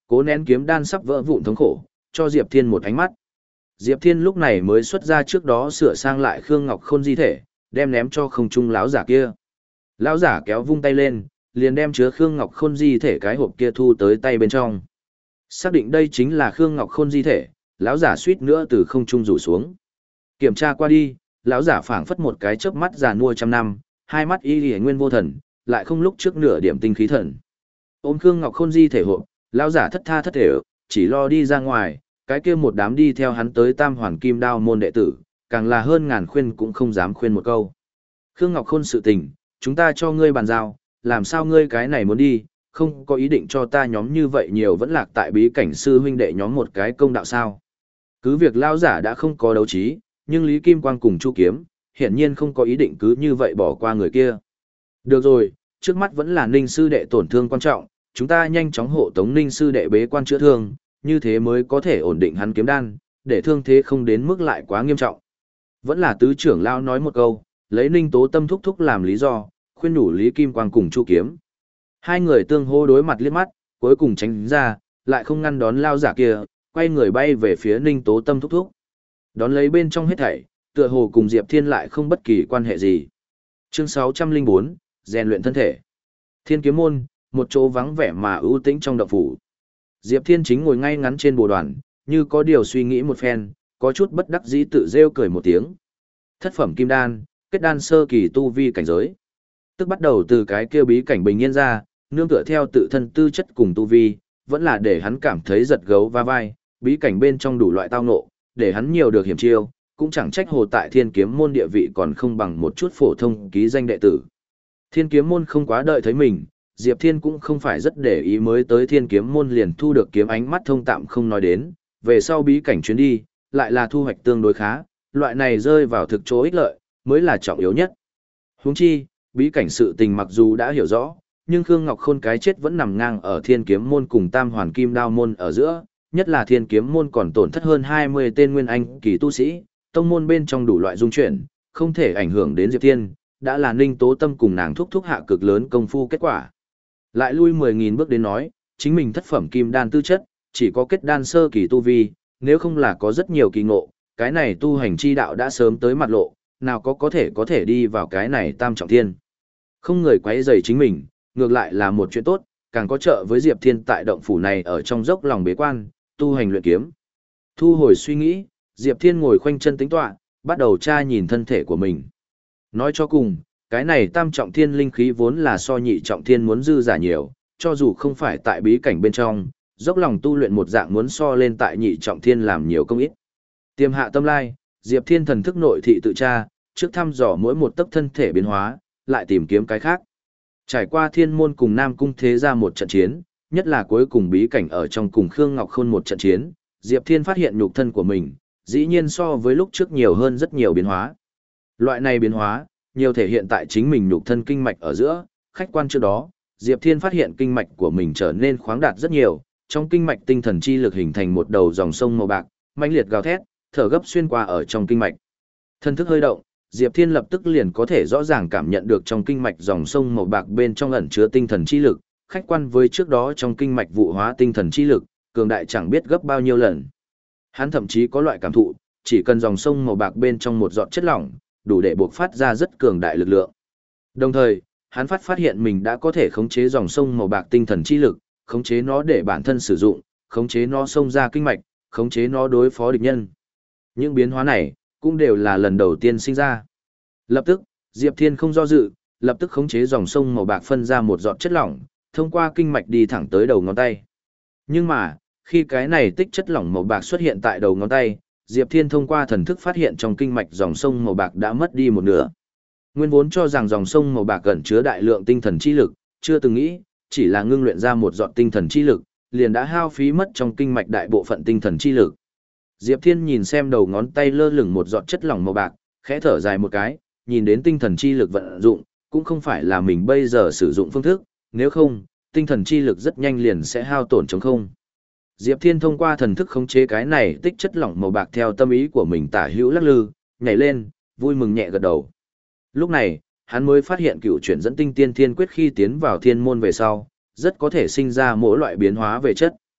cố nén kiếm đan sắp vỡ vụn thống khổ, cho Diệp Thiên một ánh mắt. Diệp Thiên lúc này mới xuất ra trước đó sửa sang lại Khương Ngọc Khôn di thể, đem ném cho không trung lão giả kia. Lão giả kéo vung tay lên, liền đem chứa Khương Ngọc Khôn di thể cái hộp kia thu tới tay bên trong. Xác định đây chính là Khương Ngọc Khôn di thể, lão giả suýt nữa từ không trung rủ xuống. Kiểm tra qua đi, lão giả phảng phất một cái chớp mắt già nua trăm năm, hai mắt y liễu nguyên vô thần, lại không lúc trước nửa điểm tinh khí thần. Ôm Khương Ngọc Khôn di thể hộp, lão giả thất tha thất thể, chỉ lo đi ra ngoài, cái kia một đám đi theo hắn tới Tam Hoàn Kim Đao môn đệ tử, càng là hơn ngàn khuyên cũng không dám khuyên một câu. Khương Ngọc Khôn sự tình, chúng ta cho ngươi bàn giao, làm sao ngươi cái này muốn đi, không có ý định cho ta nhóm như vậy nhiều vẫn lạc tại bí cảnh sư huynh đệ nhóm một cái công đạo sao. Cứ việc lão giả đã không có đấu trí, nhưng Lý Kim Quang cùng Chu Kiếm, hiển nhiên không có ý định cứ như vậy bỏ qua người kia. Được rồi, trước mắt vẫn là Ninh sư đệ tổn thương quan trọng, chúng ta nhanh chóng hộ tống Ninh sư đệ bế quan chữa thương, như thế mới có thể ổn định hắn kiếm đan, để thương thế không đến mức lại quá nghiêm trọng. Vẫn là tứ trưởng lão nói một câu, lấy Ninh Tố Tâm thúc thúc làm lý do, khuyên nhủ Lý Kim Quang cùng Chu Kiếm. Hai người tương hô đối mặt liếc mắt, cuối cùng tránh ra, lại không ngăn đón lao giả kia, quay người bay về phía Ninh Tố Tâm thúc thúc. Đón lấy bên trong hết thảy, tựa hồ cùng Diệp Thiên lại không bất kỳ quan hệ gì. Chương sáu trăm linh bốn, rèn luyện thân thể. Thiên Kiếm môn, một chỗ vắng vẻ mà ưu tĩnh trong động phủ. Diệp Thiên chính ngồi ngay ngắn trên bồ đoàn, như có điều suy nghĩ một phen, có chút bất đắc dĩ tự rêu cười một tiếng. Thất phẩm kim đan, kết đan sơ kỳ tu vi cảnh giới. Tức bắt đầu từ cái kia bí cảnh bình yên ra, nương tựa theo tự thân tư chất cùng tu vi, vẫn là để hắn cảm thấy giật gấu va vai, bí cảnh bên trong đủ loại tao ngộ, để hắn nhiều được hiểm chiêu, cũng chẳng trách hồ tại Thiên Kiếm môn địa vị còn không bằng một chút phổ thông ký danh đệ tử. Thiên Kiếm môn không quá đợi thấy mình, Diệp Thiên cũng không phải rất để ý mới tới Thiên Kiếm môn liền thu được kiếm ánh mắt thông tạm không nói đến, về sau bí cảnh chuyến đi, lại là thu hoạch tương đối khá, loại này rơi vào thực chỗ ích lợi, mới là trọng yếu nhất. Huống chi, bí cảnh sự tình mặc dù đã hiểu rõ, nhưng Khương Ngọc Khôn cái chết vẫn nằm ngang ở Thiên Kiếm môn cùng Tam Hoàn Kim Đao môn ở giữa, nhất là Thiên Kiếm môn còn tổn thất hơn hai mươi tên nguyên anh kỳ tu sĩ, tông môn bên trong đủ loại dung chuyển, không thể ảnh hưởng đến Diệp Thiên, đã là Ninh Tố Tâm cùng nàng thúc thúc hạ cực lớn công phu kết quả. Lại lui mười nghìn bước đến nói, chính mình thất phẩm kim đan tư chất, chỉ có kết đan sơ kỳ tu vi, nếu không là có rất nhiều kỳ ngộ, cái này tu hành chi đạo đã sớm tới mặt lộ, nào có có thể có thể đi vào cái này tam trọng thiên. Không người quấy rầy chính mình, ngược lại là một chuyện tốt, càng có trợ với Diệp Thiên tại động phủ này ở trong dốc lòng bế quan, tu hành luyện kiếm. Thu hồi suy nghĩ, Diệp Thiên ngồi khoanh chân tính tọa, bắt đầu tra nhìn thân thể của mình. Nói cho cùng, cái này tam trọng thiên linh khí vốn là so nhị trọng thiên muốn dư giả nhiều, cho dù không phải tại bí cảnh bên trong, dốc lòng tu luyện một dạng muốn so lên tại nhị trọng thiên làm nhiều công ít. Tiềm hạ tâm lai, Diệp Thiên thần thức nội thị tự tra, trước thăm dò mỗi một tấc thân thể biến hóa, lại tìm kiếm cái khác. Trải qua thiên môn cùng Nam Cung thế ra một trận chiến, nhất là cuối cùng bí cảnh ở trong cùng Khương Ngọc Khôn một trận chiến, Diệp Thiên phát hiện nhục thân của mình, dĩ nhiên so với lúc trước nhiều hơn rất nhiều biến hóa. Loại này biến hóa, nhiều thể hiện tại chính mình nhục thân kinh mạch ở giữa, khách quan trước đó, Diệp Thiên phát hiện kinh mạch của mình trở nên khoáng đạt rất nhiều, trong kinh mạch tinh thần chi lực hình thành một đầu dòng sông màu bạc, mãnh liệt gào thét, thở gấp xuyên qua ở trong kinh mạch. Thân thức hơi động, Diệp Thiên lập tức liền có thể rõ ràng cảm nhận được trong kinh mạch dòng sông màu bạc bên trong ẩn chứa tinh thần chi lực, khách quan với trước đó trong kinh mạch vụ hóa tinh thần chi lực, cường đại chẳng biết gấp bao nhiêu lần. Hắn thậm chí có loại cảm thụ, chỉ cần dòng sông màu bạc bên trong một giọt chất lỏng, đủ để buộc phát ra rất cường đại lực lượng. Đồng thời, hắn phát phát hiện mình đã có thể khống chế dòng sông màu bạc tinh thần chi lực, khống chế nó để bản thân sử dụng, khống chế nó xông ra kinh mạch, khống chế nó đối phó địch nhân. Những biến hóa này, cũng đều là lần đầu tiên sinh ra. Lập tức, Diệp Thiên không do dự, lập tức khống chế dòng sông màu bạc phân ra một giọt chất lỏng, thông qua kinh mạch đi thẳng tới đầu ngón tay. Nhưng mà, khi cái này tích chất lỏng màu bạc xuất hiện tại đầu ngón tay, Diệp Thiên thông qua thần thức phát hiện trong kinh mạch dòng sông màu bạc đã mất đi một nửa. Nguyên vốn cho rằng dòng sông màu bạc gần chứa đại lượng tinh thần chi lực, chưa từng nghĩ, chỉ là ngưng luyện ra một giọt tinh thần chi lực, liền đã hao phí mất trong kinh mạch đại bộ phận tinh thần chi lực. Diệp Thiên nhìn xem đầu ngón tay lơ lửng một giọt chất lỏng màu bạc, khẽ thở dài một cái, nhìn đến tinh thần chi lực vận dụng, cũng không phải là mình bây giờ sử dụng phương thức, nếu không, tinh thần chi lực rất nhanh liền sẽ hao tổn trống không. Diệp Thiên thông qua thần thức khống chế cái này tích chất lỏng màu bạc theo tâm ý của mình tả hữu lắc lư, nhảy lên, vui mừng nhẹ gật đầu. Lúc này, hắn mới phát hiện cựu chuyển dẫn tinh tiên thiên quyết khi tiến vào thiên môn về sau, rất có thể sinh ra mỗi loại biến hóa về chất.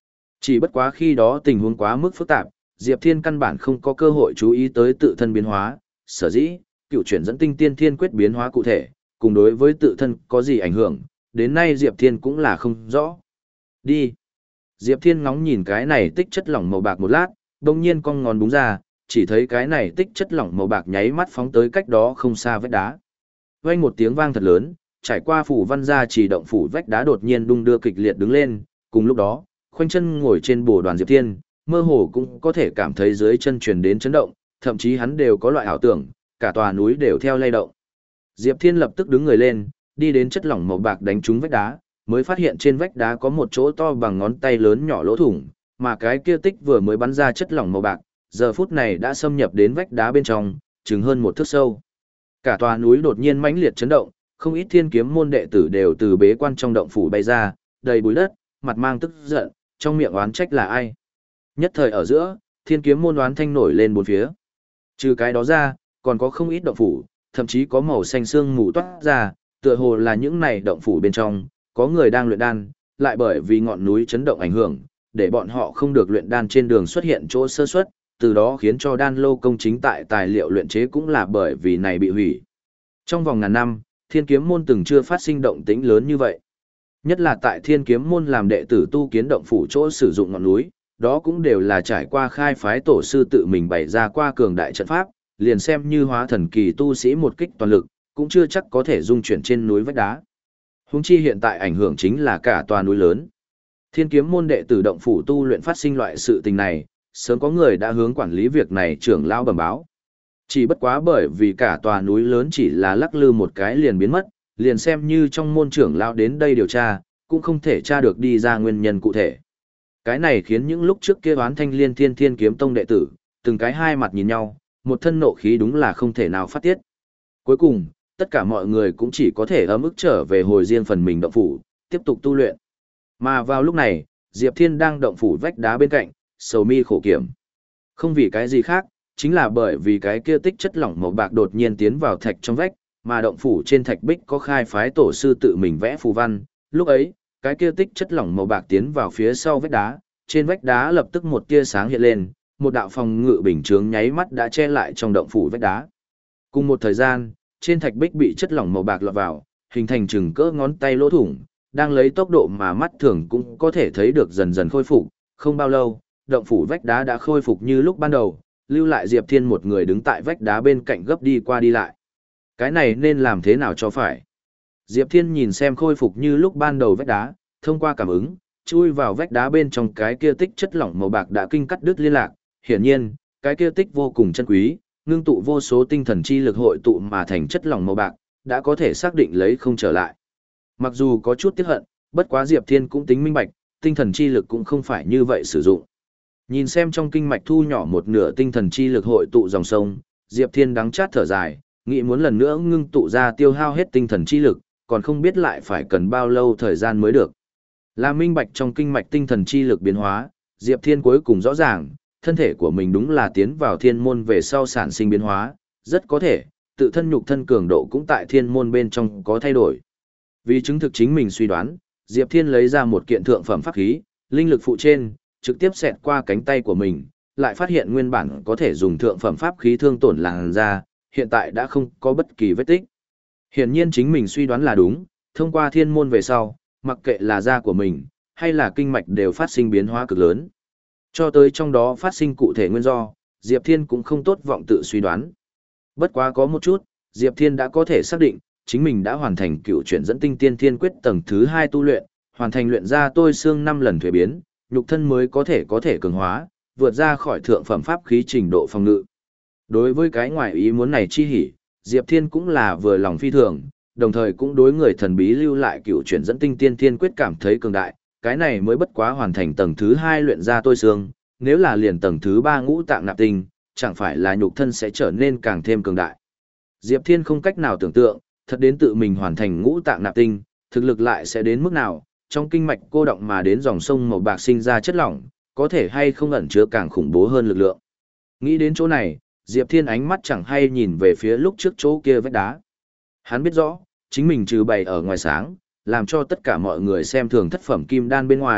Chỉ bất quá khi đó tình huống quá mức phức tạp, Diệp Thiên căn bản không có cơ hội chú ý tới tự thân biến hóa, sở dĩ, cựu chuyển dẫn tinh tiên thiên quyết biến hóa cụ thể, cùng đối với tự thân có gì ảnh hưởng, đến nay Diệp Thiên cũng là không rõ. Đi. Diệp Thiên ngóng nhìn cái này tích chất lỏng màu bạc một lát, đồng nhiên cong ngón búng ra, chỉ thấy cái này tích chất lỏng màu bạc nháy mắt phóng tới cách đó không xa vách đá. Vang một tiếng vang thật lớn, trải qua phủ văn gia chỉ động phủ vách đá đột nhiên đung đưa kịch liệt đứng lên, cùng lúc đó, khoanh chân ngồi trên bồ đoàn Diệp Thiên, mơ hồ cũng có thể cảm thấy dưới chân truyền đến chấn động, thậm chí hắn đều có loại ảo tưởng, cả tòa núi đều theo lay động. Diệp Thiên lập tức đứng người lên, đi đến chất lỏng màu bạc đánh trúng vách đá, mới phát hiện trên vách đá có một chỗ to bằng ngón tay lớn nhỏ lỗ thủng, mà cái kia tích vừa mới bắn ra chất lỏng màu bạc, giờ phút này đã xâm nhập đến vách đá bên trong, chừng hơn một thước sâu. Cả tòa núi đột nhiên mãnh liệt chấn động, không ít thiên kiếm môn đệ tử đều từ bế quan trong động phủ bay ra, đầy bụi đất, mặt mang tức giận, trong miệng oán trách là ai. Nhất thời ở giữa, thiên kiếm môn oán thanh nổi lên bốn phía. Trừ cái đó ra, còn có không ít động phủ, thậm chí có màu xanh xương mù toát ra, tựa hồ là những này động phủ bên trong, có người đang luyện đan, lại bởi vì ngọn núi chấn động ảnh hưởng, để bọn họ không được luyện đan trên đường xuất hiện chỗ sơ suất, từ đó khiến cho đan lô công chính tại tài liệu luyện chế cũng là bởi vì này bị hủy. Trong vòng ngàn năm, thiên kiếm môn từng chưa phát sinh động tĩnh lớn như vậy. Nhất là tại thiên kiếm môn làm đệ tử tu kiến động phủ chỗ sử dụng ngọn núi, đó cũng đều là trải qua khai phái tổ sư tự mình bày ra qua cường đại trận pháp, liền xem như hóa thần kỳ tu sĩ một kích toàn lực, cũng chưa chắc có thể dung chuyển trên núi vách đá. Huống chi hiện tại ảnh hưởng chính là cả tòa núi lớn. Thiên kiếm môn đệ tử động phủ tu luyện phát sinh loại sự tình này, sớm có người đã hướng quản lý việc này trưởng lão bẩm báo. Chỉ bất quá bởi vì cả tòa núi lớn chỉ là lắc lư một cái liền biến mất, liền xem như trong môn trưởng lão đến đây điều tra, cũng không thể tra được đi ra nguyên nhân cụ thể. Cái này khiến những lúc trước kia oán thanh liên thiên thiên kiếm tông đệ tử, từng cái hai mặt nhìn nhau, một thân nộ khí đúng là không thể nào phát tiết. Cuối cùng, tất cả mọi người cũng chỉ có thể ấm ức trở về hồi riêng phần mình động phủ, tiếp tục tu luyện. Mà vào lúc này, Diệp Thiên đang động phủ vách đá bên cạnh, sầu mi khổ kiểm. Không vì cái gì khác, chính là bởi vì cái kia tích chất lỏng màu bạc đột nhiên tiến vào thạch trong vách, mà động phủ trên thạch bích có khai phái tổ sư tự mình vẽ phù văn. Lúc ấy, cái kia tích chất lỏng màu bạc tiến vào phía sau vách đá, trên vách đá lập tức một tia sáng hiện lên, một đạo phòng ngự bình chướng nháy mắt đã che lại trong động phủ vách đá. Cùng một thời gian, trên thạch bích bị chất lỏng màu bạc lọt vào, hình thành chừng cỡ ngón tay lỗ thủng, đang lấy tốc độ mà mắt thường cũng có thể thấy được dần dần khôi phục. Không bao lâu, động phủ vách đá đã khôi phục như lúc ban đầu, lưu lại Diệp Thiên một người đứng tại vách đá bên cạnh gấp đi qua đi lại. Cái này nên làm thế nào cho phải? Diệp Thiên nhìn xem khôi phục như lúc ban đầu vách đá, thông qua cảm ứng, chui vào vách đá bên trong cái kia tích chất lỏng màu bạc đã kinh cắt đứt liên lạc. Hiển nhiên, cái kia tích vô cùng chân quý, ngưng tụ vô số tinh thần chi lực hội tụ mà thành chất lỏng màu bạc, đã có thể xác định lấy không trở lại. Mặc dù có chút tiếc hận, bất quá Diệp Thiên cũng tính minh bạch, tinh thần chi lực cũng không phải như vậy sử dụng. Nhìn xem trong kinh mạch thu nhỏ một nửa tinh thần chi lực hội tụ dòng sông, Diệp Thiên đắng chát thở dài, nghĩ muốn lần nữa ngưng tụ ra tiêu hao hết tinh thần chi lực, còn không biết lại phải cần bao lâu thời gian mới được. Là minh bạch trong kinh mạch tinh thần chi lực biến hóa, Diệp Thiên cuối cùng rõ ràng, thân thể của mình đúng là tiến vào thiên môn về sau sản sinh biến hóa, rất có thể, tự thân nhục thân cường độ cũng tại thiên môn bên trong có thay đổi. Vì chứng thực chính mình suy đoán, Diệp Thiên lấy ra một kiện thượng phẩm pháp khí, linh lực phụ trên, trực tiếp xẹt qua cánh tay của mình, lại phát hiện nguyên bản có thể dùng thượng phẩm pháp khí thương tổn làn da, hiện tại đã không có bất kỳ vết tích. Hiển nhiên chính mình suy đoán là đúng, thông qua thiên môn về sau, mặc kệ là da của mình, hay là kinh mạch đều phát sinh biến hóa cực lớn. Cho tới trong đó phát sinh cụ thể nguyên do, Diệp Thiên cũng không tốt vọng tự suy đoán. Bất quá có một chút, Diệp Thiên đã có thể xác định, chính mình đã hoàn thành cựu chuyển dẫn tinh tiên thiên quyết tầng thứ hai tu luyện, hoàn thành luyện ra tôi xương năm lần thuế biến, nhục thân mới có thể có thể cường hóa, vượt ra khỏi thượng phẩm pháp khí trình độ phòng ngự. Đối với cái ngoài ý muốn này chi hỉ, Diệp Thiên cũng là vừa lòng phi thường, đồng thời cũng đối người thần bí lưu lại cựu chuyển dẫn tinh tiên thiên quyết cảm thấy cường đại, cái này mới bất quá hoàn thành tầng thứ hai luyện ra tôi xương, nếu là liền tầng thứ ba ngũ tạng nạp tinh, chẳng phải là nhục thân sẽ trở nên càng thêm cường đại. Diệp Thiên không cách nào tưởng tượng, thật đến tự mình hoàn thành ngũ tạng nạp tinh, thực lực lại sẽ đến mức nào, trong kinh mạch cô động mà đến dòng sông màu bạc sinh ra chất lỏng, có thể hay không ẩn chứa càng khủng bố hơn lực lượng. Nghĩ đến chỗ này, Diệp Thiên ánh mắt chẳng hay nhìn về phía lúc trước chỗ kia vách đá. Hắn biết rõ, chính mình trừ bày ở ngoài sáng, làm cho tất cả mọi người xem thường thất phẩm kim đan bên ngoài,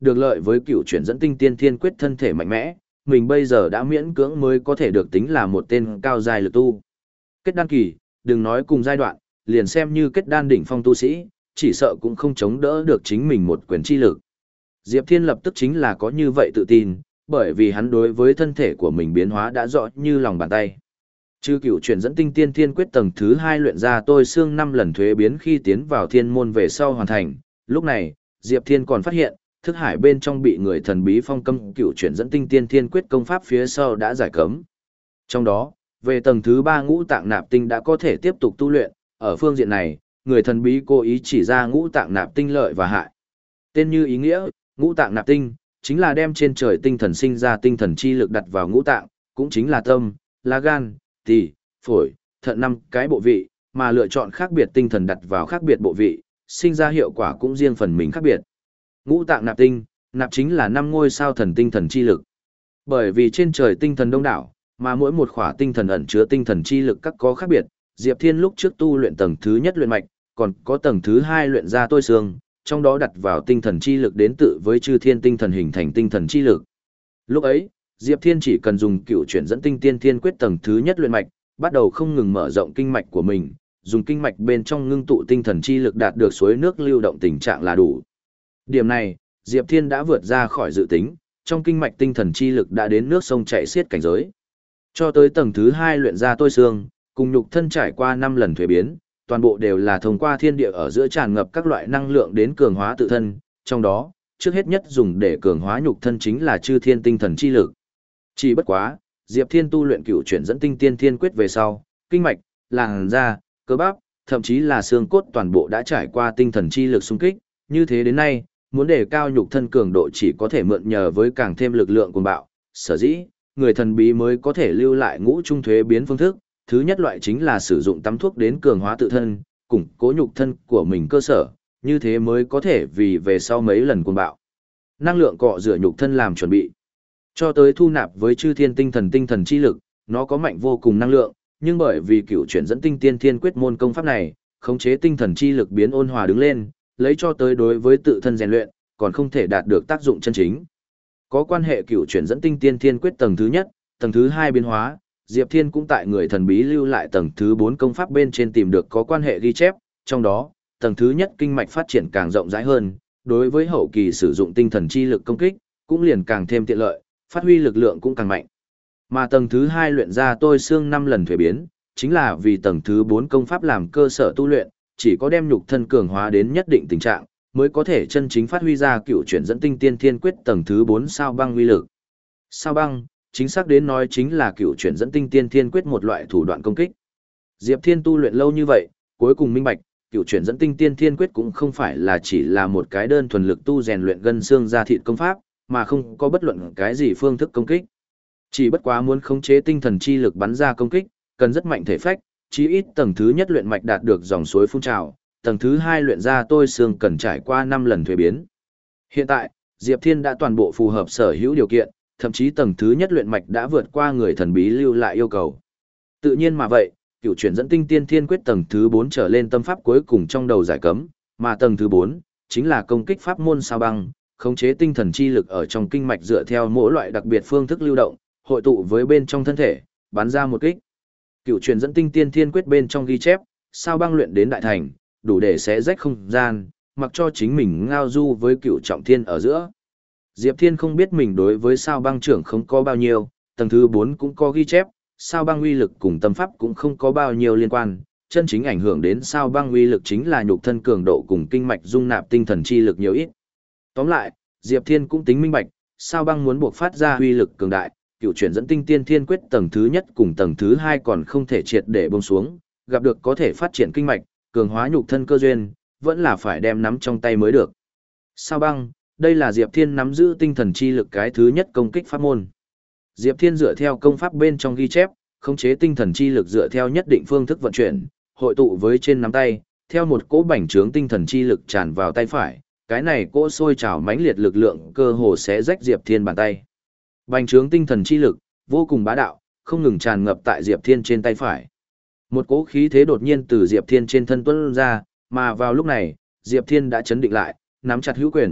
được lợi với cựu chuyển dẫn tinh tiên thiên quyết thân thể mạnh mẽ, mình bây giờ đã miễn cưỡng mới có thể được tính là một tên cao giai lực tu. Kết đan kỳ, đừng nói cùng giai đoạn, liền xem như kết đan đỉnh phong tu sĩ, chỉ sợ cũng không chống đỡ được chính mình một quyền chi lực. Diệp Thiên lập tức chính là có như vậy tự tin, bởi vì hắn đối với thân thể của mình biến hóa đã rõ như lòng bàn tay. Chư cửu chuyển dẫn tinh tiên thiên quyết tầng thứ hai luyện ra tôi xương năm lần thuế biến khi tiến vào thiên môn về sau hoàn thành, lúc này, Diệp Thiên còn phát hiện, thức hải bên trong bị người thần bí phong cấm cửu chuyển dẫn tinh tiên thiên quyết công pháp phía sau đã giải cấm. Trong đó, về tầng thứ ba ngũ tạng nạp tinh đã có thể tiếp tục tu luyện, ở phương diện này, người thần bí cố ý chỉ ra ngũ tạng nạp tinh lợi và hại. Tên như ý nghĩa, ngũ tạng nạp tinh chính là đem trên trời tinh thần sinh ra tinh thần chi lực đặt vào ngũ tạng, cũng chính là tâm, lá gan, tỳ, phổi, thận năm cái bộ vị, mà lựa chọn khác biệt tinh thần đặt vào khác biệt bộ vị, sinh ra hiệu quả cũng riêng phần mình khác biệt. Ngũ tạng nạp tinh, nạp chính là năm ngôi sao thần tinh thần chi lực. Bởi vì trên trời tinh thần đông đảo, mà mỗi một khỏa tinh thần ẩn chứa tinh thần chi lực các có khác biệt, Diệp Thiên lúc trước tu luyện tầng thứ nhất luyện mạch, còn có tầng thứ hai luyện ra tôi xương, trong đó đặt vào tinh thần chi lực đến tự với chư thiên tinh thần hình thành tinh thần chi lực. Lúc ấy, Diệp Thiên chỉ cần dùng cựu chuyển dẫn tinh tiên thiên quyết tầng thứ nhất luyện mạch, bắt đầu không ngừng mở rộng kinh mạch của mình, dùng kinh mạch bên trong ngưng tụ tinh thần chi lực đạt được suối nước lưu động tình trạng là đủ. Điểm này, Diệp Thiên đã vượt ra khỏi dự tính, trong kinh mạch tinh thần chi lực đã đến nước sông chảy xiết cảnh giới. Cho tới tầng thứ hai luyện ra tôi xương, cùng nhục thân trải qua năm lần thuế biến, toàn bộ đều là thông qua thiên địa ở giữa tràn ngập các loại năng lượng đến cường hóa tự thân, trong đó, trước hết nhất dùng để cường hóa nhục thân chính là chư thiên tinh thần chi lực. Chỉ bất quá, Diệp Thiên tu luyện cựu chuyển dẫn tinh tiên thiên quyết về sau, kinh mạch, làn da, cơ bắp, thậm chí là xương cốt toàn bộ đã trải qua tinh thần chi lực xung kích, như thế đến nay, muốn đề cao nhục thân cường độ chỉ có thể mượn nhờ với càng thêm lực lượng cuồng bạo, sở dĩ, người thần bí mới có thể lưu lại ngũ trung thuế biến phương thức, thứ nhất loại chính là sử dụng tắm thuốc đến cường hóa tự thân, củng cố nhục thân của mình cơ sở, như thế mới có thể vì về sau mấy lần cuồng bạo. Năng lượng cọ rửa nhục thân làm chuẩn bị. Cho tới thu nạp với chư thiên tinh thần tinh thần chi lực, nó có mạnh vô cùng năng lượng, nhưng bởi vì cựu chuyển dẫn tinh tiên thiên quyết môn công pháp này, khống chế tinh thần chi lực biến ôn hòa đứng lên, lấy cho tới đối với tự thân rèn luyện, còn không thể đạt được tác dụng chân chính. Có quan hệ cựu chuyển dẫn tinh tiên thiên quyết tầng thứ nhất, tầng thứ hai biến hóa, Diệp Thiên cũng tại người thần bí lưu lại tầng thứ bốn công pháp bên trên tìm được có quan hệ ghi chép, trong đó, tầng thứ nhất kinh mạch phát triển càng rộng rãi hơn, đối với hậu kỳ sử dụng tinh thần chi lực công kích, cũng liền càng thêm tiện lợi, phát huy lực lượng cũng càng mạnh. Mà tầng thứ hai luyện ra tôi xương năm lần thuế biến, chính là vì tầng thứ bốn công pháp làm cơ sở tu luyện, chỉ có đem nhục thân cường hóa đến nhất định tình trạng, mới có thể chân chính phát huy ra cựu chuyển dẫn tinh tiên thiên quyết tầng thứ bốn sao băng uy lực. Sao băng, chính xác đến nói chính là cựu chuyển dẫn tinh tiên thiên quyết một loại thủ đoạn công kích. Diệp Thiên tu luyện lâu như vậy, cuối cùng minh bạch, cựu chuyển dẫn tinh tiên thiên quyết cũng không phải là chỉ là một cái đơn thuần lực tu rèn luyện gân xương da thịt công pháp, mà không có bất luận cái gì phương thức công kích. Chỉ bất quá muốn khống chế tinh thần chi lực bắn ra công kích, cần rất mạnh thể phách, chí ít tầng thứ nhất luyện mạch đạt được dòng suối phun trào, tầng thứ hai luyện ra tôi xương cần trải qua năm lần thuế biến. Hiện tại, Diệp Thiên đã toàn bộ phù hợp sở hữu điều kiện, thậm chí tầng thứ nhất luyện mạch đã vượt qua người thần bí lưu lại yêu cầu. Tự nhiên mà vậy, cựu chuyển dẫn tinh tiên thiên quyết tầng thứ bốn trở lên tâm pháp cuối cùng trong đầu giải cấm, mà tầng thứ bốn chính là công kích pháp môn sao băng, khống chế tinh thần chi lực ở trong kinh mạch dựa theo mỗi loại đặc biệt phương thức lưu động, hội tụ với bên trong thân thể, bắn ra một kích. Cựu chuyển dẫn tinh tiên thiên quyết bên trong ghi chép, sao băng luyện đến đại thành, đủ để xé rách không gian, mặc cho chính mình ngao du với cựu trọng thiên ở giữa. Diệp Thiên không biết mình đối với sao băng trưởng không có bao nhiêu, tầng thứ bốn cũng có ghi chép, sao băng uy lực cùng tâm pháp cũng không có bao nhiêu liên quan, chân chính ảnh hưởng đến sao băng uy lực chính là nhục thân cường độ cùng kinh mạch dung nạp tinh thần chi lực nhiều ít. Tóm lại, Diệp Thiên cũng tính minh bạch, sao băng muốn buộc phát ra uy lực cường đại, cựu chuyển dẫn tinh tiên thiên quyết tầng thứ nhất cùng tầng thứ hai còn không thể triệt để buông xuống, gặp được có thể phát triển kinh mạch, cường hóa nhục thân cơ duyên, vẫn là phải đem nắm trong tay mới được. Sao băng, đây là Diệp Thiên nắm giữ tinh thần chi lực cái thứ nhất công kích pháp môn. Diệp Thiên dựa theo công pháp bên trong ghi chép, khống chế tinh thần chi lực dựa theo nhất định phương thức vận chuyển, hội tụ với trên nắm tay, theo một cỗ bành trướng tinh thần chi lực tràn vào tay phải, cái này cỗ sôi trào mãnh liệt lực lượng cơ hồ sẽ rách Diệp Thiên bàn tay. Bành trướng tinh thần chi lực, vô cùng bá đạo, không ngừng tràn ngập tại Diệp Thiên trên tay phải. Một cỗ khí thế đột nhiên từ Diệp Thiên trên thân tuôn ra, mà vào lúc này, Diệp Thiên đã chấn định lại, nắm chặt hữu quyền,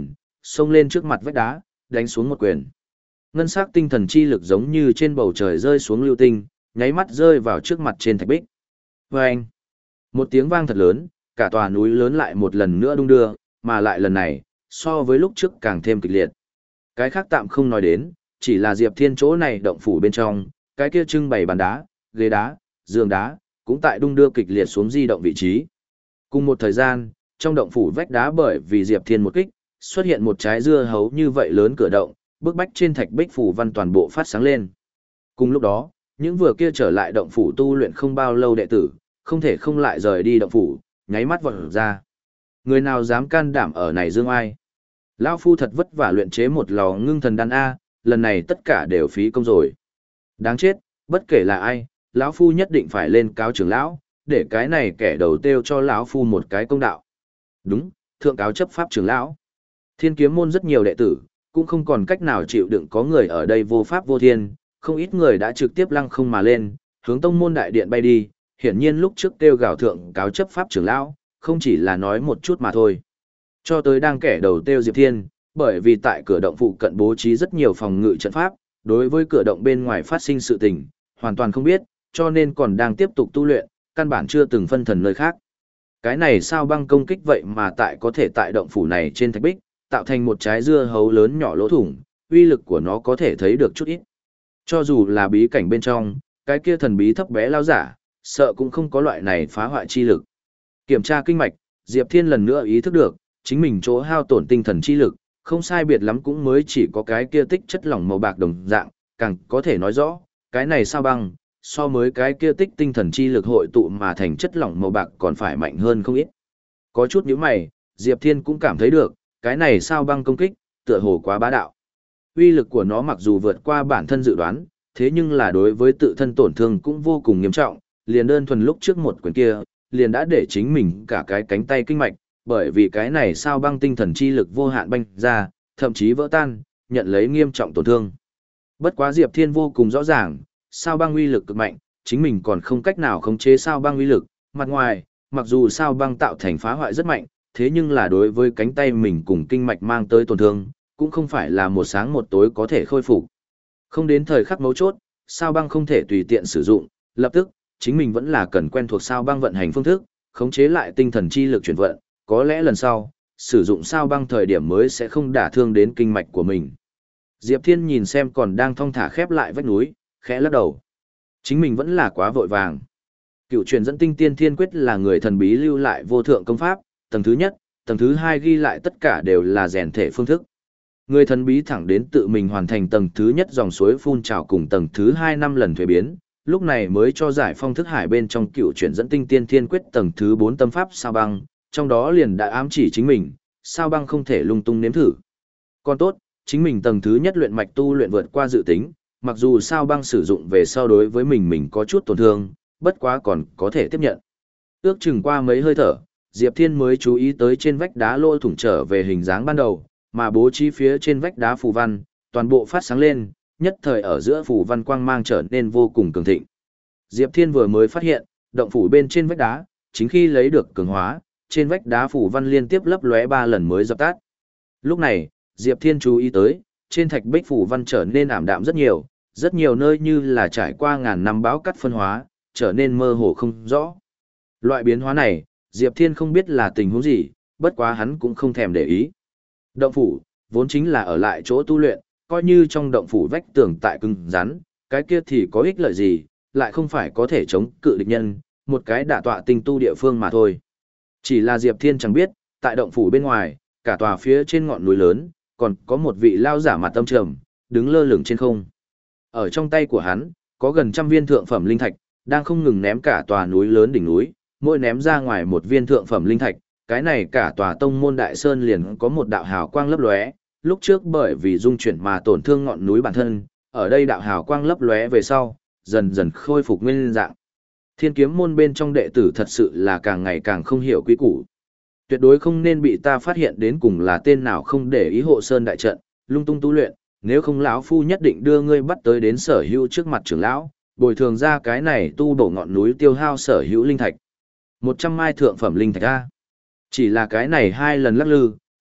xông lên trước mặt vách đá, đánh xuống một quyền. Ngân sắc tinh thần chi lực giống như trên bầu trời rơi xuống lưu tinh, nháy mắt rơi vào trước mặt trên thạch bích. Vâng! Một tiếng vang thật lớn, cả tòa núi lớn lại một lần nữa đung đưa, mà lại lần này, so với lúc trước càng thêm kịch liệt. Cái khác tạm không nói đến, chỉ là Diệp Thiên chỗ này động phủ bên trong, cái kia trưng bày bàn đá, ghế đá, giường đá, cũng tại đung đưa kịch liệt xuống di động vị trí. Cùng một thời gian, trong động phủ vách đá bởi vì Diệp Thiên một kích, xuất hiện một trái dưa hấu như vậy lớn cửa động, bức bách trên thạch bích phủ văn toàn bộ phát sáng lên. Cùng lúc đó, những vừa kia trở lại động phủ tu luyện không bao lâu đệ tử, không thể không lại rời đi động phủ, nháy mắt vọt ra. Người nào dám can đảm ở này dương ai? Lão phu thật vất vả luyện chế một lò ngưng thần đan a, lần này tất cả đều phí công rồi. Đáng chết, bất kể là ai, lão phu nhất định phải lên cáo trưởng lão, để cái này kẻ đầu tiêu cho lão phu một cái công đạo. Đúng, thượng cáo chấp pháp trưởng lão. Thiên kiếm môn rất nhiều đệ tử, cũng không còn cách nào chịu đựng có người ở đây vô pháp vô thiên, không ít người đã trực tiếp lăng không mà lên, hướng tông môn đại điện bay đi, hiển nhiên lúc trước kêu gào thượng cáo chấp pháp trưởng lão, không chỉ là nói một chút mà thôi. Cho tới đang kẻ đầu tiêu Diệp Thiên, bởi vì tại cửa động phụ cận bố trí rất nhiều phòng ngự trận pháp, đối với cửa động bên ngoài phát sinh sự tình, hoàn toàn không biết, cho nên còn đang tiếp tục tu luyện, căn bản chưa từng phân thần nơi khác. Cái này sao băng công kích vậy mà tại có thể tại động phủ này trên thạch bích, tạo thành một trái dưa hấu lớn nhỏ lỗ thủng, uy lực của nó có thể thấy được chút ít. Cho dù là bí cảnh bên trong, cái kia thần bí thấp bé lao giả, sợ cũng không có loại này phá hoại chi lực. Kiểm tra kinh mạch, Diệp Thiên lần nữa ý thức được, chính mình chỗ hao tổn tinh thần chi lực, không sai biệt lắm cũng mới chỉ có cái kia tích chất lỏng màu bạc đồng dạng, càng có thể nói rõ, cái này sao băng, so với cái kia tích tinh thần chi lực hội tụ mà thành chất lỏng màu bạc còn phải mạnh hơn không ít. Có chút nhíu mày, Diệp Thiên cũng cảm thấy được, cái này sao băng công kích, tựa hồ quá bá đạo. Uy lực của nó mặc dù vượt qua bản thân dự đoán, thế nhưng là đối với tự thân tổn thương cũng vô cùng nghiêm trọng, liền đơn thuần lúc trước một quyền kia, liền đã để chính mình cả cái cánh tay kinh mạch, bởi vì cái này sao băng tinh thần chi lực vô hạn banh ra, thậm chí vỡ tan, nhận lấy nghiêm trọng tổn thương. Bất quá Diệp Thiên vô cùng rõ ràng, sao băng uy lực cực mạnh, chính mình còn không cách nào khống chế sao băng uy lực, mặt ngoài, mặc dù sao băng tạo thành phá hoại rất mạnh, thế nhưng là đối với cánh tay mình cùng kinh mạch mang tới tổn thương, cũng không phải là một sáng một tối có thể khôi phục. Không đến thời khắc mấu chốt, sao băng không thể tùy tiện sử dụng, lập tức, chính mình vẫn là cần quen thuộc sao băng vận hành phương thức, khống chế lại tinh thần chi lực chuyển vận, có lẽ lần sau, sử dụng sao băng thời điểm mới sẽ không đả thương đến kinh mạch của mình. Diệp Thiên nhìn xem còn đang thong thả khép lại vách núi, khẽ lắc đầu. Chính mình vẫn là quá vội vàng. Cựu truyền dẫn tinh tiên thiên quyết là người thần bí lưu lại vô thượng công pháp, tầng thứ nhất, tầng thứ hai ghi lại tất cả đều là rèn thể phương thức. Người thần bí thẳng đến tự mình hoàn thành tầng thứ nhất dòng suối phun trào cùng tầng thứ hai năm lần thuế biến, lúc này mới cho giải phong thức hải bên trong cựu chuyển dẫn tinh tiên thiên quyết tầng thứ bốn tâm pháp sao băng, trong đó liền đã ám chỉ chính mình, sao băng không thể lung tung nếm thử. Còn tốt, chính mình tầng thứ nhất luyện mạch tu luyện vượt qua dự tính, mặc dù sao băng sử dụng về sau đối với mình mình có chút tổn thương, bất quá còn có thể tiếp nhận. Ước chừng qua mấy hơi thở, Diệp Thiên mới chú ý tới trên vách đá lỗ thủng trở về hình dáng ban đầu, mà bố trí phía trên vách đá phù văn, toàn bộ phát sáng lên, nhất thời ở giữa phù văn quang mang trở nên vô cùng cường thịnh. Diệp Thiên vừa mới phát hiện, động phủ bên trên vách đá, chính khi lấy được cường hóa, trên vách đá phù văn liên tiếp lấp lóe ba lần mới dập tắt. Lúc này, Diệp Thiên chú ý tới, trên thạch bích phù văn trở nên ảm đạm rất nhiều, rất nhiều nơi như là trải qua ngàn năm bão cắt phân hóa, trở nên mơ hồ không rõ. Loại biến hóa này, Diệp Thiên không biết là tình huống gì, bất quá hắn cũng không thèm để ý. Động phủ, vốn chính là ở lại chỗ tu luyện, coi như trong động phủ vách tường tại cứng rắn, cái kia thì có ích lợi gì, lại không phải có thể chống cự địch nhân, một cái đả tọa tinh tu địa phương mà thôi. Chỉ là Diệp Thiên chẳng biết, tại động phủ bên ngoài, cả tòa phía trên ngọn núi lớn, còn có một vị lao giả mặt tâm trầm, đứng lơ lửng trên không. Ở trong tay của hắn, có gần trăm viên thượng phẩm linh thạch, đang không ngừng ném cả tòa núi lớn đỉnh núi, mỗi ném ra ngoài một viên thượng phẩm linh thạch, cái này cả tòa tông môn đại sơn liền có một đạo hào quang lấp lóe, lúc trước bởi vì dung chuyển mà tổn thương ngọn núi bản thân, ở đây đạo hào quang lấp lóe về sau, dần dần khôi phục nguyên dạng. Thiên kiếm môn bên trong đệ tử thật sự là càng ngày càng không hiểu quý củ. Tuyệt đối không nên bị ta phát hiện đến cùng là tên nào không để ý hộ sơn đại trận, lung tung tu luyện, nếu không lão phu nhất định đưa ngươi bắt tới đến sở hữu trước mặt trưởng lão, bồi thường ra cái này tu bổ ngọn núi tiêu hao sở hữu linh thạch. Một trăm mai thượng phẩm linh thạch a. Chỉ là cái này hai lần lắc lư,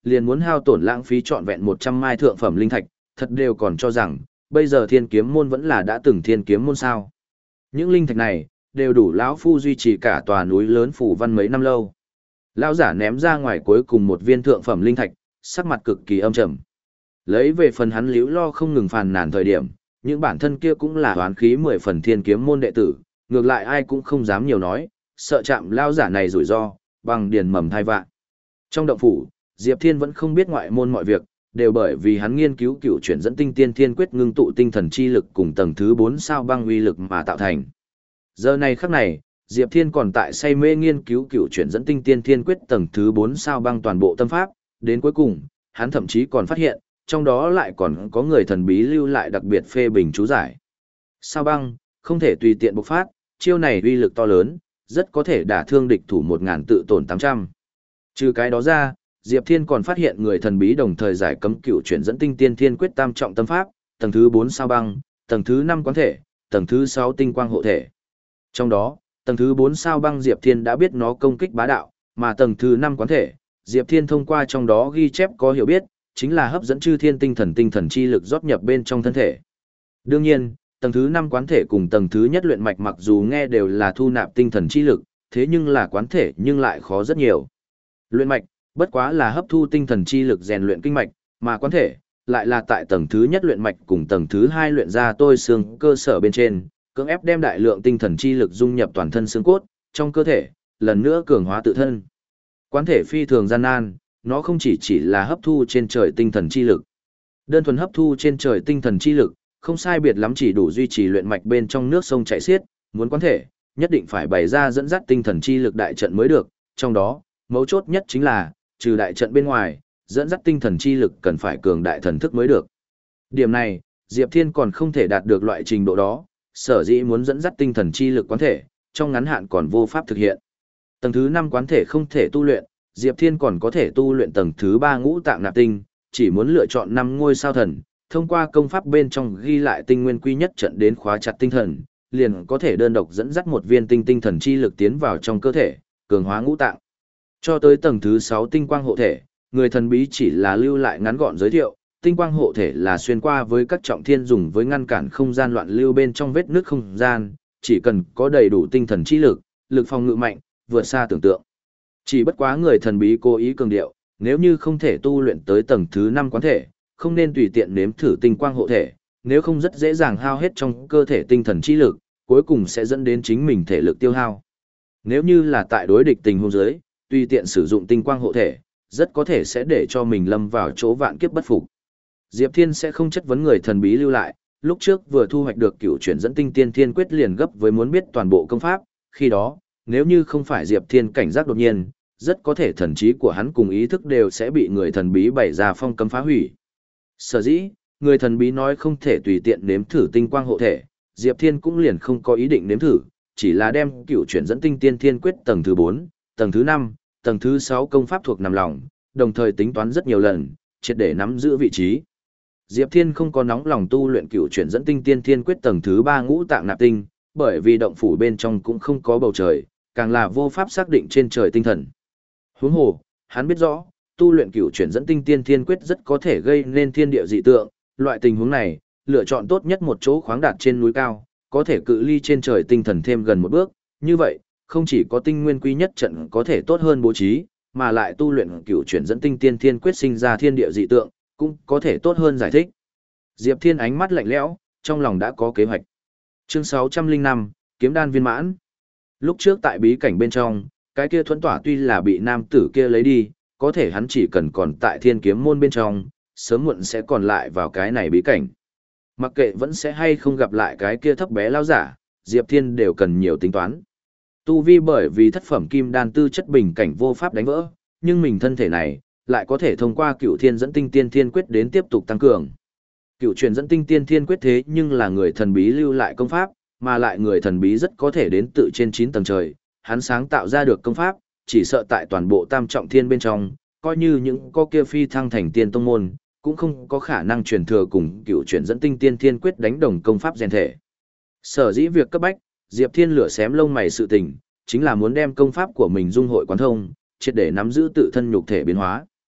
liền muốn hao tổn lãng phí trọn vẹn một trăm mai thượng phẩm linh thạch, thật đều còn cho rằng, bây giờ thiên kiếm môn vẫn là đã từng thiên kiếm môn sao. Những linh thạch này, đều đủ lão phu duy trì cả tòa núi lớn phủ văn mấy năm lâu. Lão giả ném ra ngoài cuối cùng một viên thượng phẩm linh thạch, sắc mặt cực kỳ âm trầm. Lấy về phần hắn liễu lo không ngừng phàn nàn thời điểm, những bản thân kia cũng là toán khí mười phần thiên kiếm môn đệ tử, ngược lại ai cũng không dám nhiều nói, sợ chạm lão giả này rủi ro, bằng điền mầm thai vạn. Trong động phủ, Diệp Thiên vẫn không biết ngoại môn mọi việc, đều bởi vì hắn nghiên cứu cựu chuyển dẫn tinh tiên thiên quyết ngưng tụ tinh thần chi lực cùng tầng thứ bốn sao băng uy lực mà tạo thành. Giờ này khắc này, Diệp Thiên còn tại say mê nghiên cứu cựu chuyển dẫn tinh tiên thiên quyết tầng thứ bốn sao băng toàn bộ tâm pháp, đến cuối cùng, hắn thậm chí còn phát hiện, trong đó lại còn có người thần bí lưu lại đặc biệt phê bình chú giải. Sao băng, không thể tùy tiện bộc phát, chiêu này uy lực to lớn, rất có thể đả thương địch thủ một ngàn tự tổn tám trăm. Trừ cái đó ra, Diệp Thiên còn phát hiện người thần bí đồng thời giải cấm cựu chuyển dẫn tinh tiên thiên quyết tam trọng tâm pháp, tầng thứ bốn sao băng, tầng thứ năm quán thể, tầng thứ sáu tinh quang hộ thể. Trong đó, tầng thứ bốn sao băng Diệp Thiên đã biết nó công kích bá đạo, mà tầng thứ năm quán thể, Diệp Thiên thông qua trong đó ghi chép có hiểu biết, chính là hấp dẫn chư thiên tinh thần tinh thần chi lực rót nhập bên trong thân thể. Đương nhiên, tầng thứ năm quán thể cùng tầng thứ nhất luyện mạch mặc dù nghe đều là thu nạp tinh thần chi lực, thế nhưng là quán thể nhưng lại khó rất nhiều. Luyện mạch, bất quá là hấp thu tinh thần chi lực rèn luyện kinh mạch, mà quán thể, lại là tại tầng thứ nhất luyện mạch cùng tầng thứ hai luyện ra tôi xương cơ sở bên trên, cưỡng ép đem đại lượng tinh thần chi lực dung nhập toàn thân xương cốt, trong cơ thể, lần nữa cường hóa tự thân. Quán thể phi thường gian nan, nó không chỉ chỉ là hấp thu trên trời tinh thần chi lực. Đơn thuần hấp thu trên trời tinh thần chi lực, không sai biệt lắm chỉ đủ duy trì luyện mạch bên trong nước sông chảy xiết, muốn quán thể, nhất định phải bày ra dẫn dắt tinh thần chi lực đại trận mới được, trong đó, mấu chốt nhất chính là, trừ đại trận bên ngoài, dẫn dắt tinh thần chi lực cần phải cường đại thần thức mới được. Điểm này, Diệp Thiên còn không thể đạt được loại trình độ đó, sở dĩ muốn dẫn dắt tinh thần chi lực quán thể, trong ngắn hạn còn vô pháp thực hiện. Tầng thứ năm quán thể không thể tu luyện, Diệp Thiên còn có thể tu luyện tầng thứ ba ngũ tạng nạp tinh, chỉ muốn lựa chọn năm ngôi sao thần, thông qua công pháp bên trong ghi lại tinh nguyên quy nhất trận đến khóa chặt tinh thần, liền có thể đơn độc dẫn dắt một viên tinh tinh thần chi lực tiến vào trong cơ thể, cường hóa ngũ tạng. Cho tới tầng thứ sáu tinh quang hộ thể, người thần bí chỉ là lưu lại ngắn gọn giới thiệu, tinh quang hộ thể là xuyên qua với các trọng thiên dùng với ngăn cản không gian loạn lưu bên trong vết nước không gian, chỉ cần có đầy đủ tinh thần chi lực, lực phòng ngự mạnh, vượt xa tưởng tượng. Chỉ bất quá người thần bí cố ý cường điệu, nếu như không thể tu luyện tới tầng thứ năm quán thể, không nên tùy tiện nếm thử tinh quang hộ thể, nếu không rất dễ dàng hao hết trong cơ thể tinh thần chi lực, cuối cùng sẽ dẫn đến chính mình thể lực tiêu hao. Nếu như là tại đối địch tình huống dưới, tùy tiện sử dụng tinh quang hộ thể, rất có thể sẽ để cho mình lâm vào chỗ vạn kiếp bất phục. Diệp Thiên sẽ không chất vấn người thần bí lưu lại, lúc trước vừa thu hoạch được cửu chuyển dẫn tinh tiên thiên quyết liền gấp với muốn biết toàn bộ công pháp, khi đó, nếu như không phải Diệp Thiên cảnh giác đột nhiên, rất có thể thần trí của hắn cùng ý thức đều sẽ bị người thần bí bày ra phong cấm phá hủy. Sở dĩ, người thần bí nói không thể tùy tiện nếm thử tinh quang hộ thể, Diệp Thiên cũng liền không có ý định nếm thử, chỉ là đem cửu chuyển dẫn tinh tiên thiên quyết tầng thứ bốn, tầng thứ năm, tầng thứ sáu công pháp thuộc nằm lòng, đồng thời tính toán rất nhiều lần, triệt để nắm giữ vị trí. Diệp Thiên không có nóng lòng tu luyện cửu chuyển dẫn tinh tiên thiên quyết tầng thứ ba ngũ tạng nạp tinh, bởi vì động phủ bên trong cũng không có bầu trời, càng là vô pháp xác định trên trời tinh thần. Huống hồ, hắn biết rõ, tu luyện cửu chuyển dẫn tinh tiên thiên quyết rất có thể gây nên thiên địa dị tượng, loại tình huống này, lựa chọn tốt nhất một chỗ khoáng đạt trên núi cao, có thể cự ly trên trời tinh thần thêm gần một bước, như vậy, không chỉ có tinh nguyên quy nhất trận có thể tốt hơn bố trí, mà lại tu luyện cửu chuyển dẫn tinh tiên thiên quyết sinh ra thiên địa dị tượng, cũng có thể tốt hơn giải thích. Diệp Thiên ánh mắt lạnh lẽo, trong lòng đã có kế hoạch. Chương sáu trăm linh năm, Kiếm đan viên mãn. Lúc trước tại bí cảnh bên trong, cái kia thuẫn tỏa tuy là bị nam tử kia lấy đi, có thể hắn chỉ cần còn tại thiên kiếm môn bên trong, sớm muộn sẽ còn lại vào cái này bí cảnh. Mặc kệ vẫn sẽ hay không gặp lại cái kia thấp bé lao giả, Diệp Thiên đều cần nhiều tính toán. Tu vi bởi vì thất phẩm kim đan tư chất bình cảnh vô pháp đánh vỡ, nhưng mình thân thể này, lại có thể thông qua cựu thiên dẫn tinh tiên thiên quyết đến tiếp tục tăng cường. Cựu truyền dẫn tinh tiên thiên quyết thế nhưng là người thần bí lưu lại công pháp, mà lại người thần bí rất có thể đến tự trên chín tầng trời, hắn sáng tạo ra được công pháp, chỉ sợ tại toàn bộ tam trọng thiên bên trong, coi như những có kia phi thăng thành tiên tông môn, cũng không có khả năng truyền thừa cùng cựu truyền dẫn tinh tiên thiên quyết đánh đồng công pháp rèn thể. Sở dĩ việc cấp bách, Diệp Thiên lửa xém lông mày sự tình, chính là muốn đem công pháp của mình dung hội quán thông, triệt để nắm giữ tự thân nhục thể biến hóa.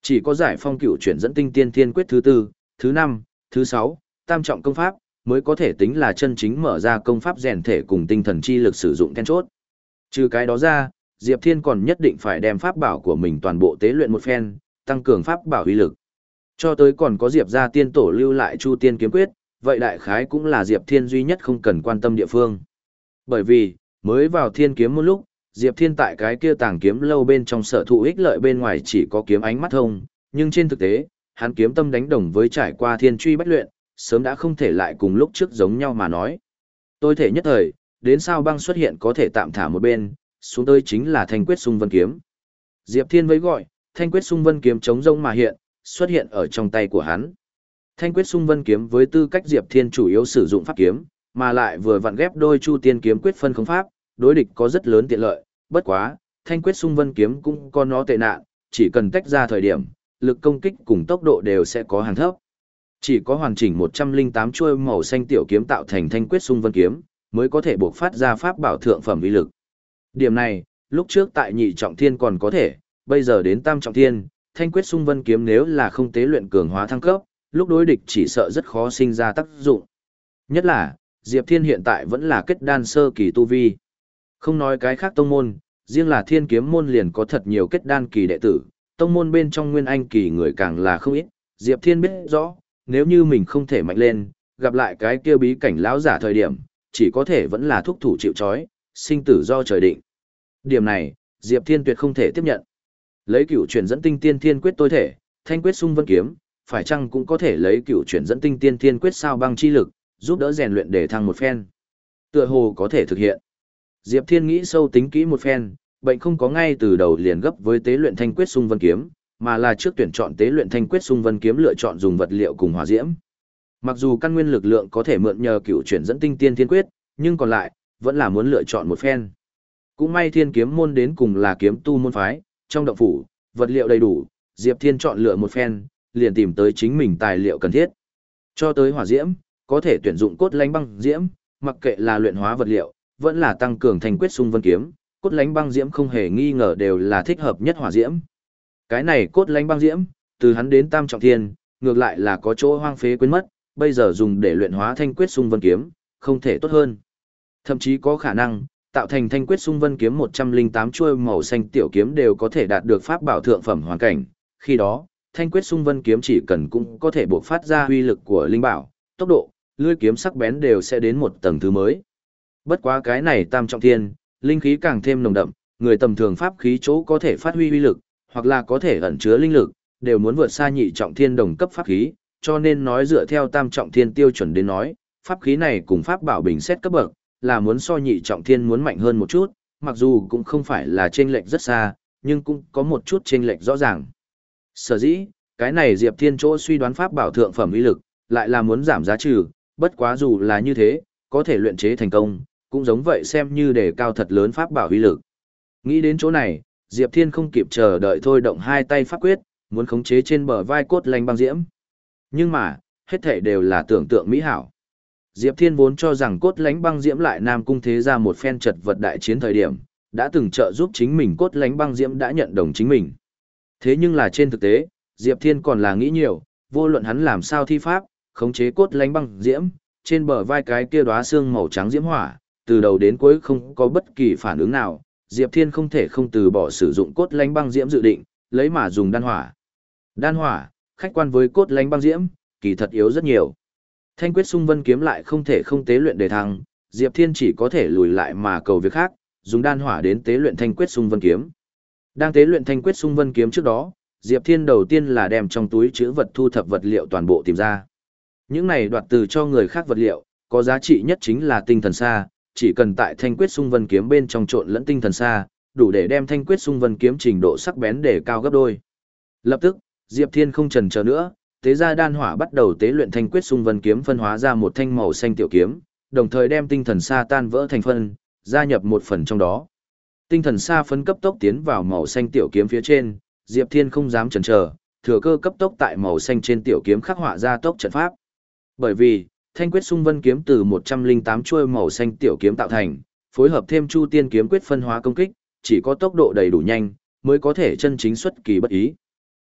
Chỉ có giải phong cựu chuyển dẫn tinh tiên thiên quyết thứ tư, thứ năm, thứ sáu, tam trọng công pháp, mới có thể tính là chân chính mở ra công pháp rèn thể cùng tinh thần chi lực sử dụng then chốt. Trừ cái đó ra, Diệp Thiên còn nhất định phải đem pháp bảo của mình toàn bộ tế luyện một phen, tăng cường pháp bảo uy lực. Cho tới còn có Diệp gia tiên tổ lưu lại Chu Tiên kiếm quyết, vậy đại khái cũng là Diệp Thiên duy nhất không cần quan tâm địa phương. Bởi vì, mới vào Thiên kiếm một lúc, Diệp Thiên tại cái kia tàng kiếm lâu bên trong sở thụ ích lợi bên ngoài chỉ có kiếm ánh mắt thông, nhưng trên thực tế, hắn kiếm tâm đánh đồng với trải qua thiên truy bách luyện, sớm đã không thể lại cùng lúc trước giống nhau mà nói. Tôi thể nhất thời, đến sao băng xuất hiện có thể tạm thả một bên, xuống tới chính là thanh quyết xung vân kiếm. Diệp Thiên với gọi, thanh quyết xung vân kiếm chống rông mà hiện, xuất hiện ở trong tay của hắn. Thanh quyết xung vân kiếm với tư cách Diệp Thiên chủ yếu sử dụng pháp kiếm, mà lại vừa vặn ghép đôi Chu Tiên kiếm quyết phân khống pháp, đối địch có rất lớn tiện lợi, bất quá, thanh quyết xung vân kiếm cũng có nó tệ nạn, chỉ cần tách ra thời điểm, lực công kích cùng tốc độ đều sẽ có hàng thấp. Chỉ có hoàn chỉnh một trăm lẻ tám chuôi màu xanh tiểu kiếm tạo thành thanh quyết xung vân kiếm, mới có thể buộc phát ra pháp bảo thượng phẩm uy lực. Điểm này, lúc trước tại nhị trọng thiên còn có thể, bây giờ đến tam trọng thiên, thanh quyết xung vân kiếm nếu là không tế luyện cường hóa thăng cấp, lúc đối địch chỉ sợ rất khó sinh ra tác dụng. Nhất là, Diệp Thiên hiện tại vẫn là kết đan sơ kỳ tu vi. Không nói cái khác tông môn, riêng là thiên kiếm môn liền có thật nhiều kết đan kỳ đệ tử, tông môn bên trong nguyên anh kỳ người càng là không ít. Diệp Thiên biết rõ, nếu như mình không thể mạnh lên, gặp lại cái kia bí cảnh lão giả thời điểm, chỉ có thể vẫn là thúc thủ chịu trói, sinh tử do trời định. Điểm này, Diệp Thiên tuyệt không thể tiếp nhận. Lấy cửu chuyển dẫn tinh tiên thiên quyết tôi thể, thanh quyết xung vân kiếm, phải chăng cũng có thể lấy cửu chuyển dẫn tinh tiên thiên quyết sao băng chi lực, giúp đỡ rèn luyện để thăng một phen. Tựa hồ có thể thực hiện. Diệp Thiên nghĩ sâu tính kỹ một phen, bệnh không có ngay từ đầu liền gấp với tế luyện thanh quyết xung vân kiếm, mà là trước tuyển chọn tế luyện thanh quyết xung vân kiếm lựa chọn dùng vật liệu cùng hỏa diễm. Mặc dù căn nguyên lực lượng có thể mượn nhờ cửu chuyển dẫn tinh tiên thiên quyết, nhưng còn lại vẫn là muốn lựa chọn một phen. Cũng may Thiên kiếm môn đến cùng là kiếm tu môn phái, trong động phủ, vật liệu đầy đủ, Diệp Thiên chọn lựa một phen, liền tìm tới chính mình tài liệu cần thiết. Cho tới hỏa diễm, có thể tuyển dụng cốt lánh băng diễm, mặc kệ là luyện hóa vật liệu, vẫn là tăng cường thanh quyết xung vân kiếm, cốt lánh băng diễm không hề nghi ngờ đều là thích hợp nhất hỏa diễm. Cái này cốt lánh băng diễm, từ hắn đến tam trọng thiên, ngược lại là có chỗ hoang phế quên mất, bây giờ dùng để luyện hóa thanh quyết xung vân kiếm, không thể tốt hơn. Thậm chí có khả năng, tạo thành thanh quyết xung vân kiếm một trăm lẻ tám chuôi màu xanh tiểu kiếm đều có thể đạt được pháp bảo thượng phẩm hoàn cảnh, khi đó, thanh quyết xung vân kiếm chỉ cần cũng có thể buộc phát ra uy lực của linh bảo, tốc độ, lưỡi kiếm sắc bén đều sẽ đến một tầng thứ mới. Bất quá cái này tam trọng thiên, linh khí càng thêm nồng đậm, người tầm thường pháp khí chỗ có thể phát huy uy lực, hoặc là có thể ẩn chứa linh lực, đều muốn vượt xa nhị trọng thiên đồng cấp pháp khí, cho nên nói dựa theo tam trọng thiên tiêu chuẩn đến nói, pháp khí này cùng pháp bảo bình xét cấp bậc, là muốn so nhị trọng thiên muốn mạnh hơn một chút, mặc dù cũng không phải là chênh lệch rất xa, nhưng cũng có một chút chênh lệch rõ ràng. Sở dĩ, cái này Diệp Thiên chỗ suy đoán pháp bảo thượng phẩm uy lực, lại là muốn giảm giá trừ, bất quá dù là như thế, có thể luyện chế thành công, cũng giống vậy xem như đề cao thật lớn pháp bảo uy lực. Nghĩ đến chỗ này, Diệp Thiên không kịp chờ đợi thôi động hai tay pháp quyết, muốn khống chế trên bờ vai cốt lanh băng diễm. Nhưng mà, hết thảy đều là tưởng tượng mỹ hảo. Diệp Thiên vốn cho rằng cốt lánh băng diễm lại Nam Cung thế ra một phen chật vật đại chiến thời điểm, đã từng trợ giúp chính mình cốt lánh băng diễm đã nhận đồng chính mình. Thế nhưng là trên thực tế, Diệp Thiên còn là nghĩ nhiều, vô luận hắn làm sao thi pháp, khống chế cốt lánh băng diễm, trên bờ vai cái kia đóa xương màu trắng diễm hỏa, từ đầu đến cuối không có bất kỳ phản ứng nào, Diệp Thiên không thể không từ bỏ sử dụng cốt lánh băng diễm dự định, lấy mà dùng đan hỏa. Đan hỏa, khách quan với cốt lánh băng diễm, kỳ thật yếu rất nhiều. Thanh quyết xung vân kiếm lại không thể không tế luyện để thăng, Diệp Thiên chỉ có thể lùi lại mà cầu việc khác, dùng đan hỏa đến tế luyện thanh quyết xung vân kiếm. Đang tế luyện thanh quyết xung vân kiếm trước đó, Diệp Thiên đầu tiên là đem trong túi chứa vật thu thập vật liệu toàn bộ tìm ra. Những này đoạt từ cho người khác vật liệu, có giá trị nhất chính là tinh thần sa, chỉ cần tại thanh quyết xung vân kiếm bên trong trộn lẫn tinh thần sa, đủ để đem thanh quyết xung vân kiếm trình độ sắc bén để cao gấp đôi. Lập tức, Diệp Thiên không chần chờ nữa, tế ra đan hỏa bắt đầu tế luyện thanh quyết xung vân kiếm phân hóa ra một thanh màu xanh tiểu kiếm, đồng thời đem tinh thần sa tan vỡ thành phân, gia nhập một phần trong đó. Tinh thần sa phân cấp tốc tiến vào màu xanh tiểu kiếm phía trên, Diệp Thiên không dám chần chờ, thừa cơ cấp tốc tại màu xanh trên tiểu kiếm khắc họa ra tốc trận pháp. Bởi vì, thanh quyết xung vân kiếm từ một trăm lẻ tám chuôi màu xanh tiểu kiếm tạo thành, phối hợp thêm Chu Tiên kiếm quyết phân hóa công kích, chỉ có tốc độ đầy đủ nhanh, mới có thể chân chính xuất kỳ bất ý.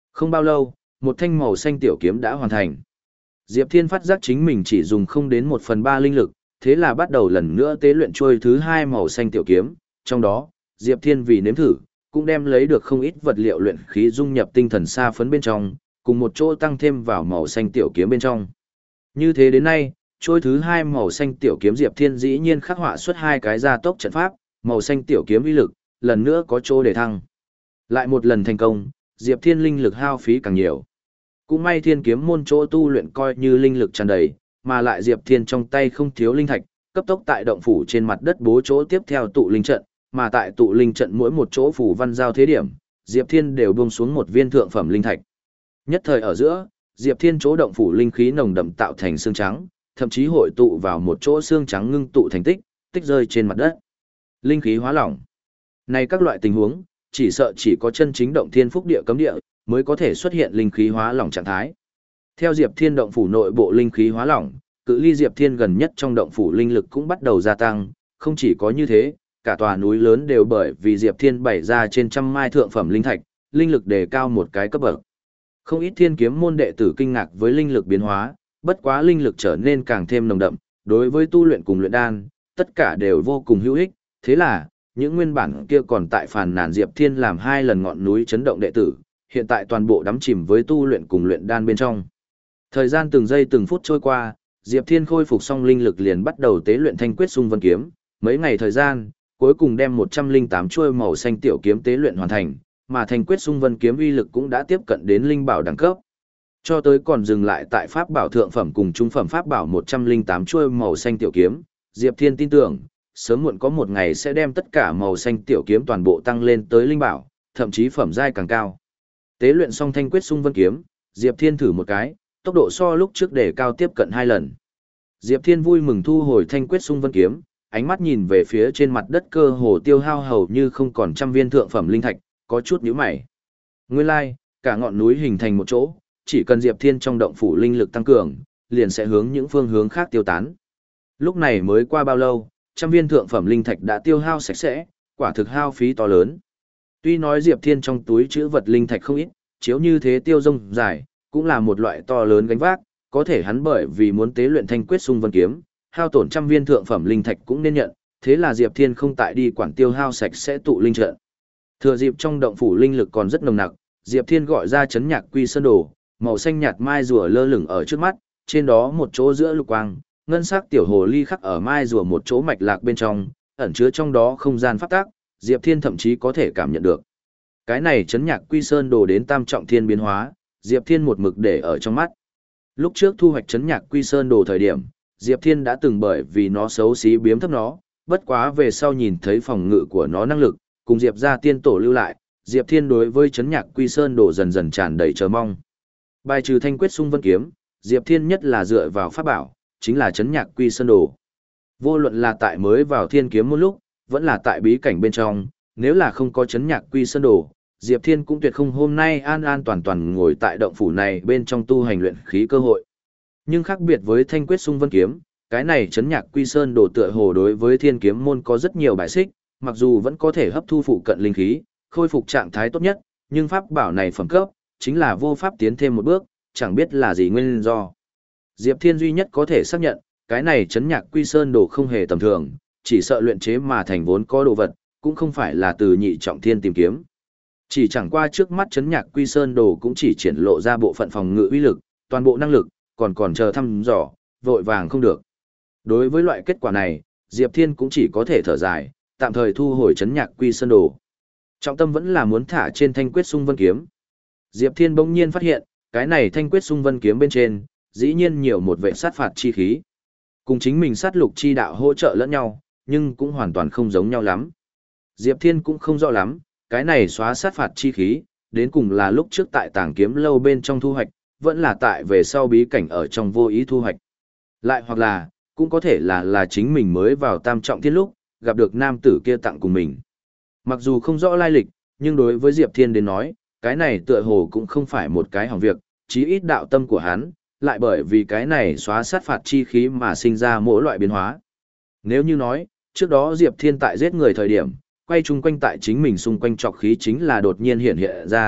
Không bao lâu, một thanh màu xanh tiểu kiếm đã hoàn thành. Diệp Thiên phát giác chính mình chỉ dùng không đến một phần ba linh lực, thế là bắt đầu lần nữa tế luyện trôi thứ hai màu xanh tiểu kiếm, trong đó, Diệp Thiên vì nếm thử, cũng đem lấy được không ít vật liệu luyện khí dung nhập tinh thần sa phấn bên trong, cùng một chỗ tăng thêm vào màu xanh tiểu kiếm bên trong. Như thế đến nay, trôi thứ hai màu xanh tiểu kiếm Diệp Thiên dĩ nhiên khắc họa xuất hai cái gia tốc trận pháp, màu xanh tiểu kiếm uy lực, lần nữa có chỗ để thăng. Lại một lần thành công, Diệp Thiên linh lực hao phí càng nhiều. Cũng may Thiên kiếm môn chỗ tu luyện coi như linh lực tràn đầy, mà lại Diệp Thiên trong tay không thiếu linh thạch, cấp tốc tại động phủ trên mặt đất bố chỗ tiếp theo tụ linh trận, mà tại tụ linh trận mỗi một chỗ phủ văn giao thế điểm, Diệp Thiên đều buông xuống một viên thượng phẩm linh thạch. Nhất thời ở giữa, Diệp Thiên chỗ động phủ linh khí nồng đậm tạo thành xương trắng, thậm chí hội tụ vào một chỗ xương trắng ngưng tụ thành tích, tích rơi trên mặt đất. Linh khí hóa lỏng. Này các loại tình huống, chỉ sợ chỉ có chân chính động thiên phúc địa cấm địa mới có thể xuất hiện linh khí hóa lỏng trạng thái. Theo Diệp Thiên động phủ nội bộ linh khí hóa lỏng, cự ly Diệp Thiên gần nhất trong động phủ linh lực cũng bắt đầu gia tăng, không chỉ có như thế, cả tòa núi lớn đều bởi vì Diệp Thiên bày ra trên trăm mai thượng phẩm linh thạch, linh lực đề cao một cái cấp bậc. Không ít Thiên kiếm môn đệ tử kinh ngạc với linh lực biến hóa, bất quá linh lực trở nên càng thêm nồng đậm, đối với tu luyện cùng luyện đan, tất cả đều vô cùng hữu ích, thế là, những nguyên bản kia còn tại phàn nàn Diệp Thiên làm hai lần ngọn núi chấn động đệ tử, hiện tại toàn bộ đắm chìm với tu luyện cùng luyện đan bên trong. Thời gian từng giây từng phút trôi qua, Diệp Thiên khôi phục xong linh lực liền bắt đầu tế luyện Thanh Quyết Xung Vân kiếm, mấy ngày thời gian, cuối cùng đem một trăm lẻ tám chuôi màu xanh tiểu kiếm tế luyện hoàn thành, mà Thanh Quyết Xung Vân kiếm uy lực cũng đã tiếp cận đến linh bảo đẳng cấp. Cho tới còn dừng lại tại pháp bảo thượng phẩm cùng trung phẩm pháp bảo một trăm lẻ tám chuôi màu xanh tiểu kiếm, Diệp Thiên tin tưởng, sớm muộn có một ngày sẽ đem tất cả màu xanh tiểu kiếm toàn bộ tăng lên tới linh bảo, thậm chí phẩm giai càng cao. Tế luyện xong Thanh Quyết Xung Vân kiếm, Diệp Thiên thử một cái, tốc độ so lúc trước để cao tiếp cận hai lần. Diệp Thiên vui mừng thu hồi Thanh Quyết Xung Vân kiếm, ánh mắt nhìn về phía trên mặt đất cơ hồ tiêu hao hầu như không còn trăm viên thượng phẩm linh thạch, có chút nhíu mày. Nguyên lai, like, cả ngọn núi hình thành một chỗ, chỉ cần Diệp Thiên trong động phủ linh lực tăng cường, liền sẽ hướng những phương hướng khác tiêu tán. Lúc này mới qua bao lâu, trăm viên thượng phẩm linh thạch đã tiêu hao sạch sẽ, quả thực hao phí to lớn. Tuy nói Diệp Thiên trong túi trữ vật linh thạch không ít, chiếu như thế tiêu rông dài, cũng là một loại to lớn gánh vác, có thể hắn bởi vì muốn tế luyện Thanh Quyết Xung Vân kiếm, hao tổn trăm viên thượng phẩm linh thạch cũng nên nhận, thế là Diệp Thiên không tại đi quản tiêu hao sạch sẽ tụ linh trận. Thừa dịp trong động phủ linh lực còn rất nồng nặc, Diệp Thiên gọi ra chấn nhạc quy sơn đồ, màu xanh nhạt mai rùa lơ lửng ở trước mắt, trên đó một chỗ giữa lục quang, ngân sắc tiểu hồ ly khắc ở mai rùa một chỗ mạch lạc bên trong, ẩn chứa trong đó không gian pháp tắc, Diệp Thiên thậm chí có thể cảm nhận được. Cái này chấn nhạc quy sơn đồ đến tam trọng thiên biến hóa, Diệp Thiên một mực để ở trong mắt. Lúc trước thu hoạch chấn nhạc quy sơn đồ thời điểm, Diệp Thiên đã từng bởi vì nó xấu xí biếm thấp nó, bất quá về sau nhìn thấy phòng ngự của nó năng lực, cùng Diệp gia tiên tổ lưu lại, Diệp Thiên đối với chấn nhạc quy sơn đồ dần dần tràn đầy chờ mong. Bài trừ Thanh Quyết Xung Vân kiếm, Diệp Thiên nhất là dựa vào pháp bảo, chính là chấn nhạc quy sơn đồ. Vô luận là tại mới vào Thiên kiếm một lúc, vẫn là tại bí cảnh bên trong, nếu là không có chấn nhạc quy sơn đồ, Diệp Thiên cũng tuyệt không hôm nay an an toàn toàn ngồi tại động phủ này bên trong tu hành luyện khí cơ hội. Nhưng khác biệt với Thanh Quyết Xung Vân kiếm, cái này chấn nhạc quy sơn đồ tựa hồ đối với Thiên kiếm môn có rất nhiều bài xích, mặc dù vẫn có thể hấp thu phụ cận linh khí, khôi phục trạng thái tốt nhất, nhưng pháp bảo này phẩm cấp chính là vô pháp tiến thêm một bước, chẳng biết là gì nguyên do. Diệp Thiên duy nhất có thể xác nhận, cái này chấn nhạc quy sơn đồ không hề tầm thường, chỉ sợ luyện chế mà thành vốn có đồ vật, cũng không phải là từ nhị trọng thiên tìm kiếm. Chỉ chẳng qua trước mắt chấn nhạc quy sơn đồ cũng chỉ triển lộ ra bộ phận phòng ngự uy lực, toàn bộ năng lực, còn còn chờ thăm dò, vội vàng không được. Đối với loại kết quả này, Diệp Thiên cũng chỉ có thể thở dài, tạm thời thu hồi chấn nhạc quy sơn đồ. Trọng tâm vẫn là muốn thả trên Thanh Quyết Xung Vân kiếm. Diệp Thiên bỗng nhiên phát hiện, cái này Thanh Quyết Xung Vân kiếm bên trên, dĩ nhiên nhiều một vệ sát phạt chi khí. Cùng chính mình sát lục chi đạo hỗ trợ lẫn nhau, nhưng cũng hoàn toàn không giống nhau lắm. Diệp Thiên cũng không rõ lắm, cái này xóa sát phạt chi khí, đến cùng là lúc trước tại Tàng Kiếm lâu bên trong thu hoạch, vẫn là tại về sau bí cảnh ở trong vô ý thu hoạch. Lại hoặc là, cũng có thể là là chính mình mới vào tam trọng thiên lúc, gặp được nam tử kia tặng cùng mình. Mặc dù không rõ lai lịch, nhưng đối với Diệp Thiên đến nói, cái này tựa hồ cũng không phải một cái hỏng việc, chí ít đạo tâm của hắn, lại bởi vì cái này xóa sát phạt chi khí mà sinh ra mỗi loại biến hóa. Nếu như nói, trước đó Diệp Thiên tại giết người thời điểm, quay chung quanh tại chính mình xung quanh trọc khí chính là đột nhiên hiện hiện ra,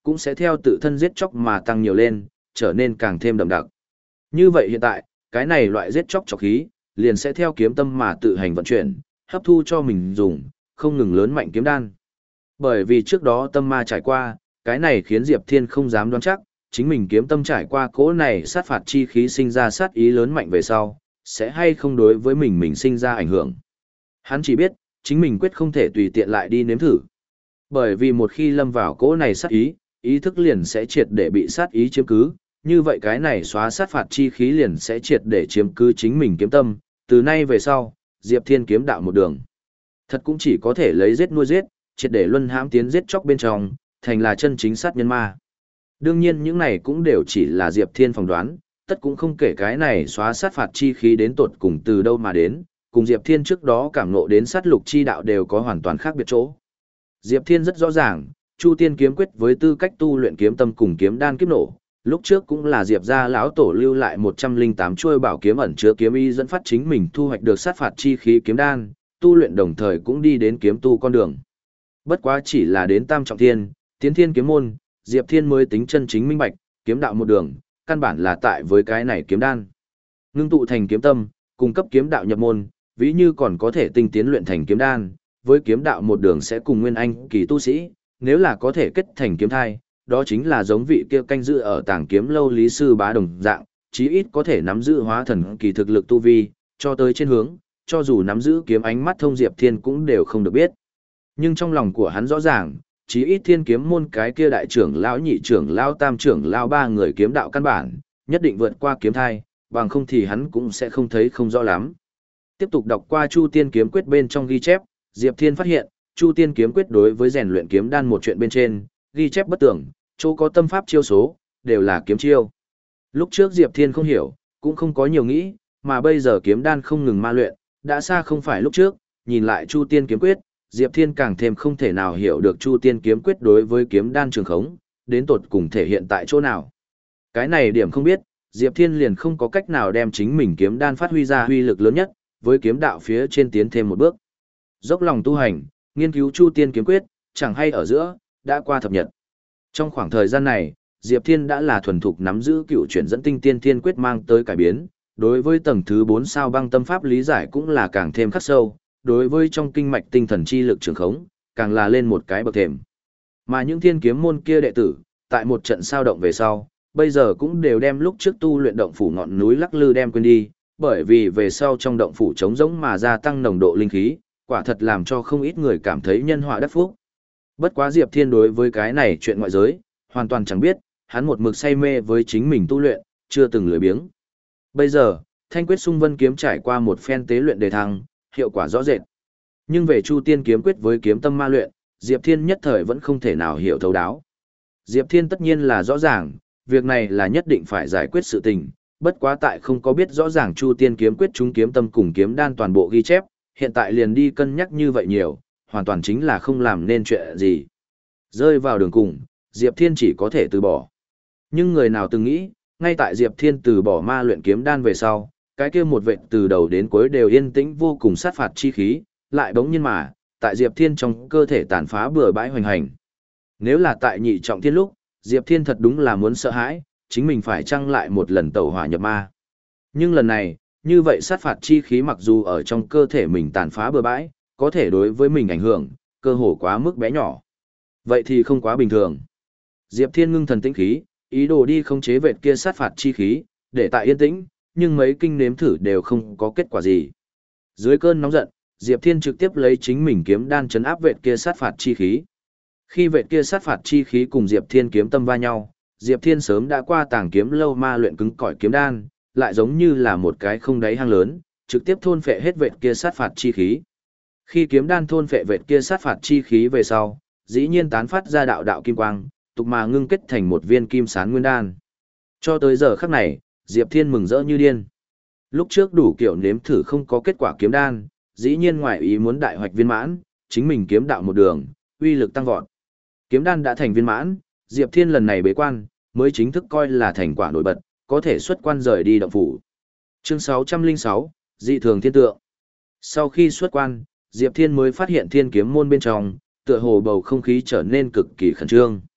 cũng sẽ theo tự thân giết chóc mà tăng nhiều lên, trở nên càng thêm đậm đặc. Như vậy hiện tại, cái này loại giết chóc chọc khí, liền sẽ theo kiếm tâm mà tự hành vận chuyển, hấp thu cho mình dùng, không ngừng lớn mạnh kiếm đan. Bởi vì trước đó tâm ma trải qua, cái này khiến Diệp Thiên không dám đoán chắc, chính mình kiếm tâm trải qua cỗ này sát phạt chi khí sinh ra sát ý lớn mạnh về sau, sẽ hay không đối với mình mình sinh ra ảnh hưởng. Hắn chỉ biết, chính mình quyết không thể tùy tiện lại đi nếm thử. Bởi vì một khi lâm vào cỗ này sát ý, ý thức liền sẽ triệt để bị sát ý chiếm cứ, như vậy cái này xóa sát phạt chi khí liền sẽ triệt để chiếm cứ chính mình kiếm tâm, từ nay về sau, Diệp Thiên kiếm đạo một đường. Thật cũng chỉ có thể lấy giết nuôi giết, triệt để luân hãm tiến giết chóc bên trong, thành là chân chính sát nhân ma. Đương nhiên những này cũng đều chỉ là Diệp Thiên phỏng đoán, tất cũng không kể cái này xóa sát phạt chi khí đến tột cùng từ đâu mà đến, cùng Diệp Thiên trước đó cảm ngộ đến sát lục chi đạo đều có hoàn toàn khác biệt chỗ. Diệp Thiên rất rõ ràng, Chu Tiên kiếm quyết với tư cách tu luyện kiếm tâm cùng kiếm đan kiếp nổ, lúc trước cũng là Diệp gia lão tổ lưu lại một trăm lẻ tám chuôi bảo kiếm ẩn chứa kiếm ý dẫn phát chính mình thu hoạch được sát phạt chi khí kiếm đan, tu luyện đồng thời cũng đi đến kiếm tu con đường. Bất quá chỉ là đến tam trọng thiên, tiến thiên kiếm môn, Diệp Thiên mới tính chân chính minh bạch, kiếm đạo một đường, căn bản là tại với cái này kiếm đan. Ngưng tụ thành kiếm tâm, cung cấp kiếm đạo nhập môn, ví như còn có thể tinh tiến luyện thành kiếm đan, với kiếm đạo một đường sẽ cùng nguyên anh kỳ tu sĩ, nếu là có thể kết thành kiếm thai, đó chính là giống vị kia canh giữ ở tàng kiếm lâu lý sư bá đồng dạng, chí ít có thể nắm giữ hóa thần kỳ thực lực tu vi, cho tới trên hướng, cho dù nắm giữ kiếm ánh mắt thông Diệp Thiên cũng đều không được biết. Nhưng trong lòng của hắn rõ ràng, chí ít thiên kiếm môn cái kia đại trưởng lão nhị trưởng lão tam trưởng lão ba người kiếm đạo căn bản, nhất định vượt qua kiếm thai, bằng không thì hắn cũng sẽ không thấy không rõ lắm. Tiếp tục đọc qua Chu Tiên kiếm quyết bên trong ghi chép, Diệp Thiên phát hiện, Chu Tiên kiếm quyết đối với rèn luyện kiếm đan một chuyện bên trên, ghi chép bất tưởng, chỗ có tâm pháp chiêu số, đều là kiếm chiêu. Lúc trước Diệp Thiên không hiểu, cũng không có nhiều nghĩ, mà bây giờ kiếm đan không ngừng ma luyện, đã xa không phải lúc trước, nhìn lại Chu Tiên kiếm quyết, Diệp Thiên càng thêm không thể nào hiểu được Chu Tiên kiếm quyết đối với kiếm đan trường khống, đến tột cùng thể hiện tại chỗ nào. Cái này điểm không biết, Diệp Thiên liền không có cách nào đem chính mình kiếm đan phát huy ra huy lực lớn nhất, với kiếm đạo phía trên tiến thêm một bước. Dốc lòng tu hành, nghiên cứu Chu Tiên kiếm quyết, chẳng hay ở giữa, đã qua thập nhật. Trong khoảng thời gian này, Diệp Thiên đã là thuần thục nắm giữ cựu chuyển dẫn tinh tiên thiên quyết mang tới cải biến, đối với tầng thứ bốn sao băng tâm pháp lý giải cũng là càng thêm khắc sâu, đối với trong kinh mạch tinh thần chi lực trường khống, càng là lên một cái bậc thềm. Mà những thiên kiếm môn kia đệ tử, tại một trận sao động về sau, bây giờ cũng đều đem lúc trước tu luyện động phủ ngọn núi lắc lư đem quên đi, bởi vì về sau trong động phủ trống rỗng mà gia tăng nồng độ linh khí, quả thật làm cho không ít người cảm thấy nhân họa đắc phúc. Bất quá Diệp Thiên đối với cái này chuyện ngoại giới, hoàn toàn chẳng biết, hắn một mực say mê với chính mình tu luyện, chưa từng lười biếng. Bây giờ, Thanh Quyết Xung Vân kiếm trải qua một phen tế luyện đề thăng, hiệu quả rõ rệt. Nhưng về Chu Tiên kiếm quyết với kiếm tâm ma luyện, Diệp Thiên nhất thời vẫn không thể nào hiểu thấu đáo. Diệp Thiên tất nhiên là rõ ràng, việc này là nhất định phải giải quyết sự tình, bất quá tại không có biết rõ ràng Chu Tiên kiếm quyết chúng kiếm tâm cùng kiếm đan toàn bộ ghi chép, hiện tại liền đi cân nhắc như vậy nhiều, hoàn toàn chính là không làm nên chuyện gì. Rơi vào đường cùng, Diệp Thiên chỉ có thể từ bỏ. Nhưng người nào từng nghĩ, ngay tại Diệp Thiên từ bỏ ma luyện kiếm đan về sau, cái kia một vệt từ đầu đến cuối đều yên tĩnh vô cùng sát phạt chi khí, lại bỗng nhiên mà, tại Diệp Thiên trong cơ thể tàn phá bừa bãi hoành hành. Nếu là tại nhị trọng thiên lúc, Diệp Thiên thật đúng là muốn sợ hãi, chính mình phải chăng lại một lần tẩu hỏa nhập ma. Nhưng lần này, như vậy sát phạt chi khí mặc dù ở trong cơ thể mình tàn phá bừa bãi, có thể đối với mình ảnh hưởng, cơ hồ quá mức bé nhỏ. Vậy thì không quá bình thường. Diệp Thiên ngưng thần tĩnh khí, ý đồ đi khống chế vệt kia sát phạt chi khí, để tại yên tĩnh, nhưng mấy kinh nếm thử đều không có kết quả gì. Dưới cơn nóng giận, Diệp Thiên trực tiếp lấy chính mình kiếm đan chấn áp vệt kia sát phạt chi khí. Khi vệt kia sát phạt chi khí cùng Diệp Thiên kiếm tâm va nhau, Diệp Thiên sớm đã qua tàng kiếm lâu ma luyện cứng cỏi kiếm đan, lại giống như là một cái không đáy hang lớn, trực tiếp thôn phệ hết vệt kia sát phạt chi khí. Khi kiếm đan thôn phệ vệt kia sát phạt chi khí về sau, dĩ nhiên tán phát ra đạo đạo kim quang, tục mà ngưng kết thành một viên kim sán nguyên đan. Cho tới giờ khắc này, Diệp Thiên mừng rỡ như điên. Lúc trước đủ kiểu nếm thử không có kết quả kiếm đan, dĩ nhiên ngoại ý muốn đại hoạch viên mãn, chính mình kiếm đạo một đường, uy lực tăng vọt. Kiếm đan đã thành viên mãn, Diệp Thiên lần này bế quan, mới chính thức coi là thành quả nổi bật, có thể xuất quan rời đi động phủ. Chương sáu trăm lẻ sáu, dị thường thiên tượng. Sau khi xuất quan, Diệp Thiên mới phát hiện thiên kiếm môn bên trong, tựa hồ bầu không khí trở nên cực kỳ khẩn trương.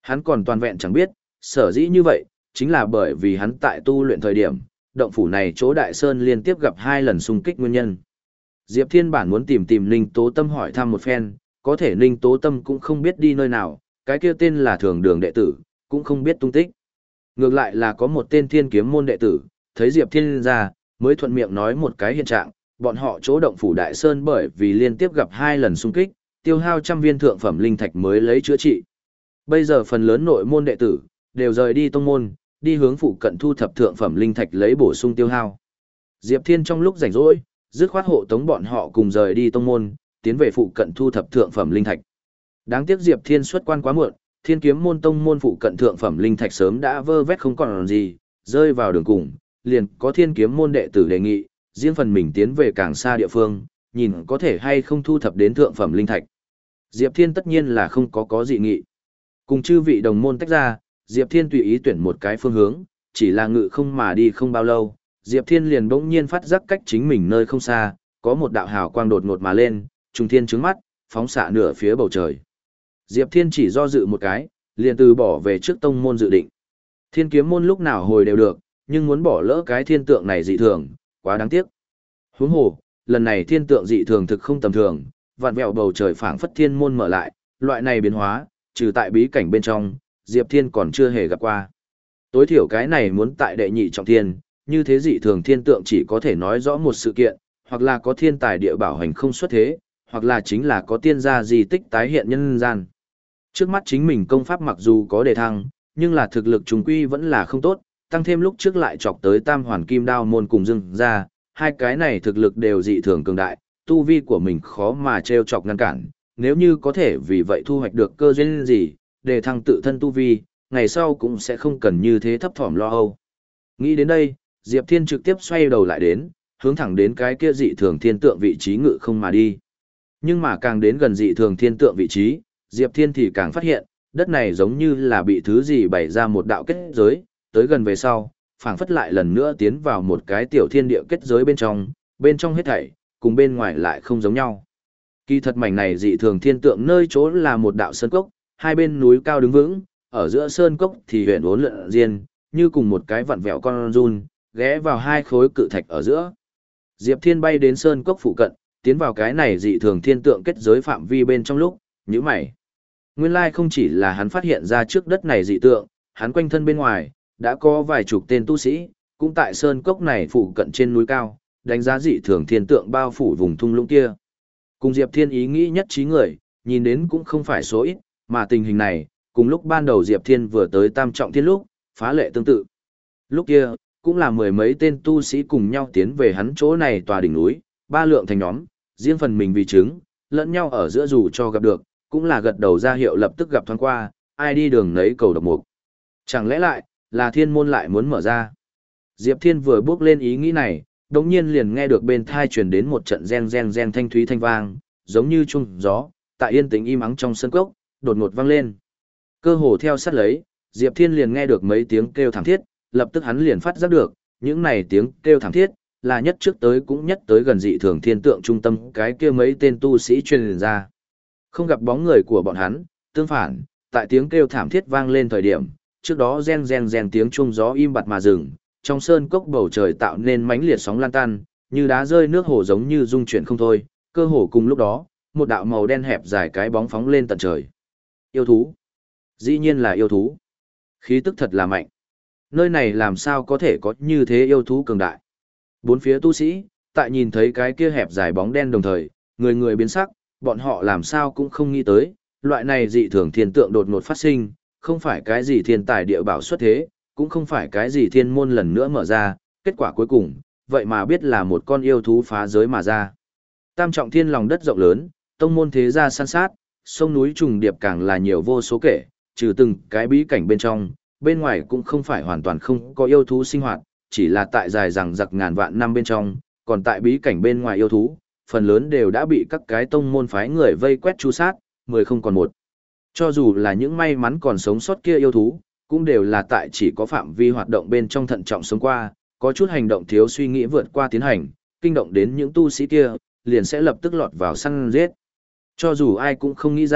Hắn còn toàn vẹn chẳng biết, sở dĩ như vậy, chính là bởi vì hắn tại tu luyện thời điểm, động phủ này chỗ Đại Sơn liên tiếp gặp hai lần xung kích nguyên nhân. Diệp Thiên bản muốn tìm tìm Ninh Tố Tâm hỏi thăm một phen, có thể Ninh Tố Tâm cũng không biết đi nơi nào, cái kia tên là Thường Đường đệ tử, cũng không biết tung tích. Ngược lại là có một tên Thiên Kiếm môn đệ tử, thấy Diệp Thiên ra, mới thuận miệng nói một cái hiện trạng, bọn họ chỗ động phủ Đại Sơn bởi vì liên tiếp gặp hai lần xung kích, tiêu hao trăm viên thượng phẩm linh thạch mới lấy chữa trị. Bây giờ phần lớn nội môn đệ tử đều rời đi tông môn, đi hướng phụ cận thu thập thượng phẩm linh thạch lấy bổ sung tiêu hao. Diệp Thiên trong lúc rảnh rỗi, dứt khoát hộ tống bọn họ cùng rời đi tông môn, tiến về phụ cận thu thập thượng phẩm linh thạch. Đáng tiếc Diệp Thiên xuất quan quá muộn, Thiên Kiếm môn tông môn phụ cận thượng phẩm linh thạch sớm đã vơ vét không còn gì, rơi vào đường cùng, liền có Thiên Kiếm môn đệ tử đề nghị, riêng phần mình tiến về càng xa địa phương, nhìn có thể hay không thu thập đến thượng phẩm linh thạch. Diệp Thiên tất nhiên là không có có dị nghị. Cùng chư vị đồng môn tách ra, Diệp Thiên tùy ý tuyển một cái phương hướng, chỉ là ngự không mà đi không bao lâu, Diệp Thiên liền bỗng nhiên phát giác cách chính mình nơi không xa, có một đạo hào quang đột ngột mà lên, trùng thiên trứng mắt, phóng xạ nửa phía bầu trời. Diệp Thiên chỉ do dự một cái, liền từ bỏ về trước tông môn dự định. Thiên Kiếm môn lúc nào hồi đều được, nhưng muốn bỏ lỡ cái thiên tượng này dị thường, quá đáng tiếc. Huống hồ, lần này thiên tượng dị thường thực không tầm thường, vạn vẹo bầu trời phảng phất thiên môn mở lại, loại này biến hóa, trừ tại bí cảnh bên trong, Diệp Thiên còn chưa hề gặp qua. Tối thiểu cái này muốn tại đệ nhị trọng thiên, như thế dị thường thiên tượng chỉ có thể nói rõ một sự kiện, hoặc là có thiên tài địa bảo hành không xuất thế, hoặc là chính là có tiên gia di tích tái hiện nhân gian. Trước mắt chính mình công pháp mặc dù có đề thăng, nhưng là thực lực trùng quy vẫn là không tốt, tăng thêm lúc trước lại chọc tới Tam Hoàn Kim Đao môn cùng dưng ra, hai cái này thực lực đều dị thường cường đại, tu vi của mình khó mà trêu chọc ngăn cản, nếu như có thể vì vậy thu hoạch được cơ duyên gì, đề thăng tự thân tu vi, ngày sau cũng sẽ không cần như thế thấp thỏm lo âu. Nghĩ đến đây, Diệp Thiên trực tiếp xoay đầu lại đến, hướng thẳng đến cái kia dị thường thiên tượng vị trí ngự không mà đi. Nhưng mà càng đến gần dị thường thiên tượng vị trí, Diệp Thiên thì càng phát hiện, đất này giống như là bị thứ gì bày ra một đạo kết giới, tới gần về sau, phảng phất lại lần nữa tiến vào một cái tiểu thiên địa kết giới bên trong, bên trong hết thảy, cùng bên ngoài lại không giống nhau. Kỳ thật mảnh này dị thường thiên tượng nơi chỗ là một đạo sơn cốc, hai bên núi cao đứng vững, ở giữa sơn cốc thì huyền uốn lượn riêng, như cùng một cái vặn vẹo con run, ghé vào hai khối cự thạch ở giữa. Diệp Thiên bay đến sơn cốc phụ cận, tiến vào cái này dị thường thiên tượng kết giới phạm vi bên trong lúc, nhíu mày. Nguyên lai không chỉ là hắn phát hiện ra trước đất này dị tượng, hắn quanh thân bên ngoài, đã có vài chục tên tu sĩ, cũng tại sơn cốc này phụ cận trên núi cao, đánh giá dị thường thiên tượng bao phủ vùng thung lũng kia. Cùng Diệp Thiên ý nghĩ nhất trí người, nhìn đến cũng không phải số ít, mà tình hình này, cùng lúc ban đầu Diệp Thiên vừa tới Tam Trọng Thiên lúc, phá lệ tương tự. Lúc kia, cũng là mười mấy tên tu sĩ cùng nhau tiến về hắn chỗ này tòa đỉnh núi, ba lượng thành nhóm, riêng phần mình vì chứng, lẫn nhau ở giữa dù cho gặp được, cũng là gật đầu ra hiệu lập tức gặp thoáng qua, ai đi đường nấy cầu độc mục. Chẳng lẽ lại, là thiên môn lại muốn mở ra? Diệp Thiên vừa bước lên ý nghĩ này, đột nhiên liền nghe được bên thai truyền đến một trận reng reng reng thanh thúy thanh vang, giống như chuông gió, tại yên tĩnh im ắng trong sân cốc, đột ngột vang lên. Cơ hồ theo sát lấy, Diệp Thiên liền nghe được mấy tiếng kêu thảm thiết, lập tức hắn liền phát giác được, những này tiếng kêu thảm thiết, là nhất trước tới cũng nhất tới gần dị thường thiên tượng trung tâm cái kia mấy tên tu sĩ truyền ra. Không gặp bóng người của bọn hắn, tương phản, tại tiếng kêu thảm thiết vang lên thời điểm, trước đó reng reng reng tiếng chuông gió im bặt mà dừng, trong sơn cốc bầu trời tạo nên mãnh liệt sóng lan tan, như đá rơi nước hồ giống như rung chuyển không thôi, cơ hồ cùng lúc đó, một đạo màu đen hẹp dài cái bóng phóng lên tận trời. Yêu thú. Dĩ nhiên là yêu thú. Khí tức thật là mạnh. Nơi này làm sao có thể có như thế yêu thú cường đại. Bốn phía tu sĩ, tại nhìn thấy cái kia hẹp dài bóng đen đồng thời, người người biến sắc, bọn họ làm sao cũng không nghĩ tới, loại này dị thường thiên tượng đột ngột phát sinh, không phải cái gì thiên tài địa bảo xuất thế, cũng không phải cái gì thiên môn lần nữa mở ra, kết quả cuối cùng, vậy mà biết là một con yêu thú phá giới mà ra. Tam Trọng Thiên lòng đất rộng lớn, tông môn thế gia san sát, sông núi trùng điệp càng là nhiều vô số kể, trừ từng cái bí cảnh bên trong, bên ngoài cũng không phải hoàn toàn không có yêu thú sinh hoạt, chỉ là tại dài rằng giặc ngàn vạn năm bên trong, còn tại bí cảnh bên ngoài yêu thú, phần lớn đều đã bị các cái tông môn phái người vây quét tru sát, mười không còn một. Cho dù là những may mắn còn sống sót kia yêu thú, cũng đều là tại chỉ có phạm vi hoạt động bên trong thận trọng sống qua, có chút hành động thiếu suy nghĩ vượt qua tiến hành, kinh động đến những tu sĩ kia, liền sẽ lập tức lọt vào săn giết. Cho dù ai cũng không nghĩ ra,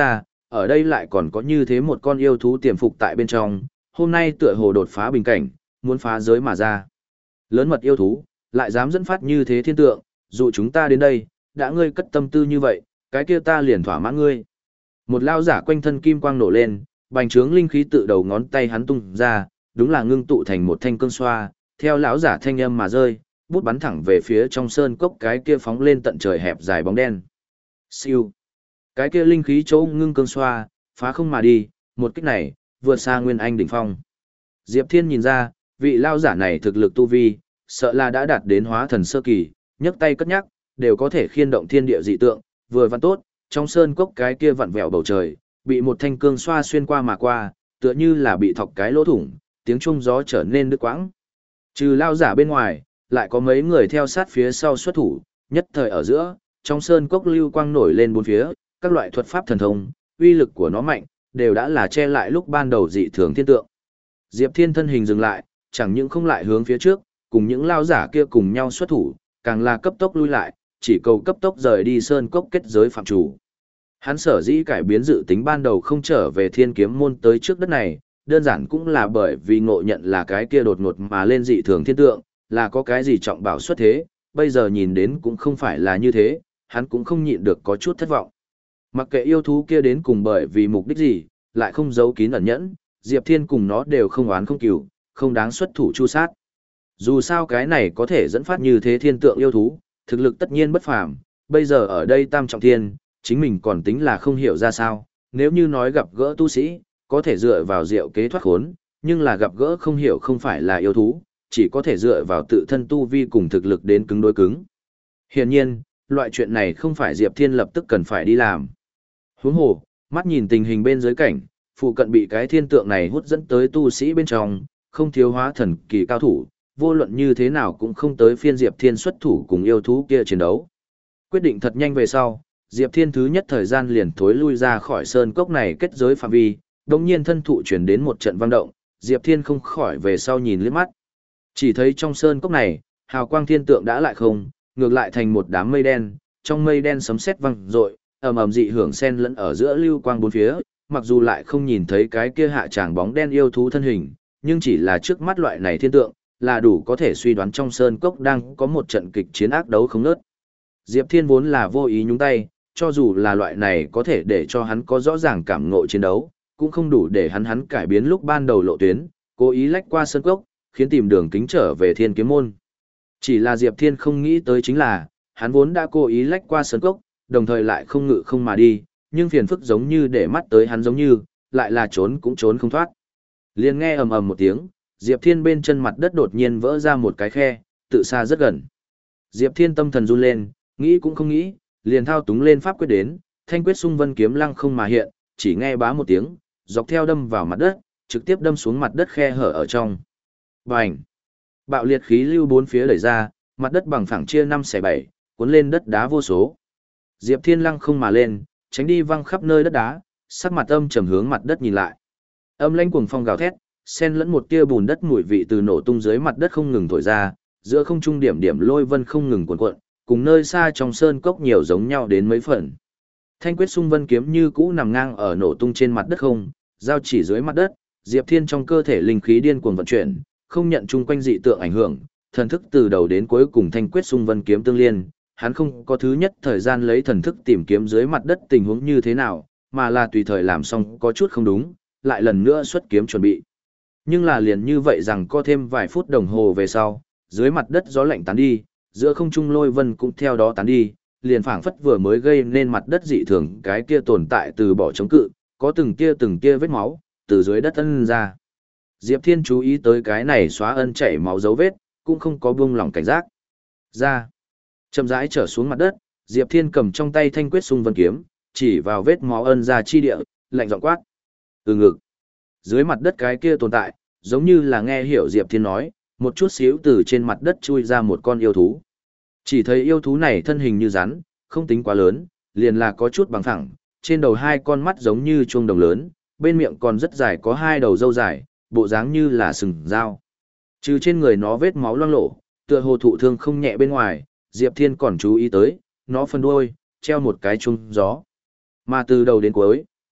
ở đây lại còn có như thế một con yêu thú tiềm phục tại bên trong, hôm nay tựa hồ đột phá bình cảnh, muốn phá giới mà ra. Lớn mật yêu thú, lại dám dẫn phát như thế thiên tượng, dụ chúng ta đến đây, đã ngươi cất tâm tư như vậy, cái kia ta liền thỏa mãn ngươi. Một lao giả quanh thân kim quang nổ lên, bành trướng linh khí tự đầu ngón tay hắn tung ra, đúng là ngưng tụ thành một thanh cương xoa, theo lão giả thanh âm mà rơi, bút bắn thẳng về phía trong sơn cốc cái kia phóng lên tận trời hẹp dài bóng đen. Siêu. Cái kia linh khí chỗ ngưng cương xoa, phá không mà đi, một kích này, vượt xa Nguyên Anh đỉnh phong. Diệp Thiên nhìn ra, vị lao giả này thực lực tu vi, sợ là đã đạt đến hóa thần sơ kỳ, nhấc tay cất nhắc, đều có thể khiên động thiên địa dị tượng, vừa văn tốt, trong sơn cốc cái kia vặn vẹo bầu trời, bị một thanh cương xoa xuyên qua mà qua, tựa như là bị thọc cái lỗ thủng, tiếng chuông gió trở nên đứt quãng. Trừ lao giả bên ngoài, lại có mấy người theo sát phía sau xuất thủ, nhất thời ở giữa, trong sơn cốc lưu quang nổi lên bốn phía, các loại thuật pháp thần thông, uy lực của nó mạnh, đều đã là che lại lúc ban đầu dị thường thiên tượng. Diệp Thiên thân hình dừng lại, chẳng những không lại hướng phía trước, cùng những lao giả kia cùng nhau xuất thủ, càng là cấp tốc lui lại, chỉ cầu cấp tốc rời đi sơn cốc kết giới phạm chủ. Hắn sở dĩ cải biến dự tính ban đầu không trở về Thiên Kiếm môn tới trước đất này, đơn giản cũng là bởi vì ngộ nhận là cái kia đột ngột mà lên dị thường thiên tượng, là có cái gì trọng bảo xuất thế, bây giờ nhìn đến cũng không phải là như thế, hắn cũng không nhịn được có chút thất vọng. Mặc kệ yêu thú kia đến cùng bởi vì mục đích gì, lại không giấu kín ẩn nhẫn, Diệp Thiên cùng nó đều không oán không cừu, không đáng xuất thủ chu sát. Dù sao cái này có thể dẫn phát như thế thiên tượng yêu thú, thực lực tất nhiên bất phàm, bây giờ ở đây tam trọng thiên, chính mình còn tính là không hiểu ra sao, nếu như nói gặp gỡ tu sĩ, có thể dựa vào diệu kế thoát khốn, nhưng là gặp gỡ không hiểu không phải là yêu thú, chỉ có thể dựa vào tự thân tu vi cùng thực lực đến cứng đối cứng. Hiển nhiên, loại chuyện này không phải Diệp Thiên lập tức cần phải đi làm. Huống hồ, mắt nhìn tình hình bên dưới cảnh, phụ cận bị cái thiên tượng này hút dẫn tới tu sĩ bên trong, không thiếu hóa thần kỳ cao thủ, vô luận như thế nào cũng không tới phiên Diệp Thiên xuất thủ cùng yêu thú kia chiến đấu. Quyết định thật nhanh về sau, Diệp Thiên thứ nhất thời gian liền thối lui ra khỏi sơn cốc này kết giới phạm vi, đồng nhiên thân thụ chuyển đến một trận vang động, Diệp Thiên không khỏi về sau nhìn liếc mắt. Chỉ thấy trong sơn cốc này, hào quang thiên tượng đã lại không, ngược lại thành một đám mây đen, trong mây đen sấm sét vang rội, ầm ầm dị hưởng xen lẫn ở giữa lưu quang bốn phía, mặc dù lại không nhìn thấy cái kia hạ tràng bóng đen yêu thú thân hình, nhưng chỉ là trước mắt loại này thiên tượng, là đủ có thể suy đoán trong sơn cốc đang có một trận kịch chiến ác đấu không ngớt. Diệp Thiên vốn là vô ý nhúng tay, cho dù là loại này có thể để cho hắn có rõ ràng cảm ngộ chiến đấu, cũng không đủ để hắn hắn cải biến lúc ban đầu lộ tuyến, cố ý lách qua sơn cốc, khiến tìm đường kính trở về Thiên Kiếm môn. Chỉ là Diệp Thiên không nghĩ tới chính là, hắn vốn đã cố ý lách qua sơn cốc, đồng thời lại không ngự không mà đi, nhưng phiền phức giống như để mắt tới hắn giống như, lại là trốn cũng trốn không thoát. Liền nghe ầm ầm một tiếng, Diệp Thiên bên chân mặt đất đột nhiên vỡ ra một cái khe, tự xa rất gần. Diệp Thiên tâm thần run lên, nghĩ cũng không nghĩ, liền thao túng lên pháp quyết đến, thanh quyết xung vân kiếm lăng không mà hiện, chỉ nghe bá một tiếng, dọc theo đâm vào mặt đất, trực tiếp đâm xuống mặt đất khe hở ở trong. Bành! Bạo liệt khí lưu bốn phía đẩy ra, mặt đất bằng phẳng chia năm xẻ bảy, cuốn lên đất đá vô số. Diệp Thiên lăng không mà lên, tránh đi văng khắp nơi đất đá, sắc mặt âm trầm hướng mặt đất nhìn lại. Âm lãnh cuồng phong gào thét, xen lẫn một tia bùn đất mùi vị từ nổ tung dưới mặt đất không ngừng thổi ra, giữa không trung điểm điểm lôi vân không ngừng cuộn cuộn, cùng nơi xa trong sơn cốc nhiều giống nhau đến mấy phần. Thanh quyết xung vân kiếm như cũ nằm ngang ở nổ tung trên mặt đất không, giao chỉ dưới mặt đất, Diệp Thiên trong cơ thể linh khí điên cuồng vận chuyển, không nhận chung quanh dị tượng ảnh hưởng, thần thức từ đầu đến cuối cùng thanh quyết xung vân kiếm tương liên, hắn không có thứ nhất thời gian lấy thần thức tìm kiếm dưới mặt đất tình huống như thế nào, mà là tùy thời làm xong có chút không đúng, lại lần nữa xuất kiếm chuẩn bị. Nhưng là liền như vậy rằng có thêm vài phút đồng hồ về sau, dưới mặt đất gió lạnh tán đi, giữa không trung lôi vân cũng theo đó tán đi, liền phảng phất vừa mới gây nên mặt đất dị thường cái kia tồn tại từ bỏ chống cự, có từng kia từng kia vết máu, từ dưới đất ân ra. Diệp Thiên chú ý tới cái này xóa ân chảy máu dấu vết, cũng không có buông lỏng cảnh giác. Ra, chậm rãi trở xuống mặt đất, Diệp Thiên cầm trong tay thanh quyết xung vân kiếm, chỉ vào vết máu ân ra chi địa, lạnh giọng quát. Ừ ngực. Dưới mặt đất cái kia tồn tại, giống như là nghe hiểu Diệp Thiên nói, một chút xíu từ trên mặt đất chui ra một con yêu thú. Chỉ thấy yêu thú này thân hình như rắn, không tính quá lớn, liền là có chút bằng phẳng, trên đầu hai con mắt giống như chuông đồng lớn, bên miệng còn rất dài có hai đầu râu dài, bộ dáng như là sừng dao. Trừ trên người nó vết máu loang lổ, tựa hồ thụ thương không nhẹ bên ngoài, Diệp Thiên còn chú ý tới, nó phần đuôi, treo một cái chuông gió. Mà từ đầu đến cuối,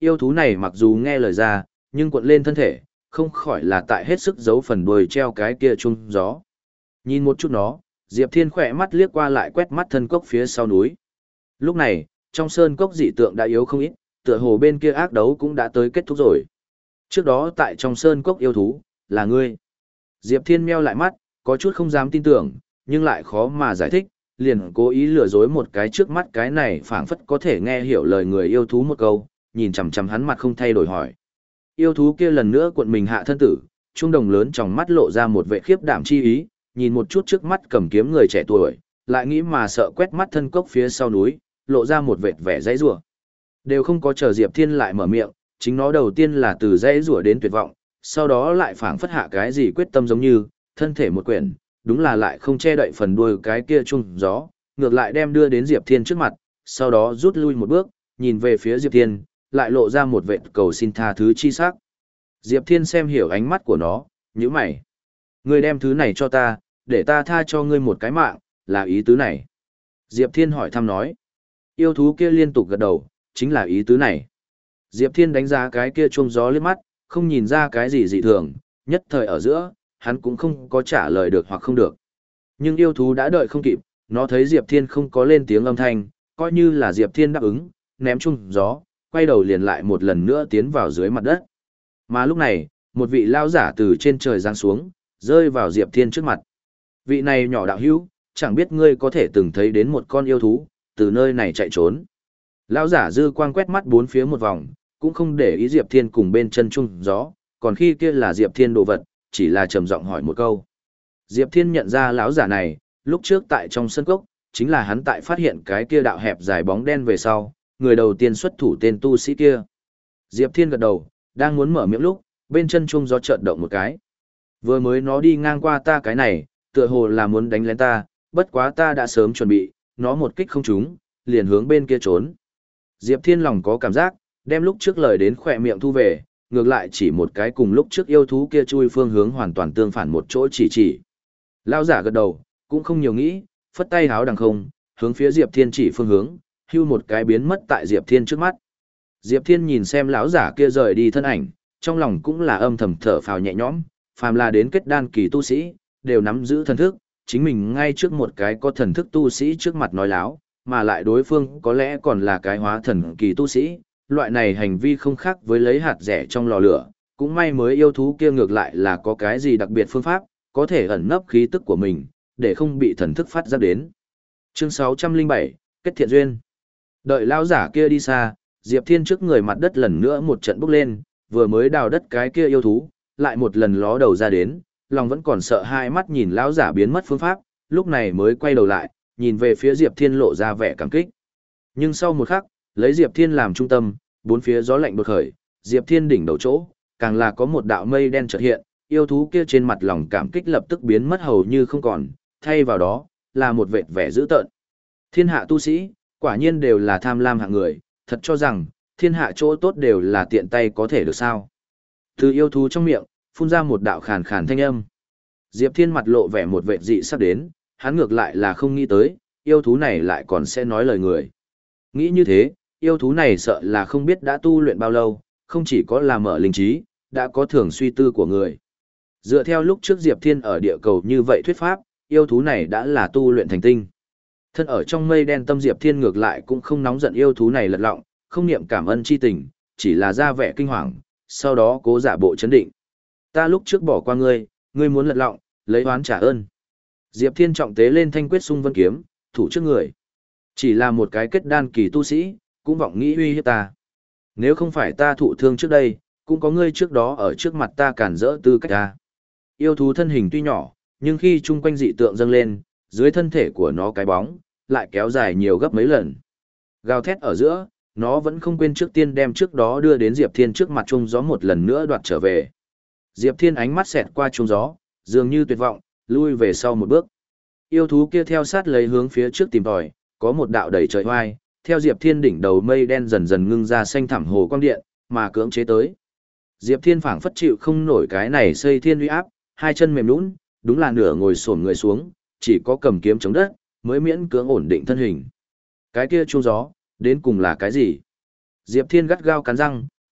Yêu thú này mặc dù nghe lời ra, nhưng cuộn lên thân thể, không khỏi là tại hết sức giấu phần đuôi treo cái kia chung gió. Nhìn một chút nó, Diệp Thiên khỏe mắt liếc qua lại quét mắt thân cốc phía sau núi. Lúc này, trong sơn cốc dị tượng đã yếu không ít, tựa hồ bên kia ác đấu cũng đã tới kết thúc rồi. Trước đó tại trong sơn cốc yêu thú, là ngươi. Diệp Thiên meo lại mắt, có chút không dám tin tưởng, nhưng lại khó mà giải thích, liền cố ý lừa dối một cái trước mắt cái này phảng phất có thể nghe hiểu lời người yêu thú một câu, nhìn chằm chằm hắn mặt không thay đổi hỏi. Yêu thú kia lần nữa cuộn mình hạ thân tử, trung đồng lớn trong mắt lộ ra một vẻ khiếp đảm chi ý, nhìn một chút trước mắt cầm kiếm người trẻ tuổi, lại nghĩ mà sợ quét mắt thân cốc phía sau núi, lộ ra một vệt vẻ dãy rủa. Đều không có chờ Diệp Thiên lại mở miệng, chính nó đầu tiên là từ dãy rủa đến tuyệt vọng, sau đó lại phảng phất hạ cái gì quyết tâm giống như, thân thể một quyển, đúng là lại không che đậy phần đuôi cái kia chung gió, ngược lại đem đưa đến Diệp Thiên trước mặt, sau đó rút lui một bước, nhìn về phía Diệp Thiên, lại lộ ra một vệt cầu xin tha thứ chi sắc. Diệp Thiên xem hiểu ánh mắt của nó, nhíu mày. Ngươi đem thứ này cho ta, để ta tha cho ngươi một cái mạng, là ý tứ này. Diệp Thiên hỏi thăm nói. Yêu thú kia liên tục gật đầu, chính là ý tứ này. Diệp Thiên đánh giá cái kia chuông gió liếc mắt, không nhìn ra cái gì dị thường, nhất thời ở giữa, hắn cũng không có trả lời được hoặc không được. Nhưng yêu thú đã đợi không kịp, nó thấy Diệp Thiên không có lên tiếng âm thanh, coi như là Diệp Thiên đáp ứng, ném chuông gió, quay đầu liền lại một lần nữa tiến vào dưới mặt đất. Mà lúc này, một vị lao giả từ trên trời giáng xuống, rơi vào Diệp Thiên trước mặt. Vị này nhỏ đạo hữu, chẳng biết ngươi có thể từng thấy đến một con yêu thú, từ nơi này chạy trốn. Lão giả dư quang quét mắt bốn phía một vòng, cũng không để ý Diệp Thiên cùng bên chân chung gió, còn khi kia là Diệp Thiên đồ vật, chỉ là trầm giọng hỏi một câu. Diệp Thiên nhận ra lão giả này, lúc trước tại trong sân cốc, chính là hắn tại phát hiện cái kia đạo hẹp dài bóng đen về sau, người đầu tiên xuất thủ tên tu sĩ kia. Diệp Thiên gật đầu, đang muốn mở miệng lúc, bên chân chung gió chợt động một cái. Vừa mới nó đi ngang qua ta cái này, tựa hồ là muốn đánh lén ta, bất quá ta đã sớm chuẩn bị, nó một kích không trúng, liền hướng bên kia trốn. Diệp Thiên lòng có cảm giác, đem lúc trước lời đến khỏe miệng thu về, ngược lại chỉ một cái cùng lúc trước yêu thú kia chui phương hướng hoàn toàn tương phản một chỗ chỉ chỉ. Lão giả gật đầu, cũng không nhiều nghĩ, phất tay háo đằng không, hướng phía Diệp Thiên chỉ phương hướng, hưu một cái biến mất tại Diệp Thiên trước mắt. Diệp Thiên nhìn xem lão giả kia rời đi thân ảnh, trong lòng cũng là âm thầm thở phào nhẹ nhõm, phàm là đến kết đan kỳ tu sĩ, đều nắm giữ thần thức, chính mình ngay trước một cái có thần thức tu sĩ trước mặt nói láo, mà lại đối phương có lẽ còn là cái hóa thần kỳ tu sĩ, loại này hành vi không khác với lấy hạt rẻ trong lò lửa, cũng may mới yêu thú kia ngược lại là có cái gì đặc biệt phương pháp, có thể ẩn nấp khí tức của mình, để không bị thần thức phát giác đến. Chương sáu trăm lẻ bảy, Kết thiện duyên. Đợi lão giả kia đi xa, Diệp Thiên trước người mặt đất lần nữa một trận bốc lên, vừa mới đào đất cái kia yêu thú, lại một lần ló đầu ra đến, lòng vẫn còn sợ hai mắt nhìn lão giả biến mất phương pháp, lúc này mới quay đầu lại, nhìn về phía Diệp Thiên lộ ra vẻ cảm kích. Nhưng sau một khắc, lấy Diệp Thiên làm trung tâm, bốn phía gió lạnh đột khởi, Diệp Thiên đỉnh đầu chỗ, càng là có một đạo mây đen chợt hiện, yêu thú kia trên mặt lòng cảm kích lập tức biến mất hầu như không còn, thay vào đó là một vệt vẻ dữ tợn. Thiên hạ tu sĩ, quả nhiên đều là tham lam hạng người, thật cho rằng thiên hạ chỗ tốt đều là tiện tay có thể được sao? Từ yêu thú trong miệng phun ra một đạo khàn khàn thanh âm. Diệp Thiên mặt lộ vẻ một vệt dị sắc đến, hắn ngược lại là không nghĩ tới, yêu thú này lại còn sẽ nói lời người. Nghĩ như thế, yêu thú này sợ là không biết đã tu luyện bao lâu, không chỉ có là mở linh trí, đã có thường suy tư của người. Dựa theo lúc trước Diệp Thiên ở địa cầu như vậy thuyết pháp, yêu thú này đã là tu luyện thành tinh. Thân ở trong mây đen tâm Diệp Thiên ngược lại cũng không nóng giận yêu thú này lật lọng, không niệm cảm ơn chi tình, chỉ là ra vẻ kinh hoàng, sau đó cố giả bộ chấn định. Ta lúc trước bỏ qua ngươi, ngươi muốn lật lọng, lấy oán trả ơn. Diệp Thiên trọng tế lên thanh quyết sung vân kiếm, thủ trước người. Chỉ là một cái kết đan kỳ tu sĩ, cũng vọng nghĩ uy hiếp ta. Nếu không phải ta thụ thương trước đây, cũng có ngươi trước đó ở trước mặt ta cản rỡ tư cách ta. Yêu thú thân hình tuy nhỏ, nhưng khi chung quanh dị tượng dâng lên, dưới thân thể của nó cái bóng, lại kéo dài nhiều gấp mấy lần. Gào thét ở giữa, nó vẫn không quên trước tiên đem trước đó đưa đến Diệp Thiên trước mặt trung gió một lần nữa đoạt trở về. Diệp Thiên ánh mắt xẹt qua trung gió, dường như tuyệt vọng, lui về sau một bước. Yêu thú kia theo sát lấy hướng phía trước tìm tòi, có một đạo đầy trời hoai, theo Diệp Thiên đỉnh đầu mây đen dần dần ngưng ra xanh thẳm hồ quang điện, mà cưỡng chế tới. Diệp Thiên phảng phất chịu không nổi cái này xây thiên uy áp, hai chân mềm nhũn, đúng là nửa ngồi xổm người xuống, chỉ có cầm kiếm chống đất, mới miễn cưỡng ổn định thân hình. Cái kia chuông gió, đến cùng là cái gì? Diệp Thiên gắt gao cắn răng,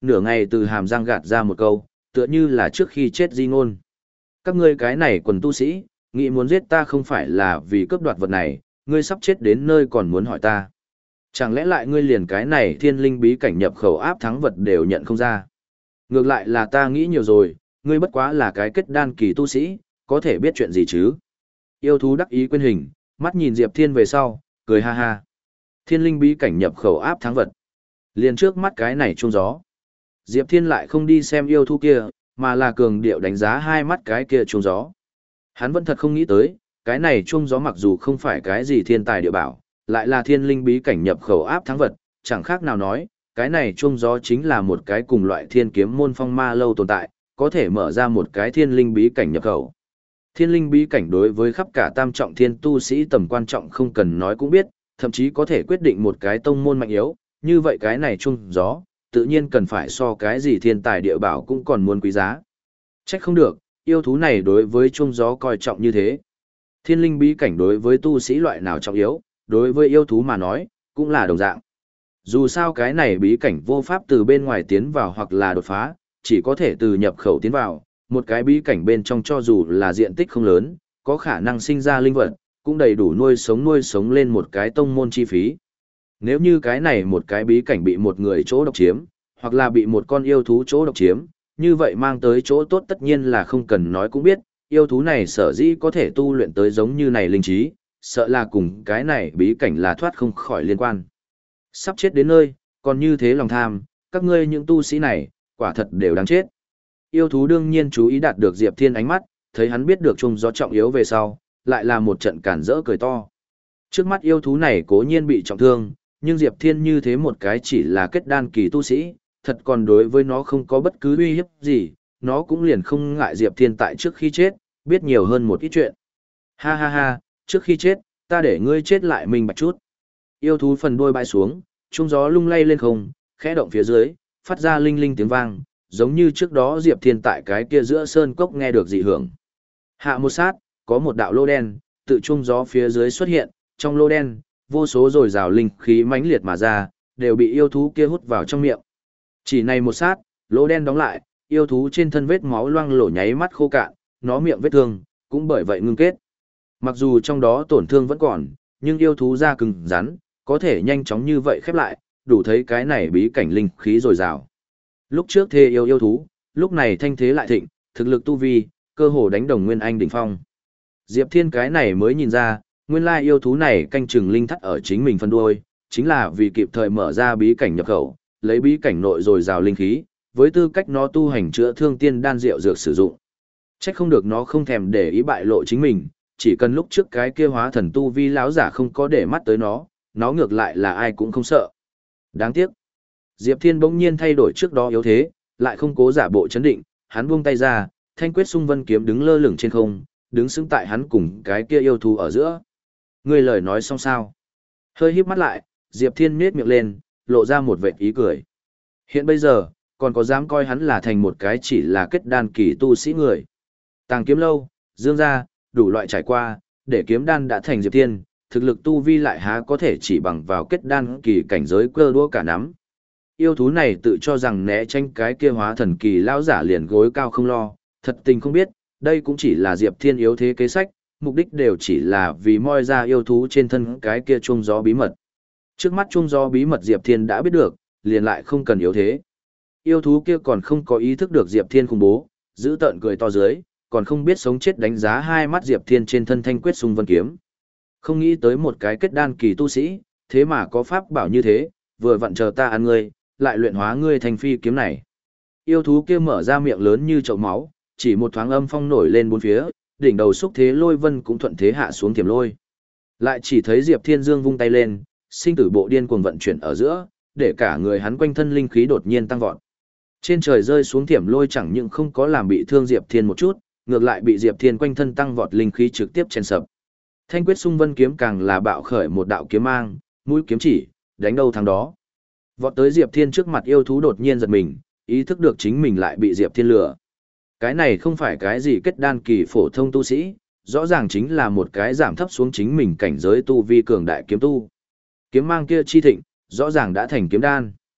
nửa ngày từ hàm răng gạt ra một câu, tựa như là trước khi chết di ngôn. Các ngươi cái này quần tu sĩ, nghĩ muốn giết ta không phải là vì cướp đoạt vật này, ngươi sắp chết đến nơi còn muốn hỏi ta. Chẳng lẽ lại ngươi liền cái này thiên linh bí cảnh nhập khẩu áp thắng vật đều nhận không ra? Ngược lại là ta nghĩ nhiều rồi, ngươi bất quá là cái kết đan kỳ tu sĩ, có thể biết chuyện gì chứ? Yêu thú đắc ý quên hình, mắt nhìn Diệp Thiên về sau, cười ha ha. Thiên linh bí cảnh nhập khẩu áp thắng vật. Liền trước mắt cái này chuông gió. Diệp Thiên lại không đi xem yêu thú kia, mà là cường điệu đánh giá hai mắt cái kia chuông gió. Hắn vẫn thật không nghĩ tới, cái này chuông gió mặc dù không phải cái gì thiên tài địa bảo, lại là thiên linh bí cảnh nhập khẩu áp thắng vật, chẳng khác nào nói, cái này chuông gió chính là một cái cùng loại thiên kiếm môn phong ma lâu tồn tại, có thể mở ra một cái thiên linh bí cảnh nhập khẩu. Thiên linh bí cảnh đối với khắp cả tam trọng thiên tu sĩ tầm quan trọng không cần nói cũng biết, thậm chí có thể quyết định một cái tông môn mạnh yếu, như vậy cái này chuông gió, tự nhiên cần phải so cái gì thiên tài địa bảo cũng còn muốn quý giá. Trách không được, yêu thú này đối với chuông gió coi trọng như thế. Thiên linh bí cảnh đối với tu sĩ loại nào trọng yếu, đối với yêu thú mà nói, cũng là đồng dạng. Dù sao cái này bí cảnh vô pháp từ bên ngoài tiến vào hoặc là đột phá, chỉ có thể từ nhập khẩu tiến vào, một cái bí cảnh bên trong cho dù là diện tích không lớn, có khả năng sinh ra linh vật, cũng đầy đủ nuôi sống nuôi sống lên một cái tông môn chi phí. Nếu như cái này một cái bí cảnh bị một người chỗ độc chiếm, hoặc là bị một con yêu thú chỗ độc chiếm, như vậy mang tới chỗ tốt tất nhiên là không cần nói cũng biết, yêu thú này sở dĩ có thể tu luyện tới giống như này linh trí, sợ là cùng cái này bí cảnh là thoát không khỏi liên quan. Sắp chết đến nơi, còn như thế lòng tham, các ngươi những tu sĩ này, quả thật đều đáng chết. Yêu thú đương nhiên chú ý đạt được Diệp Thiên ánh mắt, thấy hắn biết được chung gió trọng yếu về sau, lại là một trận cản rỡ cười to. Trước mắt yêu thú này cố nhiên bị trọng thương, nhưng Diệp Thiên như thế một cái chỉ là kết đan kỳ tu sĩ, thật còn đối với nó không có bất cứ uy hiếp gì, nó cũng liền không ngại Diệp Thiên tại trước khi chết, biết nhiều hơn một ít chuyện. Ha ha ha, trước khi chết, ta để ngươi chết lại mình bạch chút. Yêu thú phần đuôi bay xuống, trung gió lung lay lên không, khẽ động phía dưới, phát ra linh linh tiếng vang, giống như trước đó Diệp Thiên tại cái kia giữa sơn cốc nghe được dị hưởng. Hạ một sát, có một đạo lô đen, tự trung gió phía dưới xuất hiện, trong lô đen, vô số rồi rào linh khí mãnh liệt mà ra, đều bị yêu thú kia hút vào trong miệng. Chỉ này một sát, lỗ đen đóng lại, yêu thú trên thân vết máu loang lổ nháy mắt khô cạn, nó miệng vết thương, cũng bởi vậy ngưng kết. Mặc dù trong đó tổn thương vẫn còn, nhưng yêu thú da cứng rắn, có thể nhanh chóng như vậy khép lại, đủ thấy cái này bí cảnh linh khí dồi dào. Lúc trước thê yêu yêu thú, lúc này thanh thế lại thịnh, thực lực tu vi, cơ hồ đánh đồng Nguyên Anh đỉnh phong. Diệp Thiên cái này mới nhìn ra, nguyên lai yêu thú này canh chừng linh thắt ở chính mình phân đuôi, chính là vì kịp thời mở ra bí cảnh nhập khẩu, lấy bí cảnh nội dồi dào linh khí, với tư cách nó tu hành chữa thương tiên đan rượu dược sử dụng. Trách không được nó không thèm để ý bại lộ chính mình, chỉ cần lúc trước cái kia hóa thần tu vi lão giả không có để mắt tới nó, nó ngược lại là ai cũng không sợ. Đáng tiếc, Diệp Thiên bỗng nhiên thay đổi trước đó yếu thế, lại không cố giả bộ chấn định, hắn buông tay ra, thanh quyết xung vân kiếm đứng lơ lửng trên không, đứng sững tại hắn cùng cái kia yêu thú ở giữa. Ngươi lời nói xong sao? Hơi híp mắt lại, Diệp Thiên nhếch miệng lên, lộ ra một vệt ý cười. Hiện bây giờ, còn có dám coi hắn là thành một cái chỉ là kết đan kỳ tu sĩ người. Tàng kiếm lâu, dương gia, đủ loại trải qua, để kiếm đan đã thành Diệp Thiên, thực lực tu vi lại há có thể chỉ bằng vào kết đan kỳ cảnh giới cơ đũa cả nắm. Yêu thú này tự cho rằng né tránh cái kia hóa thần kỳ lão giả liền gối cao không lo, thật tình không biết, đây cũng chỉ là Diệp Thiên yếu thế kế sách, mục đích đều chỉ là vì moi ra yêu thú trên thân cái kia chuông gió bí mật. Trước mắt chuông gió bí mật Diệp Thiên đã biết được, liền lại không cần yếu thế. Yêu thú kia còn không có ý thức được Diệp Thiên khủng bố, giữ tợn cười to dưới, còn không biết sống chết đánh giá hai mắt Diệp Thiên trên thân thanh quyết xung vân kiếm. Không nghĩ tới một cái kết đan kỳ tu sĩ, thế mà có pháp bảo như thế, vừa vặn chờ ta ăn ngươi, lại luyện hóa ngươi thành phi kiếm này. Yêu thú kia mở ra miệng lớn như chậu máu, chỉ một thoáng âm phong nổi lên bốn phía, đỉnh đầu xúc thế lôi vân cũng thuận thế hạ xuống tiềm lôi. Lại chỉ thấy Diệp Thiên Dương vung tay lên, sinh tử bộ điên cuồng vận chuyển ở giữa, để cả người hắn quanh thân linh khí đột nhiên tăng vọt. Trên trời rơi xuống tiềm lôi chẳng những không có làm bị thương Diệp Thiên một chút, ngược lại bị Diệp Thiên quanh thân tăng vọt linh khí trực tiếp chen sập. Thanh quyết xung vân kiếm càng là bạo khởi một đạo kiếm mang, mũi kiếm chỉ, đánh đâu thắng đó. Vọt tới Diệp Thiên trước mặt yêu thú đột nhiên giật mình, ý thức được chính mình lại bị Diệp Thiên lừa. Cái này không phải cái gì kết đan kỳ phổ thông tu sĩ, rõ ràng chính là một cái giảm thấp xuống chính mình cảnh giới tu vi cường đại kiếm tu. Kiếm mang kia chi thịnh, rõ ràng đã thành kiếm đan.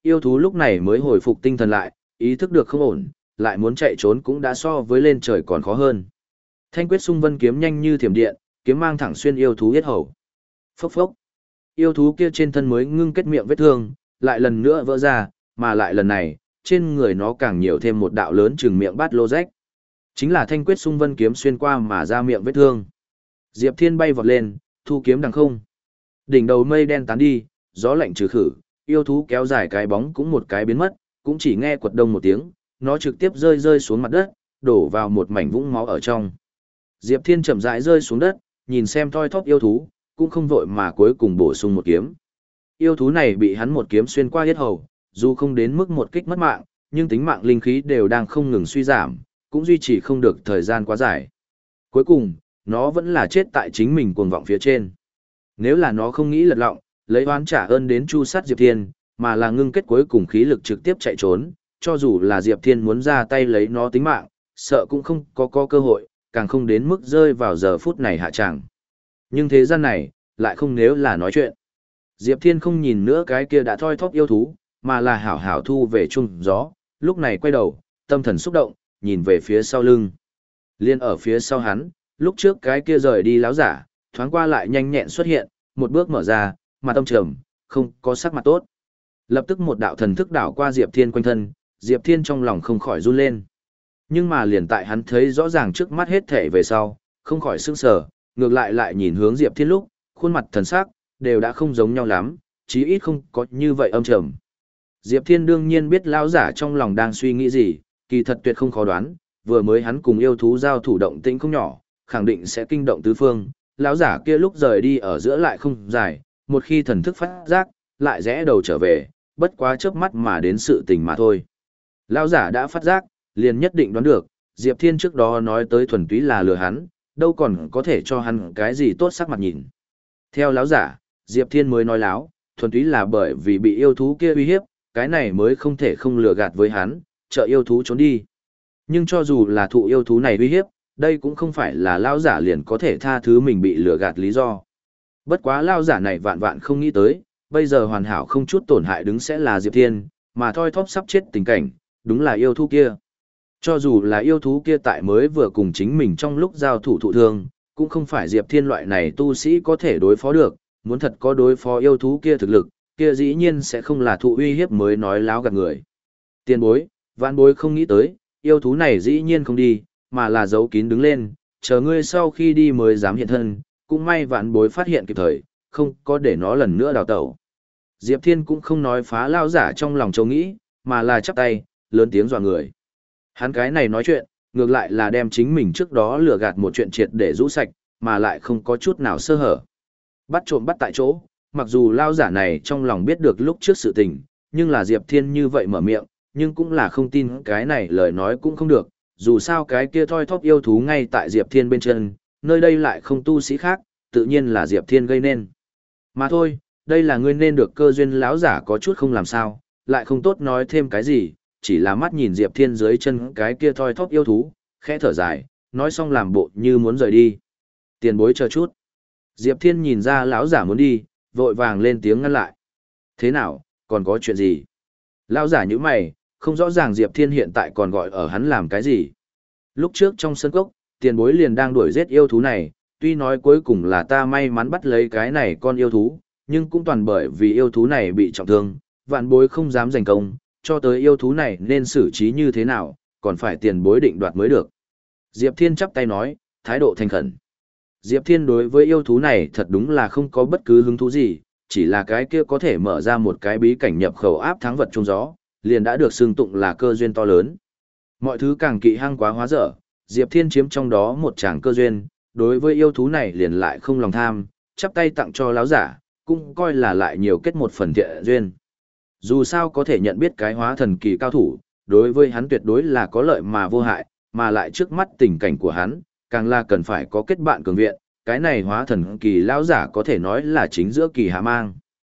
Yêu thú lúc này mới hồi phục tinh thần lại, ý thức được không ổn, lại muốn chạy trốn cũng đã so với lên trời còn khó hơn. Thanh quyết xung vân kiếm nhanh như thiểm điện, kiếm mang thẳng xuyên yêu thú yết hầu. Phốc phốc. Yêu thú kia trên thân mới ngưng kết miệng vết thương, lại lần nữa vỡ ra, mà lại lần này, trên người nó càng nhiều thêm một đạo lớn chừng miệng bát lô rách. Chính là thanh quyết xung vân kiếm xuyên qua mà ra miệng vết thương. Diệp Thiên bay vọt lên, thu kiếm đằng không. Đỉnh đầu mây đen tán đi, gió lạnh trừ khử, yêu thú kéo dài cái bóng cũng một cái biến mất, cũng chỉ nghe quật đông một tiếng, nó trực tiếp rơi rơi xuống mặt đất, đổ vào một mảnh vũng máu ở trong. Diệp Thiên chậm rãi rơi xuống đất, nhìn xem thoi thóp yêu thú, cũng không vội mà cuối cùng bổ sung một kiếm. Yêu thú này bị hắn một kiếm xuyên qua yết hầu, dù không đến mức một kích mất mạng, nhưng tính mạng linh khí đều đang không ngừng suy giảm, cũng duy trì không được thời gian quá dài. Cuối cùng, nó vẫn là chết tại chính mình cuồng vọng phía trên. Nếu là nó không nghĩ lật lọng, lấy oán trả ơn đến chu sát Diệp Thiên, mà là ngưng kết cuối cùng khí lực trực tiếp chạy trốn, cho dù là Diệp Thiên muốn ra tay lấy nó tính mạng, sợ cũng không có có cơ hội, càng không đến mức rơi vào giờ phút này hạ tràng. Nhưng thế gian này, lại không nếu là nói chuyện. Diệp Thiên không nhìn nữa cái kia đã thoi thóp yêu thú, mà là hảo hảo thu về chung gió, lúc này quay đầu, tâm thần xúc động, nhìn về phía sau lưng. Liên ở phía sau hắn, lúc trước cái kia rời đi láo giả, thoáng qua lại nhanh nhẹn xuất hiện, một bước mở ra, mặt tâm trầm, không có sắc mặt tốt. Lập tức một đạo thần thức đảo qua Diệp Thiên quanh thân, Diệp Thiên trong lòng không khỏi run lên. Nhưng mà liền tại hắn thấy rõ ràng trước mắt hết thể về sau, không khỏi sững sờ, ngược lại lại nhìn hướng Diệp Thiên lúc, khuôn mặt thần sắc đều đã không giống nhau lắm, chí ít không có như vậy âm trầm. Diệp Thiên đương nhiên biết lão giả trong lòng đang suy nghĩ gì, kỳ thật tuyệt không khó đoán, vừa mới hắn cùng yêu thú giao thủ động tĩnh không nhỏ, khẳng định sẽ kinh động tứ phương, lão giả kia lúc rời đi ở giữa lại không dài, một khi thần thức phát giác, lại rẽ đầu trở về, bất quá chớp mắt mà đến sự tình mà thôi. Lão giả đã phát giác, liền nhất định đoán được, Diệp Thiên trước đó nói tới thuần túy là lừa hắn, đâu còn có thể cho hắn cái gì tốt sắc mặt nhìn. Theo lão giả, Diệp Thiên mới nói láo, thuần túy là bởi vì bị yêu thú kia uy hiếp, cái này mới không thể không lừa gạt với hắn, trợ yêu thú trốn đi. Nhưng cho dù là thụ yêu thú này uy hiếp, đây cũng không phải là lão giả liền có thể tha thứ mình bị lừa gạt lý do. Bất quá lão giả này vạn vạn không nghĩ tới, bây giờ hoàn hảo không chút tổn hại đứng sẽ là Diệp Thiên, mà thoi thóp sắp chết tình cảnh, đúng là yêu thú kia. Cho dù là yêu thú kia tại mới vừa cùng chính mình trong lúc giao thủ thụ thương, cũng không phải Diệp Thiên loại này tu sĩ có thể đối phó được, muốn thật có đối phó yêu thú kia thực lực, kia dĩ nhiên sẽ không là thụ uy hiếp mới nói láo gạt người. Tiền bối, vạn bối không nghĩ tới, yêu thú này dĩ nhiên không đi, mà là giấu kín đứng lên, chờ ngươi sau khi đi mới dám hiện thân, cũng may vạn bối phát hiện kịp thời, không có để nó lần nữa đào tẩu. Diệp Thiên cũng không nói phá lao giả trong lòng châu nghĩ, mà là chắp tay, lớn tiếng dọa người. Hắn cái này nói chuyện, ngược lại là đem chính mình trước đó lừa gạt một chuyện triệt để rũ sạch, mà lại không có chút nào sơ hở. Bắt trộm bắt tại chỗ, mặc dù lao giả này trong lòng biết được lúc trước sự tình, nhưng là Diệp Thiên như vậy mở miệng, nhưng cũng là không tin cái này lời nói cũng không được, dù sao cái kia thoi thóp yêu thú ngay tại Diệp Thiên bên chân, nơi đây lại không tu sĩ khác, tự nhiên là Diệp Thiên gây nên. Mà thôi, đây là ngươi nên được cơ duyên, lão giả có chút không làm sao, lại không tốt nói thêm cái gì, chỉ là mắt nhìn Diệp Thiên dưới chân cái kia thoi thóp yêu thú, khẽ thở dài, nói xong làm bộ như muốn rời đi. Tiền bối chờ chút. Diệp Thiên nhìn ra lão giả muốn đi, vội vàng lên tiếng ngăn lại. Thế nào, còn có chuyện gì? Lão giả nhíu mày, không rõ ràng Diệp Thiên hiện tại còn gọi ở hắn làm cái gì. Lúc trước trong sân cốc, tiền bối liền đang đuổi giết yêu thú này, tuy nói cuối cùng là ta may mắn bắt lấy cái này con yêu thú, nhưng cũng toàn bởi vì yêu thú này bị trọng thương, vạn bối không dám giành công, cho tới yêu thú này nên xử trí như thế nào, còn phải tiền bối định đoạt mới được. Diệp Thiên chắp tay nói, thái độ thành khẩn. Diệp Thiên đối với yêu thú này thật đúng là không có bất cứ hứng thú gì, chỉ là cái kia có thể mở ra một cái bí cảnh nhập khẩu áp thắng vật trong gió, liền đã được xưng tụng là cơ duyên to lớn. Mọi thứ càng kỵ hăng quá hóa dở, Diệp Thiên chiếm trong đó một tràng cơ duyên, đối với yêu thú này liền lại không lòng tham, chắp tay tặng cho lão giả, cũng coi là lại nhiều kết một phần thiện duyên. Dù sao có thể nhận biết cái hóa thần kỳ cao thủ, đối với hắn tuyệt đối là có lợi mà vô hại, mà lại trước mắt tình cảnh của hắn, càng là cần phải có kết bạn cường viện, cái này hóa thần kỳ lão giả có thể nói là chính giữa kỳ hạ mang.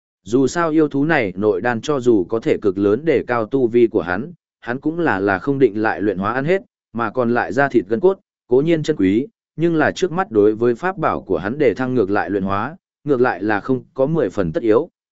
Dù sao yêu thú này nội đan cho dù có thể cực lớn để cao tu vi của hắn, hắn cũng là là không định lại luyện hóa ăn hết, mà còn lại ra thịt gân cốt, cố nhiên chân quý, nhưng là trước mắt đối với pháp bảo của hắn để thăng ngược lại luyện hóa, ngược lại là không có mười phần tất yếu,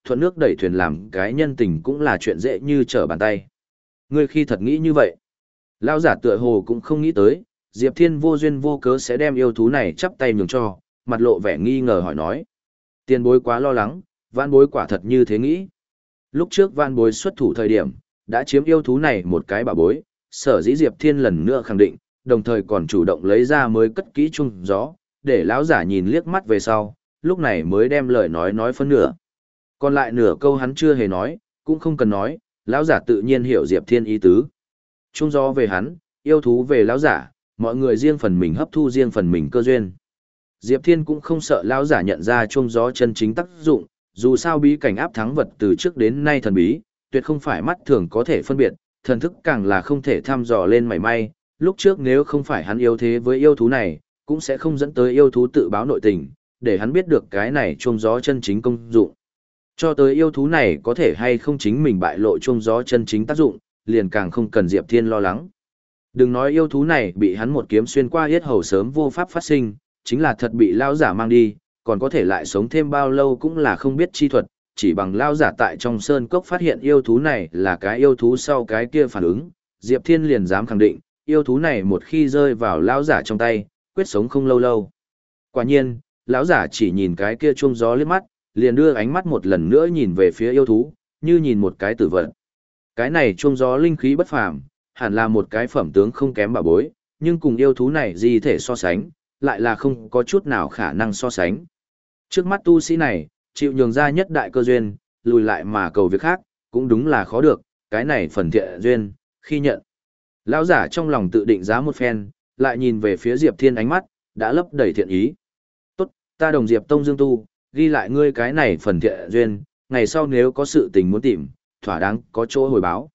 thuận nước đẩy thuyền làm cái nhân tình cũng là chuyện dễ như trở bàn tay. Ngươi khi thật nghĩ như vậy, lão giả tựa hồ cũng không nghĩ tới, Diệp Thiên vô duyên vô cớ sẽ đem yêu thú này chắp tay nhường cho, mặt lộ vẻ nghi ngờ hỏi nói. Tiền bối quá lo lắng, vạn bối quả thật như thế nghĩ. Lúc trước vạn bối xuất thủ thời điểm, đã chiếm yêu thú này một cái bảo bối, sở dĩ Diệp Thiên lần nữa khẳng định, đồng thời còn chủ động lấy ra mới cất kỹ chung gió, để lão giả nhìn liếc mắt về sau, lúc này mới đem lời nói nói phân nửa. Còn lại nửa câu hắn chưa hề nói, cũng không cần nói, lão giả tự nhiên hiểu Diệp Thiên ý tứ. Chung gió về hắn, yêu thú về lão giả, mọi người riêng phần mình hấp thu riêng phần mình cơ duyên. Diệp Thiên cũng không sợ lão giả nhận ra chung gió chân chính tác dụng, dù sao bí cảnh áp thắng vật từ trước đến nay thần bí, tuyệt không phải mắt thường có thể phân biệt, thần thức càng là không thể thăm dò lên mảy may, lúc trước nếu không phải hắn yếu thế với yêu thú này, cũng sẽ không dẫn tới yêu thú tự báo nội tình, để hắn biết được cái này chuông gió chân chính công dụng. Cho tới yêu thú này có thể hay không chính mình bại lộ chuông gió chân chính tác dụng, liền càng không cần Diệp Thiên lo lắng. Đừng nói yêu thú này bị hắn một kiếm xuyên qua yết hầu sớm vô pháp phát sinh, chính là thật bị lao giả mang đi, còn có thể lại sống thêm bao lâu cũng là không biết chi thuật, chỉ bằng lao giả tại trong sơn cốc phát hiện yêu thú này là cái yêu thú sau cái kia phản ứng, Diệp Thiên liền dám khẳng định, yêu thú này một khi rơi vào lao giả trong tay, quyết sống không lâu lâu. Quả nhiên, lão giả chỉ nhìn cái kia chuông gió liếc mắt, liền đưa ánh mắt một lần nữa nhìn về phía yêu thú, như nhìn một cái tử vật. Cái này chuông gió linh khí bất phàm, hẳn là một cái phẩm tướng không kém bà bối, nhưng cùng yêu thú này gì thể so sánh, lại là không có chút nào khả năng so sánh. Trước mắt tu sĩ này, chịu nhường ra nhất đại cơ duyên, lùi lại mà cầu việc khác, cũng đúng là khó được, cái này phần thiện duyên, khi nhận. Lão giả trong lòng tự định giá một phen, lại nhìn về phía Diệp Thiên ánh mắt, đã lấp đầy thiện ý. Tốt, ta đồng Diệp Tông Dương tu, ghi lại ngươi cái này phần thiện duyên, ngày sau nếu có sự tình muốn tìm, thỏa đáng có chỗ hồi báo.